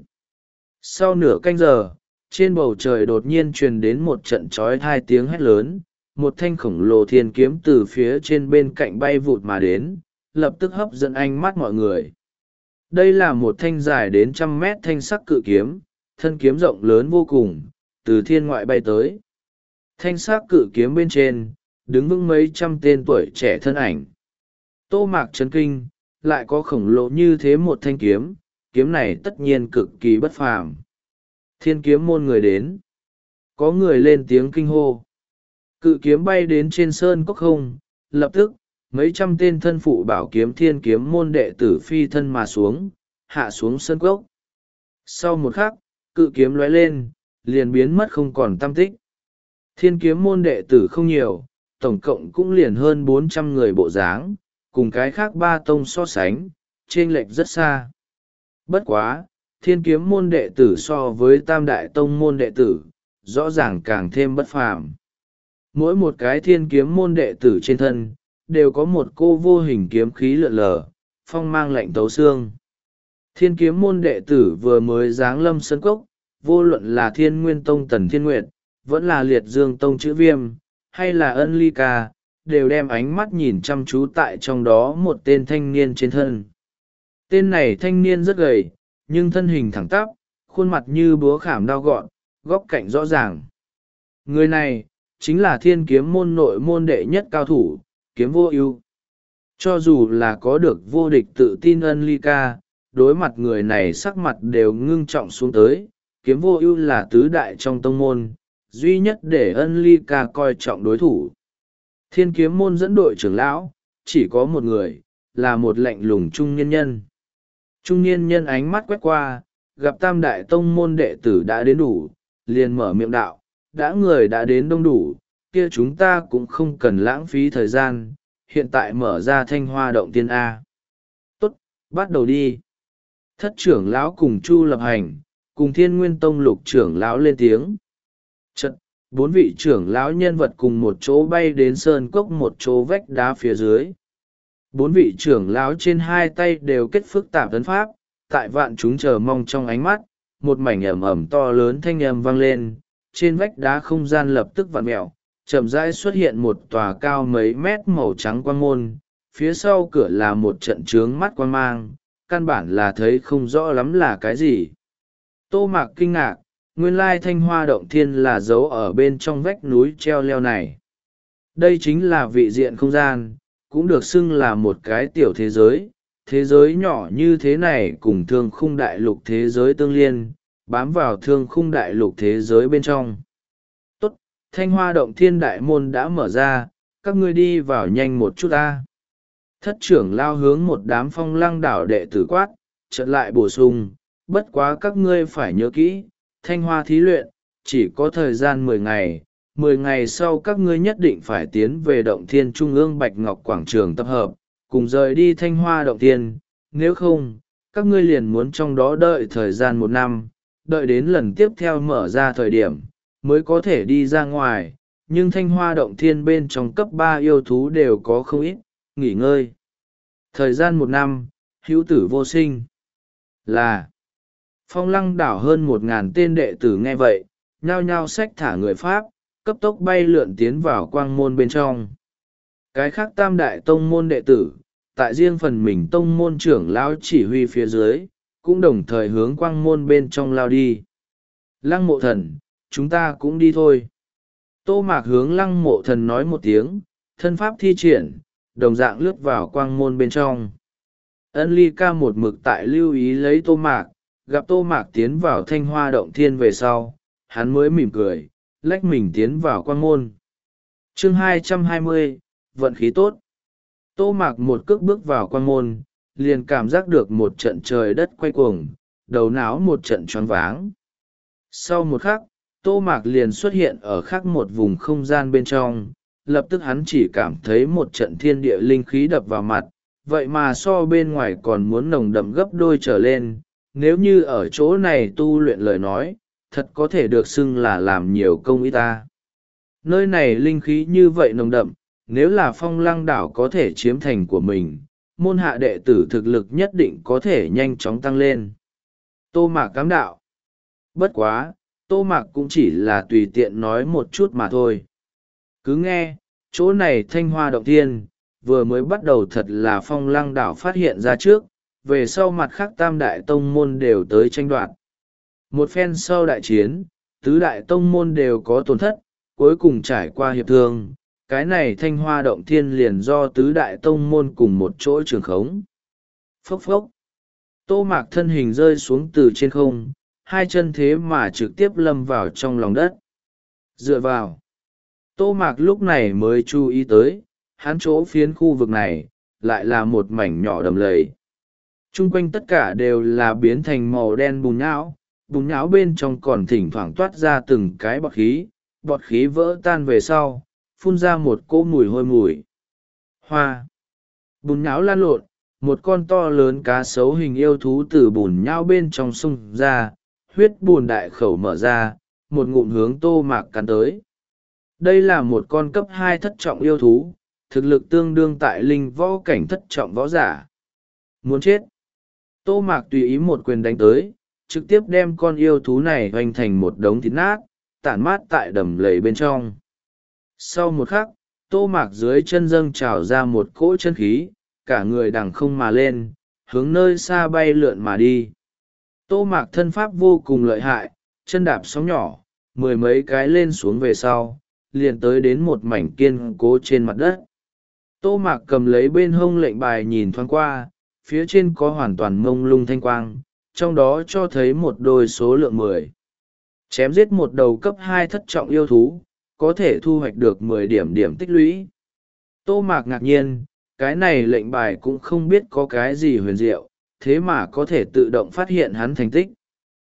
Sau nửa canh giờ, trên bầu trời đột nhiên truyền đến một trận trói hai tiếng hét lớn, một thanh khổng lồ thiên kiếm từ phía trên bên cạnh bay vụt mà đến, lập tức hấp dẫn ánh mắt mọi người. Đây là một thanh dài đến trăm mét thanh sắc cự kiếm, thân kiếm rộng lớn vô cùng, từ thiên ngoại bay tới. Thanh sắc cự kiếm bên trên, đứng vững mấy trăm tên tuổi trẻ thân ảnh. Tô Mạc chấn kinh, lại có khổng lồ như thế một thanh kiếm, kiếm này tất nhiên cực kỳ bất phàm. Thiên Kiếm môn người đến. Có người lên tiếng kinh hô. Cự kiếm bay đến trên sơn cốc không, lập tức, mấy trăm tên thân phụ bảo kiếm thiên kiếm môn đệ tử phi thân mà xuống, hạ xuống sân cốc. Sau một khắc, cự kiếm lóe lên, liền biến mất không còn tăm tích. Thiên kiếm môn đệ tử không nhiều, tổng cộng cũng liền hơn bốn trăm người bộ dáng, cùng cái khác ba tông so sánh, chênh lệch rất xa. Bất quá, thiên kiếm môn đệ tử so với tam đại tông môn đệ tử, rõ ràng càng thêm bất phàm. Mỗi một cái thiên kiếm môn đệ tử trên thân, đều có một cô vô hình kiếm khí lượn lờ, phong mang lạnh tấu xương. Thiên kiếm môn đệ tử vừa mới giáng lâm sân cốc, vô luận là thiên nguyên tông Tần Thiên Nguyệt, vẫn là liệt dương tông chữ viêm, hay là ân ly ca, đều đem ánh mắt nhìn chăm chú tại trong đó một tên thanh niên trên thân. Tên này thanh niên rất gầy, nhưng thân hình thẳng tắp, khuôn mặt như búa khảm đao gọn, góc cạnh rõ ràng. Người này, chính là thiên kiếm môn nội môn đệ nhất cao thủ, kiếm vô ưu. Cho dù là có được vô địch tự tin ân ly ca, đối mặt người này sắc mặt đều ngưng trọng xuống tới. Kiếm vô ưu là tứ đại trong tông môn, duy nhất để ân ly ca coi trọng đối thủ. Thiên kiếm môn dẫn đội trưởng lão, chỉ có một người, là một lạnh lùng trung niên nhân. Trung niên nhân ánh mắt quét qua, gặp tam đại tông môn đệ tử đã đến đủ, liền mở miệng đạo, đã người đã đến đông đủ, kia chúng ta cũng không cần lãng phí thời gian, hiện tại mở ra thanh hoa động tiên A. Tốt, bắt đầu đi. Thất trưởng lão cùng Chu Lập Hành, cùng Thiên Nguyên Tông lục trưởng lão lên tiếng. Chật, bốn vị trưởng lão nhân vật cùng một chỗ bay đến sơn cốc một chỗ vách đá phía dưới. Bốn vị trưởng lão trên hai tay đều kết phức tạp tấn pháp, tại vạn chúng chờ mong trong ánh mắt, một mảnh ẩm ẩm to lớn thanh âm vang lên, trên vách đá không gian lập tức vặn mẹo, chậm rãi xuất hiện một tòa cao mấy mét màu trắng quang môn, phía sau cửa là một trận trướng mắt quang mang, căn bản là thấy không rõ lắm là cái gì. Tô Mạc kinh ngạc, nguyên lai thanh hoa động thiên là giấu ở bên trong vách núi treo leo này. Đây chính là vị diện không gian, cũng được xưng là một cái tiểu thế giới. Thế giới nhỏ như thế này cùng thương khung đại lục thế giới tương liên, bám vào thương khung đại lục thế giới bên trong. Tốt, thanh hoa động thiên đại môn đã mở ra, các ngươi đi vào nhanh một chút ta. Thất trưởng lao hướng một đám phong lăng đảo đệ tử quát, chợt lại bổ sung, bất quá các ngươi phải nhớ kỹ, thanh hoa thí luyện, chỉ có thời gian mười ngày, mười ngày sau các ngươi nhất định phải tiến về động thiên trung ương Bạch Ngọc Quảng Trường tập hợp, cùng rời đi thanh hoa động thiên, nếu không, các ngươi liền muốn trong đó đợi thời gian một năm, đợi đến lần tiếp theo mở ra thời điểm, mới có thể đi ra ngoài, nhưng thanh hoa động thiên bên trong cấp ba yêu thú đều có không ít, nghỉ ngơi. Thời gian một năm, hữu tử vô sinh. Là phong lăng đảo hơn một ngàn tên đệ tử nghe vậy, nhao nhao xách thả người Pháp, cấp tốc bay lượn tiến vào quang môn bên trong. Cái khác tam đại tông môn đệ tử, tại riêng phần mình tông môn trưởng lão chỉ huy phía dưới, cũng đồng thời hướng quang môn bên trong lao đi. Lăng mộ thần, chúng ta cũng đi thôi. Tô Mạc hướng lăng mộ thần nói một tiếng, thân pháp thi triển, đồng dạng lướt vào quang môn bên trong. Ân ly ca một mực tại lưu ý lấy Tô Mạc, gặp Tô Mạc tiến vào thanh hoa động thiên về sau, hắn mới mỉm cười, lách mình tiến vào quang môn. Chương hai trăm hai mươi, vận khí tốt. Tô Mạc một cước bước vào quang môn, liền cảm giác được một trận trời đất quay cuồng, đầu não một trận choáng váng. Sau một khắc, Tô Mạc liền xuất hiện ở khác một vùng không gian bên trong, lập tức hắn chỉ cảm thấy một trận thiên địa linh khí đập vào mặt, vậy mà so bên ngoài còn muốn nồng đậm gấp đôi trở lên. Nếu như ở chỗ này tu luyện lời nói, thật có thể được xưng là làm nhiều công ít ta. Nơi này linh khí như vậy nồng đậm, nếu là phong lăng đảo có thể chiếm thành của mình, môn hạ đệ tử thực lực nhất định có thể nhanh chóng tăng lên. Tô Mạc cám đạo. Bất quá, Tô Mạc cũng chỉ là tùy tiện nói một chút mà thôi. Cứ nghe, chỗ này thanh hoa động thiên, vừa mới bắt đầu thật là phong lăng đảo phát hiện ra trước, về sau mặt khác tam đại tông môn đều tới tranh đoạt. Một phen sau đại chiến, tứ đại tông môn đều có tổn thất, cuối cùng trải qua hiệp thương, cái này thanh hoa động thiên liền do tứ đại tông môn cùng một chỗ trường khống. Phốc phốc. Tô Mạc thân hình rơi xuống từ trên không, hai chân thế mà trực tiếp lâm vào trong lòng đất. Dựa vào. Tô Mạc lúc này mới chú ý tới, hắn chỗ phiến khu vực này lại là một mảnh nhỏ đầm lầy. Chung quanh tất cả đều là biến thành màu đen bùn nhão, bùn nhão bên trong còn thỉnh thoảng toát ra từng cái bọt khí, bọt khí vỡ tan về sau, phun ra một cỗ mùi hôi mùi. Hoa. Bùn nhão lan lộn, một con to lớn cá sấu hình yêu thú từ bùn nhão bên trong sông ra, huyết bùn đại khẩu mở ra, một ngụm hướng Tô Mạc cắn tới. Đây là một con cấp hai thất trọng yêu thú, thực lực tương đương tại linh võ cảnh thất trọng võ giả. Muốn chết. Tô Mạc tùy ý một quyền đánh tới, trực tiếp đem con yêu thú này hoành thành một đống thịt nát, tản mát tại đầm lầy bên trong. Sau một khắc, Tô Mạc dưới chân dâng trào ra một cỗ chân khí, cả người đằng không mà lên, hướng nơi xa bay lượn mà đi. Tô Mạc thân pháp vô cùng lợi hại, chân đạp sóng nhỏ, mười mấy cái lên xuống về sau, liền tới đến một mảnh kiên cố trên mặt đất. Tô Mạc cầm lấy bên hông lệnh bài nhìn thoáng qua, phía trên có hoàn toàn mông lung thanh quang, trong đó cho thấy một đôi số lượng mười. Chém giết một đầu cấp hai thất trọng yêu thú, có thể thu hoạch được mười điểm điểm tích lũy. Tô Mạc ngạc nhiên, cái này lệnh bài cũng không biết có cái gì huyền diệu, thế mà có thể tự động phát hiện hắn thành tích.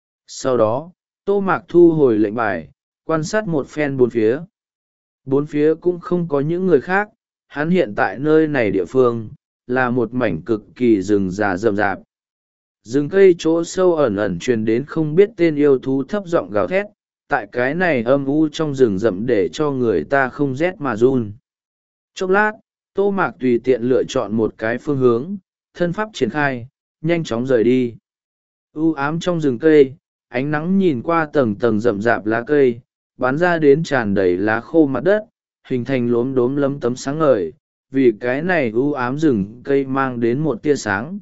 Sau đó, Tô Mạc thu hồi lệnh bài, quan sát một phen bốn phía. Bốn phía cũng không có những người khác, hắn hiện tại nơi này địa phương, là một mảnh cực kỳ rừng già rậm rạp. Rừng cây chỗ sâu ẩn ẩn truyền đến không biết tên yêu thú thấp giọng gào thét, tại cái này âm u trong rừng rậm để cho người ta không rét mà run. Chốc lát, Tô Mạc tùy tiện lựa chọn một cái phương hướng, thân pháp triển khai, nhanh chóng rời đi. U ám trong rừng cây, ánh nắng nhìn qua tầng tầng rậm rạp lá cây, bắn ra đến tràn đầy lá khô mặt đất, hình thành lốm đốm lấm tấm sáng ngời, vì cái này u ám rừng cây mang đến một tia sáng.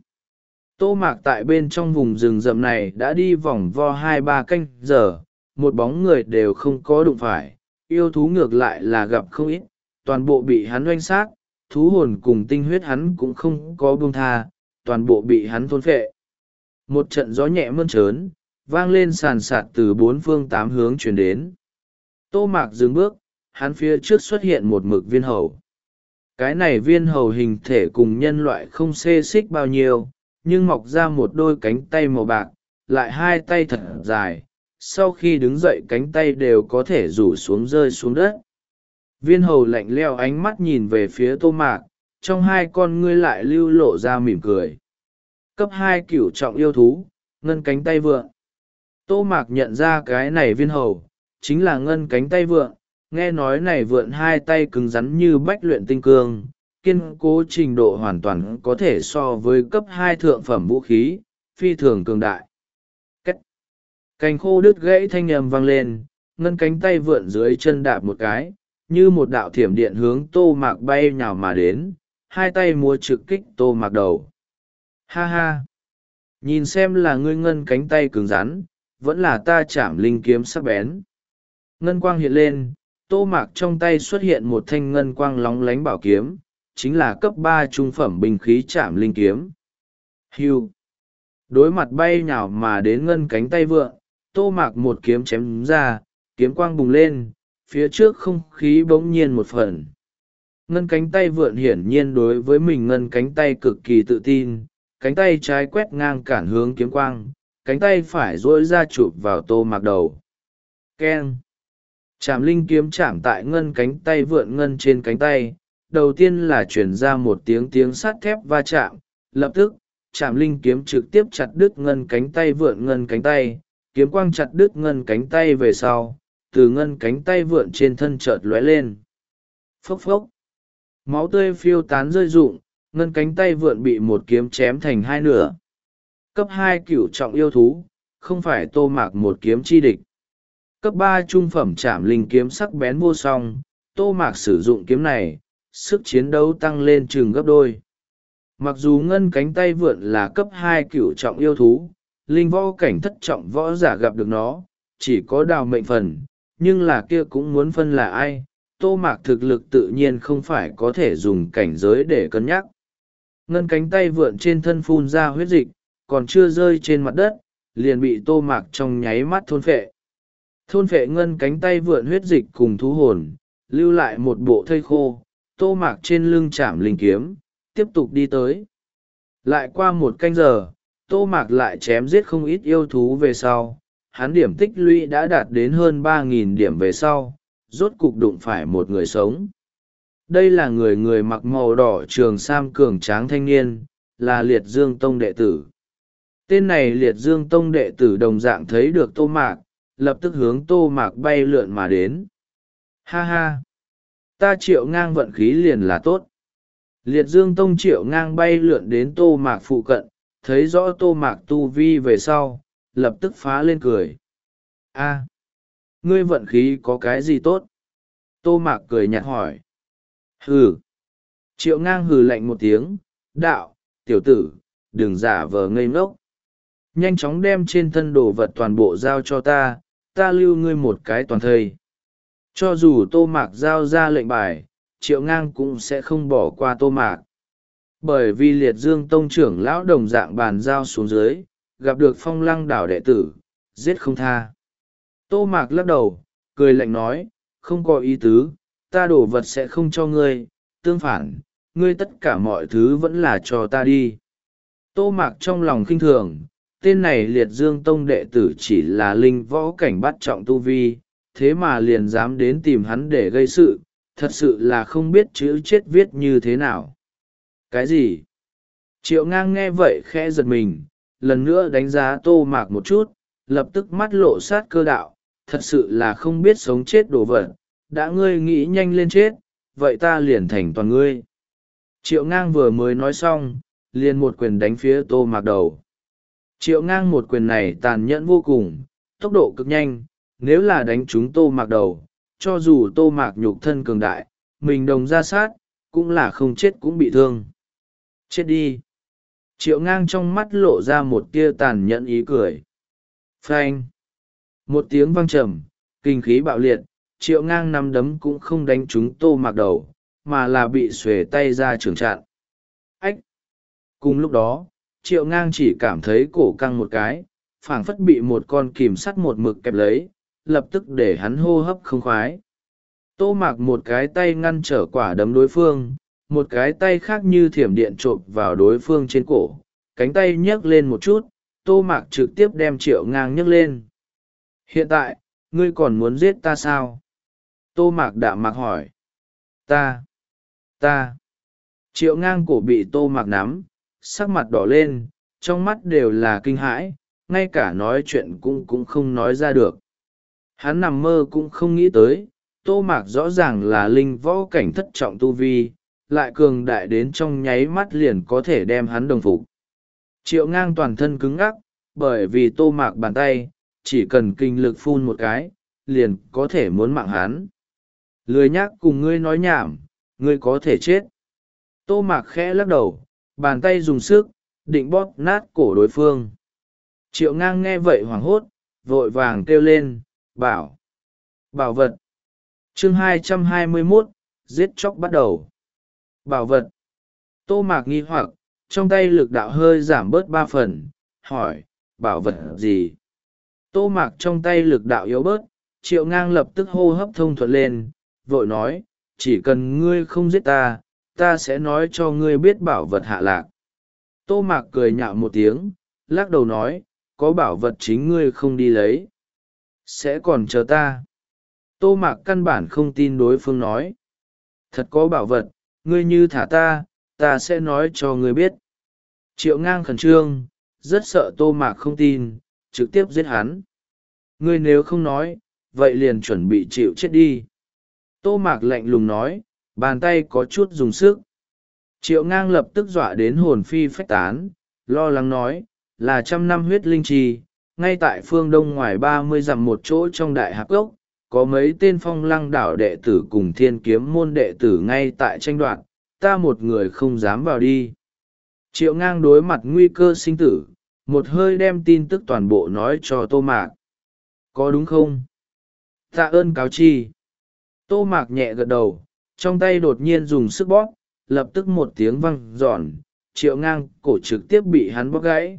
Tô Mạc tại bên trong vùng rừng rậm này đã đi vòng vo hai ba canh giờ, một bóng người đều không có đụng phải, yêu thú ngược lại là gặp không ít, toàn bộ bị hắn oanh sát, thú hồn cùng tinh huyết hắn cũng không có buông tha, toàn bộ bị hắn thôn phệ. Một trận gió nhẹ mơn trớn, vang lên sàn sạt từ bốn phương tám hướng chuyển đến. Tô Mạc dừng bước, hắn phía trước xuất hiện một mực viên hầu. Cái này viên hầu hình thể cùng nhân loại không xê xích bao nhiêu, nhưng mọc ra một đôi cánh tay màu bạc, lại hai tay thật dài, sau khi đứng dậy cánh tay đều có thể rủ xuống rơi xuống đất. Viên hầu lạnh leo ánh mắt nhìn về phía Tô Mạc, trong hai con ngươi lại lưu lộ ra mỉm cười. Cấp hai cửu trọng yêu thú, ngân cánh tay vượn. Tô Mạc nhận ra cái này viên hầu, chính là ngân cánh tay vượn, nghe nói này vượn hai tay cứng rắn như bách luyện tinh cương, kiên cố trình độ hoàn toàn có thể so với cấp hai thượng phẩm vũ khí, phi thường cường đại. Cách. Cành khô đứt gãy thanh âm vang lên, ngân cánh tay vượn dưới chân đạp một cái, như một đạo thiểm điện hướng Tô Mạc bay nhào mà đến, hai tay múa trực kích Tô Mạc đầu. Ha ha! Nhìn xem là ngươi ngân cánh tay cứng rắn, vẫn là ta chạm linh kiếm sắc bén. Ngân quang hiện lên, Tô Mạc trong tay xuất hiện một thanh ngân quang lóng lánh bảo kiếm, chính là cấp ba trung phẩm binh khí chạm linh kiếm. Hưu! Đối mặt bay nhào mà đến ngân cánh tay vượn, Tô Mạc một kiếm chém ra, kiếm quang bùng lên, phía trước không khí bỗng nhiên một phần. Ngân cánh tay vượn hiển nhiên đối với mình ngân cánh tay cực kỳ tự tin, cánh tay trái quét ngang cản hướng kiếm quang, cánh tay phải duỗi ra chụp vào Tô Mạc đầu. Keng! Chạm linh kiếm chạm tại ngân cánh tay vượn ngân trên cánh tay, đầu tiên là chuyển ra một tiếng tiếng sắt thép va chạm, lập tức, chạm linh kiếm trực tiếp chặt đứt ngân cánh tay vượn ngân cánh tay, kiếm quang chặt đứt ngân cánh tay về sau, từ ngân cánh tay vượn trên thân chợt lóe lên. Phốc phốc! Máu tươi phiêu tán rơi rụng, ngân cánh tay vượn bị một kiếm chém thành hai nửa. Cấp hai cửu trọng yêu thú, không phải Tô Mạc một kiếm chi địch. Cấp ba trung phẩm trảm linh kiếm sắc bén vô song, Tô Mạc sử dụng kiếm này, sức chiến đấu tăng lên chừng gấp đôi. Mặc dù ngân cánh tay vượn là cấp hai cửu trọng yêu thú, linh võ cảnh thất trọng võ giả gặp được nó, chỉ có đào mệnh phần, nhưng là kia cũng muốn phân là ai, Tô Mạc thực lực tự nhiên không phải có thể dùng cảnh giới để cân nhắc. Ngân cánh tay vượn trên thân phun ra huyết dịch, còn chưa rơi trên mặt đất, liền bị Tô Mạc trong nháy mắt thôn phệ. Thôn phệ ngân cánh tay vượn huyết dịch cùng thú hồn, lưu lại một bộ thây khô, Tô Mạc trên lưng chạm linh kiếm, tiếp tục đi tới. Lại qua một canh giờ, Tô Mạc lại chém giết không ít yêu thú về sau, hắn điểm tích lũy đã đạt đến hơn ba nghìn điểm về sau, rốt cục đụng phải một người sống. Đây là người người mặc màu đỏ trường sam cường tráng thanh niên, là Liệt Dương Tông đệ tử. Tên này Liệt Dương Tông đệ tử đồng dạng thấy được Tô Mạc, lập tức hướng Tô Mạc bay lượn mà đến. Ha ha! Ta Triệu Ngang vận khí liền là tốt. Liệt Dương Tông Triệu Ngang bay lượn đến Tô Mạc phụ cận, thấy rõ Tô Mạc tu vi về sau, lập tức phá lên cười. A, ngươi vận khí có cái gì tốt? Tô Mạc cười nhạt hỏi. Hừ. Triệu Ngang hừ lạnh một tiếng, đạo, tiểu tử, đừng giả vờ ngây ngốc. Nhanh chóng đem trên thân đồ vật toàn bộ giao cho ta, ta lưu ngươi một cái toàn thây. Cho dù Tô Mạc giao ra lệnh bài, Triệu Ngang cũng sẽ không bỏ qua Tô Mạc. Bởi vì Liệt Dương Tông trưởng lão đồng dạng bàn giao xuống dưới, gặp được Phong Lăng đảo đệ tử, giết không tha. Tô Mạc lắc đầu, cười lạnh nói, không có ý tứ, ta đổ vật sẽ không cho ngươi, tương phản, ngươi tất cả mọi thứ vẫn là cho ta đi. Tô Mạc trong lòng khinh thường, tên này Liệt Dương Tông đệ tử chỉ là linh võ cảnh bắt trọng tu vi, thế mà liền dám đến tìm hắn để gây sự, thật sự là không biết chữ chết viết như thế nào. Cái gì? Triệu Ngang nghe vậy khẽ giật mình, lần nữa đánh giá Tô Mạc một chút, lập tức mắt lộ sát cơ đạo, thật sự là không biết sống chết đồ vật, đã ngươi nghĩ nhanh lên chết, vậy ta liền thành toàn ngươi. Triệu Ngang vừa mới nói xong, liền một quyền đánh phía Tô Mạc đầu. Triệu Ngang một quyền này tàn nhẫn vô cùng, tốc độ cực nhanh, nếu là đánh trúng Tô Mạc đầu, cho dù Tô Mạc nhục thân cường đại, mình đồng ra sát, cũng là không chết cũng bị thương. Chết đi! Triệu Ngang trong mắt lộ ra một tia tàn nhẫn ý cười. Phanh! Một tiếng vang trầm, kinh khí bạo liệt, Triệu Ngang nắm đấm cũng không đánh trúng Tô Mạc đầu, mà là bị xuề tay ra trường chặn. Ách! Cùng lúc đó, Triệu Ngang chỉ cảm thấy cổ căng một cái, phảng phất bị một con kìm sắt một mực kẹp lấy, lập tức để hắn hô hấp không khoái. Tô Mạc một cái tay ngăn trở quả đấm đối phương, một cái tay khác như thiểm điện chộp vào đối phương trên cổ, cánh tay nhấc lên một chút, Tô Mạc trực tiếp đem Triệu Ngang nhấc lên. Hiện tại, ngươi còn muốn giết ta sao? Tô Mạc đạm mạc hỏi. Ta, ta. Triệu Ngang cổ bị Tô Mạc nắm, sắc mặt đỏ lên, trong mắt đều là kinh hãi, ngay cả nói chuyện cũng cũng không nói ra được. Hắn nằm mơ cũng không nghĩ tới, Tô Mạc rõ ràng là linh võ cảnh thất trọng tu vi, lại cường đại đến trong nháy mắt liền có thể đem hắn đồng phục. Triệu Ngang toàn thân cứng ngắc, bởi vì Tô Mạc bàn tay, chỉ cần kinh lực phun một cái, liền có thể muốn mạng hắn. Lười nhác cùng ngươi nói nhảm, ngươi có thể chết. Tô Mạc khẽ lắc đầu, bàn tay dùng sức, định bóp nát cổ đối phương. Triệu Ngang nghe vậy hoảng hốt, vội vàng kêu lên, bảo. Bảo vật. Chương hai trăm hai mươi mốt, giết chóc bắt đầu. Bảo vật. Tô Mạc nghi hoặc, trong tay lực đạo hơi giảm bớt ba phần, hỏi, bảo vật gì? Tô Mạc trong tay lực đạo yếu bớt, Triệu Ngang lập tức hô hấp thông thuận lên, vội nói, chỉ cần ngươi không giết ta, ta sẽ nói cho ngươi biết bảo vật hạ lạc. Tô Mạc cười nhạo một tiếng, lắc đầu nói, có bảo vật chính ngươi không đi lấy, sẽ còn chờ ta. Tô Mạc căn bản không tin đối phương nói. Thật có bảo vật, ngươi như thả ta, ta sẽ nói cho ngươi biết. Triệu Ngang khẩn trương, rất sợ Tô Mạc không tin, trực tiếp giết hắn. Ngươi nếu không nói, vậy liền chuẩn bị chịu chết đi. Tô Mạc lạnh lùng nói, bàn tay có chút dùng sức. Triệu Ngang lập tức dọa đến hồn phi phách tán, lo lắng nói, là trăm năm huyết linh trì, ngay tại phương đông ngoài ba mươi dặm một chỗ trong đại hạp gốc, có mấy tên Phong Lăng đảo đệ tử cùng Thiên Kiếm môn đệ tử ngay tại tranh đoạt, ta một người không dám vào đi. Triệu Ngang đối mặt nguy cơ sinh tử, một hơi đem tin tức toàn bộ nói cho Tô Mạc. Có đúng không? Tạ ơn cáo chi. Tô Mạc nhẹ gật đầu, trong tay đột nhiên dùng sức bóp, lập tức một tiếng vang giòn, Triệu Ngang cổ trực tiếp bị hắn bóp gãy.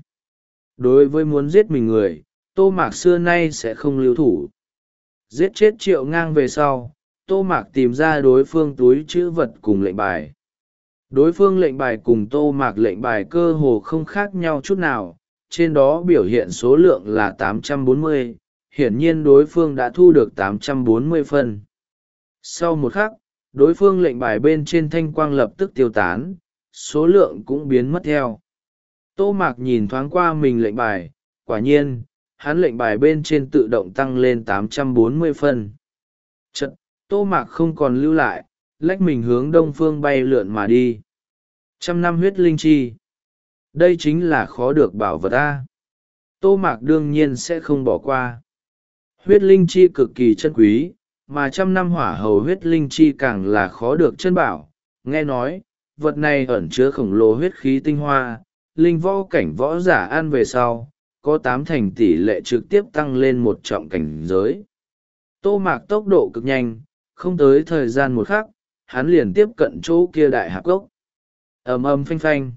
Đối với muốn giết mình người, Tô Mạc xưa nay sẽ không lưu thủ. Giết chết Triệu Ngang về sau, Tô Mạc tìm ra đối phương túi chữ vật cùng lệnh bài. Đối phương lệnh bài cùng Tô Mạc lệnh bài cơ hồ không khác nhau chút nào, trên đó biểu hiện số lượng là tám trăm bốn mươi, hiển nhiên đối phương đã thu được tám trăm bốn mươi phân. Sau một khắc, đối phương lệnh bài bên trên thanh quang lập tức tiêu tán, số lượng cũng biến mất theo. Tô Mạc nhìn thoáng qua mình lệnh bài, quả nhiên, hắn lệnh bài bên trên tự động tăng lên tám trăm bốn mươi phân. Chật, Tô Mạc không còn lưu lại, lách mình hướng đông phương bay lượn mà đi. Trăm năm huyết linh chi. Đây chính là khó được bảo vật a. Tô Mạc đương nhiên sẽ không bỏ qua. Huyết linh chi cực kỳ chân quý, mà trăm năm hỏa hầu huyết linh chi càng là khó được chân bảo. Nghe nói, vật này ẩn chứa khổng lồ huyết khí tinh hoa, linh võ cảnh võ giả ăn về sau, có tám thành tỷ lệ trực tiếp tăng lên một trọng cảnh giới. Tô Mạc tốc độ cực nhanh, không tới thời gian một khắc, hắn liền tiếp cận chỗ kia đại hạp cốc. Ầm ầm phanh phanh.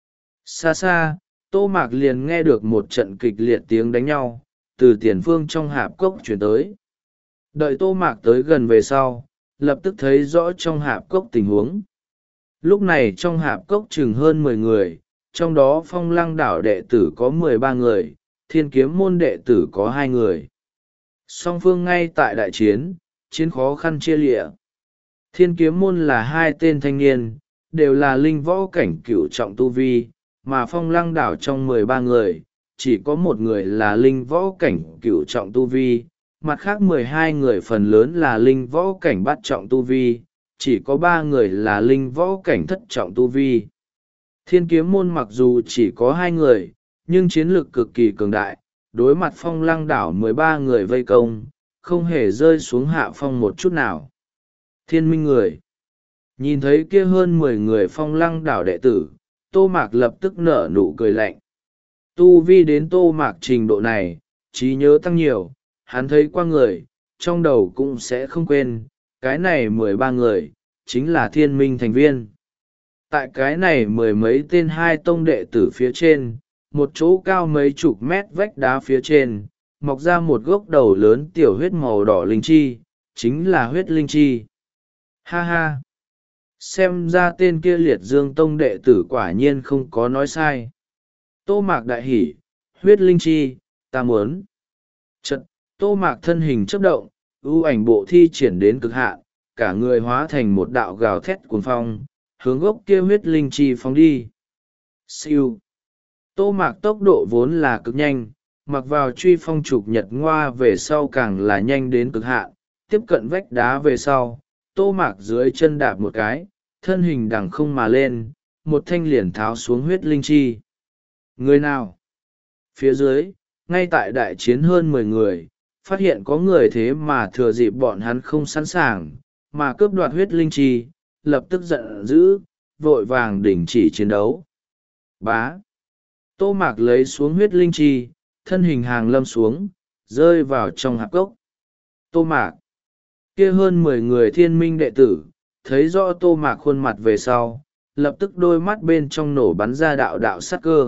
Xa xa, Tô Mạc liền nghe được một trận kịch liệt tiếng đánh nhau, từ tiền phương trong hạp cốc chuyển tới. Đợi Tô Mạc tới gần về sau, lập tức thấy rõ trong hạp cốc tình huống. Lúc này trong hạp cốc chừng hơn mười người, trong đó Phong Lăng đảo đệ tử có mười ba người, Thiên Kiếm môn đệ tử có hai người. Song phương ngay tại đại chiến, chiến khó khăn chia lịa. Thiên Kiếm môn là hai tên thanh niên, đều là linh võ cảnh cửu trọng tu vi, mà Phong Lăng đảo trong mười ba người, chỉ có một người là linh võ cảnh cửu trọng tu vi, mặt khác mười hai người phần lớn là linh võ cảnh bát trọng tu vi, chỉ có ba người là linh võ cảnh thất trọng tu vi. Thiên Kiếm môn mặc dù chỉ có hai người, nhưng chiến lược cực kỳ cường đại, đối mặt Phong Lăng đảo mười ba người vây công, không hề rơi xuống hạ phong một chút nào. Thiên Minh người. Nhìn thấy kia hơn mười người Phong Lăng đảo đệ tử, Tô Mạc lập tức nở nụ cười lạnh. Tu vi đến Tô Mạc trình độ này, trí nhớ tăng nhiều, hắn thấy qua người, trong đầu cũng sẽ không quên, cái này mười ba người, chính là Thiên Minh thành viên. Tại cái này mười mấy tên hai tông đệ tử phía trên, một chỗ cao mấy chục mét vách đá phía trên, mọc ra một gốc đầu lớn tiểu huyết màu đỏ linh chi, chính là huyết linh chi. Ha ha! Xem ra tên kia liệt dương tông đệ tử quả nhiên không có nói sai. Tô Mạc đại hỉ, huyết linh chi, ta muốn. Chật, Tô Mạc thân hình chấp động, ưu ảnh bộ thi triển đến cực hạn, cả người hóa thành một đạo gào thét cuồng phong, hướng gốc kia huyết linh chi phóng đi. Siêu. Tô Mạc tốc độ vốn là cực nhanh, mặc vào truy phong trục nhật ngoa về sau càng là nhanh đến cực hạn, tiếp cận vách đá về sau, Tô Mạc dưới chân đạp một cái, thân hình đằng không mà lên, một thanh liền tháo xuống huyết linh chi. Người nào? Phía dưới, ngay tại đại chiến hơn mười người, phát hiện có người thế mà thừa dịp bọn hắn không sẵn sàng, mà cướp đoạt huyết linh chi, lập tức giận dữ, vội vàng đình chỉ chiến đấu. Bá. Tô Mạc lấy xuống huyết linh chi, thân hình hàng lâm xuống, rơi vào trong hạp cốc. Tô Mạc. Kia hơn mười người Thiên Minh đệ tử, thấy rõ Tô Mạc khuôn mặt về sau, lập tức đôi mắt bên trong nổ bắn ra đạo đạo sát cơ.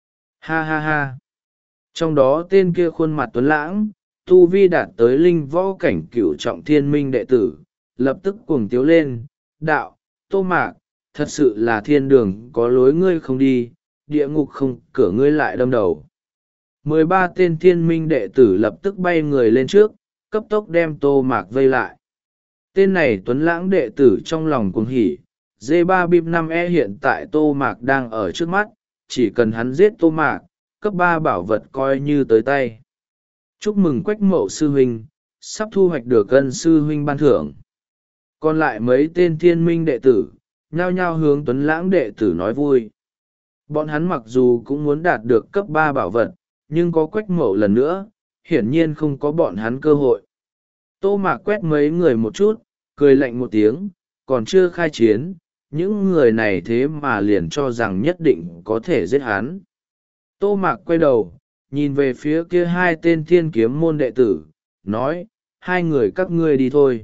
Ha ha ha. Trong đó tên kia khuôn mặt tuấn lãng, tu vi đạt tới linh võ cảnh cửu trọng Thiên Minh đệ tử, lập tức cuồng tiếu lên, đạo, Tô Mạc, thật sự là thiên đường có lối ngươi không đi, địa ngục không cửa ngươi lại đâm đầu. Mười ba tên Thiên Minh đệ tử lập tức bay người lên trước, cấp tốc đem Tô Mạc vây lại. Tên này tuấn lãng đệ tử trong lòng cuồng hỉ, D ba bip năm E hiện tại Tô Mạc đang ở trước mắt, chỉ cần hắn giết Tô Mạc, cấp ba bảo vật coi như tới tay. Chúc mừng Quách Mậu sư huynh, sắp thu hoạch được ân sư huynh ban thưởng. Còn lại mấy tên Thiên Minh đệ tử, nhao nhao hướng tuấn lãng đệ tử nói vui. Bọn hắn mặc dù cũng muốn đạt được cấp ba bảo vật, nhưng có Quách Mậu lần nữa, hiển nhiên không có bọn hắn cơ hội. Tô Mạc quét mấy người một chút, cười lạnh một tiếng, còn chưa khai chiến, những người này thế mà liền cho rằng nhất định có thể giết hắn. Tô Mạc quay đầu, nhìn về phía kia hai tên Thiên Kiếm môn đệ tử, nói, hai người các ngươi đi thôi.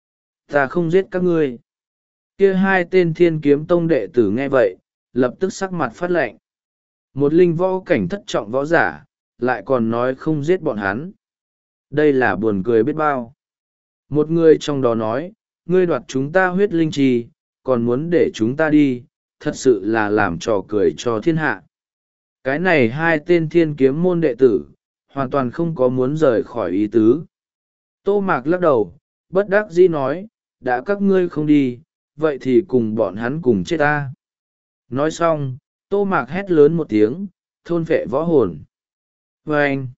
Ta không giết các ngươi. Kia hai tên Thiên Kiếm tông đệ tử nghe vậy, lập tức sắc mặt phát lạnh. Một linh võ cảnh thất trọng võ giả, lại còn nói không giết bọn hắn. Đây là buồn cười biết bao. Một người trong đó nói, ngươi đoạt chúng ta huyết linh trì, còn muốn để chúng ta đi, thật sự là làm trò cười cho thiên hạ. Cái này hai tên thiên kiếm môn đệ tử, hoàn toàn không có muốn rời khỏi ý tứ. Tô Mạc lắc đầu, bất đắc dĩ nói, đã các ngươi không đi, vậy thì cùng bọn hắn cùng chết ta. Nói xong, Tô Mạc hét lớn một tiếng, thôn phệ võ hồn. Và anh,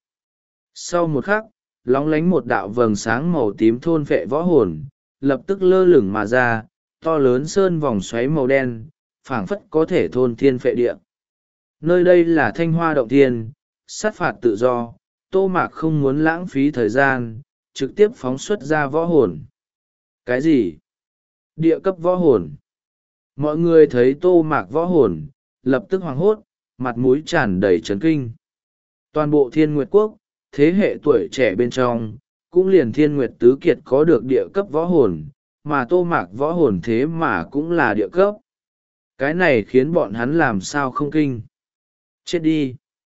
sau một khắc, lóng lánh một đạo vầng sáng màu tím thôn phệ võ hồn, lập tức lơ lửng mà ra, to lớn sơn vòng xoáy màu đen, phảng phất có thể thôn thiên phệ địa. Nơi đây là Thanh Hoa Động Thiên, sát phạt tự do, Tô Mạc không muốn lãng phí thời gian, trực tiếp phóng xuất ra võ hồn. Cái gì? Địa cấp võ hồn. Mọi người thấy Tô Mạc võ hồn, lập tức hoảng hốt, mặt mũi tràn đầy chấn kinh. Toàn bộ Thiên Nguyệt Quốc, thế hệ tuổi trẻ bên trong, cũng liền Thiên Nguyệt Tứ Kiệt có được địa cấp võ hồn, mà Tô Mạc võ hồn thế mà cũng là địa cấp. Cái này khiến bọn hắn làm sao không kinh. Chết đi.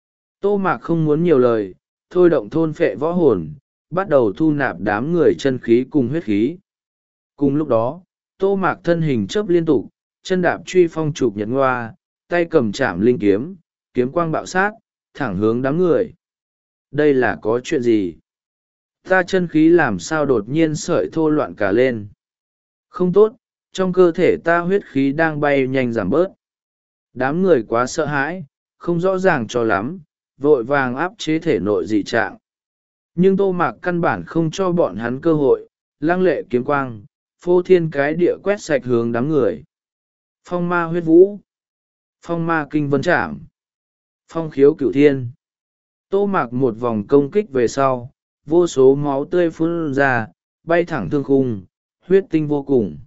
Tô Mạc không muốn nhiều lời, thôi động thôn phệ võ hồn, bắt đầu thu nạp đám người chân khí cùng huyết khí. Cùng lúc đó, Tô Mạc thân hình chớp liên tục, chân đạp truy phong chụp nhật ngoa, tay cầm chạm linh kiếm, kiếm quang bạo sát, thẳng hướng đám người. Đây là có chuyện gì? Ta chân khí làm sao đột nhiên sợi thô loạn cả lên? Không tốt, trong cơ thể ta huyết khí đang bay nhanh giảm bớt. Đám người quá sợ hãi, không rõ ràng cho lắm, vội vàng áp chế thể nội dị trạng. Nhưng Tô Mạc căn bản không cho bọn hắn cơ hội, lăng lệ kiếm quang, phô thiên cái địa quét sạch hướng đám người. Phong ma huyết vũ, phong ma kinh vân trảm, phong khiếu cửu thiên. Tô Mạc một vòng công kích về sau, vô số máu tươi phun ra, bay thẳng thương khung, huyết tinh vô cùng.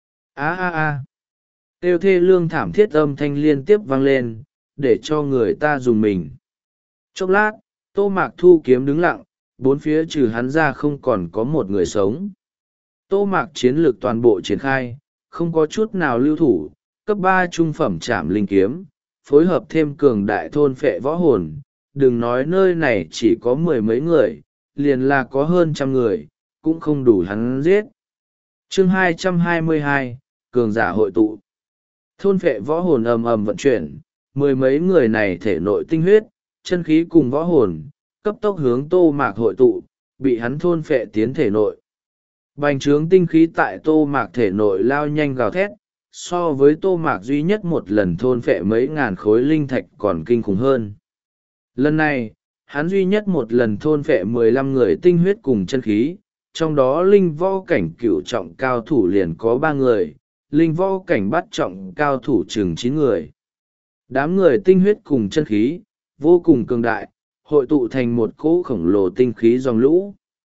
Á á á, tiêu thê lương thảm thiết âm thanh liên tiếp vang lên, để cho người ta dùng mình. Chốc lát, Tô Mạc thu kiếm đứng lặng, bốn phía trừ hắn ra không còn có một người sống. Tô Mạc chiến lược toàn bộ triển khai, không có chút nào lưu thủ, cấp ba trung phẩm trảm linh kiếm, phối hợp thêm cường đại thôn phệ võ hồn, đừng nói nơi này chỉ có mười mấy người, liền là có hơn trăm người, cũng không đủ hắn giết. Chương hai trăm hai mươi hai, cường giả hội tụ. Thôn phệ võ hồn ầm ầm vận chuyển, mười mấy người này thể nội tinh huyết, chân khí cùng võ hồn, cấp tốc hướng Tô Mạc hội tụ, bị hắn thôn phệ tiến thể nội. Bành trướng tinh khí tại Tô Mạc thể nội lao nhanh gào thét, so với Tô Mạc duy nhất một lần thôn phệ mấy ngàn khối linh thạch còn kinh khủng hơn. Lần này, hắn duy nhất một lần thôn phệ mười lăm người tinh huyết cùng chân khí, trong đó linh võ cảnh cửu trọng cao thủ liền có ba người, linh võ cảnh bát trọng cao thủ chừng chín người. Đám người tinh huyết cùng chân khí, vô cùng cường đại, hội tụ thành một cỗ khổng lồ tinh khí dòng lũ.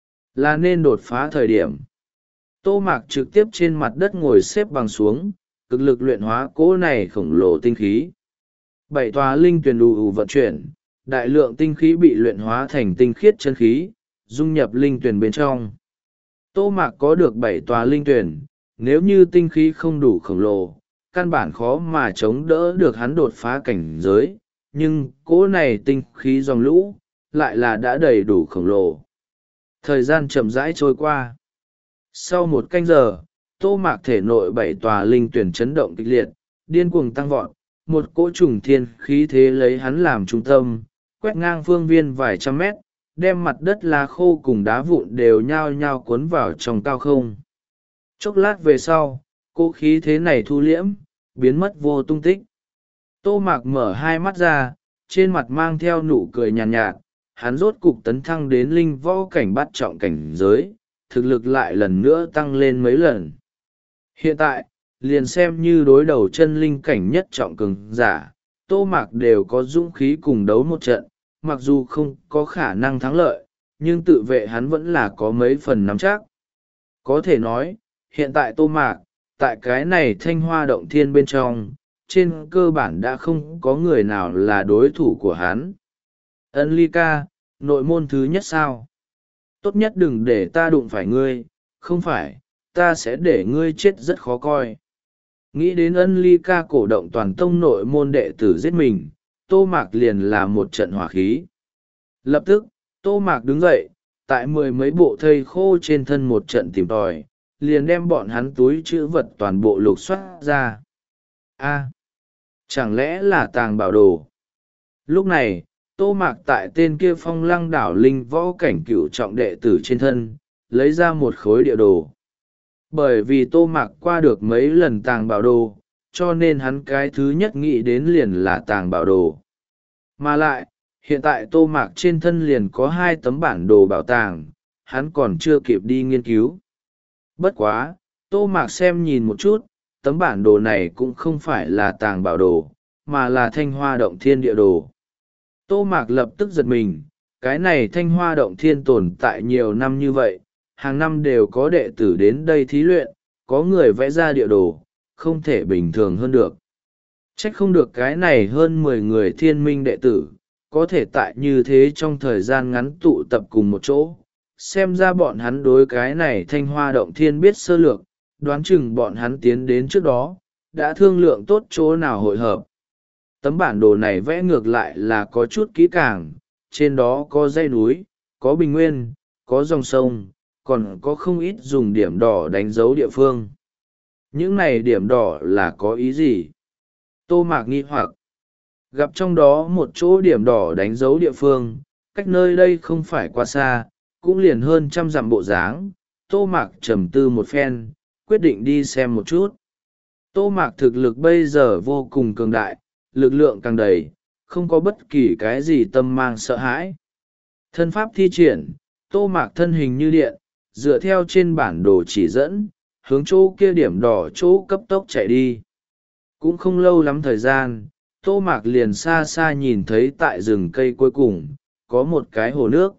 Là nên đột phá thời điểm. Tô Mạc trực tiếp trên mặt đất ngồi xếp bằng xuống, cực lực luyện hóa cỗ này khổng lồ tinh khí. Bảy tòa linh tuyển đủ ủ vận chuyển, đại lượng tinh khí bị luyện hóa thành tinh khiết chân khí, dung nhập linh tuyển bên trong. Tô Mạc có được bảy tòa linh tuyển, nếu như tinh khí không đủ khổng lồ, căn bản khó mà chống đỡ được hắn đột phá cảnh giới, nhưng cỗ này tinh khí dòng lũ, lại là đã đầy đủ khổng lồ. Thời gian chậm rãi trôi qua. Sau một canh giờ, Tô Mạc thể nội bảy tòa linh tuyển chấn động kịch liệt, điên cuồng tăng vọt, một cỗ trùng thiên khí thế lấy hắn làm trung tâm, quét ngang phương viên vài trăm mét, đem mặt đất lá khô cùng đá vụn đều nhao nhao cuốn vào trong cao không. Chốc lát về sau, cỗ khí thế này thu liễm, biến mất vô tung tích. Tô Mạc mở hai mắt ra, trên mặt mang theo nụ cười nhàn nhạt, nhạt, hắn rốt cục tấn thăng đến linh võ cảnh bát trọng cảnh giới, thực lực lại lần nữa tăng lên mấy lần. Hiện tại, liền xem như đối đầu chân linh cảnh nhất trọng cường giả, Tô Mạc đều có dũng khí cùng đấu một trận, mặc dù không có khả năng thắng lợi, nhưng tự vệ hắn vẫn là có mấy phần nắm chắc. Có thể nói, hiện tại Tô Mạc, tại cái này Thanh Hoa Động Thiên bên trong, trên cơ bản đã không có người nào là đối thủ của hắn. Ân Ly ca, nội môn thứ nhất sao? Tốt nhất đừng để ta đụng phải ngươi, không phải, ta sẽ để ngươi chết rất khó coi. Nghĩ đến Ân Ly ca cổ động toàn tông nội môn đệ tử giết mình, Tô Mạc liền là một trận hỏa khí. Lập tức, Tô Mạc đứng dậy, tại mười mấy bộ thây khô trên thân một trận tìm tòi, liền đem bọn hắn túi chữ vật toàn bộ lục soát ra. A, chẳng lẽ là tàng bảo đồ? Lúc này, Tô Mạc tại tên kia Phong Lăng đảo linh võ cảnh cửu trọng đệ tử trên thân, lấy ra một khối địa đồ. Bởi vì Tô Mạc qua được mấy lần tàng bảo đồ, cho nên hắn cái thứ nhất nghĩ đến liền là tàng bảo đồ. Mà lại, hiện tại Tô Mạc trên thân liền có hai tấm bản đồ bảo tàng, hắn còn chưa kịp đi nghiên cứu. Bất quá, Tô Mạc xem nhìn một chút, tấm bản đồ này cũng không phải là tàng bảo đồ, mà là Thanh Hoa Động Thiên địa đồ. Tô Mạc lập tức giật mình, cái này Thanh Hoa Động Thiên tồn tại nhiều năm như vậy, hàng năm đều có đệ tử đến đây thí luyện, có người vẽ ra địa đồ, không thể bình thường hơn được. Trách không được cái này hơn mười người thiên minh đệ tử, có thể tại như thế trong thời gian ngắn tụ tập cùng một chỗ. Xem ra bọn hắn đối cái này Thanh Hoa Động Thiên biết sơ lược, đoán chừng bọn hắn tiến đến trước đó, đã thương lượng tốt chỗ nào hội hợp. Tấm bản đồ này vẽ ngược lại là có chút kỹ càng, trên đó có dãy núi, có bình nguyên, có dòng sông, còn có không ít dùng điểm đỏ đánh dấu địa phương. Những này điểm đỏ là có ý gì? Tô Mạc nghi hoặc. Gặp trong đó một chỗ điểm đỏ đánh dấu địa phương, cách nơi đây không phải quá xa, cũng liền hơn trăm dặm bộ dáng. Tô Mạc trầm tư một phen, quyết định đi xem một chút. Tô Mạc thực lực bây giờ vô cùng cường đại, lực lượng càng đầy, không có bất kỳ cái gì tâm mang sợ hãi. Thân pháp thi triển, Tô Mạc thân hình như điện, dựa theo trên bản đồ chỉ dẫn, hướng chỗ kia điểm đỏ chỗ cấp tốc chạy đi. Cũng không lâu lắm thời gian, Tô Mạc liền xa xa nhìn thấy tại rừng cây cuối cùng, có một cái hồ nước.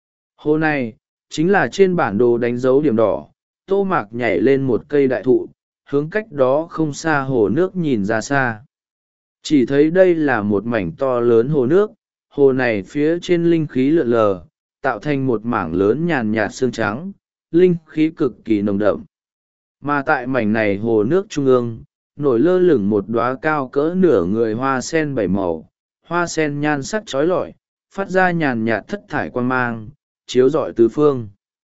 Hồ này, chính là trên bản đồ đánh dấu điểm đỏ. Tô Mạc nhảy lên một cây đại thụ, hướng cách đó không xa hồ nước nhìn ra xa. Chỉ thấy đây là một mảnh to lớn hồ nước, hồ này phía trên linh khí lượn lờ, tạo thành một mảng lớn nhàn nhạt xương trắng, linh khí cực kỳ nồng đậm. Mà tại mảnh này hồ nước trung ương, nổi lơ lửng một đóa cao cỡ nửa người hoa sen bảy màu, hoa sen nhan sắc trói lọi, phát ra nhàn nhạt thất thải quang mang, chiếu rọi tứ phương.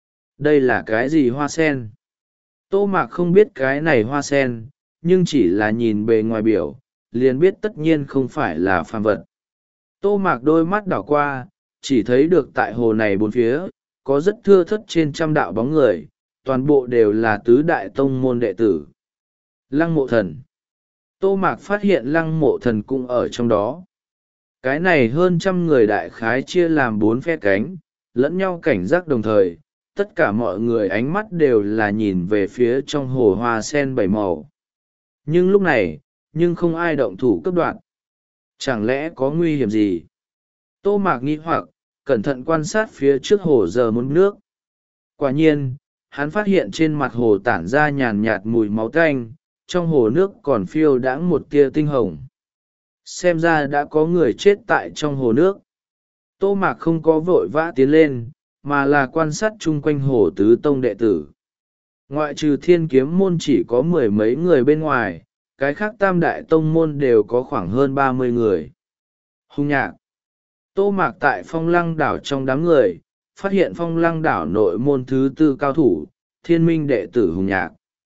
Đây là cái gì hoa sen? Tô Mạc không biết cái này hoa sen, nhưng chỉ là nhìn bề ngoài biểu, liền biết tất nhiên không phải là phàm vật. Tô Mạc đôi mắt đảo qua, chỉ thấy được tại hồ này bốn phía, có rất thưa thớt trên trăm đạo bóng người, toàn bộ đều là tứ đại tông môn đệ tử. Lăng Mộ Thần. Tô Mạc phát hiện Lăng Mộ Thần cũng ở trong đó. Cái này hơn trăm người đại khái chia làm bốn phe cánh, lẫn nhau cảnh giác đồng thời, tất cả mọi người ánh mắt đều là nhìn về phía trong hồ hoa sen bảy màu. Nhưng lúc này, nhưng không ai động thủ cấp đoạn. Chẳng lẽ có nguy hiểm gì? Tô Mạc nghi hoặc, cẩn thận quan sát phía trước hồ giờ muốn nước. Quả nhiên, hắn phát hiện trên mặt hồ tản ra nhàn nhạt mùi máu tanh, trong hồ nước còn phiêu đãng một tia tinh hồng. Xem ra đã có người chết tại trong hồ nước. Tô Mạc không có vội vã tiến lên, mà là quan sát chung quanh hồ tứ tông đệ tử. Ngoại trừ Thiên Kiếm môn chỉ có mười mấy người bên ngoài, cái khác tam đại tông môn đều có khoảng hơn ba mươi người. Hùng Nhạc. Tô Mạc tại Phong Lăng đảo trong đám người, phát hiện Phong Lăng đảo nội môn thứ tư cao thủ, Thiên Minh đệ tử Hùng Nhạc.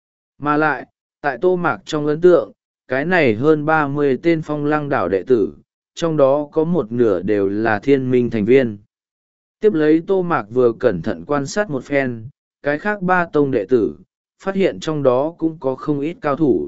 Mà lại, tại Tô Mạc trong ấn tượng, cái này hơn ba mươi tên Phong Lăng đảo đệ tử, trong đó có một nửa đều là Thiên Minh thành viên. Tiếp lấy Tô Mạc vừa cẩn thận quan sát một phen, cái khác ba tông đệ tử, phát hiện trong đó cũng có không ít cao thủ.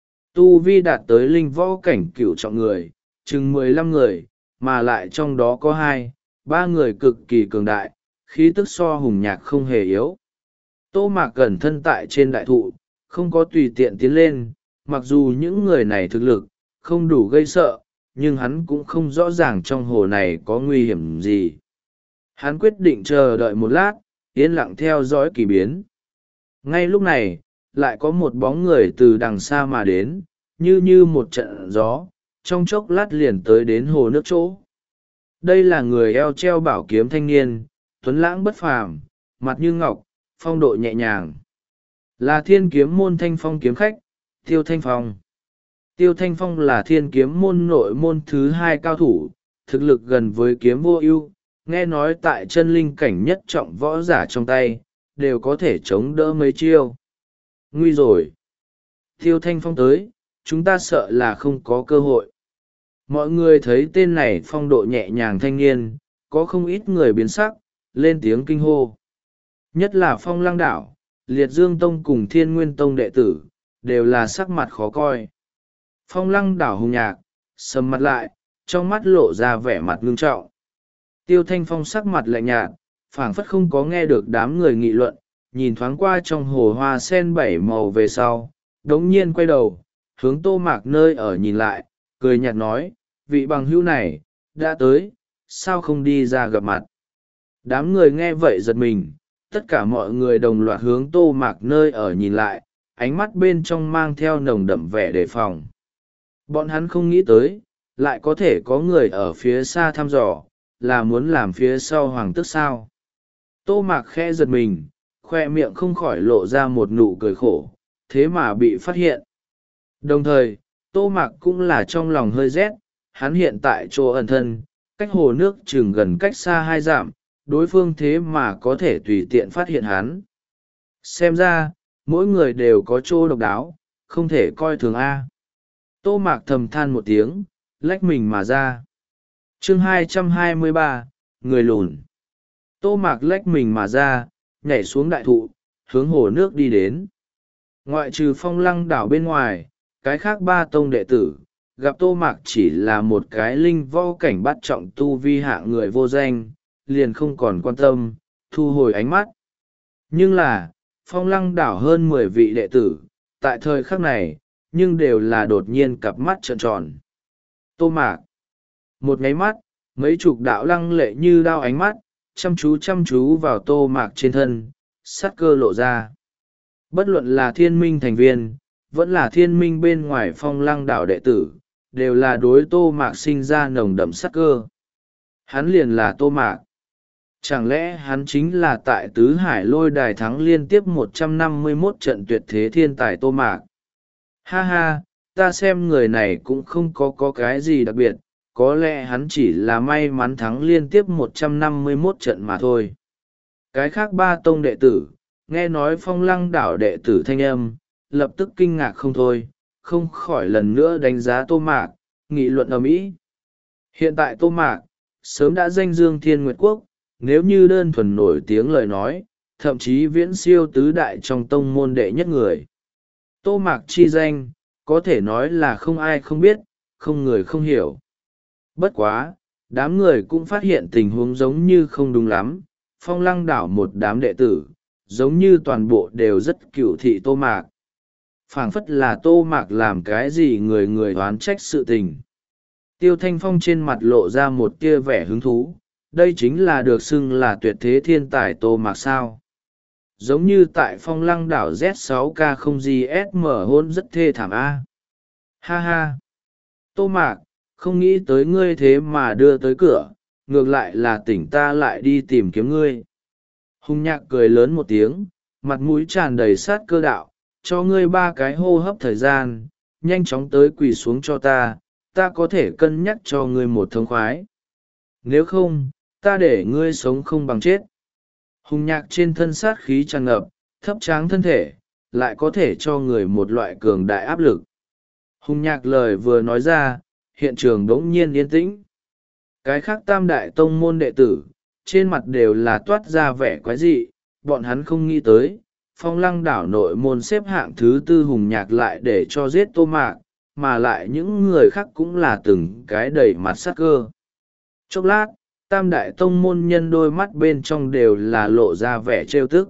Tu vi đạt tới linh võ cảnh cửu trọng người, chừng mười lăm người, mà lại trong đó có hai, ba người cực kỳ cường đại, khí tức so Hùng Nhạc không hề yếu. Tô Mạc cẩn thân tại trên đại thụ, không có tùy tiện tiến lên, mặc dù những người này thực lực, không đủ gây sợ, nhưng hắn cũng không rõ ràng trong hồ này có nguy hiểm gì. Hắn quyết định chờ đợi một lát, yên lặng theo dõi kỳ biến. Ngay lúc này, lại có một bóng người từ đằng xa mà đến, như như một trận gió, trong chốc lát liền tới đến hồ nước chỗ. Đây là người eo treo bảo kiếm thanh niên, tuấn lãng bất phàm, mặt như ngọc, phong độ nhẹ nhàng. Là Thiên Kiếm môn Thanh Phong kiếm khách, Tiêu Thanh Phong. Tiêu Thanh Phong là Thiên Kiếm môn nội môn thứ hai cao thủ, thực lực gần với kiếm vô ưu, nghe nói tại chân linh cảnh nhất trọng võ giả trong tay, đều có thể chống đỡ mấy chiêu. nguy rồi. Tiêu Thanh Phong tới, chúng ta sợ là không có cơ hội. Mọi người thấy tên này phong độ nhẹ nhàng thanh niên, có không ít người biến sắc, lên tiếng kinh hô. Nhất là Phong Lăng Đảo, Liệt Dương Tông cùng Thiên Nguyên Tông đệ tử, đều là sắc mặt khó coi. Phong Lăng Đảo hùng nhạc, sầm mặt lại, trong mắt lộ ra vẻ mặt ngưng trọng. Tiêu Thanh Phong sắc mặt lạnh nhạt, phảng phất không có nghe được đám người nghị luận, nhìn thoáng qua trong hồ hoa sen bảy màu về sau, đống nhiên quay đầu, hướng Tô Mạc nơi ở nhìn lại, cười nhạt nói, vị bằng hữu này, đã tới, sao không đi ra gặp mặt. Đám người nghe vậy giật mình, tất cả mọi người đồng loạt hướng Tô Mạc nơi ở nhìn lại, ánh mắt bên trong mang theo nồng đậm vẻ đề phòng. Bọn hắn không nghĩ tới, lại có thể có người ở phía xa thăm dò, là muốn làm phía sau hoàng tước sao. Tô Mạc khẽ giật mình, khoe miệng không khỏi lộ ra một nụ cười khổ, thế mà bị phát hiện. Đồng thời, Tô Mạc cũng là trong lòng hơi rét, hắn hiện tại chỗ ẩn thân, cách hồ nước chừng gần cách xa hai dặm, đối phương thế mà có thể tùy tiện phát hiện hắn. Xem ra, mỗi người đều có chỗ độc đáo, không thể coi thường A. Tô Mạc thầm than một tiếng, lách mình mà ra. chương hai trăm hai mươi ba, người lùn. Tô Mạc lách mình mà ra, nhảy xuống đại thụ, hướng hồ nước đi đến. Ngoại trừ Phong Lăng Đảo bên ngoài, cái khác ba tông đệ tử, gặp Tô Mạc chỉ là một cái linh võ cảnh bắt trọng tu vi hạ người vô danh, liền không còn quan tâm, thu hồi ánh mắt. Nhưng là, Phong Lăng Đảo hơn mười vị đệ tử, tại thời khắc này, nhưng đều là đột nhiên cặp mắt trợn tròn. Tô Mạc. Một nháy mắt, mấy chục đạo lăng lệ như đao ánh mắt, chăm chú chăm chú vào Tô Mạc trên thân, sát cơ lộ ra. Bất luận là thiên minh thành viên, vẫn là thiên minh bên ngoài Phong Lăng Đảo đệ tử, đều là đối Tô Mạc sinh ra nồng đậm sát cơ. Hắn liền là Tô Mạc. Chẳng lẽ hắn chính là tại Tứ Hải Lôi Đài thắng liên tiếp một trăm năm mươi mốt trận tuyệt thế thiên tài Tô Mạc? Ha ha, ta xem người này cũng không có có cái gì đặc biệt, có lẽ hắn chỉ là may mắn thắng liên tiếp một trăm năm mươi mốt trận mà thôi. Cái khác ba tông đệ tử, nghe nói Phong Lăng Đảo đệ tử thanh âm, lập tức kinh ngạc không thôi, không khỏi lần nữa đánh giá Tô Mạc, nghị luận ầm ĩ. Hiện tại Tô Mạc, sớm đã danh dương Thiên Nguyệt Quốc, nếu như đơn thuần nổi tiếng lời nói, thậm chí viễn siêu tứ đại trong tông môn đệ nhất người. Tô Mạc chi danh, có thể nói là không ai không biết, không người không hiểu. Bất quá, đám người cũng phát hiện tình huống giống như không đúng lắm, Phong Lăng Đảo một đám đệ tử, giống như toàn bộ đều rất cựu thị Tô Mạc. Phảng phất là Tô Mạc làm cái gì người người oán trách sự tình. Tiêu Thanh Phong trên mặt lộ ra một tia vẻ hứng thú, đây chính là được xưng là tuyệt thế thiên tài Tô Mạc sao. Giống như tại Phong Lăng Đảo Z sáu K không gì S M hôn rất thê thảm A. Ha ha! Tô Mạc, không nghĩ tới ngươi thế mà đưa tới cửa, ngược lại là tỉnh ta lại đi tìm kiếm ngươi. Hùng Nhạc cười lớn một tiếng, mặt mũi tràn đầy sát cơ đạo, cho ngươi ba cái hô hấp thời gian, nhanh chóng tới quỳ xuống cho ta, ta có thể cân nhắc cho ngươi một thông khoái. Nếu không, ta để ngươi sống không bằng chết. Hùng Nhạc trên thân sát khí tràn ngập, thấp tráng thân thể, lại có thể cho người một loại cường đại áp lực. Hùng Nhạc lời vừa nói ra, hiện trường đống nhiên yên tĩnh. Cái khác tam đại tông môn đệ tử, trên mặt đều là toát ra vẻ quái dị, bọn hắn không nghĩ tới, Phong Lăng Đảo nội môn xếp hạng thứ tư Hùng Nhạc lại để cho giết Tô Mạc, mà lại những người khác cũng là từng cái đầy mặt sát cơ. Chốc lát, tam đại tông môn nhân đôi mắt bên trong đều là lộ ra vẻ trêu tức.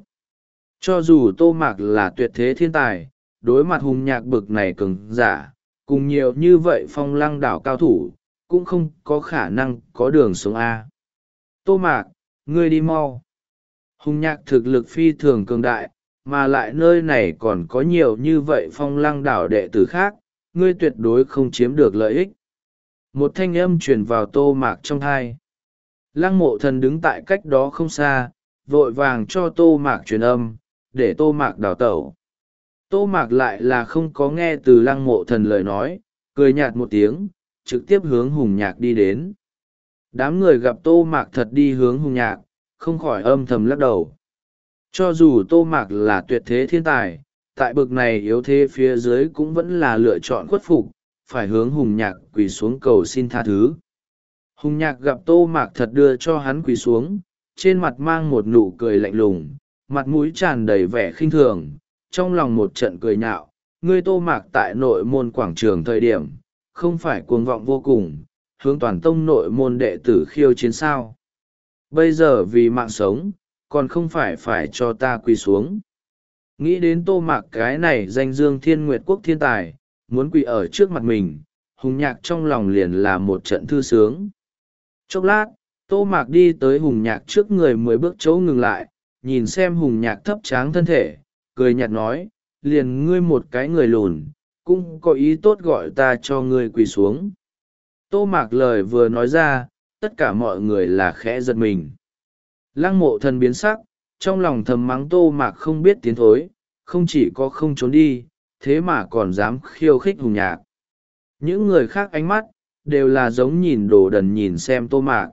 Cho dù Tô Mạc là tuyệt thế thiên tài, đối mặt Hùng Nhạc bực này cường giả, cùng nhiều như vậy Phong Lăng Đảo cao thủ, cũng không có khả năng có đường sống A. Tô Mạc, ngươi đi mau. Hùng Nhạc thực lực phi thường cường đại, mà lại nơi này còn có nhiều như vậy Phong Lăng Đảo đệ tử khác, ngươi tuyệt đối không chiếm được lợi ích. Một thanh âm truyền vào Tô Mạc trong thai. Lăng Mộ Thần đứng tại cách đó không xa, vội vàng cho Tô Mạc truyền âm, để Tô Mạc đào tẩu. Tô Mạc lại là không có nghe từ Lăng Mộ Thần lời nói, cười nhạt một tiếng, trực tiếp hướng Hùng Nhạc đi đến. Đám người gặp Tô Mạc thật đi hướng Hùng Nhạc, không khỏi âm thầm lắc đầu. Cho dù Tô Mạc là tuyệt thế thiên tài, tại bực này yếu thế phía dưới cũng vẫn là lựa chọn khuất phục, phải hướng Hùng Nhạc quỳ xuống cầu xin tha thứ. Hùng Nhạc gặp Tô Mạc thật đưa cho hắn quỳ xuống, trên mặt mang một nụ cười lạnh lùng, mặt mũi tràn đầy vẻ khinh thường, trong lòng một trận cười nhạo, ngươi Tô Mạc tại nội môn quảng trường thời điểm, không phải cuồng vọng vô cùng, hướng toàn tông nội môn đệ tử khiêu chiến sao. Bây giờ vì mạng sống, còn không phải phải cho ta quỳ xuống. Nghĩ đến Tô Mạc cái này danh dương thiên nguyệt quốc thiên tài, muốn quỳ ở trước mặt mình, Hùng Nhạc trong lòng liền là một trận thư sướng. Chốc lát, Tô Mạc đi tới Hùng Nhạc trước người mười bước chỗ ngừng lại, nhìn xem Hùng Nhạc thấp tráng thân thể, cười nhạt nói, liền ngươi một cái người lùn, cũng có ý tốt gọi ta cho ngươi quỳ xuống. Tô Mạc lời vừa nói ra, tất cả mọi người là khẽ giật mình. Lăng Mộ Thần biến sắc, trong lòng thầm mắng Tô Mạc không biết tiến thối, không chỉ có không trốn đi, thế mà còn dám khiêu khích Hùng Nhạc. Những người khác ánh mắt, đều là giống nhìn đồ đần nhìn xem Tô Mạc.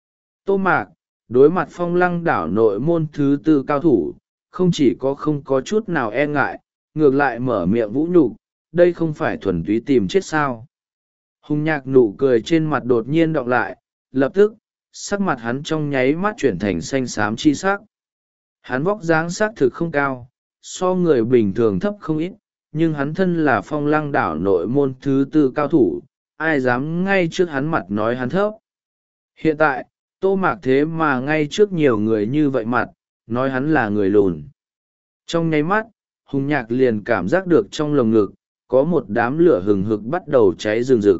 Tô Mạc, đối mặt Phong Lăng đảo nội môn thứ tư cao thủ, không chỉ có không có chút nào e ngại, ngược lại mở miệng vũ nhục, đây không phải thuần túy tìm chết sao. Hùng Nhạc nụ cười trên mặt đột nhiên đọng lại, lập tức, sắc mặt hắn trong nháy mắt chuyển thành xanh xám chi sắc. Hắn vóc dáng xác thực không cao, so người bình thường thấp không ít, nhưng hắn thân là Phong Lăng đảo nội môn thứ tư cao thủ, ai dám ngay trước hắn mặt nói hắn thấp. Hiện tại, Tô Mạc thế mà ngay trước nhiều người như vậy mặt, nói hắn là người lùn. Trong nháy mắt, Hùng Nhạc liền cảm giác được trong lồng ngực, có một đám lửa hừng hực bắt đầu cháy rừng rực.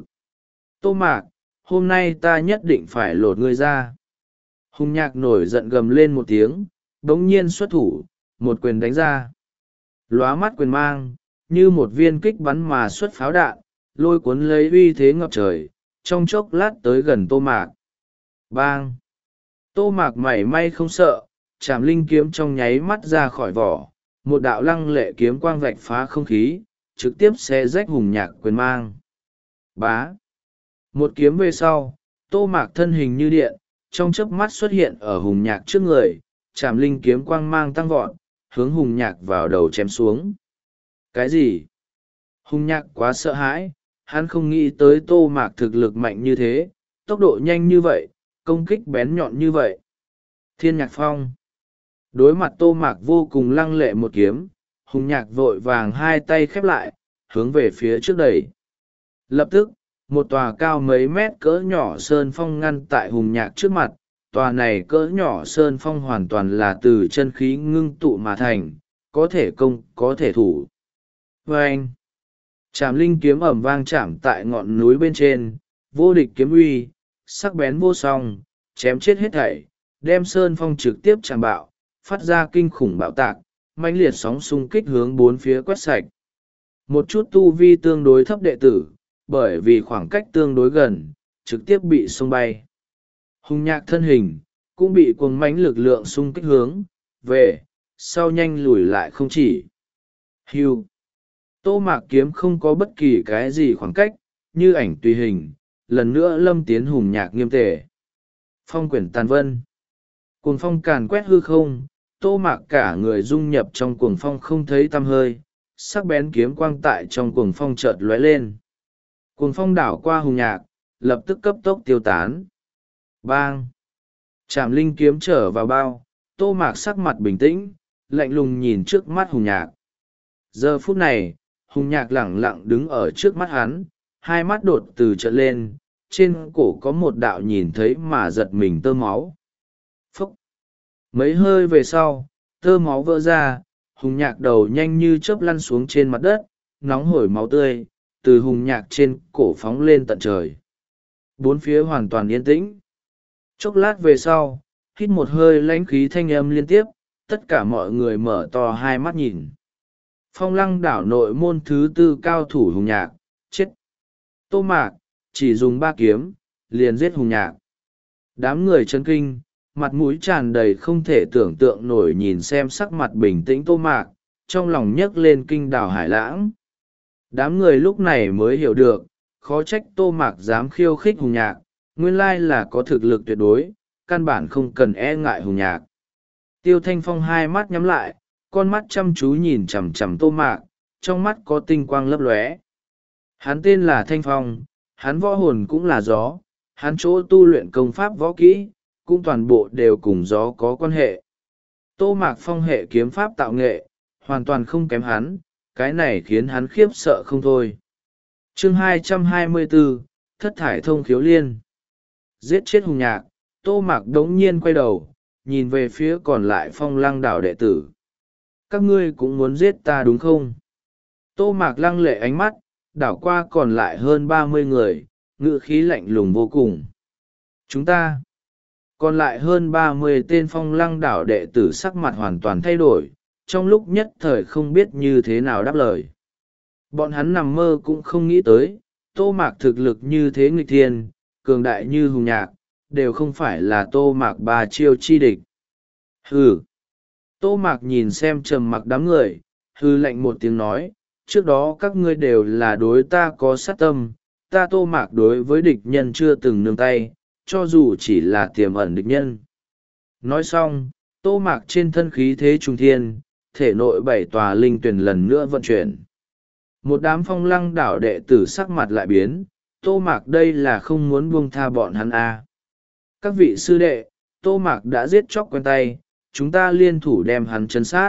Tô Mạc, hôm nay ta nhất định phải lột ngươi ra. Hùng Nhạc nổi giận gầm lên một tiếng, bỗng nhiên xuất thủ, một quyền đánh ra. Lóa mắt quyền mang, như một viên kích bắn mà xuất pháo đạn, lôi cuốn lấy uy thế ngập trời, trong chốc lát tới gần Tô Mạc. Bang! Tô Mạc mảy may không sợ, chạm linh kiếm trong nháy mắt ra khỏi vỏ, một đạo lăng lệ kiếm quang vạch phá không khí, trực tiếp xé rách Hùng Nhạc quyền mang. Bá! Một kiếm về sau, Tô Mạc thân hình như điện, trong chớp mắt xuất hiện ở Hùng Nhạc trước người, chạm linh kiếm quang mang tăng vọt, hướng Hùng Nhạc vào đầu chém xuống. Cái gì? Hùng Nhạc quá sợ hãi, hắn không nghĩ tới Tô Mạc thực lực mạnh như thế, tốc độ nhanh như vậy, công kích bén nhọn như vậy. Thiên Nhạc Phong. Đối mặt Tô Mạc vô cùng lăng lệ một kiếm, Hùng Nhạc vội vàng hai tay khép lại, hướng về phía trước đẩy. Lập tức, một tòa cao mấy mét cỡ nhỏ sơn phong ngăn tại Hùng Nhạc trước mặt, tòa này cỡ nhỏ sơn phong hoàn toàn là từ chân khí ngưng tụ mà thành, có thể công, có thể thủ. Và anh, chạm linh kiếm ẩm vang chạm tại ngọn núi bên trên, vô địch kiếm uy, sắc bén vô song, chém chết hết thảy, đem sơn phong trực tiếp chạm bạo, phát ra kinh khủng bạo tạc, mãnh liệt sóng xung kích hướng bốn phía quét sạch. Một chút tu vi tương đối thấp đệ tử, bởi vì khoảng cách tương đối gần, trực tiếp bị xông bay. Hùng Nhạc thân hình, cũng bị cuồng mãnh lực lượng xung kích hướng, về, sau nhanh lùi lại không chỉ. Hưu. Tô Mạc kiếm không có bất kỳ cái gì khoảng cách, như ảnh tùy hình, lần nữa lâm tiến Hùng Nhạc nghiêm tề. Phong quyển tàn vân. Cuồng phong càn quét hư không, Tô Mạc cả người dung nhập trong cuồng phong không thấy tăm hơi, sắc bén kiếm quang tại trong cuồng phong chợt lóe lên. Cuồng phong đảo qua Hùng Nhạc, lập tức cấp tốc tiêu tán. Bang! Trảm linh kiếm trở vào bao, Tô Mạc sắc mặt bình tĩnh, lạnh lùng nhìn trước mắt Hùng Nhạc. Giờ phút này, Hùng Nhạc lẳng lặng đứng ở trước mắt hắn, hai mắt đột từ trợn lên, trên cổ có một đạo nhìn thấy mà giật mình tơ máu. Phúc! Mấy hơi về sau, tơ máu vỡ ra, Hùng Nhạc đầu nhanh như chớp lăn xuống trên mặt đất, nóng hổi máu tươi, từ Hùng Nhạc trên cổ phóng lên tận trời. Bốn phía hoàn toàn yên tĩnh. Chốc lát về sau, hít một hơi lãnh khí thanh âm liên tiếp, tất cả mọi người mở to hai mắt nhìn. Phong Lăng đảo nội môn thứ tư cao thủ Hùng Nhạc, chết. Tô Mạc, chỉ dùng ba kiếm, liền giết Hùng Nhạc. Đám người chấn kinh, mặt mũi tràn đầy không thể tưởng tượng nổi nhìn xem sắc mặt bình tĩnh Tô Mạc, trong lòng nhấc lên kinh đảo hải lãng. Đám người lúc này mới hiểu được, khó trách Tô Mạc dám khiêu khích Hùng Nhạc, nguyên lai là có thực lực tuyệt đối, căn bản không cần e ngại Hùng Nhạc. Tiêu Thanh Phong hai mắt nhắm lại, con mắt chăm chú nhìn chằm chằm Tô Mạc, trong mắt có tinh quang lấp lóe. Hắn tên là Thanh Phong, hắn võ hồn cũng là gió, hắn chỗ tu luyện công pháp võ kỹ, cũng toàn bộ đều cùng gió có quan hệ. Tô Mạc Phong hệ kiếm pháp tạo nghệ, hoàn toàn không kém hắn, cái này khiến hắn khiếp sợ không thôi. Chương hai trăm hai mươi bốn, Thất thải thông khiếu liên. Giết chết hùng nhạc, Tô Mạc đống nhiên quay đầu, nhìn về phía còn lại Phong Lăng đảo đệ tử. Các ngươi cũng muốn giết ta đúng không? Tô Mạc lăng lệ ánh mắt, đảo qua còn lại hơn ba mươi người, ngữ khí lạnh lùng vô cùng. Chúng ta, còn lại hơn ba mươi tên Phong Lăng đảo đệ tử sắc mặt hoàn toàn thay đổi, trong lúc nhất thời không biết như thế nào đáp lời. Bọn hắn nằm mơ cũng không nghĩ tới, Tô Mạc thực lực như thế nghịch thiên, cường đại như hùng nhạc, đều không phải là Tô Mạc ba chiêu chi địch. Hừ! Tô Mạc nhìn xem trầm mặc đám người, hừ lạnh một tiếng nói, trước đó các ngươi đều là đối ta có sát tâm, ta Tô Mạc đối với địch nhân chưa từng nương tay, cho dù chỉ là tiềm ẩn địch nhân. Nói xong, Tô Mạc trên thân khí thế trung thiên, thể nội bảy tòa linh tuyển lần nữa vận chuyển. Một đám Phong Lăng đảo đệ tử sắc mặt lại biến, Tô Mạc đây là không muốn buông tha bọn hắn à. Các vị sư đệ, Tô Mạc đã giết chóc quen tay, chúng ta liên thủ đem hắn chân sát.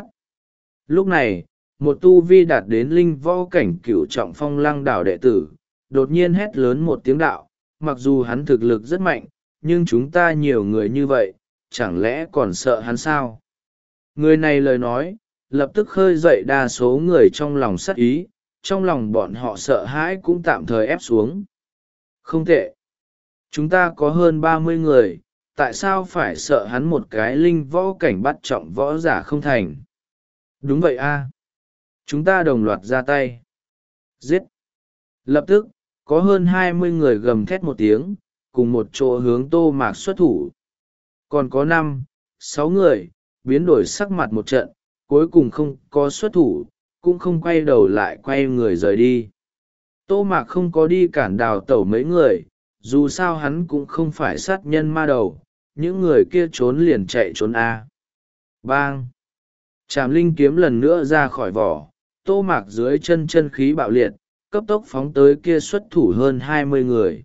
Lúc này, một tu vi đạt đến linh võ cảnh cửu trọng Phong Lăng đảo đệ tử, đột nhiên hét lớn một tiếng đạo, mặc dù hắn thực lực rất mạnh, nhưng chúng ta nhiều người như vậy, chẳng lẽ còn sợ hắn sao? Người này lời nói, lập tức khơi dậy đa số người trong lòng sát ý, trong lòng bọn họ sợ hãi cũng tạm thời ép xuống. Không tệ. Chúng ta có hơn ba mươi người, tại sao phải sợ hắn một cái linh võ cảnh bắt trọng võ giả không thành? Đúng vậy a. Chúng ta đồng loạt ra tay. Giết. Lập tức, có hơn hai mươi người gầm thét một tiếng, cùng một chỗ hướng Tô Mạc xuất thủ. Còn có năm, sáu người, biến đổi sắc mặt một trận, cuối cùng không có xuất thủ, cũng không quay đầu lại quay người rời đi. Tô Mạc không có đi cản đào tẩu mấy người, dù sao hắn cũng không phải sát nhân ma đầu, những người kia trốn liền chạy trốn a. Bang! Trảm linh kiếm lần nữa ra khỏi vỏ, Tô Mạc dưới chân chân khí bạo liệt, cấp tốc phóng tới kia xuất thủ hơn hai mươi người.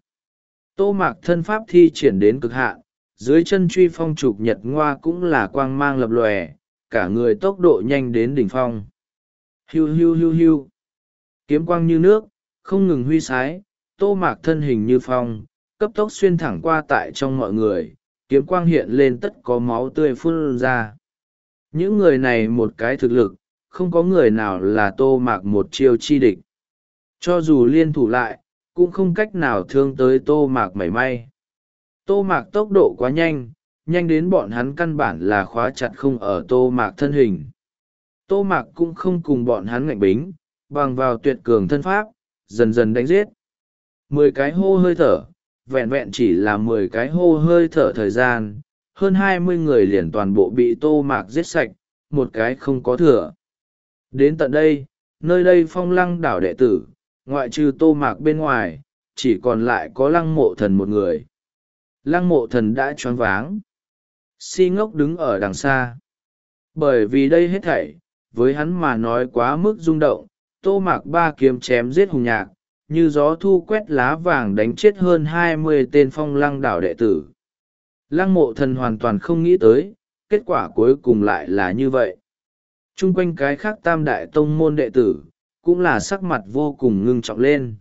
Tô Mạc thân pháp thi triển đến cực hạn, dưới chân truy phong trục nhật ngoa cũng là quang mang lập lòe, cả người tốc độ nhanh đến đỉnh phong. Hiu hiu hiu hiu. Kiếm quang như nước, không ngừng huy sái, Tô Mạc thân hình như phong, cấp tốc xuyên thẳng qua tại trong mọi người, kiếm quang hiện lên tất có máu tươi phun ra. Những người này một cái thực lực, không có người nào là Tô Mạc một chiêu chi địch. Cho dù liên thủ lại, cũng không cách nào thương tới Tô Mạc mảy may. Tô Mạc tốc độ quá nhanh, nhanh đến bọn hắn căn bản là khóa chặt không ở Tô Mạc thân hình. Tô Mạc cũng không cùng bọn hắn ngạnh bính, bằng vào tuyệt cường thân pháp, dần dần đánh giết. Mười cái hô hơi thở, vẹn vẹn chỉ là mười cái hô hơi thở thời gian, hơn hai mươi người liền toàn bộ bị Tô Mạc giết sạch, một cái không có thừa. Đến tận đây, nơi đây Phong Lăng đảo đệ tử, ngoại trừ Tô Mạc bên ngoài, chỉ còn lại có Lăng Mộ Thần một người. Lăng Mộ Thần đã choáng váng. Si ngốc đứng ở đằng xa. Bởi vì đây hết thảy, với hắn mà nói quá mức rung động, Tô Mạc ba kiếm chém giết hùng nhạc, như gió thu quét lá vàng đánh chết hơn hai mươi tên Phong Lăng đảo đệ tử. Lăng Mộ Thần hoàn toàn không nghĩ tới, kết quả cuối cùng lại là như vậy. Trung quanh cái khác tam đại tông môn đệ tử, cũng là sắc mặt vô cùng ngưng trọng lên.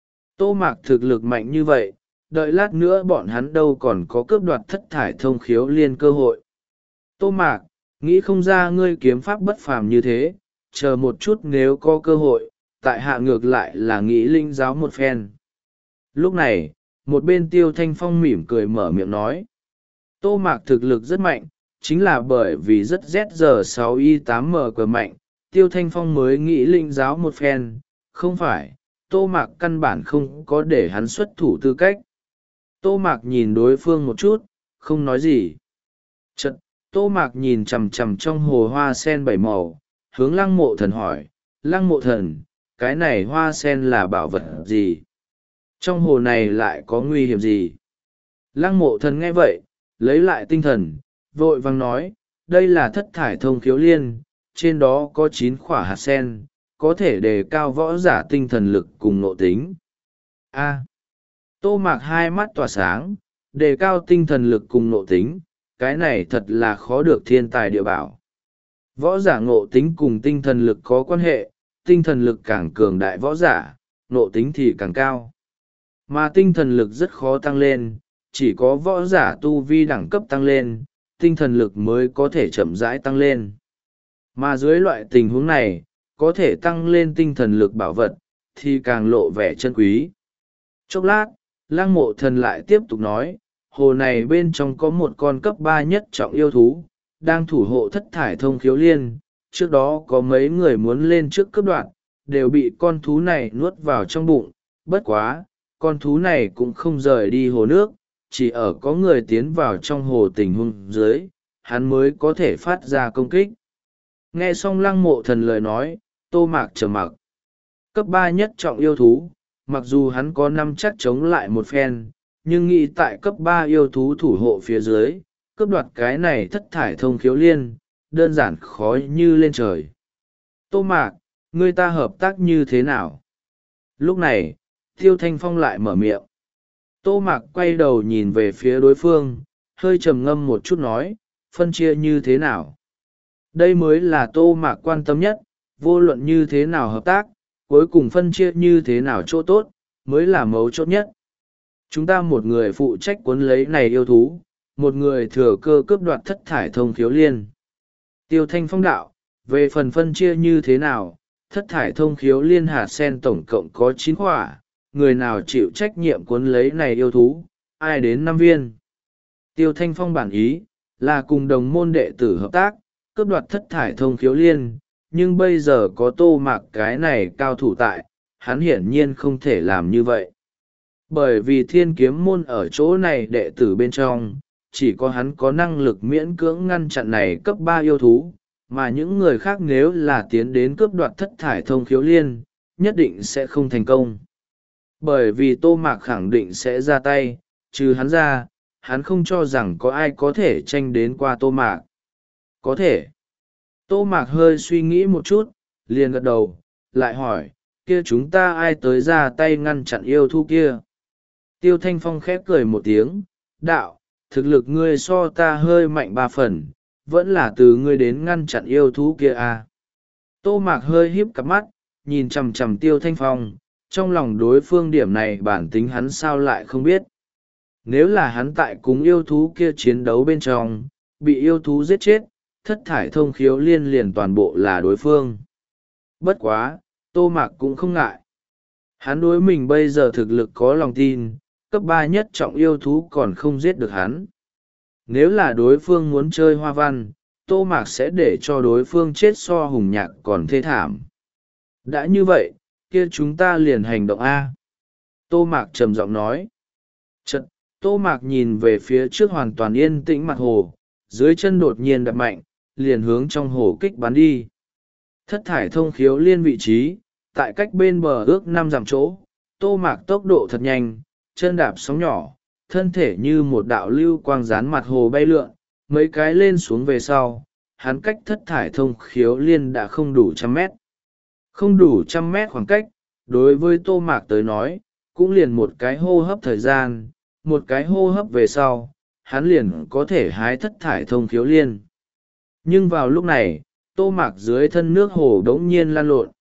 Tô Mạc thực lực mạnh như vậy, đợi lát nữa bọn hắn đâu còn có cướp đoạt thất thải thông khiếu liên cơ hội. Tô Mạc, nghĩ không ra ngươi kiếm pháp bất phàm như thế, chờ một chút nếu có cơ hội, tại hạ ngược lại là nghĩ linh giáo một phen. Lúc này, một bên Tiêu Thanh Phong mỉm cười mở miệng nói. Tô Mạc thực lực rất mạnh, chính là bởi vì rất Z giờ sáu y tám m cờ mạnh, Tiêu Thanh Phong mới nghĩ linh giáo một phen, không phải, Tô Mạc căn bản không có để hắn xuất thủ tư cách. Tô Mạc nhìn đối phương một chút, không nói gì. Chật, Tô Mạc nhìn chằm chằm trong hồ hoa sen bảy màu, hướng Lăng Mộ Thần hỏi, Lăng Mộ Thần, cái này hoa sen là bảo vật gì? Trong hồ này lại có nguy hiểm gì? Lăng Mộ Thần nghe vậy, lấy lại tinh thần, vội vàng nói, đây là thất thải thông khiếu liên, trên đó có chín quả hạt sen, có thể đề cao võ giả tinh thần lực cùng ngộ tính. A. Tô Mạc hai mắt tỏa sáng, đề cao tinh thần lực cùng ngộ tính, cái này thật là khó được thiên tài địa bảo. Võ giả ngộ tính cùng tinh thần lực có quan hệ, tinh thần lực càng cường đại võ giả, ngộ tính thì càng cao. Mà tinh thần lực rất khó tăng lên, chỉ có võ giả tu vi đẳng cấp tăng lên, tinh thần lực mới có thể chậm rãi tăng lên. Mà dưới loại tình huống này, có thể tăng lên tinh thần lực bảo vật, thì càng lộ vẻ chân quý. Chốc lát, Lăng Mộ Thần lại tiếp tục nói, hồ này bên trong có một con cấp ba nhất trọng yêu thú, đang thủ hộ thất thải thông khiếu liên. Trước đó có mấy người muốn lên trước cướp đoạt, đều bị con thú này nuốt vào trong bụng. Bất quá, con thú này cũng không rời đi hồ nước, chỉ ở có người tiến vào trong hồ tình huống dưới, hắn mới có thể phát ra công kích. Nghe xong Lăng Mộ Thần lời nói, Tô Mạc trầm mặc. Cấp ba nhất trọng yêu thú, mặc dù hắn có năm chắc chống lại một phen, nhưng nghĩ tại cấp ba yêu thú thủ hộ phía dưới, cướp đoạt cái này thất thải thông khiếu liên, đơn giản khó như lên trời. Tô Mạc, người ta hợp tác như thế nào? Lúc này, Tiêu Thanh Phong lại mở miệng. Tô Mạc quay đầu nhìn về phía đối phương, hơi trầm ngâm một chút nói, phân chia như thế nào? Đây mới là Tô Mạc quan tâm nhất, vô luận như thế nào hợp tác, cuối cùng phân chia như thế nào chỗ tốt, mới là mấu chốt nhất. Chúng ta một người phụ trách cuốn lấy này yêu thú, một người thừa cơ cướp đoạt thất thải thông khiếu liên. Tiêu Thanh Phong đạo, về phần phân chia như thế nào, thất thải thông khiếu liên hạt sen tổng cộng có chín quả, người nào chịu trách nhiệm cuốn lấy này yêu thú, ai đến năm viên. Tiêu Thanh Phong bản ý, là cùng đồng môn đệ tử hợp tác, cướp đoạt thất thải thông khiếu liên, nhưng bây giờ có Tô Mạc cái này cao thủ tại, hắn hiển nhiên không thể làm như vậy. Bởi vì thiên kiếm môn ở chỗ này đệ tử bên trong, chỉ có hắn có năng lực miễn cưỡng ngăn chặn này cấp ba yêu thú, mà những người khác nếu là tiến đến cướp đoạt thất thải thông khiếu liên, nhất định sẽ không thành công. Bởi vì Tô Mạc khẳng định sẽ ra tay, trừ hắn ra, hắn không cho rằng có ai có thể tranh đến qua Tô Mạc. Có thể. Tô Mạc hơi suy nghĩ một chút, liền gật đầu, lại hỏi, kia chúng ta ai tới ra tay ngăn chặn yêu thú kia? Tiêu Thanh Phong khép cười một tiếng, đạo, thực lực ngươi so ta hơi mạnh ba phần, vẫn là từ ngươi đến ngăn chặn yêu thú kia à. Tô Mạc hơi híp cặp mắt, nhìn chằm chằm Tiêu Thanh Phong, trong lòng đối phương điểm này bản tính hắn sao lại không biết. Nếu là hắn tại cùng yêu thú kia chiến đấu bên trong, bị yêu thú giết chết, thất thải thông khiếu liên liền toàn bộ là đối phương. Bất quá, Tô Mạc cũng không ngại. Hắn đối mình bây giờ thực lực có lòng tin, cấp ba nhất trọng yêu thú còn không giết được hắn. Nếu là đối phương muốn chơi hoa văn, Tô Mạc sẽ để cho đối phương chết so hùng nhạc còn thê thảm. Đã như vậy, kia chúng ta liền hành động A. Tô Mạc trầm giọng nói. Chật, Tô Mạc nhìn về phía trước hoàn toàn yên tĩnh mặt hồ, dưới chân đột nhiên đập mạnh, liền hướng trong hồ kích bắn đi. Thất thải thông khiếu liên vị trí, tại cách bên bờ ước năm dặm chỗ, Tô Mạc tốc độ thật nhanh, chân đạp sóng nhỏ, thân thể như một đạo lưu quang dán mặt hồ bay lượn, mấy cái lên xuống về sau, hắn cách thất thải thông khiếu liên đã không đủ trăm mét. Không đủ trăm mét khoảng cách, đối với Tô Mạc tới nói, cũng liền một cái hô hấp thời gian, một cái hô hấp về sau, hắn liền có thể hái thất thải thông khiếu liên. Nhưng vào lúc này, Tô Mạc dưới thân nước hồ đống nhiên lan lộn.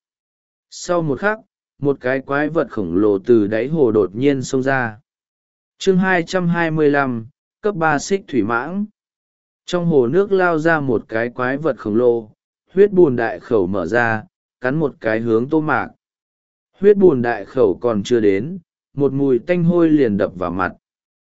Sau một khắc, một cái quái vật khổng lồ từ đáy hồ đột nhiên xông ra. Chương hai trăm hai mươi lăm, cấp ba xích thủy mãng. Trong hồ nước lao ra một cái quái vật khổng lồ, huyết bùn đại khẩu mở ra, cắn một cái hướng Tô Mạc. Huyết bùn đại khẩu còn chưa đến, một mùi tanh hôi liền đập vào mặt.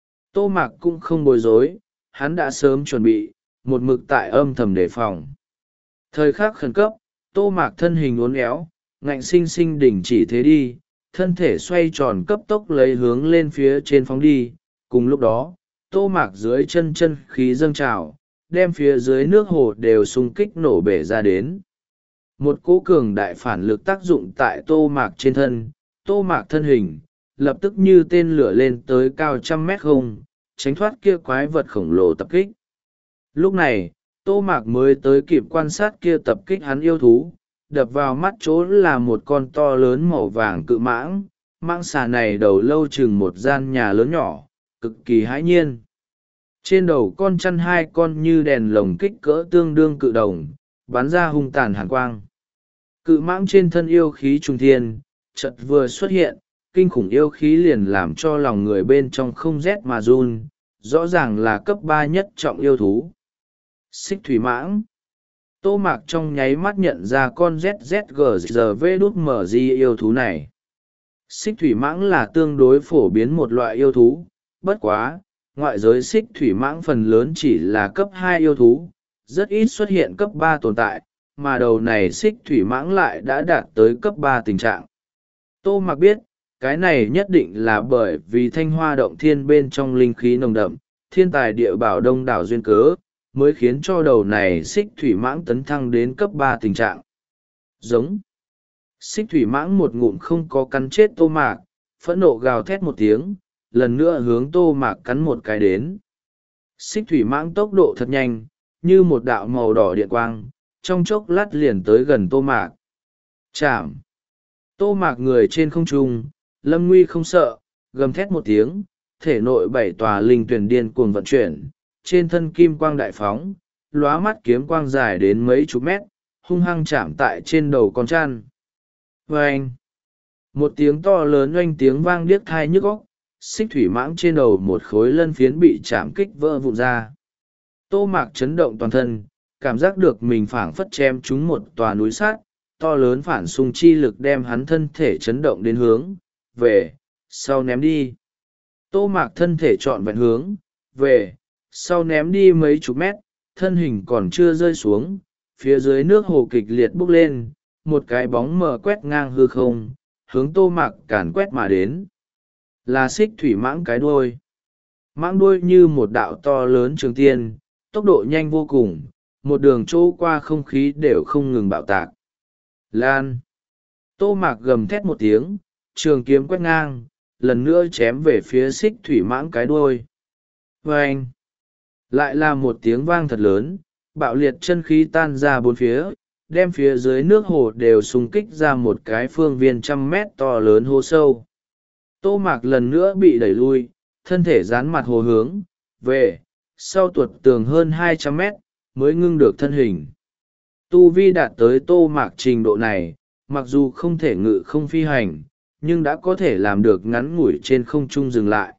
Tô Mạc cũng không bối rối, hắn đã sớm chuẩn bị, một mực tại âm thầm đề phòng. Thời khắc khẩn cấp, Tô Mạc thân hình uốn éo, ngạnh sinh sinh đỉnh chỉ thế đi, thân thể xoay tròn cấp tốc lấy hướng lên phía trên phóng đi. Cùng lúc đó, Tô Mạc dưới chân chân khí dâng trào, đem phía dưới nước hồ đều xung kích nổ bể ra đến. Một cỗ cường đại phản lực tác dụng tại Tô Mạc trên thân, Tô Mạc thân hình, lập tức như tên lửa lên tới cao trăm mét không, tránh thoát kia quái vật khổng lồ tập kích. Lúc này, Tô Mạc mới tới kịp quan sát kia tập kích hắn yêu thú, đập vào mắt chỗ là một con to lớn màu vàng cự mãng. Mãng xà này đầu lâu chừng một gian nhà lớn nhỏ, cực kỳ hãi nhiên. Trên đầu con chăn hai con như đèn lồng kích cỡ tương đương cự đồng, bắn ra hung tàn hàn quang. Cự mãng trên thân yêu khí trung thiên, chợt vừa xuất hiện, kinh khủng yêu khí liền làm cho lòng người bên trong không rét mà run, rõ ràng là cấp ba nhất trọng yêu thú. Xích thủy mãng. Tô Mạc trong nháy mắt nhận ra con zét zét giê giê vê đút em giê yêu thú này. Xích thủy mãng là tương đối phổ biến một loại yêu thú, bất quá, ngoại giới xích thủy mãng phần lớn chỉ là cấp hai yêu thú, rất ít xuất hiện cấp ba tồn tại, mà đầu này xích thủy mãng lại đã đạt tới cấp ba tình trạng. Tô Mạc biết, cái này nhất định là bởi vì thanh hoa động thiên bên trong linh khí nồng đậm, thiên tài địa bảo đông đảo duyên cớ, mới khiến cho đầu này xích thủy mãng tấn thăng đến cấp ba tình trạng. Giống. Xích thủy mãng một ngụm không có cắn chết Tô Mạc, phẫn nộ gào thét một tiếng, lần nữa hướng Tô Mạc cắn một cái đến. Xích thủy mãng tốc độ thật nhanh, như một đạo màu đỏ điện quang, trong chốc lát liền tới gần Tô Mạc. Chạm. Tô Mạc người trên không trung, lâm nguy không sợ, gầm thét một tiếng, thể nội bảy tòa linh tuyển điên cuồng vận chuyển, trên thân kim quang đại phóng, lóa mắt kiếm quang dài đến mấy chục mét, hung hăng chạm tại trên đầu con chăn. Vâng! Một tiếng to lớn oanh tiếng vang điếc thai nhức óc, xích thủy mãng trên đầu một khối lân phiến bị chạm kích vỡ vụn ra. Tô Mạc chấn động toàn thân, cảm giác được mình phảng phất chém trúng một tòa núi sát, to lớn phản xung chi lực đem hắn thân thể chấn động đến hướng, về, sau ném đi. Tô Mạc thân thể trọn vẹn hướng, về, sau ném đi mấy chục mét, thân hình còn chưa rơi xuống, phía dưới nước hồ kịch liệt bốc lên, một cái bóng mờ quét ngang hư không, hướng Tô Mạc càn quét mà đến. Là xích thủy mãng cái đuôi. Mãng đuôi như một đạo to lớn trường tiên, tốc độ nhanh vô cùng, một đường chỗ qua không khí đều không ngừng bạo tạc. Lan. Tô Mạc gầm thét một tiếng, trường kiếm quét ngang, lần nữa chém về phía xích thủy mãng cái đuôi. Vâng! Lại là một tiếng vang thật lớn, bạo liệt chân khí tan ra bốn phía, đem phía dưới nước hồ đều xung kích ra một cái phương viên trăm mét to lớn hố sâu. Tô Mạc lần nữa bị đẩy lui, thân thể dán mặt hồ hướng, về, sau tuột tường hơn hai trăm mét, mới ngưng được thân hình. Tu vi đạt tới Tô Mạc trình độ này, mặc dù không thể ngự không phi hành, nhưng đã có thể làm được ngắn ngủi trên không trung dừng lại.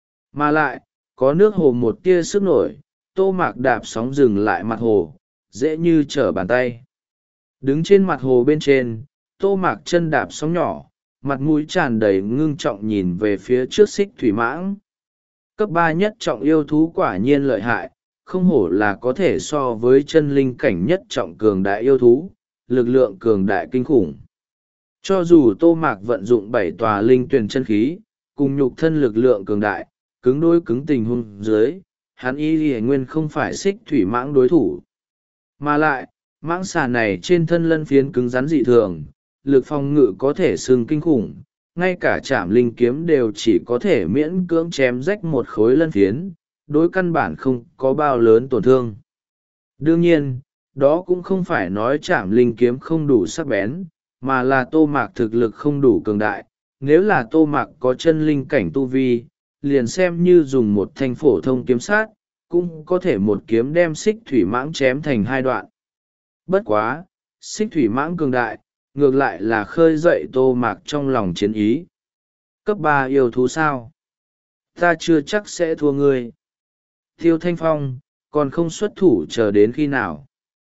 Mà lại, có nước hồ một tia sức nổi, Tô Mạc đạp sóng dừng lại mặt hồ, dễ như trở bàn tay. Đứng trên mặt hồ bên trên, Tô Mạc chân đạp sóng nhỏ, mặt mũi tràn đầy ngưng trọng nhìn về phía trước xích thủy mãng. Cấp ba nhất trọng yêu thú quả nhiên lợi hại, không hổ là có thể so với chân linh cảnh nhất trọng cường đại yêu thú, lực lượng cường đại kinh khủng. Cho dù Tô Mạc vận dụng bảy tòa linh tuyển chân khí, cùng nhục thân lực lượng cường đại, cứng đối cứng tình huống dưới, hắn y lì nguyên không phải xích thủy mãng đối thủ. Mà lại, mãng xà này trên thân lân phiến cứng rắn dị thường, lực phòng ngự có thể xương kinh khủng, ngay cả chạm linh kiếm đều chỉ có thể miễn cưỡng chém rách một khối lân phiến, đối căn bản không có bao lớn tổn thương. Đương nhiên, đó cũng không phải nói chạm linh kiếm không đủ sắc bén, mà là Tô Mạc thực lực không đủ cường đại. Nếu là Tô Mạc có chân linh cảnh tu vi, liền xem như dùng một thanh phổ thông kiếm sát, cũng có thể một kiếm đem xích thủy mãng chém thành hai đoạn. Bất quá, xích thủy mãng cường đại, ngược lại là khơi dậy Tô Mạc trong lòng chiến ý. Cấp ba yêu thú sao? Ta chưa chắc sẽ thua ngươi. Tiêu Thanh Phong, còn không xuất thủ chờ đến khi nào?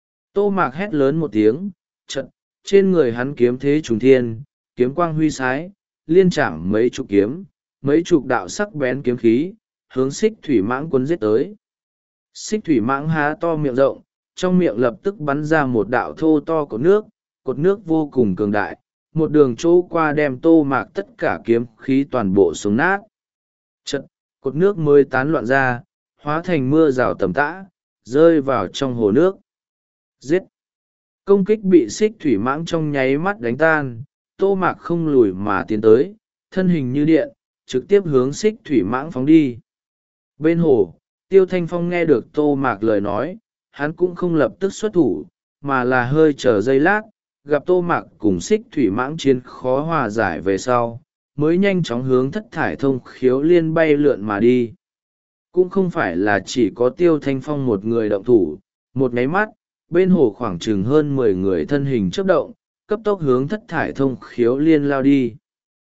Tô Mạc hét lớn một tiếng, chật, trên người hắn kiếm thế trùng thiên, kiếm quang huy sái, liên chạm mấy chục kiếm, mấy chục đạo sắc bén kiếm khí, hướng xích thủy mãng quân giết tới. Xích thủy mãng há to miệng rộng, trong miệng lập tức bắn ra một đạo thô to của nước, cột nước vô cùng cường đại, một đường chỗ qua đem Tô Mạc tất cả kiếm khí toàn bộ xuống nát. Chật, cột nước mới tán loạn ra, hóa thành mưa rào tầm tã, rơi vào trong hồ nước. Giết! Công kích bị xích thủy mãng trong nháy mắt đánh tan, Tô Mạc không lùi mà tiến tới, thân hình như điện, trực tiếp hướng xích thủy mãng phóng đi. Bên hồ, Tiêu Thanh Phong nghe được Tô Mạc lời nói, hắn cũng không lập tức xuất thủ, mà là hơi chờ giây lát, gặp tô mạc cùng xích thủy mãng chiến khó hòa giải về sau, mới nhanh chóng hướng thất thải thông khiếu liên bay lượn mà đi. Cũng không phải là chỉ có Tiêu Thanh Phong một người động thủ, một nháy mắt, bên hồ khoảng chừng hơn mười người thân hình chớp động, cấp tốc hướng thất thải thông khiếu liên lao đi.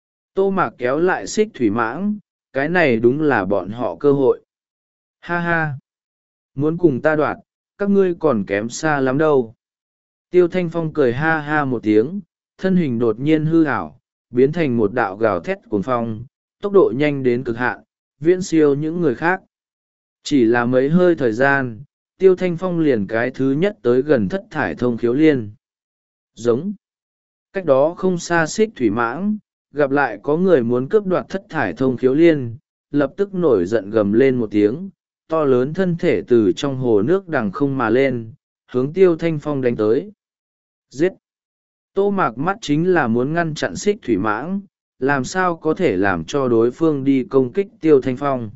Tô mạc kéo lại xích thủy mãng, cái này đúng là bọn họ cơ hội. Ha ha! Muốn cùng ta đoạt, các ngươi còn kém xa lắm đâu. Tiêu Thanh Phong cười ha ha một tiếng, thân hình đột nhiên hư ảo, biến thành một đạo gào thét cuồng phong, tốc độ nhanh đến cực hạn, viễn siêu những người khác. Chỉ là mấy hơi thời gian, Tiêu Thanh Phong liền cái thứ nhất tới gần thất thải thông khiếu liên. Giống. Cách đó không xa xích thủy mãng, gặp lại có người muốn cướp đoạt thất thải thông khiếu liên, lập tức nổi giận gầm lên một tiếng, to lớn thân thể từ trong hồ nước đằng không mà lên, hướng Tiêu Thanh Phong đánh tới. Giết! Tô mạc mắt chính là muốn ngăn chặn xích thủy mãng, làm sao có thể làm cho đối phương đi công kích Tiêu Thanh Phong.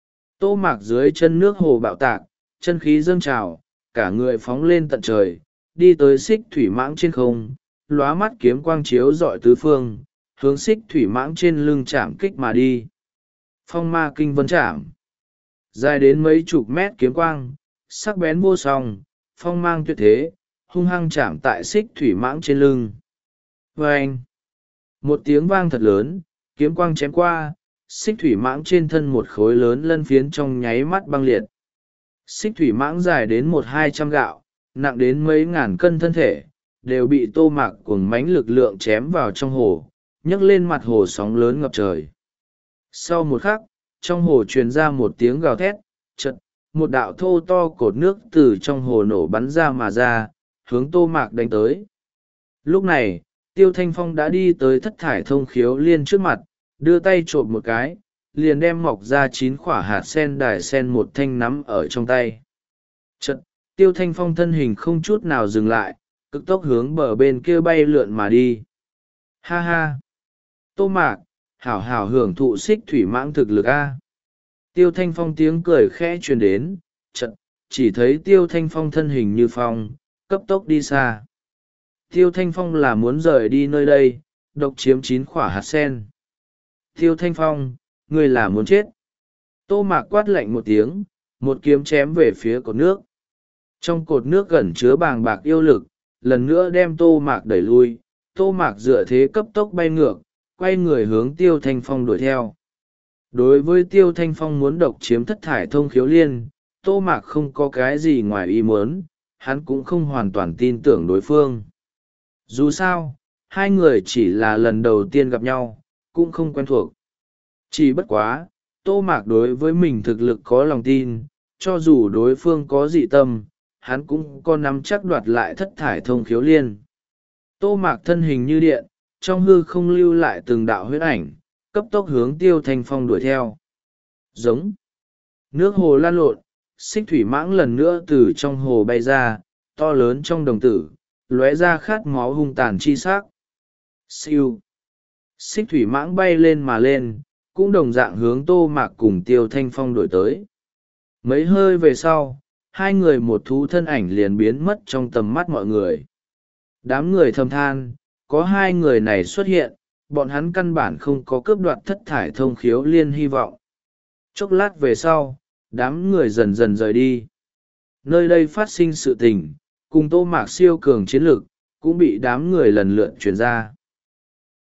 Tô mạc dưới chân nước hồ bạo tạc, chân khí dâng trào, cả người phóng lên tận trời, đi tới xích thủy mãng trên không, lóa mắt kiếm quang chiếu rọi tứ phương, hướng xích thủy mãng trên lưng chạm kích mà đi. Phong ma kinh vân chạm. Dài đến mấy chục mét kiếm quang, sắc bén vô song, phong mang tuyệt thế, hung hăng chạm tại xích thủy mãng trên lưng. Vâng! Một tiếng vang thật lớn, kiếm quang chém qua, xích thủy mãng trên thân một khối lớn lân phiến trong nháy mắt băng liệt. Xích thủy mãng dài đến một hai trăm gạo, nặng đến mấy ngàn cân thân thể, đều bị tô mạc cuồng mánh lực lượng chém vào trong hồ, nhấc lên mặt hồ sóng lớn ngập trời. Sau một khắc, trong hồ truyền ra một tiếng gào thét, chật, một đạo thô to cột nước từ trong hồ nổ bắn ra mà ra, hướng tô mạc đánh tới. Lúc này, Tiêu Thanh Phong đã đi tới thất thải thông khiếu liên trước mặt, đưa tay trộm một cái, liền đem mọc ra chín quả hạt sen đài sen một thanh nắm ở trong tay. Chật, Tiêu Thanh Phong thân hình không chút nào dừng lại, cực tốc hướng bờ bên kia bay lượn mà đi. Ha ha! Tô mạc, hảo hảo hưởng thụ xích thủy mãng thực lực a. Tiêu Thanh Phong tiếng cười khẽ truyền đến, chật, chỉ thấy Tiêu Thanh Phong thân hình như phong, cấp tốc đi xa. Tiêu Thanh Phong là muốn rời đi nơi đây, độc chiếm chín quả hạt sen. Tiêu Thanh Phong, ngươi là muốn chết. Tô mạc quát lạnh một tiếng, một kiếm chém về phía cột nước. Trong cột nước gần chứa bàng bạc yêu lực, lần nữa đem tô mạc đẩy lui, tô mạc dựa thế cấp tốc bay ngược, quay người hướng Tiêu Thanh Phong đuổi theo. Đối với Tiêu Thanh Phong muốn độc chiếm thất thải thông khiếu liên, tô mạc không có cái gì ngoài ý muốn, hắn cũng không hoàn toàn tin tưởng đối phương. Dù sao, hai người chỉ là lần đầu tiên gặp nhau, cũng không quen thuộc. Chỉ bất quá, tô mạc đối với mình thực lực có lòng tin, cho dù đối phương có dị tâm, hắn cũng có nắm chắc đoạt lại thất thải thông khiếu liên. Tô mạc thân hình như điện, trong hư không lưu lại từng đạo huyết ảnh, cấp tốc hướng Tiêu Thanh Phong đuổi theo. Giống. Nước hồ lan lộn, xích thủy mãng lần nữa từ trong hồ bay ra, to lớn trong đồng tử, lóe ra khát máu hung tàn chi sắc. Siêu. Xích thủy mãng bay lên mà lên, cũng đồng dạng hướng tô mạc cùng Tiêu Thanh Phong đuổi tới. Mấy hơi về sau, hai người một thú thân ảnh liền biến mất trong tầm mắt mọi người. Đám người thầm than, có hai người này xuất hiện, bọn hắn căn bản không có cướp đoạt thất thải thông khiếu liên hy vọng. Chốc lát về sau, đám người dần dần rời đi. Nơi đây phát sinh sự tình, cùng tô mạc siêu cường chiến lực, cũng bị đám người lần lượt truyền ra.